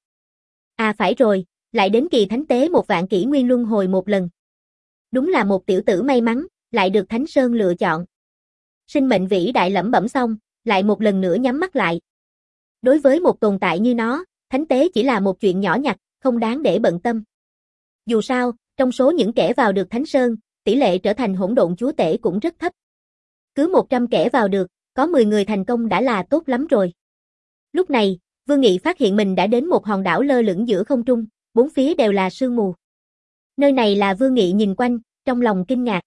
À phải rồi, lại đến kỳ thánh tế một vạn kỷ nguyên luân hồi một lần. Đúng là một tiểu tử may mắn, lại được Thánh Sơn lựa chọn. Sinh mệnh vĩ đại lẩm bẩm xong, lại một lần nữa nhắm mắt lại. Đối với một tồn tại như nó, thánh tế chỉ là một chuyện nhỏ nhặt, không đáng để bận tâm. Dù sao, trong số những kẻ vào được Thánh Sơn, tỷ lệ trở thành hỗn độn chúa tể cũng rất thấp. Cứ một trăm kẻ vào được, có mười người thành công đã là tốt lắm rồi. Lúc này, Vương Nghị phát hiện mình đã đến một hòn đảo lơ lửng giữa không trung, bốn phía đều là sương mù. Nơi này là Vương Nghị nhìn quanh, trong lòng kinh ngạc.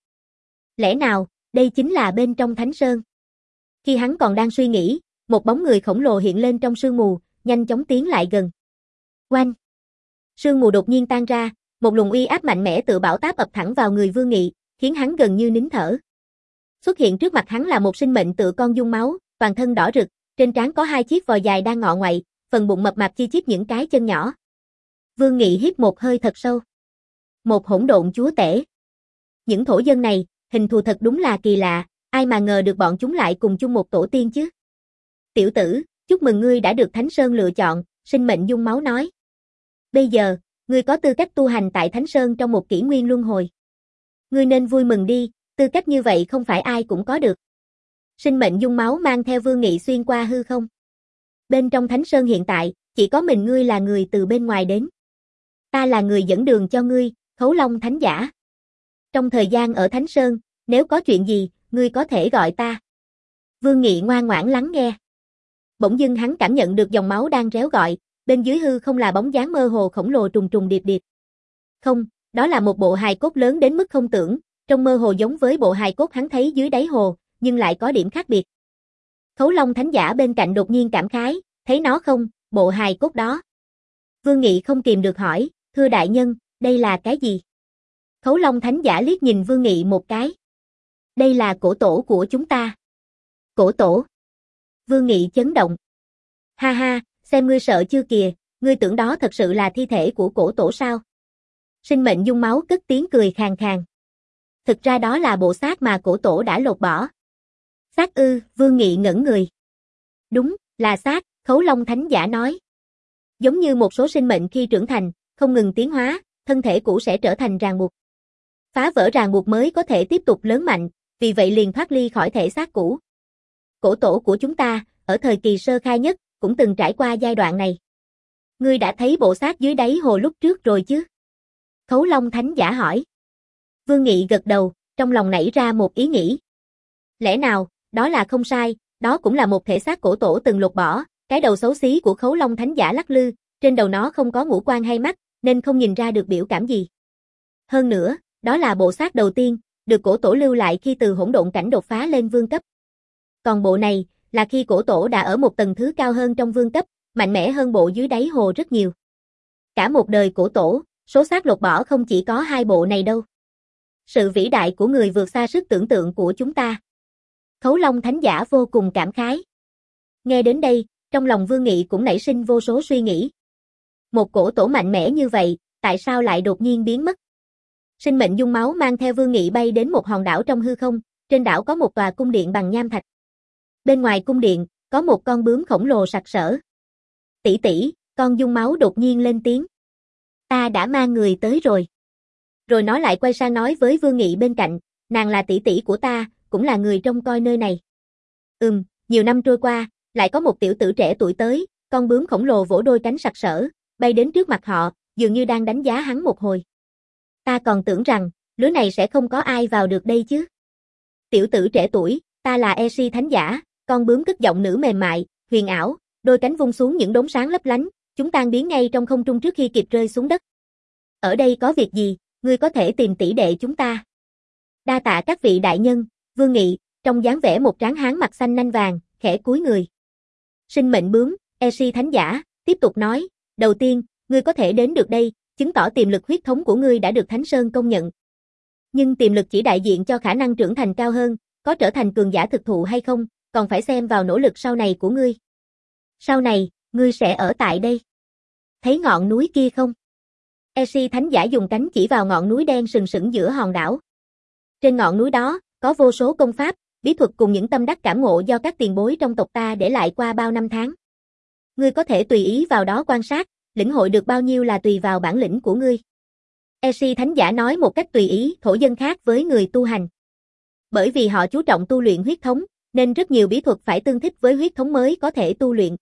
Lẽ nào, đây chính là bên trong Thánh Sơn? Khi hắn còn đang suy nghĩ, một bóng người khổng lồ hiện lên trong sương mù, nhanh chóng tiến lại gần. Oanh! Sương mù đột nhiên tan ra, một luồng uy áp mạnh mẽ tự bão táp ập thẳng vào người Vương Nghị, khiến hắn gần như nín thở. Xuất hiện trước mặt hắn là một sinh mệnh tựa con dung máu, toàn thân đỏ rực, trên trán có hai chiếc vòi dài đang ngọ ngoại, phần bụng mập mạp chi chít những cái chân nhỏ. Vương Nghị hít một hơi thật sâu. Một hỗn độn chúa tể. Những thổ dân này, hình thù thật đúng là kỳ lạ, ai mà ngờ được bọn chúng lại cùng chung một tổ tiên chứ. Tiểu tử, chúc mừng ngươi đã được Thánh Sơn lựa chọn, sinh mệnh dung máu nói. Bây giờ, ngươi có tư cách tu hành tại Thánh Sơn trong một kỷ nguyên luân hồi. Ngươi nên vui mừng đi, tư cách như vậy không phải ai cũng có được. Sinh mệnh dung máu mang theo Vương Nghị xuyên qua hư không. Bên trong Thánh Sơn hiện tại, chỉ có mình ngươi là người từ bên ngoài đến. Ta là người dẫn đường cho ngươi, Khấu Long Thánh Giả. Trong thời gian ở Thánh Sơn, nếu có chuyện gì, ngươi có thể gọi ta. Vương Nghị ngoan ngoãn lắng nghe. bỗng dưng hắn cảm nhận được dòng máu đang réo gọi, bên dưới hư không là bóng dáng mơ hồ khổng lồ trùng trùng điệp điệp. Không, đó là một bộ hài cốt lớn đến mức không tưởng, trong mơ hồ giống với bộ hài cốt hắn thấy dưới đáy hồ, nhưng lại có điểm khác biệt. Khấu Long Thánh Giả bên cạnh đột nhiên cảm khái, thấy nó không, bộ hài cốt đó. Vương Nghị không kìm được hỏi, thưa đại nhân, đây là cái gì? Khấu Long Thánh Giả liếc nhìn Vương Nghị một cái. Đây là cổ tổ của chúng ta. Cổ tổ. Vương Nghị chấn động. Ha ha, xem ngươi sợ chưa kìa, ngươi tưởng đó thật sự là thi thể của cổ tổ sao? Sinh mệnh dung máu cất tiếng cười khàn khàn. Thực ra đó là bộ xác mà cổ tổ đã lột bỏ. Xác ư, Vương Nghị ngẩn người. Đúng, là xác, Khấu Long Thánh Giả nói. Giống như một số sinh mệnh khi trưởng thành, không ngừng tiến hóa, thân thể cũ sẽ trở thành ràng buộc. Phá vỡ ràng buộc mới có thể tiếp tục lớn mạnh, vì vậy liền thoát ly khỏi thể xác cũ. Cổ tổ của chúng ta, ở thời kỳ sơ khai nhất, cũng từng trải qua giai đoạn này. Ngươi đã thấy bộ xác dưới đáy hồ lúc trước rồi chứ? Khấu Long Thánh Giả hỏi. Vương Nghị gật đầu, trong lòng nảy ra một ý nghĩ. Lẽ nào, đó là không sai, đó cũng là một thể xác cổ tổ từng lột bỏ, cái đầu xấu xí của Khấu Long Thánh Giả lắc lư, trên đầu nó không có ngũ quan hay mắt, nên không nhìn ra được biểu cảm gì. Hơn nữa, đó là bộ xác đầu tiên, được cổ tổ lưu lại khi từ hỗn độn cảnh đột phá lên vương cấp. Còn bộ này, là khi cổ tổ đã ở một tầng thứ cao hơn trong vương cấp, mạnh mẽ hơn bộ dưới đáy hồ rất nhiều. Cả một đời cổ tổ, số xác lột bỏ không chỉ có hai bộ này đâu. Sự vĩ đại của người vượt xa sức tưởng tượng của chúng ta. Khấu Long Thánh Giả vô cùng cảm khái. Nghe đến đây, trong lòng Vương Nghị cũng nảy sinh vô số suy nghĩ. Một cổ tổ mạnh mẽ như vậy, tại sao lại đột nhiên biến mất? Sinh mệnh dung máu mang theo Vương Nghị bay đến một hòn đảo trong hư không, trên đảo có một tòa cung điện bằng nham thạch. Bên ngoài cung điện, có một con bướm khổng lồ sặc sỡ. Tỷ tỷ, con dung máu đột nhiên lên tiếng. Ta đã mang người tới rồi. Rồi nó lại quay sang nói với Vương Nghị bên cạnh, nàng là tỷ tỷ của ta, cũng là người trông coi nơi này. Ừm, nhiều năm trôi qua, lại có một tiểu tử trẻ tuổi tới, con bướm khổng lồ vỗ đôi cánh sặc sỡ, bay đến trước mặt họ, dường như đang đánh giá hắn một hồi. Ta còn tưởng rằng, lứa này sẽ không có ai vào được đây chứ. Tiểu tử trẻ tuổi, ta là Esi Thánh Giả, con bướm cất giọng nữ mềm mại, huyền ảo, đôi cánh vung xuống những đốm sáng lấp lánh, chúng tan biến ngay trong không trung trước khi kịp rơi xuống đất. Ở đây có việc gì, ngươi có thể tìm tỷ đệ chúng ta. Đa tạ các vị đại nhân, Vương Nghị, trong dáng vẻ một tráng hán mặt xanh nanh vàng, khẽ cúi người. Sinh mệnh bướm, Esi Thánh Giả, tiếp tục nói, đầu tiên, ngươi có thể đến được đây, chứng tỏ tiềm lực huyết thống của ngươi đã được Thánh Sơn công nhận. Nhưng tiềm lực chỉ đại diện cho khả năng trưởng thành cao hơn, có trở thành cường giả thực thụ hay không, còn phải xem vào nỗ lực sau này của ngươi. Sau này, ngươi sẽ ở tại đây. Thấy ngọn núi kia không? Esi Thánh Giả dùng cánh chỉ vào ngọn núi đen sừng sững giữa hòn đảo. Trên ngọn núi đó, có vô số công pháp, bí thuật cùng những tâm đắc cảm ngộ do các tiền bối trong tộc ta để lại qua bao năm tháng. Ngươi có thể tùy ý vào đó quan sát, lĩnh hội được bao nhiêu là tùy vào bản lĩnh của ngươi. Esi Thánh Giả nói một cách tùy ý, thổ dân khác với người tu hành. Bởi vì họ chú trọng tu luyện huyết thống, nên rất nhiều bí thuật phải tương thích với huyết thống mới có thể tu luyện.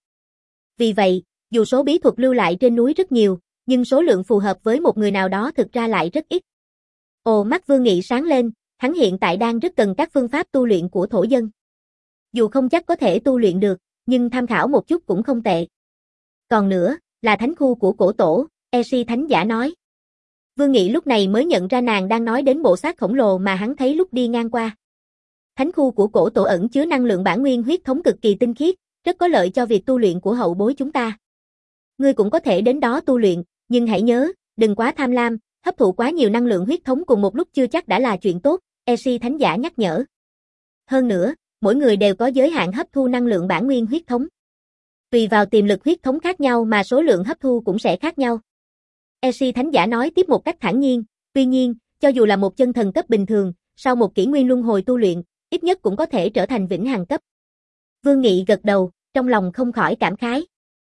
Vì vậy, dù số bí thuật lưu lại trên núi rất nhiều, nhưng số lượng phù hợp với một người nào đó thực ra lại rất ít. Ồ, mắt Vương Nghị sáng lên, hắn hiện tại đang rất cần các phương pháp tu luyện của thổ dân. Dù không chắc có thể tu luyện được, nhưng tham khảo một chút cũng không tệ. Còn nữa, là thánh khu của cổ tổ, Esi Thánh Giả nói. Vương Nghị lúc này mới nhận ra nàng đang nói đến bộ xác khổng lồ mà hắn thấy lúc đi ngang qua. Thánh khu của cổ tổ ẩn chứa năng lượng bản nguyên huyết thống cực kỳ tinh khiết, rất có lợi cho việc tu luyện của hậu bối chúng ta. Ngươi cũng có thể đến đó tu luyện, nhưng hãy nhớ, đừng quá tham lam, hấp thụ quá nhiều năng lượng huyết thống cùng một lúc chưa chắc đã là chuyện tốt, Esi Thánh Giả nhắc nhở. Hơn nữa, mỗi người đều có giới hạn hấp thu năng lượng bản nguyên huyết thống. Tùy vào tiềm lực huyết thống khác nhau mà số lượng hấp thu cũng sẽ khác nhau. Esi Thánh Giả nói tiếp một cách thản nhiên, tuy nhiên, cho dù là một chân thần cấp bình thường, sau một kỷ nguyên luân hồi tu luyện, ít nhất cũng có thể trở thành vĩnh hằng cấp. Vương Nghị gật đầu, trong lòng không khỏi cảm khái.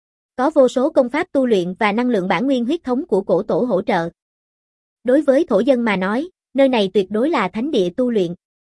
Có vô số công pháp tu luyện và năng lượng bản nguyên huyết thống của cổ tổ hỗ trợ. Đối với thổ dân mà nói, nơi này tuyệt đối là thánh địa tu luyện.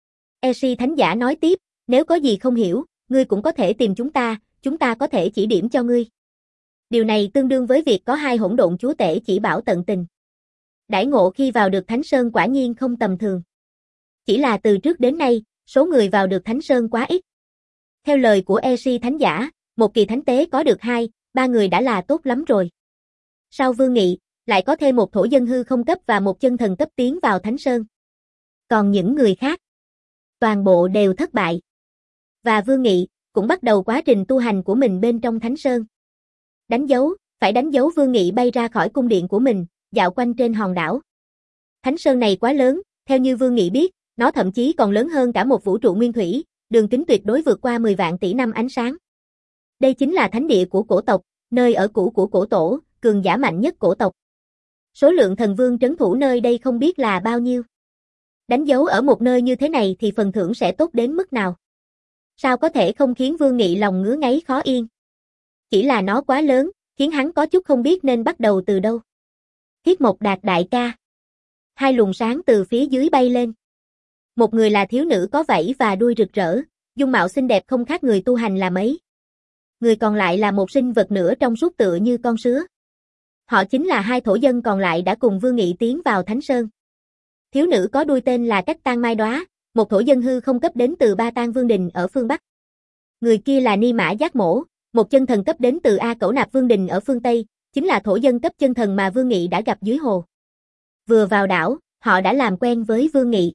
Esi Thánh Giả nói tiếp, nếu có gì không hiểu, ngươi cũng có thể tìm chúng ta, chúng ta có thể chỉ điểm cho ngươi. Điều này tương đương với việc có hai hỗn độn chúa tể chỉ bảo tận tình. Đãi ngộ khi vào được Thánh Sơn quả nhiên không tầm thường. Chỉ là từ trước đến nay, số người vào được Thánh Sơn quá ít. Theo lời của Esi Thánh Giả, một kỳ thánh tế có được hai, ba người đã là tốt lắm rồi. Sau Vương Nghị, lại có thêm một thổ dân hư không cấp và một chân thần cấp tiến vào Thánh Sơn. Còn những người khác, toàn bộ đều thất bại. Và Vương Nghị cũng bắt đầu quá trình tu hành của mình bên trong Thánh Sơn. Đánh dấu, phải đánh dấu Vương Nghị bay ra khỏi cung điện của mình, dạo quanh trên hòn đảo. Thánh Sơn này quá lớn, theo như Vương Nghị biết, nó thậm chí còn lớn hơn cả một vũ trụ nguyên thủy, đường kính tuyệt đối vượt qua mười vạn tỷ năm ánh sáng. Đây chính là thánh địa của cổ tộc, nơi ở cũ của cổ tổ, cường giả mạnh nhất cổ tộc. Số lượng thần vương trấn thủ nơi đây không biết là bao nhiêu. Đánh dấu ở một nơi như thế này thì phần thưởng sẽ tốt đến mức nào? Sao có thể không khiến Vương Nghị lòng ngứa ngáy khó yên? Chỉ là nó quá lớn, khiến hắn có chút không biết nên bắt đầu từ đâu. Thiết Mộc Đạt đại ca. Hai luồng sáng từ phía dưới bay lên. Một người là thiếu nữ có vảy và đuôi rực rỡ, dung mạo xinh đẹp không khác người tu hành là mấy. Người còn lại là một sinh vật nửa trong suốt tựa như con sứa. Họ chính là hai thổ dân còn lại đã cùng Vương Nghị tiến vào Thánh Sơn. Thiếu nữ có đuôi tên là Cách Tan Mai Đóa, một thổ dân hư không cấp đến từ Ba Tang Vương Đình ở phương Bắc. Người kia là Ni Mã Giác Mổ, một chân thần cấp đến từ A Cẩu Nạp Vương Đình ở phương Tây, chính là thổ dân cấp chân thần mà Vương Nghị đã gặp dưới hồ. Vừa vào đảo, họ đã làm quen với Vương Nghị.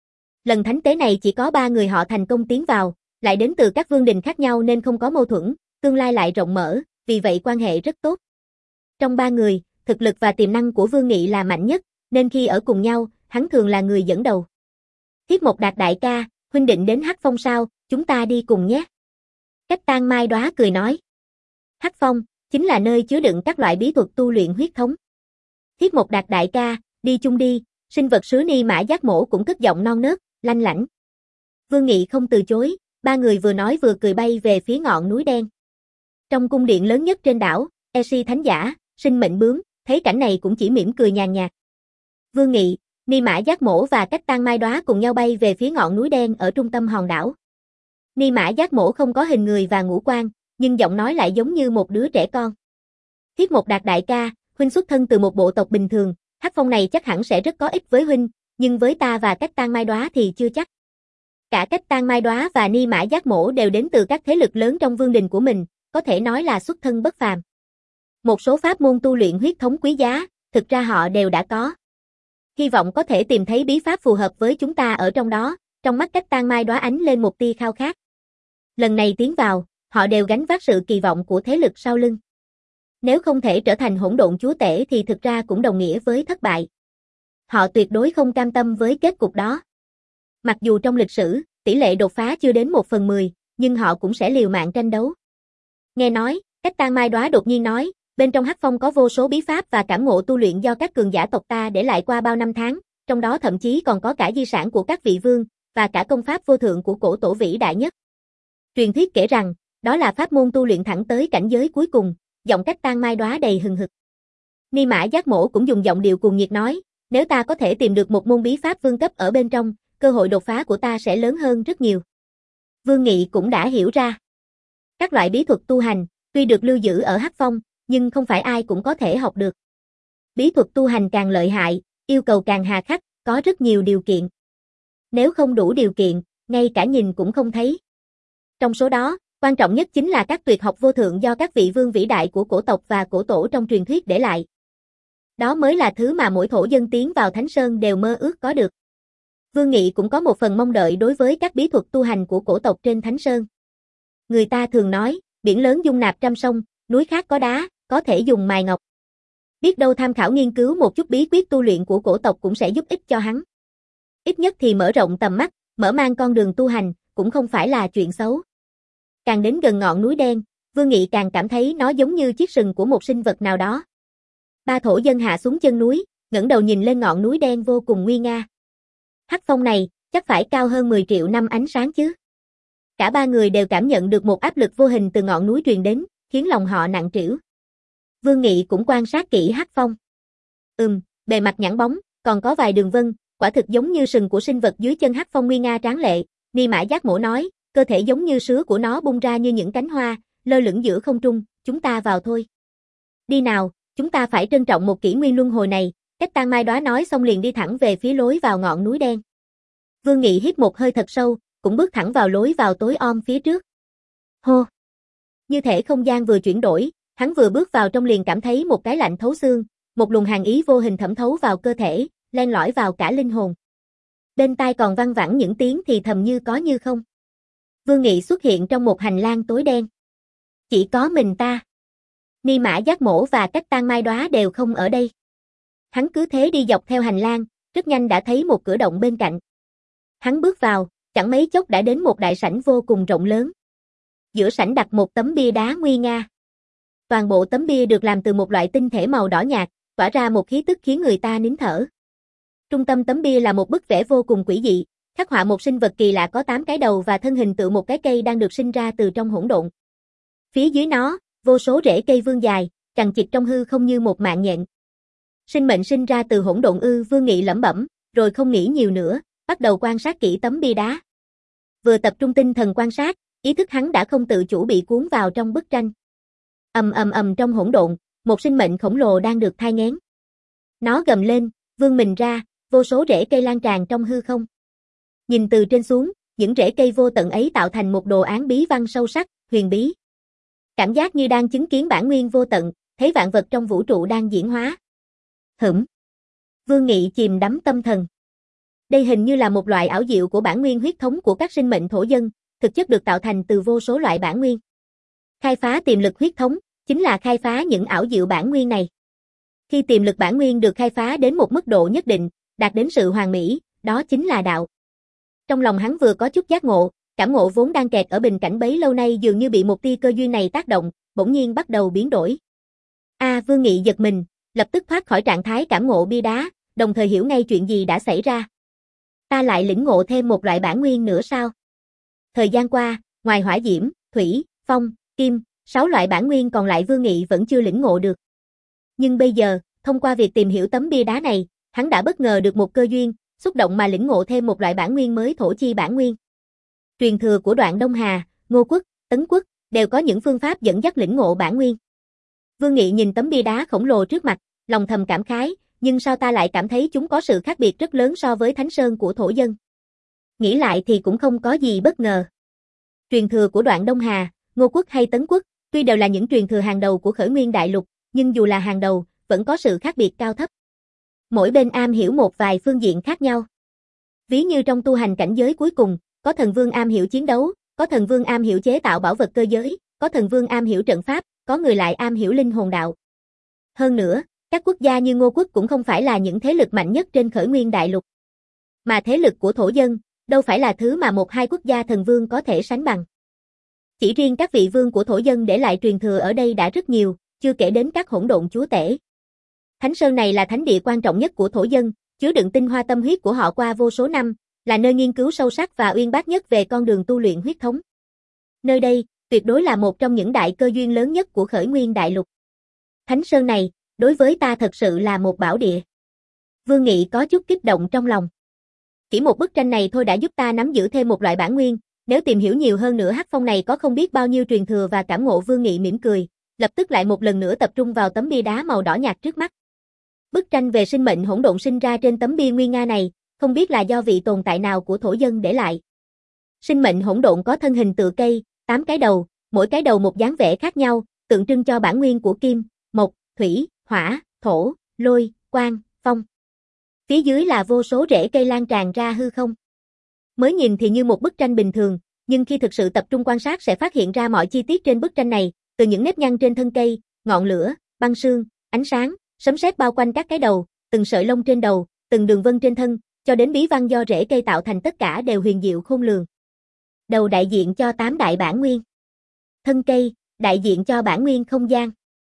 Lần thánh tế này chỉ có ba người họ thành công tiến vào, lại đến từ các vương đình khác nhau nên không có mâu thuẫn, tương lai lại rộng mở, vì vậy quan hệ rất tốt. Trong ba người, thực lực và tiềm năng của Vương Nghị là mạnh nhất, nên khi ở cùng nhau, hắn thường là người dẫn đầu. Thiết Mộc Đạt đại ca, huynh định đến Hắc Phong sao, chúng ta đi cùng nhé. Cách Tan Mai Đóa cười nói. Hắc Phong, chính là nơi chứa đựng các loại bí thuật tu luyện huyết thống. Thiết Mộc Đạt đại ca, đi chung đi, sinh vật sứ Ni Mã Giác Mổ cũng cất giọng non nớt, lanh lảnh. Vương Nghị không từ chối, ba người vừa nói vừa cười bay về phía ngọn núi đen. Trong cung điện lớn nhất trên đảo, Esi Thánh Giả, Sinh Mệnh Bướm, thấy cảnh này cũng chỉ mỉm cười nhàn nhạt. Vương Nghị, Ni Mã Giác Mổ và Cách Tan Mai Đóa cùng nhau bay về phía ngọn núi đen ở trung tâm hòn đảo. Ni Mã Giác Mổ không có hình người và ngũ quan, nhưng giọng nói lại giống như một đứa trẻ con. Thiết Mộc Đạt đại ca, huynh xuất thân từ một bộ tộc bình thường, Hắc Phong này chắc hẳn sẽ rất có ích với huynh, nhưng với ta và Cách Tan Mai Đóa thì chưa chắc. Cả Cách Tan Mai Đóa và Ni Mã Giác Mổ đều đến từ các thế lực lớn trong vương đình của mình, có thể nói là xuất thân bất phàm. Một số pháp môn tu luyện huyết thống quý giá, thực ra họ đều đã có. Hy vọng có thể tìm thấy bí pháp phù hợp với chúng ta ở trong đó, trong mắt Cách Tan Mai Đóa ánh lên một tia khao khát. Lần này tiến vào, họ đều gánh vác sự kỳ vọng của thế lực sau lưng. Nếu không thể trở thành hỗn độn chúa tể thì thực ra cũng đồng nghĩa với thất bại. Họ tuyệt đối không cam tâm với kết cục đó. Mặc dù trong lịch sử, tỷ lệ đột phá chưa đến một phần mười, nhưng họ cũng sẽ liều mạng tranh đấu. Nghe nói, Cách Tan Mai Đóa đột nhiên nói, bên trong Hắc Phong có vô số bí pháp và cảm ngộ tu luyện do các cường giả tộc ta để lại qua bao năm tháng, trong đó thậm chí còn có cả di sản của các vị vương, và cả công pháp vô thượng của cổ tổ vĩ đại nhất. Truyền thuyết kể rằng, đó là pháp môn tu luyện thẳng tới cảnh giới cuối cùng, giọng Cách Tan Mai Đóa đầy hừng hực. Ni Mã Giác Mổ cũng dùng giọng điệu cuồng nhiệt nói, nếu ta có thể tìm được một môn bí pháp vương cấp ở bên trong, cơ hội đột phá của ta sẽ lớn hơn rất nhiều. Vương Nghị cũng đã hiểu ra. Các loại bí thuật tu hành, tuy được lưu giữ ở Hắc Phong, nhưng không phải ai cũng có thể học được. Bí thuật tu hành càng lợi hại, yêu cầu càng hà khắc, có rất nhiều điều kiện. Nếu không đủ điều kiện, ngay cả nhìn cũng không thấy. Trong số đó, quan trọng nhất chính là các tuyệt học vô thượng do các vị vương vĩ đại của cổ tộc và cổ tổ trong truyền thuyết để lại. Đó mới là thứ mà mỗi thổ dân tiến vào Thánh Sơn đều mơ ước có được. Vương Nghị cũng có một phần mong đợi đối với các bí thuật tu hành của cổ tộc trên Thánh Sơn. Người ta thường nói, biển lớn dung nạp trăm sông, núi khác có đá, có thể dùng mài ngọc. Biết đâu tham khảo nghiên cứu một chút bí quyết tu luyện của cổ tộc cũng sẽ giúp ích cho hắn. Ít nhất thì mở rộng tầm mắt, mở mang con đường tu hành, cũng không phải là chuyện xấu. Càng đến gần ngọn núi đen, Vương Nghị càng cảm thấy nó giống như chiếc sừng của một sinh vật nào đó. Ba thổ dân hạ xuống chân núi, ngẩng đầu nhìn lên ngọn núi đen vô cùng nguy nga. Hắc Phong này, chắc phải cao hơn mười triệu năm ánh sáng chứ. Cả ba người đều cảm nhận được một áp lực vô hình từ ngọn núi truyền đến, khiến lòng họ nặng trĩu. Vương Nghị cũng quan sát kỹ Hắc Phong. Ừm, bề mặt nhẵn bóng, còn có vài đường vân, quả thực giống như sừng của sinh vật dưới chân Hắc Phong nguy nga tráng lệ. Ni Mã Giác Mổ nói, cơ thể giống như sứa của nó bung ra như những cánh hoa, lơ lửng giữa không trung, chúng ta vào thôi. Đi nào, chúng ta phải trân trọng một kỷ nguyên luân hồi này. Cách Tan Mai Đóa nói xong liền đi thẳng về phía lối vào ngọn núi đen. Vương Nghị hít một hơi thật sâu, cũng bước thẳng vào lối vào tối om phía trước. Hô! Như thể không gian vừa chuyển đổi, hắn vừa bước vào trong liền cảm thấy một cái lạnh thấu xương, một luồng hàn ý vô hình thẩm thấu vào cơ thể, len lỏi vào cả linh hồn. Bên tai còn văng vẳng những tiếng thì thầm như có như không. Vương Nghị xuất hiện trong một hành lang tối đen. Chỉ có mình ta. Ni Mã Giác Mổ và Cách Tan Mai Đóa đều không ở đây. Hắn cứ thế đi dọc theo hành lang, rất nhanh đã thấy một cửa động bên cạnh. Hắn bước vào, chẳng mấy chốc đã đến một đại sảnh vô cùng rộng lớn. Giữa sảnh đặt một tấm bia đá nguy nga. Toàn bộ tấm bia được làm từ một loại tinh thể màu đỏ nhạt, tỏa ra một khí tức khiến người ta nín thở. Trung tâm tấm bia là một bức vẽ vô cùng quỷ dị, khắc họa một sinh vật kỳ lạ có tám cái đầu và thân hình tựa một cái cây đang được sinh ra từ trong hỗn độn. Phía dưới nó, vô số rễ cây vươn dài, chằng chịt trong hư không như một mạng nhện. Sinh mệnh sinh ra từ hỗn độn ư? Vương Nghị lẩm bẩm, rồi không nghĩ nhiều nữa, bắt đầu quan sát kỹ tấm bia đá. Vừa tập trung tinh thần quan sát, ý thức hắn đã không tự chủ bị cuốn vào trong bức tranh. Ầm ầm ầm trong hỗn độn, một sinh mệnh khổng lồ đang được thai nghén. Nó gầm lên, vươn mình ra, vô số rễ cây lan tràn trong hư không. Nhìn từ trên xuống, những rễ cây vô tận ấy tạo thành một đồ án bí văn sâu sắc, huyền bí. Cảm giác như đang chứng kiến bản nguyên vô tận, thấy vạn vật trong vũ trụ đang diễn hóa. Hửm. Vương Nghị chìm đắm tâm thần. Đây hình như là một loại ảo diệu của bản nguyên huyết thống của các sinh mệnh thổ dân, thực chất được tạo thành từ vô số loại bản nguyên. Khai phá tiềm lực huyết thống, chính là khai phá những ảo diệu bản nguyên này. Khi tiềm lực bản nguyên được khai phá đến một mức độ nhất định, đạt đến sự hoàn mỹ, đó chính là đạo. Trong lòng hắn vừa có chút giác ngộ, cảm ngộ vốn đang kẹt ở bình cảnh bấy lâu nay dường như bị một tia cơ duyên này tác động, bỗng nhiên bắt đầu biến đổi. A, à, Vương Nghị giật mình, lập tức thoát khỏi trạng thái cảm ngộ bia đá, đồng thời hiểu ngay chuyện gì đã xảy ra. Ta lại lĩnh ngộ thêm một loại bản nguyên nữa sao? Thời gian qua, ngoài hỏa diễm, thủy, phong, kim, sáu loại bản nguyên còn lại Vương Nghị vẫn chưa lĩnh ngộ được. Nhưng bây giờ, thông qua việc tìm hiểu tấm bia đá này, hắn đã bất ngờ được một cơ duyên, xúc động mà lĩnh ngộ thêm một loại bản nguyên mới, thổ chi bản nguyên. Truyền thừa của Đoạn Đông Hà, Ngô Quốc, Tấn Quốc đều có những phương pháp dẫn dắt lĩnh ngộ bản nguyên. Vương Nghị nhìn tấm bia đá khổng lồ trước mặt, lòng thầm cảm khái, nhưng sao ta lại cảm thấy chúng có sự khác biệt rất lớn so với Thánh Sơn của thổ dân. Nghĩ lại thì cũng không có gì bất ngờ. Truyền thừa của Đoạn Đông Hà, Ngô Quốc hay Tấn Quốc, tuy đều là những truyền thừa hàng đầu của Khởi Nguyên Đại Lục, nhưng dù là hàng đầu, vẫn có sự khác biệt cao thấp. Mỗi bên am hiểu một vài phương diện khác nhau. Ví như trong tu hành cảnh giới cuối cùng, có thần vương am hiểu chiến đấu, có thần vương am hiểu chế tạo bảo vật cơ giới, có thần vương am hiểu trận pháp, có người lại am hiểu linh hồn đạo. Hơn nữa, các quốc gia như Ngô Quốc cũng không phải là những thế lực mạnh nhất trên Khởi Nguyên Đại Lục. Mà thế lực của thổ dân, đâu phải là thứ mà một hai quốc gia thần vương có thể sánh bằng. Chỉ riêng các vị vương của thổ dân để lại truyền thừa ở đây đã rất nhiều, chưa kể đến các hỗn độn chúa tể. Thánh Sơn này là thánh địa quan trọng nhất của thổ dân, chứa đựng tinh hoa tâm huyết của họ qua vô số năm, là nơi nghiên cứu sâu sắc và uyên bác nhất về con đường tu luyện huyết thống. Nơi đây, tuyệt đối là một trong những đại cơ duyên lớn nhất của Khởi Nguyên Đại Lục. Thánh Sơn này, đối với ta thật sự là một bảo địa. Vương Nghị có chút kích động trong lòng. Chỉ một bức tranh này thôi đã giúp ta nắm giữ thêm một loại bản nguyên, nếu tìm hiểu nhiều hơn nữa hắc phong này có không biết bao nhiêu truyền thừa và cảm ngộ. Vương Nghị mỉm cười, lập tức lại một lần nữa tập trung vào tấm bia đá màu đỏ nhạt trước mắt. Bức tranh về sinh mệnh hỗn độn sinh ra trên tấm bia nguy nga này, không biết là do vị tồn tại nào của thổ dân để lại. Sinh mệnh hỗn độn có thân hình tựa cây, tám cái đầu, mỗi cái đầu một dáng vẻ khác nhau, tượng trưng cho bản nguyên của kim, mộc, thủy, hỏa, thổ, lôi, quang, phong. Phía dưới là vô số rễ cây lan tràn ra hư không. Mới nhìn thì như một bức tranh bình thường, nhưng khi thực sự tập trung quan sát sẽ phát hiện ra mọi chi tiết trên bức tranh này, từ những nếp nhăn trên thân cây, ngọn lửa, băng sương, ánh sáng, sấm sét bao quanh các cái đầu, từng sợi lông trên đầu, từng đường vân trên thân, cho đến bí văn do rễ cây tạo thành, tất cả đều huyền diệu khôn lường. Đầu đại diện cho tám đại bản nguyên. Thân cây, đại diện cho bản nguyên không gian.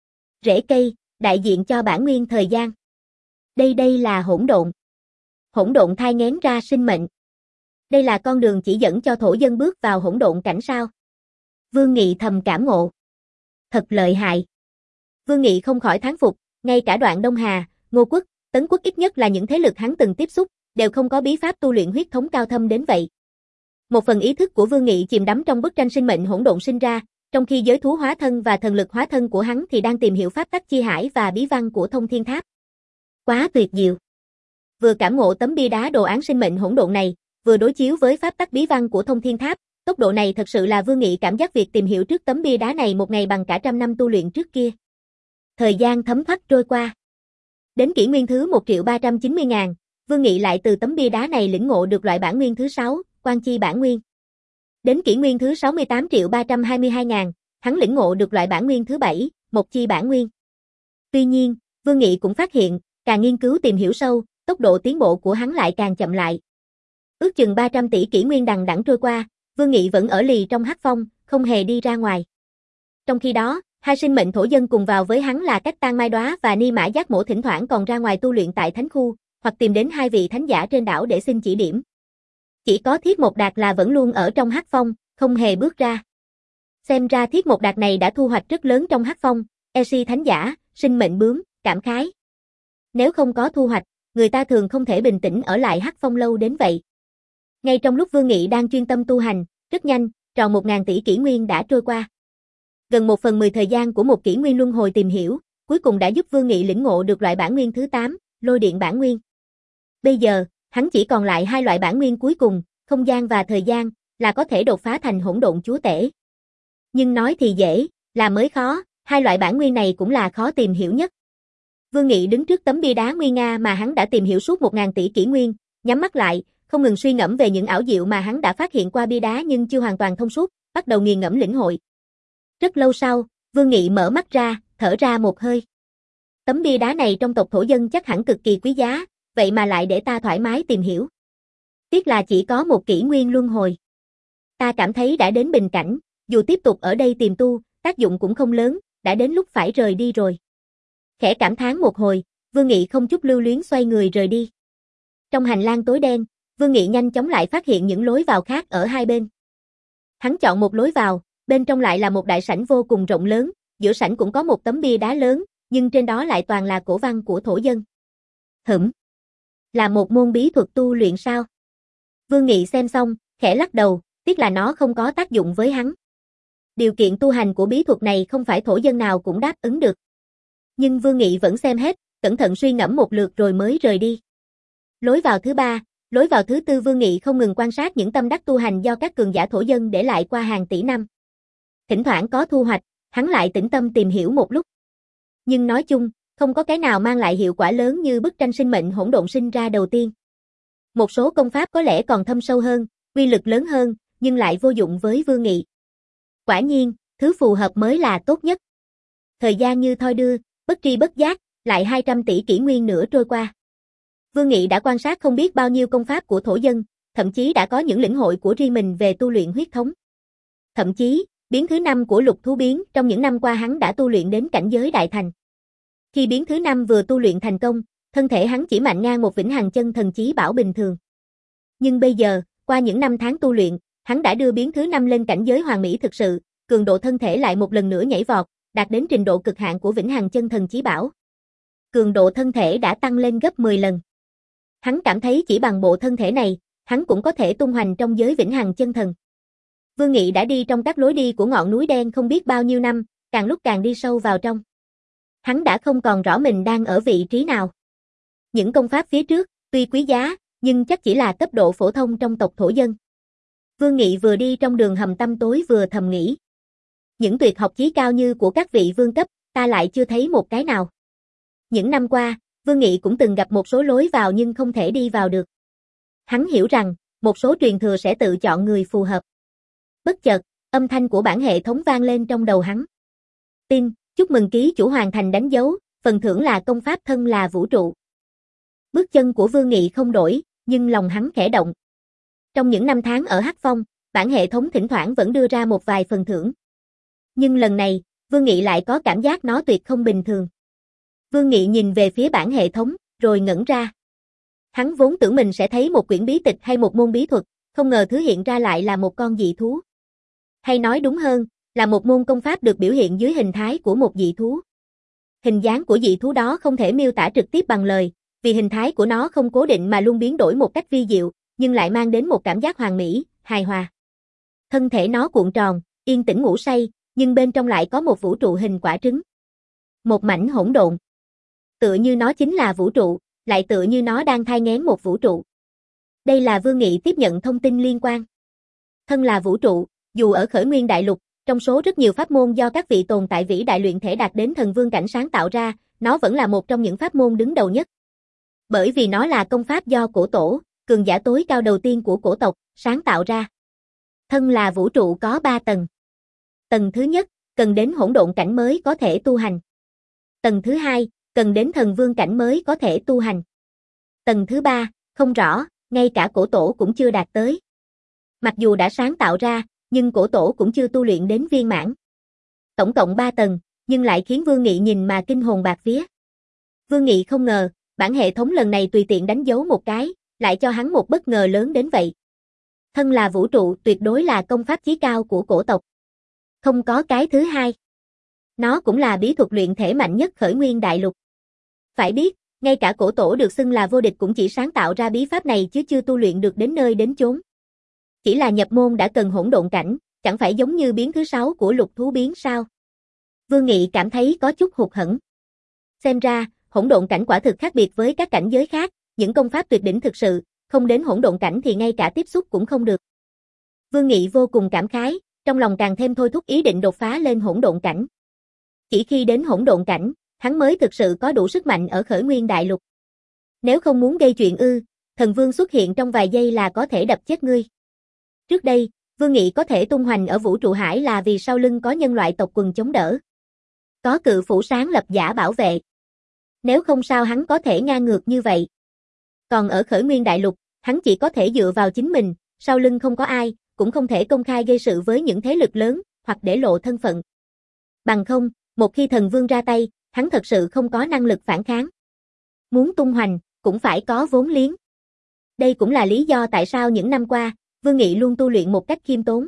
Rễ cây, đại diện cho bản nguyên thời gian. Đây đây là hỗn độn. Hỗn độn thai nghén ra sinh mệnh. Đây là con đường chỉ dẫn cho thổ dân bước vào hỗn độn cảnh sao? Vương Nghị thầm cảm ngộ. Thật lợi hại. Vương Nghị không khỏi thán phục, ngay cả Đoạn Đông Hà, Ngô Quốc, Tấn Quốc ít nhất là những thế lực hắn từng tiếp xúc, đều không có bí pháp tu luyện huyết thống cao thâm đến vậy. Một phần ý thức của Vương Nghị chìm đắm trong bức tranh sinh mệnh hỗn độn sinh ra, trong khi giới thú hóa thân và thần lực hóa thân của hắn thì đang tìm hiểu pháp tắc chi hải và bí văn của Thông Thiên Tháp. Quá tuyệt diệu. Vừa cảm ngộ tấm bia đá đồ án sinh mệnh hỗn độn này, vừa đối chiếu với pháp tắc bí văn của Thông Thiên Tháp, Tốc độ này thật sự là Vương Nghị cảm giác việc tìm hiểu trước tấm bia đá này một ngày bằng cả trăm năm tu luyện trước kia. Thời gian thấm thoát trôi qua. Đến kỷ nguyên thứ một triệu ba trăm chín mươi ngàn, Vương Nghị lại từ tấm bia đá này lĩnh ngộ được loại bản nguyên thứ sáu, Quan Chi bản nguyên. Đến kỷ nguyên thứ sáu mươi tám triệu ba trăm hai mươi hai ngàn, hắn lĩnh ngộ được loại bản nguyên thứ bảy, Mộc Chi bản nguyên. Tuy nhiên, Vương Nghị cũng phát hiện, càng nghiên cứu tìm hiểu sâu, tốc độ tiến bộ của hắn lại càng chậm lại. Ước chừng ba trăm tỷ kỷ nguyên đằng đẵng trôi qua, Vương Nghị vẫn ở lì trong hắc phong, không hề đi ra ngoài. Trong khi đó, hai sinh mệnh thổ dân cùng vào với hắn là Cách Tan Mai Đóa và Ni Mã Giác Mổ thỉnh thoảng còn ra ngoài tu luyện tại thánh khu, hoặc tìm đến hai vị thánh giả trên đảo để xin chỉ điểm. Chỉ có Thiết Mộc Đạt là vẫn luôn ở trong hắc phong, không hề bước ra. Xem ra Thiết Mộc Đạt này đã thu hoạch rất lớn trong hắc phong, e xê thánh giả, sinh mệnh bướm, cảm khái. Nếu không có thu hoạch, người ta thường không thể bình tĩnh ở lại hắc phong lâu đến vậy. Ngay trong lúc Vương Nghị đang chuyên tâm tu hành, rất nhanh, tròn một ngàn tỷ kỷ nguyên đã trôi qua. Gần một phần mười thời gian của một kỷ nguyên luân hồi tìm hiểu, cuối cùng đã giúp Vương Nghị lĩnh ngộ được loại bản nguyên thứ tám, Lôi Điện bản nguyên. Bây giờ, hắn chỉ còn lại hai loại bản nguyên cuối cùng, không gian và thời gian, là có thể đột phá thành hỗn độn chúa tể. Nhưng nói thì dễ, làm mới khó, hai loại bản nguyên này cũng là khó tìm hiểu nhất. Vương Nghị đứng trước tấm bia đá nguy nga mà hắn đã tìm hiểu suốt một ngàn tỷ kỷ nguyên, nhắm mắt lại, không ngừng suy ngẫm về những ảo diệu mà hắn đã phát hiện qua bia đá nhưng chưa hoàn toàn thông suốt, bắt đầu nghiền ngẫm lĩnh hội. Rất lâu sau, Vương Nghị mở mắt ra, thở ra một hơi. Tấm bia đá này trong tộc thổ dân chắc hẳn cực kỳ quý giá, vậy mà lại để ta thoải mái tìm hiểu. Tiếc là chỉ có một kỷ nguyên luân hồi. Ta cảm thấy đã đến bình cảnh, dù tiếp tục ở đây tìm tu, tác dụng cũng không lớn, đã đến lúc phải rời đi rồi. Khẽ cảm thán một hồi, Vương Nghị không chút lưu luyến xoay người rời đi. Trong hành lang tối đen, Vương Nghị nhanh chóng lại phát hiện những lối vào khác ở hai bên. Hắn chọn một lối vào, bên trong lại là một đại sảnh vô cùng rộng lớn, giữa sảnh cũng có một tấm bia đá lớn, nhưng trên đó lại toàn là cổ văn của thổ dân. Hửm, là một môn bí thuật tu luyện sao? Vương Nghị xem xong, khẽ lắc đầu, tiếc là nó không có tác dụng với hắn. Điều kiện tu hành của bí thuật này không phải thổ dân nào cũng đáp ứng được. Nhưng Vương Nghị vẫn xem hết, cẩn thận suy ngẫm một lượt rồi mới rời đi. Lối vào thứ ba, lối vào thứ tư Vương Nghị không ngừng quan sát những tâm đắc tu hành do các cường giả thổ dân để lại qua hàng tỷ năm. Thỉnh thoảng có thu hoạch, hắn lại tĩnh tâm tìm hiểu một lúc. Nhưng nói chung, không có cái nào mang lại hiệu quả lớn như bức tranh sinh mệnh hỗn độn sinh ra đầu tiên. Một số công pháp có lẽ còn thâm sâu hơn, uy lực lớn hơn, nhưng lại vô dụng với Vương Nghị. Quả nhiên, thứ phù hợp mới là tốt nhất. Thời gian như thoi đưa, bất tri bất giác, lại hai trăm tỷ kỷ nguyên nữa trôi qua. Vương Nghị đã quan sát không biết bao nhiêu công pháp của thổ dân, thậm chí đã có những lĩnh hội của riêng mình về tu luyện huyết thống. Thậm chí, biến thứ năm của lục thú biến, trong những năm qua hắn đã tu luyện đến cảnh giới đại thành. Khi biến thứ năm vừa tu luyện thành công, thân thể hắn chỉ mạnh ngang một vĩnh hằng chân thần chí bảo bình thường. Nhưng bây giờ, qua những năm tháng tu luyện, hắn đã đưa biến thứ năm lên cảnh giới hoàn mỹ thực sự, cường độ thân thể lại một lần nữa nhảy vọt, đạt đến trình độ cực hạn của vĩnh hằng chân thần chí bảo. Cường độ thân thể đã tăng lên gấp mười lần. Hắn cảm thấy chỉ bằng bộ thân thể này, hắn cũng có thể tung hoành trong giới vĩnh hằng chân thần. Vương Nghị đã đi trong các lối đi của ngọn núi đen không biết bao nhiêu năm, càng lúc càng đi sâu vào trong. Hắn đã không còn rõ mình đang ở vị trí nào. Những công pháp phía trước, tuy quý giá, nhưng chắc chỉ là cấp độ phổ thông trong tộc thổ dân. Vương Nghị vừa đi trong đường hầm tăm tối vừa thầm nghĩ. Những tuyệt học chí cao như của các vị vương cấp, ta lại chưa thấy một cái nào. Những năm qua, Vương Nghị cũng từng gặp một số lối vào nhưng không thể đi vào được. Hắn hiểu rằng, một số truyền thừa sẽ tự chọn người phù hợp. Bất chợt, âm thanh của bản hệ thống vang lên trong đầu hắn. Tin, chúc mừng ký chủ hoàn thành đánh dấu, phần thưởng là công pháp thân là vũ trụ. Bước chân của Vương Nghị không đổi, nhưng lòng hắn khẽ động. Trong những năm tháng ở Hắc Phong, bản hệ thống thỉnh thoảng vẫn đưa ra một vài phần thưởng. Nhưng lần này, Vương Nghị lại có cảm giác nó tuyệt không bình thường. Vương Nghị nhìn về phía bản hệ thống, rồi ngẩn ra. Hắn vốn tưởng mình sẽ thấy một quyển bí tịch hay một môn bí thuật, không ngờ thứ hiện ra lại là một con dị thú. Hay nói đúng hơn, là một môn công pháp được biểu hiện dưới hình thái của một dị thú. Hình dáng của dị thú đó không thể miêu tả trực tiếp bằng lời, vì hình thái của nó không cố định mà luôn biến đổi một cách vi diệu, nhưng lại mang đến một cảm giác hoàn mỹ, hài hòa. Thân thể nó cuộn tròn, yên tĩnh ngủ say, nhưng bên trong lại có một vũ trụ hình quả trứng. Một mảnh hỗn độn. Tựa như nó chính là vũ trụ, lại tựa như nó đang thai nghén một vũ trụ. Đây là Vương Nghị tiếp nhận thông tin liên quan. Thân là vũ trụ, dù ở khởi nguyên đại lục, trong số rất nhiều pháp môn do các vị tồn tại vĩ đại luyện thể đạt đến thần vương cảnh sáng tạo ra, nó vẫn là một trong những pháp môn đứng đầu nhất. Bởi vì nó là công pháp do cổ tổ, cường giả tối cao đầu tiên của cổ tộc, sáng tạo ra. Thân là vũ trụ có ba tầng. Tầng thứ nhất, cần đến hỗn độn cảnh mới có thể tu hành. Tầng thứ hai, cần đến thần vương cảnh mới có thể tu hành. Tầng thứ ba, không rõ, ngay cả cổ tổ cũng chưa đạt tới. Mặc dù đã sáng tạo ra, nhưng cổ tổ cũng chưa tu luyện đến viên mãn. Tổng cộng ba tầng, nhưng lại khiến Vương Nghị nhìn mà kinh hồn bạc vía. Vương Nghị không ngờ, bản hệ thống lần này tùy tiện đánh dấu một cái, lại cho hắn một bất ngờ lớn đến vậy. Thân là vũ trụ tuyệt đối là công pháp chí cao của cổ tộc. Không có cái thứ hai. Nó cũng là bí thuật luyện thể mạnh nhất khởi nguyên đại lục. Phải biết, ngay cả cổ tổ được xưng là vô địch cũng chỉ sáng tạo ra bí pháp này chứ chưa tu luyện được đến nơi đến chốn. Chỉ là nhập môn đã cần hỗn độn cảnh, chẳng phải giống như biến thứ sáu của lục thú biến sao? Vương Nghị cảm thấy có chút hụt hẫng. Xem ra, hỗn độn cảnh quả thực khác biệt với các cảnh giới khác, những công pháp tuyệt đỉnh thực sự, không đến hỗn độn cảnh thì ngay cả tiếp xúc cũng không được. Vương Nghị vô cùng cảm khái, trong lòng càng thêm thôi thúc ý định đột phá lên hỗn độn cảnh. Chỉ khi đến hỗn độn cảnh, hắn mới thực sự có đủ sức mạnh ở khởi nguyên đại lục. Nếu không muốn gây chuyện ư, thần vương xuất hiện trong vài giây là có thể đập chết ngươi. Trước đây, Vương Nghị có thể tung hoành ở vũ trụ hải là vì sau lưng có nhân loại tộc quần chống đỡ. Có cự phủ sáng lập giả bảo vệ. Nếu không sao hắn có thể ngang ngược như vậy. Còn ở khởi nguyên đại lục, hắn chỉ có thể dựa vào chính mình, sau lưng không có ai, cũng không thể công khai gây sự với những thế lực lớn, hoặc để lộ thân phận. Bằng không, một khi thần vương ra tay, hắn thật sự không có năng lực phản kháng. Muốn tung hoành, cũng phải có vốn liếng. Đây cũng là lý do tại sao những năm qua, Vương Nghị luôn tu luyện một cách khiêm tốn.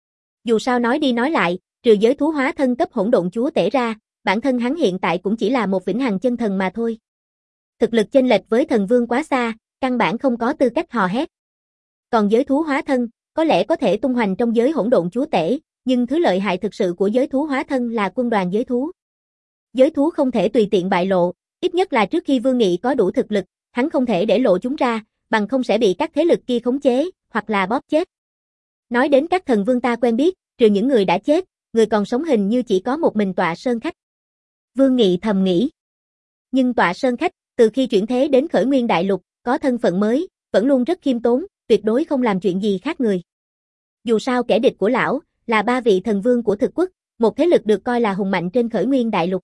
Dù sao nói đi nói lại, trừ giới thú hóa thân cấp hỗn độn chúa tể ra, bản thân hắn hiện tại cũng chỉ là một vĩnh hằng chân thần mà thôi. Thực lực chênh lệch với thần vương quá xa, căn bản không có tư cách hò hét. Còn giới thú hóa thân, có lẽ có thể tung hoành trong giới hỗn độn chúa tể, nhưng thứ lợi hại thực sự của giới thú hóa thân là quân đoàn giới thú. Giới thú không thể tùy tiện bại lộ, ít nhất là trước khi Vương Nghị có đủ thực lực, hắn không thể để lộ chúng ra, bằng không sẽ bị các thế lực kia khống chế, hoặc là bóp chết. Nói đến các thần vương ta quen biết, trừ những người đã chết, người còn sống hình như chỉ có một mình Tọa Sơn Khách. Vương Nghị thầm nghĩ. Nhưng Tọa Sơn Khách, từ khi chuyển thế đến khởi nguyên đại lục, có thân phận mới, vẫn luôn rất khiêm tốn, tuyệt đối không làm chuyện gì khác người. Dù sao kẻ địch của lão, là ba vị thần vương của thực quốc, một thế lực được coi là hùng mạnh trên khởi nguyên đại lục.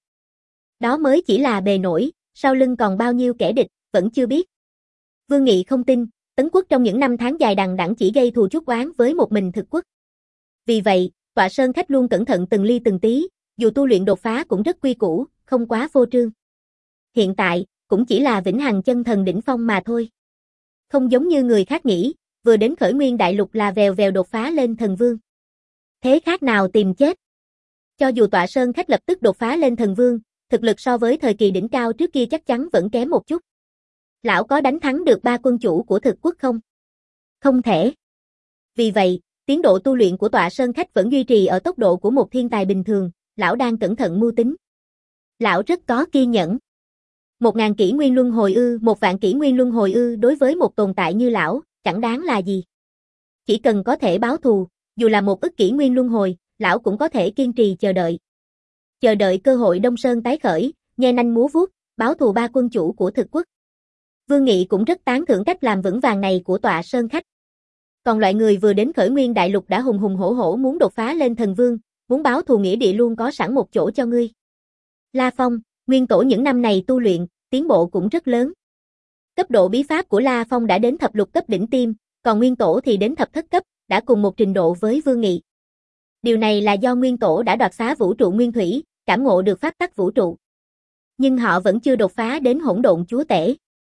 Đó mới chỉ là bề nổi, sau lưng còn bao nhiêu kẻ địch, vẫn chưa biết. Vương Nghị không tin, Tấn quốc trong những năm tháng dài đằng đẵng chỉ gây thù chuốc oán với một mình thực quốc. Vì vậy, Tọa Sơn Khách luôn cẩn thận từng ly từng tí, dù tu luyện đột phá cũng rất quy củ, không quá phô trương. Hiện tại, cũng chỉ là vĩnh hằng chân thần đỉnh phong mà thôi. Không giống như người khác nghĩ, vừa đến khởi nguyên đại lục là vèo vèo đột phá lên thần vương. Thế khác nào tìm chết. Cho dù Tọa Sơn Khách lập tức đột phá lên thần vương, thực lực so với thời kỳ đỉnh cao trước kia chắc chắn vẫn kém một chút. Lão có đánh thắng được ba quân chủ của thực quốc không? Không thể. Vì vậy, tiến độ tu luyện của Tọa Sơn Khách vẫn duy trì ở tốc độ của một thiên tài bình thường, lão đang cẩn thận mưu tính. Lão rất có kiên nhẫn. Một ngàn kỷ nguyên luân hồi ư, một vạn kỷ nguyên luân hồi ư đối với một tồn tại như lão, chẳng đáng là gì. Chỉ cần có thể báo thù, dù là một ức kỷ nguyên luân hồi, lão cũng có thể kiên trì chờ đợi. Chờ đợi cơ hội Đông Sơn tái khởi, nhe nanh múa vuốt, báo thù ba quân chủ của thực quốc. Vương Nghị cũng rất tán thưởng cách làm vững vàng này của Tọa Sơn Khách. Còn loại người vừa đến khởi nguyên đại lục đã hùng hùng hổ hổ muốn đột phá lên thần vương, muốn báo thù nghĩa địa luôn có sẵn một chỗ cho ngươi. La Phong, nguyên tổ những năm này tu luyện, tiến bộ cũng rất lớn. Cấp độ bí pháp của La Phong đã đến thập lục cấp đỉnh tiêm, còn nguyên tổ thì đến thập thất cấp, đã cùng một trình độ với Vương Nghị. Điều này là do nguyên tổ đã đoạt xá vũ trụ nguyên thủy, cảm ngộ được pháp tắc vũ trụ. Nhưng họ vẫn chưa đột phá đến hỗn độn chúa tể.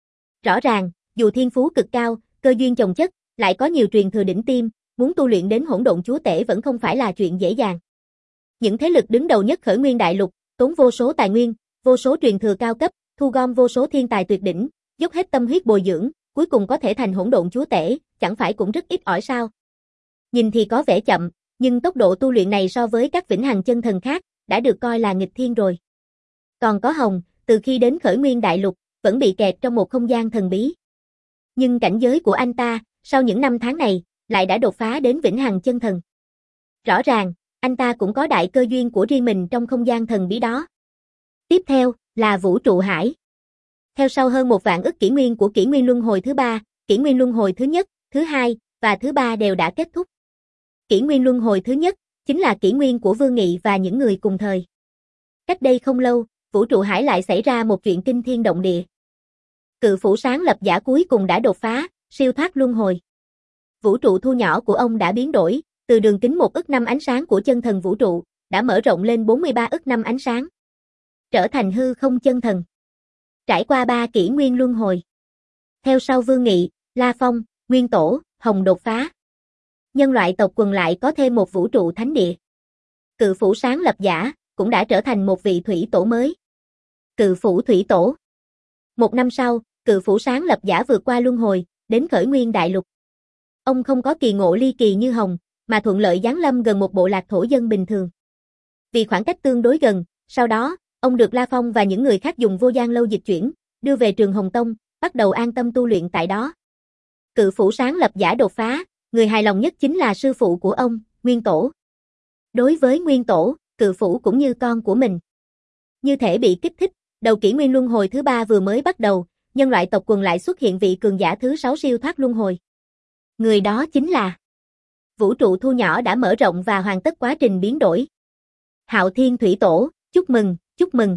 Rõ ràng, dù thiên phú cực cao, cơ duyên chồng chất, lại có nhiều truyền thừa đỉnh tiêm, muốn tu luyện đến hỗn độn chúa tể vẫn không phải là chuyện dễ dàng. Những thế lực đứng đầu nhất khởi nguyên đại lục, tốn vô số tài nguyên, vô số truyền thừa cao cấp, thu gom vô số thiên tài tuyệt đỉnh, dốc hết tâm huyết bồi dưỡng, cuối cùng có thể thành hỗn độn chúa tể, chẳng phải cũng rất ít ỏi sao? Nhìn thì có vẻ chậm, nhưng tốc độ tu luyện này so với các vĩnh hằng chân thần khác, đã được coi là nghịch thiên rồi. Còn có Hồng, từ khi đến khởi nguyên đại lục, vẫn bị kẹt trong một không gian thần bí. Nhưng cảnh giới của anh ta, sau những năm tháng này, lại đã đột phá đến vĩnh hằng chân thần. Rõ ràng, anh ta cũng có đại cơ duyên của riêng mình trong không gian thần bí đó. Tiếp theo, là vũ trụ hải. Theo sau hơn một vạn ức kỷ nguyên của kỷ nguyên luân hồi thứ ba, kỷ nguyên luân hồi thứ nhất, thứ hai, và thứ ba đều đã kết thúc. Kỷ nguyên luân hồi thứ nhất, chính là kỷ nguyên của Vương Nghị và những người cùng thời. Cách đây không lâu, vũ trụ hải lại xảy ra một chuyện kinh thiên động địa. Cự phủ sáng lập giả cuối cùng đã đột phá, siêu thoát luân hồi. Vũ trụ thu nhỏ của ông đã biến đổi, từ đường kính một ức năm ánh sáng của chân thần vũ trụ, đã mở rộng lên bốn mươi ba ức năm ánh sáng. Trở thành hư không chân thần. Trải qua ba kỷ nguyên luân hồi. Theo sau Vương Nghị, La Phong, Nguyên Tổ, Hồng đột phá. Nhân loại tộc quần lại có thêm một vũ trụ thánh địa. Cự phủ sáng lập giả, cũng đã trở thành một vị thủy tổ mới. Cự phủ thủy tổ. Một năm sau, cự phủ sáng lập giả vượt qua luân hồi, đến khởi nguyên đại lục. Ông không có kỳ ngộ ly kỳ như Hồng, mà thuận lợi giáng lâm gần một bộ lạc thổ dân bình thường. Vì khoảng cách tương đối gần, sau đó, ông được La Phong và những người khác dùng vô gian lâu dịch chuyển, đưa về trường Hồng Tông, bắt đầu an tâm tu luyện tại đó. Cự phủ sáng lập giả đột phá, người hài lòng nhất chính là sư phụ của ông, Nguyên Tổ. Đối với Nguyên Tổ, cự phủ cũng như con của mình. Như thể bị kích thích, đầu kỷ nguyên luân hồi thứ ba vừa mới bắt đầu, nhân loại tộc quần lại xuất hiện vị cường giả thứ sáu siêu thoát luân hồi. Người đó chính là vũ trụ thu nhỏ đã mở rộng và hoàn tất quá trình biến đổi. Hạo Thiên Thủy Tổ, chúc mừng, chúc mừng.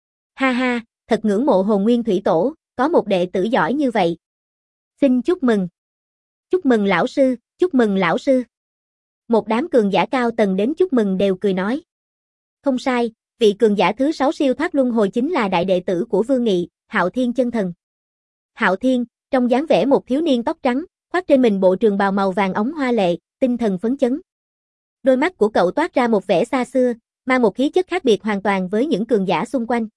Ha ha, thật ngưỡng mộ Hồn Nguyên Thủy Tổ, có một đệ tử giỏi như vậy. Xin chúc mừng. Chúc mừng lão sư, chúc mừng lão sư. Một đám cường giả cao tầng đến chúc mừng đều cười nói. Không sai, vị cường giả thứ sáu siêu thoát luân hồi chính là đại đệ tử của Vương Nghị, Hạo Thiên chân thần. Hạo Thiên, trong dáng vẻ một thiếu niên tóc trắng, khoác trên mình bộ trường bào màu vàng óng hoa lệ, tinh thần phấn chấn. Đôi mắt của cậu toát ra một vẻ xa xưa, mang một khí chất khác biệt hoàn toàn với những cường giả xung quanh.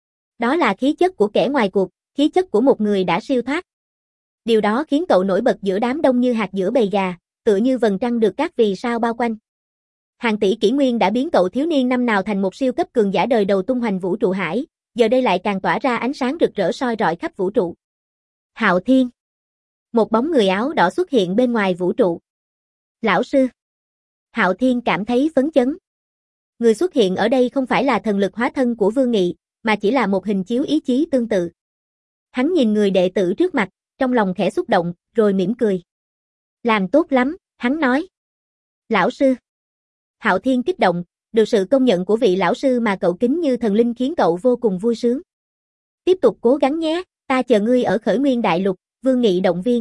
Đó là khí chất của kẻ ngoài cuộc, khí chất của một người đã siêu thoát. Điều đó khiến cậu nổi bật giữa đám đông như hạt giữa bầy gà, tựa như vầng trăng được các vì sao bao quanh. Hàng tỷ kỷ nguyên đã biến cậu thiếu niên năm nào thành một siêu cấp cường giả đời đầu tung hoành vũ trụ hải, giờ đây lại càng tỏa ra ánh sáng rực rỡ soi rọi khắp vũ trụ. Hạo Thiên. Một bóng người áo đỏ xuất hiện bên ngoài vũ trụ. Lão sư. Hạo Thiên cảm thấy phấn chấn. Người xuất hiện ở đây không phải là thần lực hóa thân của Vương Nghị, mà chỉ là một hình chiếu ý chí tương tự. Hắn nhìn người đệ tử trước mặt, trong lòng khẽ xúc động, rồi mỉm cười. Làm tốt lắm, hắn nói. Lão sư. Hạo Thiên kích động, được sự công nhận của vị lão sư mà cậu kính như thần linh khiến cậu vô cùng vui sướng. Tiếp tục cố gắng nhé, ta chờ ngươi ở khởi nguyên đại lục, Vương Nghị động viên.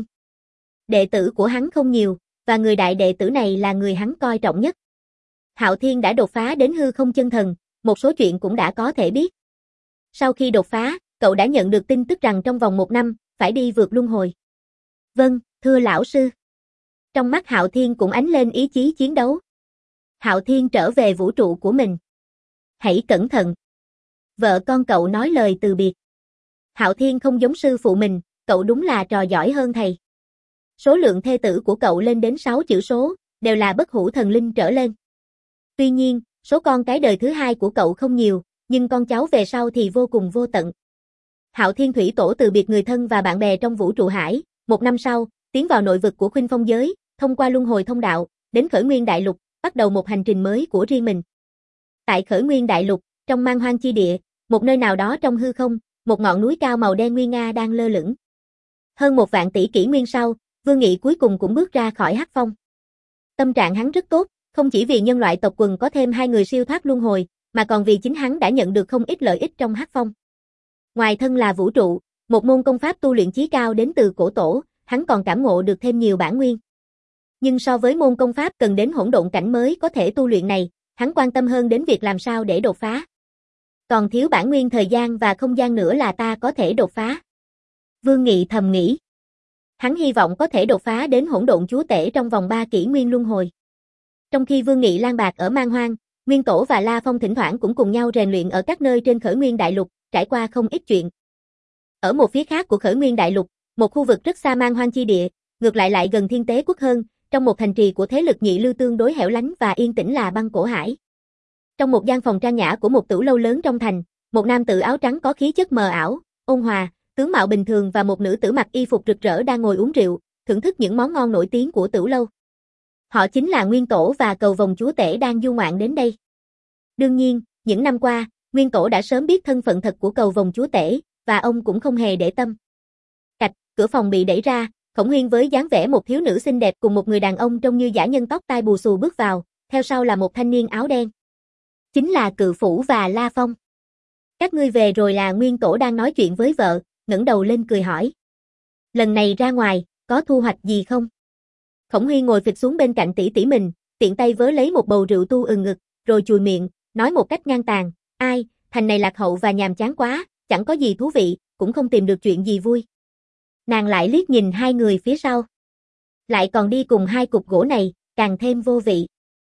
Đệ tử của hắn không nhiều, và người đại đệ tử này là người hắn coi trọng nhất. Hạo Thiên đã đột phá đến hư không chân thần, một số chuyện cũng đã có thể biết. Sau khi đột phá, cậu đã nhận được tin tức rằng trong vòng một năm, phải đi vượt luân hồi. Vâng, thưa lão sư. Trong mắt Hạo Thiên cũng ánh lên ý chí chiến đấu. Hạo Thiên trở về vũ trụ của mình. Hãy cẩn thận. Vợ con cậu nói lời từ biệt. Hạo Thiên không giống sư phụ mình, cậu đúng là trò giỏi hơn thầy. Số lượng thê tử của cậu lên đến sáu chữ số, đều là bất hủ thần linh trở lên. Tuy nhiên, số con cái đời thứ hai của cậu không nhiều, nhưng con cháu về sau thì vô cùng vô tận. Hạo Thiên Thủy Tổ từ biệt người thân và bạn bè trong vũ trụ hải, một năm sau, tiến vào nội vực của Khuynh Phong giới, thông qua luân hồi thông đạo, đến khởi nguyên đại lục, bắt đầu một hành trình mới của riêng mình. Tại khởi nguyên đại lục, trong man hoang chi địa, một nơi nào đó trong hư không, một ngọn núi cao màu đen nguy nga đang lơ lửng. Hơn một vạn tỷ kỷ nguyên sau, Vương Nghị cuối cùng cũng bước ra khỏi hắc phong. Tâm trạng hắn rất tốt, không chỉ vì nhân loại tộc quần có thêm hai người siêu thoát luân hồi, mà còn vì chính hắn đã nhận được không ít lợi ích trong hắc phong. Ngoài thân là vũ trụ, một môn công pháp tu luyện chí cao đến từ cổ tổ, hắn còn cảm ngộ được thêm nhiều bản nguyên. Nhưng so với môn công pháp cần đến hỗn độn cảnh mới có thể tu luyện này, hắn quan tâm hơn đến việc làm sao để đột phá. Còn thiếu bản nguyên thời gian và không gian nữa là ta có thể đột phá. Vương Nghị thầm nghĩ. Hắn hy vọng có thể đột phá đến hỗn độn chúa tể trong vòng ba kỷ nguyên luân hồi. Trong khi Vương Nghị lang bạc ở man hoang, Nguyên Tổ và La Phong thỉnh thoảng cũng cùng nhau rèn luyện ở các nơi trên khởi nguyên đại lục, trải qua không ít chuyện. Ở một phía khác của khởi nguyên đại lục, một khu vực rất xa man hoang chi địa, ngược lại lại gần Thiên Tế Quốc hơn, trong một thành trì của thế lực nhị lưu tương đối hẻo lánh và yên tĩnh là Băng Cổ Hải. Trong một gian phòng trang nhã của một tửu lâu lớn trong thành, một nam tử áo trắng có khí chất mờ ảo, ôn hòa, tướng mạo bình thường và một nữ tử mặc y phục rực rỡ đang ngồi uống rượu, thưởng thức những món ngon nổi tiếng của tửu lâu. Họ chính là Nguyên Tổ và Cầu Vồng Chúa Tể đang du ngoạn đến đây. Đương nhiên, những năm qua, Nguyên Tổ đã sớm biết thân phận thật của Cầu Vồng Chúa Tể, và ông cũng không hề để tâm. Cạch, cửa phòng bị đẩy ra, Khổng Huyên với dáng vẻ một thiếu nữ xinh đẹp cùng một người đàn ông trông như dã nhân tóc tai bù xù bước vào, theo sau là một thanh niên áo đen. Chính là Cự Phủ và La Phong. Các ngươi về rồi là Nguyên Tổ đang nói chuyện với vợ, ngẩng đầu lên cười hỏi. Lần này ra ngoài, có thu hoạch gì không? Khổng Huyên ngồi phịch xuống bên cạnh tỷ tỷ mình, tiện tay vớ lấy một bầu rượu tu ừng ngực, rồi chùi miệng, nói một cách ngang tàn, ai, thành này lạc hậu và nhàm chán quá, chẳng có gì thú vị, cũng không tìm được chuyện gì vui. Nàng lại liếc nhìn hai người phía sau. Lại còn đi cùng hai cục gỗ này, càng thêm vô vị.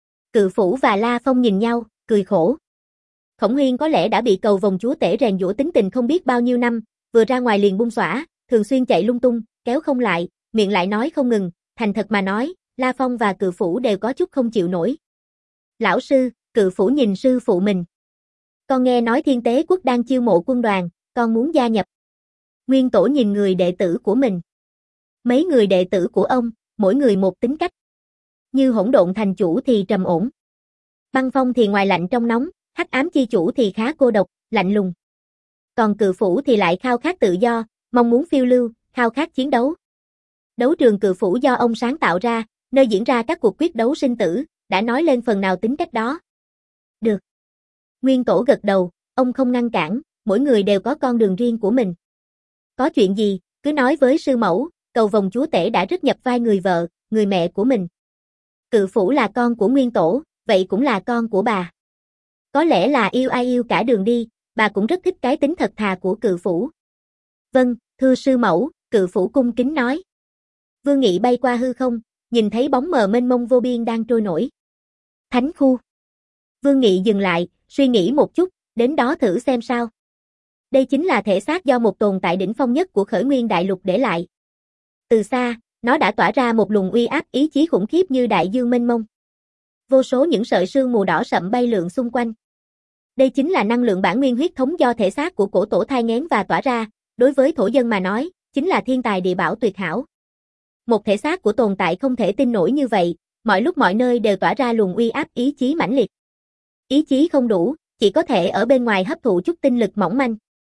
Cự Phủ và La Phong nhìn nhau, cười khổ. Khổng Huyên có lẽ đã bị Cầu Vồng Chúa Tể rèn giũa tính tình không biết bao nhiêu năm, vừa ra ngoài liền bung xõa, thường xuyên chạy lung tung, kéo không lại, miệng lại nói không ngừng, thành thật mà nói, La Phong và Cự Phủ đều có chút không chịu nổi. Lão sư, Cự Phủ nhìn sư phụ mình. Con nghe nói Thiên Tế Quốc đang chiêu mộ quân đoàn, con muốn gia nhập. Nguyên Tổ nhìn người đệ tử của mình. Mấy người đệ tử của ông, mỗi người một tính cách. Như Hỗn Độn Thành Chủ thì trầm ổn. Băng Phong thì ngoài lạnh trong nóng, Hắc Ám Chi Chủ thì khá cô độc, lạnh lùng. Còn Cự Phủ thì lại khao khát tự do, mong muốn phiêu lưu, khao khát chiến đấu. Đấu trường Cự Phủ do ông sáng tạo ra, nơi diễn ra các cuộc quyết đấu sinh tử, đã nói lên phần nào tính cách đó. Được. Nguyên Tổ gật đầu, ông không ngăn cản, mỗi người đều có con đường riêng của mình. Có chuyện gì, cứ nói với sư mẫu, Cầu Vồng Chúa Tể đã rất nhập vai người vợ, người mẹ của mình. Cự Phủ là con của Nguyên Tổ, vậy cũng là con của bà. Có lẽ là yêu ai yêu cả đường đi, bà cũng rất thích cái tính thật thà của Cự Phủ. Vâng, thưa sư mẫu, Cự Phủ cung kính nói. Vương Nghị bay qua hư không, nhìn thấy bóng mờ mênh mông vô biên đang trôi nổi. Thánh khu. Vương Nghị dừng lại, suy nghĩ một chút, đến đó thử xem sao. Đây chính là thể xác do một tồn tại đỉnh phong nhất của Khởi Nguyên Đại Lục để lại. Từ xa, nó đã tỏa ra một luồng uy áp ý chí khủng khiếp như đại dương mênh mông. Vô số những sợi sương mù đỏ sậm bay lượn xung quanh. Đây chính là năng lượng bản nguyên huyết thống do thể xác của cổ tổ thai nghén và tỏa ra, đối với thổ dân mà nói, chính là thiên tài địa bảo tuyệt hảo. Một thể xác của tồn tại không thể tin nổi như vậy, mọi lúc mọi nơi đều tỏa ra luồng uy áp ý chí mãnh liệt. Ý chí không đủ, chỉ có thể ở bên ngoài hấp thụ chút tinh lực mỏng manh.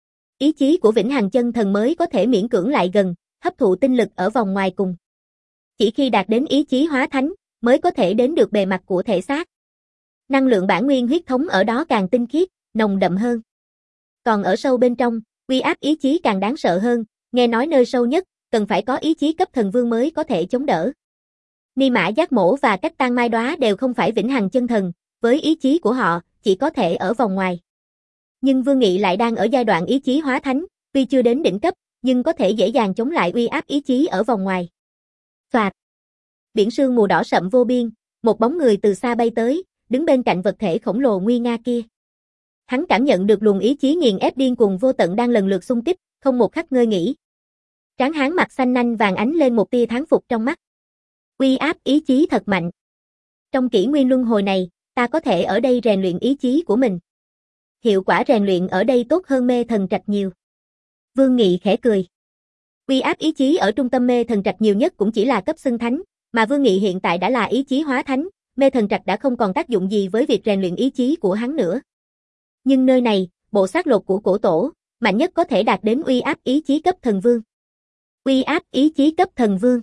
Ý chí của vĩnh hằng chân thần mới có thể miễn cưỡng lại gần, hấp thụ tinh lực ở vòng ngoài cùng. Chỉ khi đạt đến ý chí hóa thánh, mới có thể đến được bề mặt của thể xác. Năng lượng bản nguyên huyết thống ở đó càng tinh khiết, nồng đậm hơn. Còn ở sâu bên trong, uy áp ý chí càng đáng sợ hơn, nghe nói nơi sâu nhất, cần phải có ý chí cấp thần vương mới có thể chống đỡ. Ni Mã Giác Mổ và Cách Tan Mai Đóa đều không phải vĩnh hằng chân thần, với ý chí của họ, chỉ có thể ở vòng ngoài. Nhưng Vương Nghị lại đang ở giai đoạn ý chí hóa thánh, tuy chưa đến đỉnh cấp, nhưng có thể dễ dàng chống lại uy áp ý chí ở vòng ngoài. Phạt. Biển sương mù đỏ sậm vô biên, một bóng người từ xa bay tới, đứng bên cạnh vật thể khổng lồ nguy nga kia. Hắn cảm nhận được luồng ý chí nghiền ép điên cuồng vô tận đang lần lượt xung kích, không một khắc ngơi nghỉ. Tráng hán mặt xanh nanh vàng ánh lên một tia thán phục trong mắt. Uy áp ý chí thật mạnh. Trong kỷ nguyên luân hồi này, ta có thể ở đây rèn luyện ý chí của mình. Hiệu quả rèn luyện ở đây tốt hơn mê thần trạch nhiều. Vương Nghị khẽ cười. Uy áp ý chí ở trung tâm mê thần trạch nhiều nhất cũng chỉ là cấp xưng thánh, mà Vương Nghị hiện tại đã là ý chí hóa thánh, mê thần trạch đã không còn tác dụng gì với việc rèn luyện ý chí của hắn nữa. Nhưng nơi này, bộ xác lột của cổ tổ, mạnh nhất có thể đạt đến uy áp ý chí cấp thần vương. Uy áp ý chí cấp thần vương.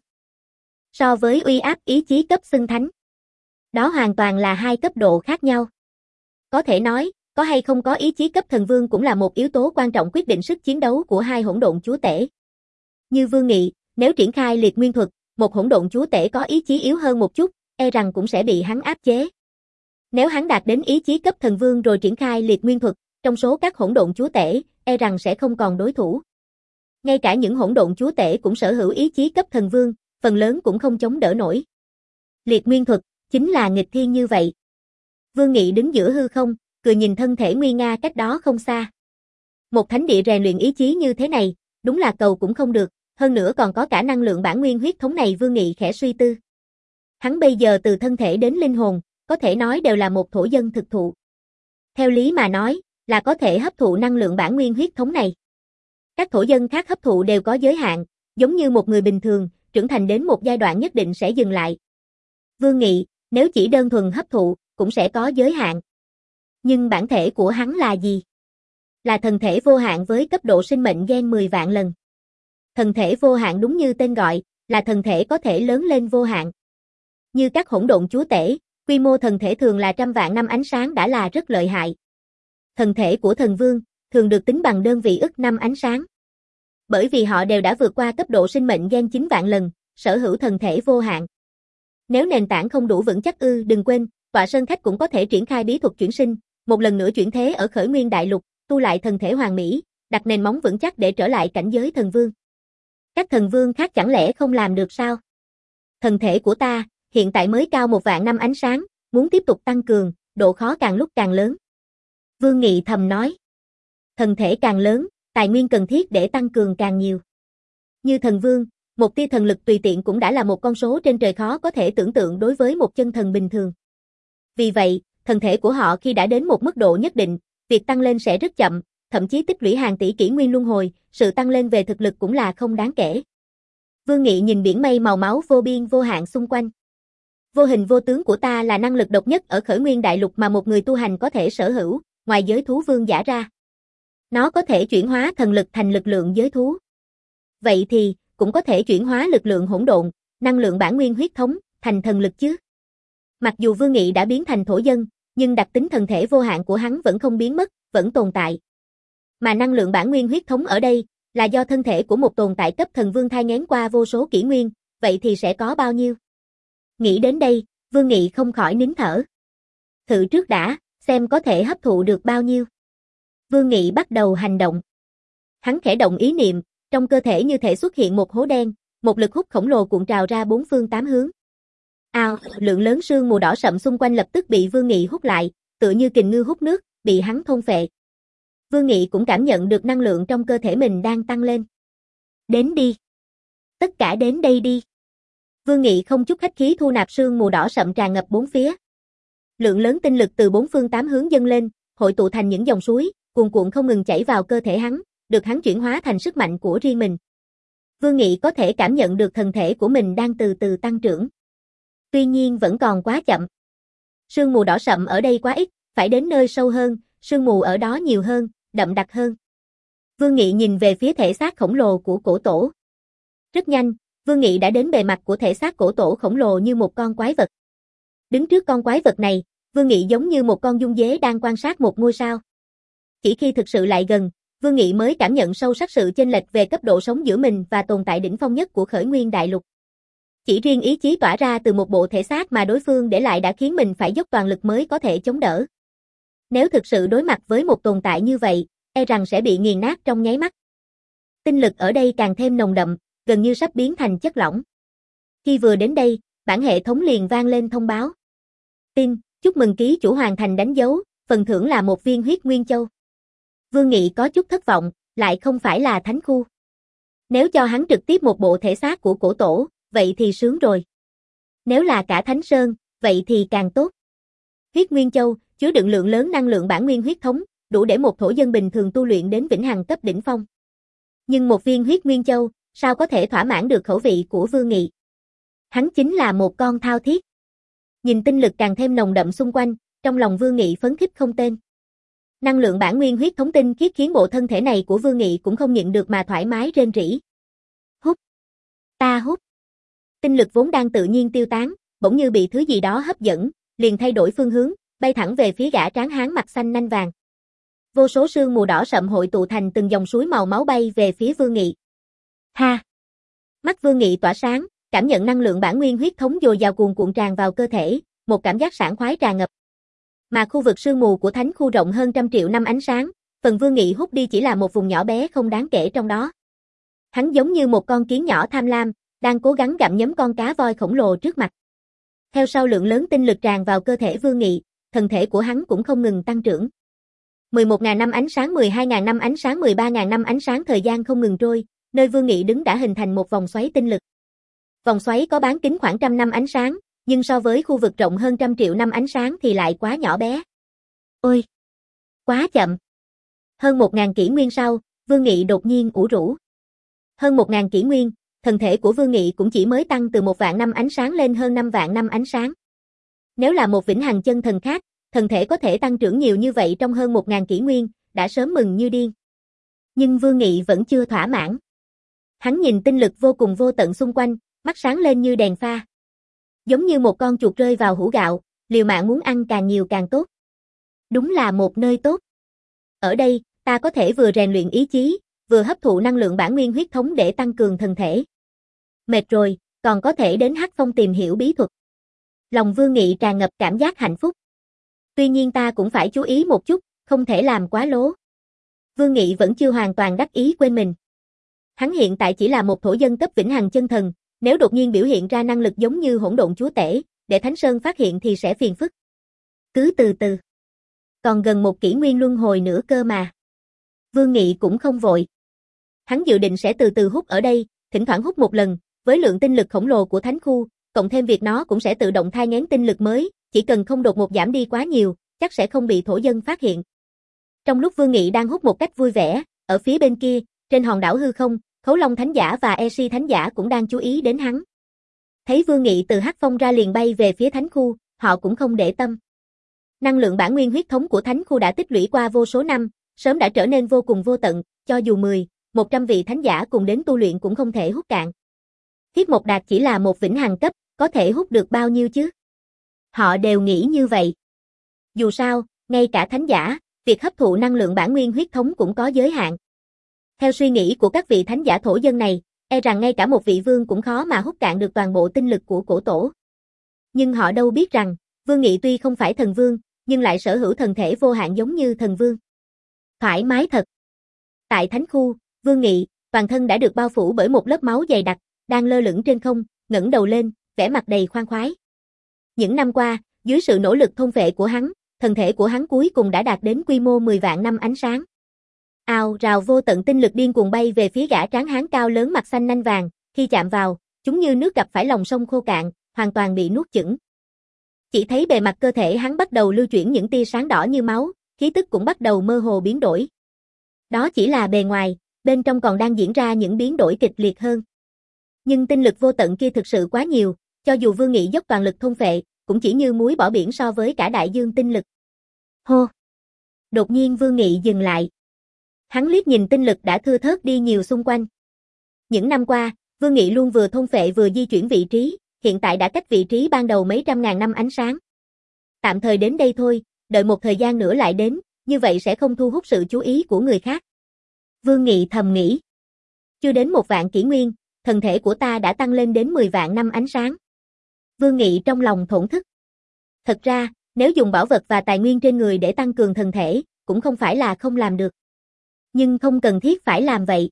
So với uy áp ý chí cấp xưng thánh, đó hoàn toàn là hai cấp độ khác nhau. Có thể nói, có hay không có ý chí cấp thần vương cũng là một yếu tố quan trọng quyết định sức chiến đấu của hai hỗn độn chúa tể. Như Vương Nghị, nếu triển khai liệt nguyên thuật, một hỗn độn chúa tể có ý chí yếu hơn một chút, e rằng cũng sẽ bị hắn áp chế. Nếu hắn đạt đến ý chí cấp thần vương rồi triển khai liệt nguyên thuật, trong số các hỗn độn chúa tể, e rằng sẽ không còn đối thủ. Ngay cả những hỗn độn chúa tể cũng sở hữu ý chí cấp thần vương, phần lớn cũng không chống đỡ nổi. Liệt nguyên thuật, chính là nghịch thiên như vậy. Vương Nghị đứng giữa hư không, cười nhìn thân thể nguy nga cách đó không xa. Một thánh địa rèn luyện ý chí như thế này, đúng là cầu cũng không được, hơn nữa còn có cả năng lượng bản nguyên huyết thống này. Vương Nghị khẽ suy tư. Hắn bây giờ từ thân thể đến linh hồn, có thể nói đều là một thổ dân thực thụ. Theo lý mà nói, là có thể hấp thụ năng lượng bản nguyên huyết thống này. Các thổ dân khác hấp thụ đều có giới hạn, giống như một người bình thường, trưởng thành đến một giai đoạn nhất định sẽ dừng lại. Vương Nghị, nếu chỉ đơn thuần hấp thụ, cũng sẽ có giới hạn. Nhưng bản thể của hắn là gì? Là thần thể vô hạn với cấp độ sinh mệnh gen mười vạn lần. Thần thể vô hạn đúng như tên gọi, là thần thể có thể lớn lên vô hạn. Như các hỗn độn chúa tể, quy mô thần thể thường là trăm vạn năm ánh sáng đã là rất lợi hại. Thần thể của thần vương, thường được tính bằng đơn vị ức năm ánh sáng. Bởi vì họ đều đã vượt qua cấp độ sinh mệnh gen chín vạn lần, sở hữu thần thể vô hạn. Nếu nền tảng không đủ vững chắc ư, đừng quên, Tọa Sơn Khách cũng có thể triển khai bí thuật chuyển sinh, một lần nữa chuyển thế ở Khởi Nguyên Đại Lục, tu lại thần thể hoàn mỹ, đặt nền móng vững chắc để trở lại cảnh giới thần vương. Các thần vương khác chẳng lẽ không làm được sao? Thần thể của ta, hiện tại mới cao một vạn năm ánh sáng, muốn tiếp tục tăng cường, độ khó càng lúc càng lớn. Vương Nghị thầm nói. Thần thể càng lớn, tài nguyên cần thiết để tăng cường càng nhiều. Như thần vương, một tia thần lực tùy tiện cũng đã là một con số trên trời khó có thể tưởng tượng đối với một chân thần bình thường. Vì vậy, thần thể của họ khi đã đến một mức độ nhất định, việc tăng lên sẽ rất chậm, thậm chí tích lũy hàng tỷ kỷ nguyên luân hồi, sự tăng lên về thực lực cũng là không đáng kể. Vương Nghị nhìn biển mây màu máu vô biên vô hạn xung quanh. Vô hình vô tướng của ta là năng lực độc nhất ở Khởi Nguyên Đại Lục mà một người tu hành có thể sở hữu, ngoài giới thú vương giả ra. Nó có thể chuyển hóa thần lực thành lực lượng giới thú. Vậy thì, cũng có thể chuyển hóa lực lượng hỗn độn, năng lượng bản nguyên huyết thống, thành thần lực chứ. Mặc dù Vương Nghị đã biến thành thổ dân, nhưng đặc tính thần thể vô hạn của hắn vẫn không biến mất, vẫn tồn tại. Mà năng lượng bản nguyên huyết thống ở đây, là do thân thể của một tồn tại cấp thần vương thai nghén qua vô số kỷ nguyên, vậy thì sẽ có bao nhiêu? Nghĩ đến đây, Vương Nghị không khỏi nín thở. Thử trước đã, xem có thể hấp thụ được bao nhiêu. Vương Nghị bắt đầu hành động. Hắn khẽ động ý niệm, trong cơ thể như thể xuất hiện một hố đen, một lực hút khổng lồ cuộn trào ra bốn phương tám hướng. Ao, lượng lớn sương mù đỏ sậm xung quanh lập tức bị Vương Nghị hút lại, tựa như kình ngư hút nước, bị hắn thôn phệ. Vương Nghị cũng cảm nhận được năng lượng trong cơ thể mình đang tăng lên. Đến đi. Tất cả đến đây đi. Vương Nghị không chút khách khí thu nạp sương mù đỏ sậm tràn ngập bốn phía. Lượng lớn tinh lực từ bốn phương tám hướng dâng lên, hội tụ thành những dòng suối, cuồn cuộn không ngừng chảy vào cơ thể hắn, được hắn chuyển hóa thành sức mạnh của riêng mình. Vương Nghị có thể cảm nhận được thần thể của mình đang từ từ tăng trưởng. Tuy nhiên vẫn còn quá chậm. Sương mù đỏ sậm ở đây quá ít, phải đến nơi sâu hơn, sương mù ở đó nhiều hơn, đậm đặc hơn. Vương Nghị nhìn về phía thể xác khổng lồ của cổ tổ. Rất nhanh, Vương Nghị đã đến bề mặt của thể xác cổ tổ khổng lồ như một con quái vật. Đứng trước con quái vật này, Vương Nghị giống như một con dung dế đang quan sát một ngôi sao. Chỉ khi thực sự lại gần, Vương Nghị mới cảm nhận sâu sắc sự chênh lệch về cấp độ sống giữa mình và tồn tại đỉnh phong nhất của Khởi Nguyên Đại Lục. Chỉ riêng ý chí tỏa ra từ một bộ thể xác mà đối phương để lại đã khiến mình phải dốc toàn lực mới có thể chống đỡ. Nếu thực sự đối mặt với một tồn tại như vậy, e rằng sẽ bị nghiền nát trong nháy mắt. Tinh lực ở đây càng thêm nồng đậm, gần như sắp biến thành chất lỏng. Khi vừa đến đây, bản hệ thống liền vang lên thông báo. Tin, chúc mừng ký chủ hoàn thành đánh dấu, phần thưởng là một viên huyết nguyên châu. Vương Nghị có chút thất vọng, lại không phải là thánh khu. Nếu cho hắn trực tiếp một bộ thể xác của cổ tổ, vậy thì sướng rồi. Nếu là cả Thánh Sơn, vậy thì càng tốt. Huyết Nguyên Châu, chứa đựng lượng lớn năng lượng bản nguyên huyết thống, đủ để một thổ dân bình thường tu luyện đến vĩnh hằng cấp đỉnh phong. Nhưng một viên Huyết Nguyên Châu, sao có thể thỏa mãn được khẩu vị của Vương Nghị? Hắn chính là một con thao thiết. Nhìn tinh lực càng thêm nồng đậm xung quanh, trong lòng Vương Nghị phấn khích không tên. Năng lượng bản nguyên huyết thống tinh khiết khiến bộ thân thể này của Vương Nghị cũng không nhịn được mà thoải mái rên rỉ. Hút. Ta hút. Tinh lực vốn đang tự nhiên tiêu tán, bỗng như bị thứ gì đó hấp dẫn, liền thay đổi phương hướng, bay thẳng về phía gã tráng hán mặt xanh nanh vàng. Vô số sương mù đỏ sậm hội tụ thành từng dòng suối màu máu bay về phía Vương Nghị. Ha! Mắt Vương Nghị tỏa sáng, cảm nhận năng lượng bản nguyên huyết thống dồi dào cuồn cuộn tràn vào cơ thể, một cảm giác sảng khoái tràn ngập. Mà khu vực sương mù của thánh khu rộng hơn trăm triệu năm ánh sáng, phần Vương Nghị hút đi chỉ là một vùng nhỏ bé không đáng kể trong đó. Hắn giống như một con kiến nhỏ tham lam, đang cố gắng gặm nhấm con cá voi khổng lồ trước mặt. Theo sau lượng lớn tinh lực tràn vào cơ thể Vương Nghị, thần thể của hắn cũng không ngừng tăng trưởng. mười một nghìn năm ánh sáng, mười hai nghìn năm ánh sáng, mười ba nghìn năm ánh sáng, thời gian không ngừng trôi, nơi Vương Nghị đứng đã hình thành một vòng xoáy tinh lực. Vòng xoáy có bán kính khoảng trăm năm ánh sáng, nhưng so với khu vực rộng hơn trăm triệu năm ánh sáng thì lại quá nhỏ bé. Ôi! Quá chậm! Hơn một ngàn kỷ nguyên sau, Vương Nghị đột nhiên ủ rũ. Hơn một ngàn kỷ nguyên, thần thể của Vương Nghị cũng chỉ mới tăng từ một vạn năm ánh sáng lên hơn năm vạn năm ánh sáng. Nếu là một vĩnh hằng chân thần khác, thần thể có thể tăng trưởng nhiều như vậy trong hơn một ngàn kỷ nguyên, đã sớm mừng như điên. Nhưng Vương Nghị vẫn chưa thỏa mãn. Hắn nhìn tinh lực vô cùng vô tận xung quanh, mắt sáng lên như đèn pha. Giống như một con chuột rơi vào hũ gạo, liều mạng muốn ăn càng nhiều càng tốt. Đúng là một nơi tốt. Ở đây, ta có thể vừa rèn luyện ý chí, vừa hấp thụ năng lượng bản nguyên huyết thống để tăng cường thần thể. Mệt rồi, còn có thể đến Hắc Phong tìm hiểu bí thuật. Lòng Vương Nghị tràn ngập cảm giác hạnh phúc. Tuy nhiên ta cũng phải chú ý một chút, không thể làm quá lố. Vương Nghị vẫn chưa hoàn toàn đắc ý quên mình. Hắn hiện tại chỉ là một thổ dân cấp vĩnh hằng chân thần, nếu đột nhiên biểu hiện ra năng lực giống như hỗn độn chúa tể, để Thánh Sơn phát hiện thì sẽ phiền phức. Cứ từ từ. Còn gần một kỷ nguyên luân hồi nữa cơ mà. Vương Nghị cũng không vội. Hắn dự định sẽ từ từ hút ở đây, thỉnh thoảng hút một lần, với lượng tinh lực khổng lồ của thánh khu, cộng thêm việc nó cũng sẽ tự động thai nghén tinh lực mới, chỉ cần không đột ngột giảm đi quá nhiều, chắc sẽ không bị thổ dân phát hiện. Trong lúc Vương Nghị đang hút một cách vui vẻ, ở phía bên kia, trên hòn đảo hư không, Khấu Long Thánh Giả và E Si Thánh Giả cũng đang chú ý đến hắn. Thấy Vương Nghị từ Hắc Phong ra liền bay về phía thánh khu, họ cũng không để tâm. Năng lượng bản nguyên huyết thống của thánh khu đã tích lũy qua vô số năm, sớm đã trở nên vô cùng vô tận, cho dù mười, một trăm vị thánh giả cùng đến tu luyện cũng không thể hút cạn. Thiết Mộc Đạt chỉ là một vĩnh hằng cấp, có thể hút được bao nhiêu chứ? Họ đều nghĩ như vậy. Dù sao, ngay cả thánh giả, việc hấp thụ năng lượng bản nguyên huyết thống cũng có giới hạn. Theo suy nghĩ của các vị thánh giả thổ dân này, e rằng ngay cả một vị vương cũng khó mà hút cạn được toàn bộ tinh lực của cổ tổ. Nhưng họ đâu biết rằng, Vương Nghị tuy không phải thần vương, nhưng lại sở hữu thần thể vô hạn giống như thần vương. Thoải mái thật. Tại thánh khu, Vương Nghị, toàn thân đã được bao phủ bởi một lớp máu dày đặc, đang lơ lửng trên không, ngẩng đầu lên, vẻ mặt đầy khoan khoái. Những năm qua, dưới sự nỗ lực thôn phệ của hắn, thần thể của hắn cuối cùng đã đạt đến quy mô mười vạn năm ánh sáng. Ào rào vô tận tinh lực điên cuồng bay về phía gã tráng hán cao lớn mặt xanh nanh vàng, khi chạm vào, chúng như nước gặp phải lòng sông khô cạn, hoàn toàn bị nuốt chửng. Chỉ thấy bề mặt cơ thể hắn bắt đầu lưu chuyển những tia sáng đỏ như máu, khí tức cũng bắt đầu mơ hồ biến đổi. Đó chỉ là bề ngoài, bên trong còn đang diễn ra những biến đổi kịch liệt hơn. Nhưng tinh lực vô tận kia thực sự quá nhiều, cho dù Vương Nghị dốc toàn lực thôn phệ, cũng chỉ như muối bỏ biển so với cả đại dương tinh lực. Hô! Đột nhiên Vương Nghị dừng lại. Hắn liếc nhìn tinh lực đã thưa thớt đi nhiều xung quanh. Những năm qua, Vương Nghị luôn vừa thôn phệ vừa di chuyển vị trí, hiện tại đã cách vị trí ban đầu mấy trăm ngàn năm ánh sáng. Tạm thời đến đây thôi, đợi một thời gian nữa lại đến, như vậy sẽ không thu hút sự chú ý của người khác. Vương Nghị thầm nghĩ. Chưa đến một vạn kỷ nguyên, thần thể của ta đã tăng lên đến mười vạn năm ánh sáng. Vương Nghị trong lòng thổn thức. Thật ra, nếu dùng bảo vật và tài nguyên trên người để tăng cường thần thể, cũng không phải là không làm được. Nhưng không cần thiết phải làm vậy.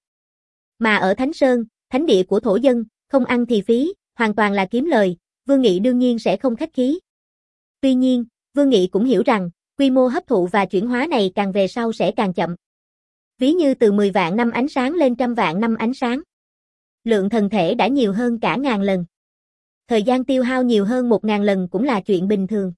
Mà ở Thánh Sơn, thánh địa của thổ dân, không ăn thì phí, hoàn toàn là kiếm lời, Vương Nghị đương nhiên sẽ không khách khí. Tuy nhiên, Vương Nghị cũng hiểu rằng, quy mô hấp thụ và chuyển hóa này càng về sau sẽ càng chậm. Ví như từ mười vạn năm ánh sáng lên trăm vạn năm ánh sáng. Lượng thần thể đã nhiều hơn cả ngàn lần. Thời gian tiêu hao nhiều hơn một ngàn lần cũng là chuyện bình thường.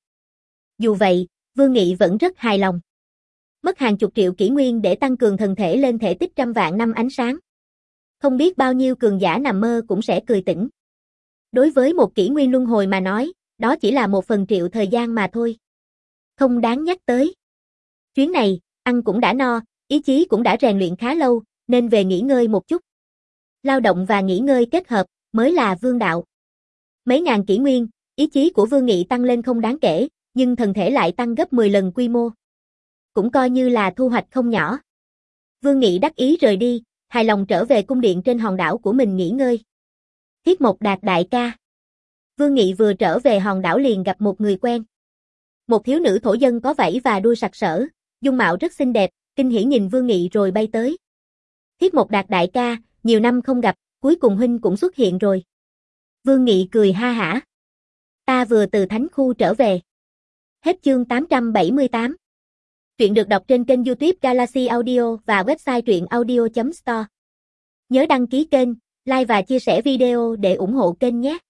Dù vậy, Vương Nghị vẫn rất hài lòng. Mất hàng chục triệu kỷ nguyên để tăng cường thần thể lên thể tích trăm vạn năm ánh sáng. Không biết bao nhiêu cường giả nằm mơ cũng sẽ cười tỉnh. Đối với một kỷ nguyên luân hồi mà nói, đó chỉ là một phần triệu thời gian mà thôi. Không đáng nhắc tới. Chuyến này, ăn cũng đã no, ý chí cũng đã rèn luyện khá lâu, nên về nghỉ ngơi một chút. Lao động và nghỉ ngơi kết hợp, mới là vương đạo. Mấy ngàn kỷ nguyên, ý chí của Vương Nghị tăng lên không đáng kể, nhưng thần thể lại tăng gấp mười lần quy mô. Cũng coi như là thu hoạch không nhỏ. Vương Nghị đắc ý rời đi, hài lòng trở về cung điện trên hòn đảo của mình nghỉ ngơi. Thiết Mộc Đạt đại ca. Vương Nghị vừa trở về hòn đảo liền gặp một người quen. Một thiếu nữ thổ dân có vảy và đuôi sặc sỡ, dung mạo rất xinh đẹp, kinh hỉ nhìn Vương Nghị rồi bay tới. Thiết Mộc Đạt đại ca, nhiều năm không gặp, cuối cùng huynh cũng xuất hiện rồi. Vương Nghị cười ha hả. Ta vừa từ thánh khu trở về. Hết chương tám trăm bảy mươi tám. Truyện được đọc trên kênh YouTube Galaxy Audio và website truyện audio chấm store. Nhớ đăng ký kênh, like và chia sẻ video để ủng hộ kênh nhé.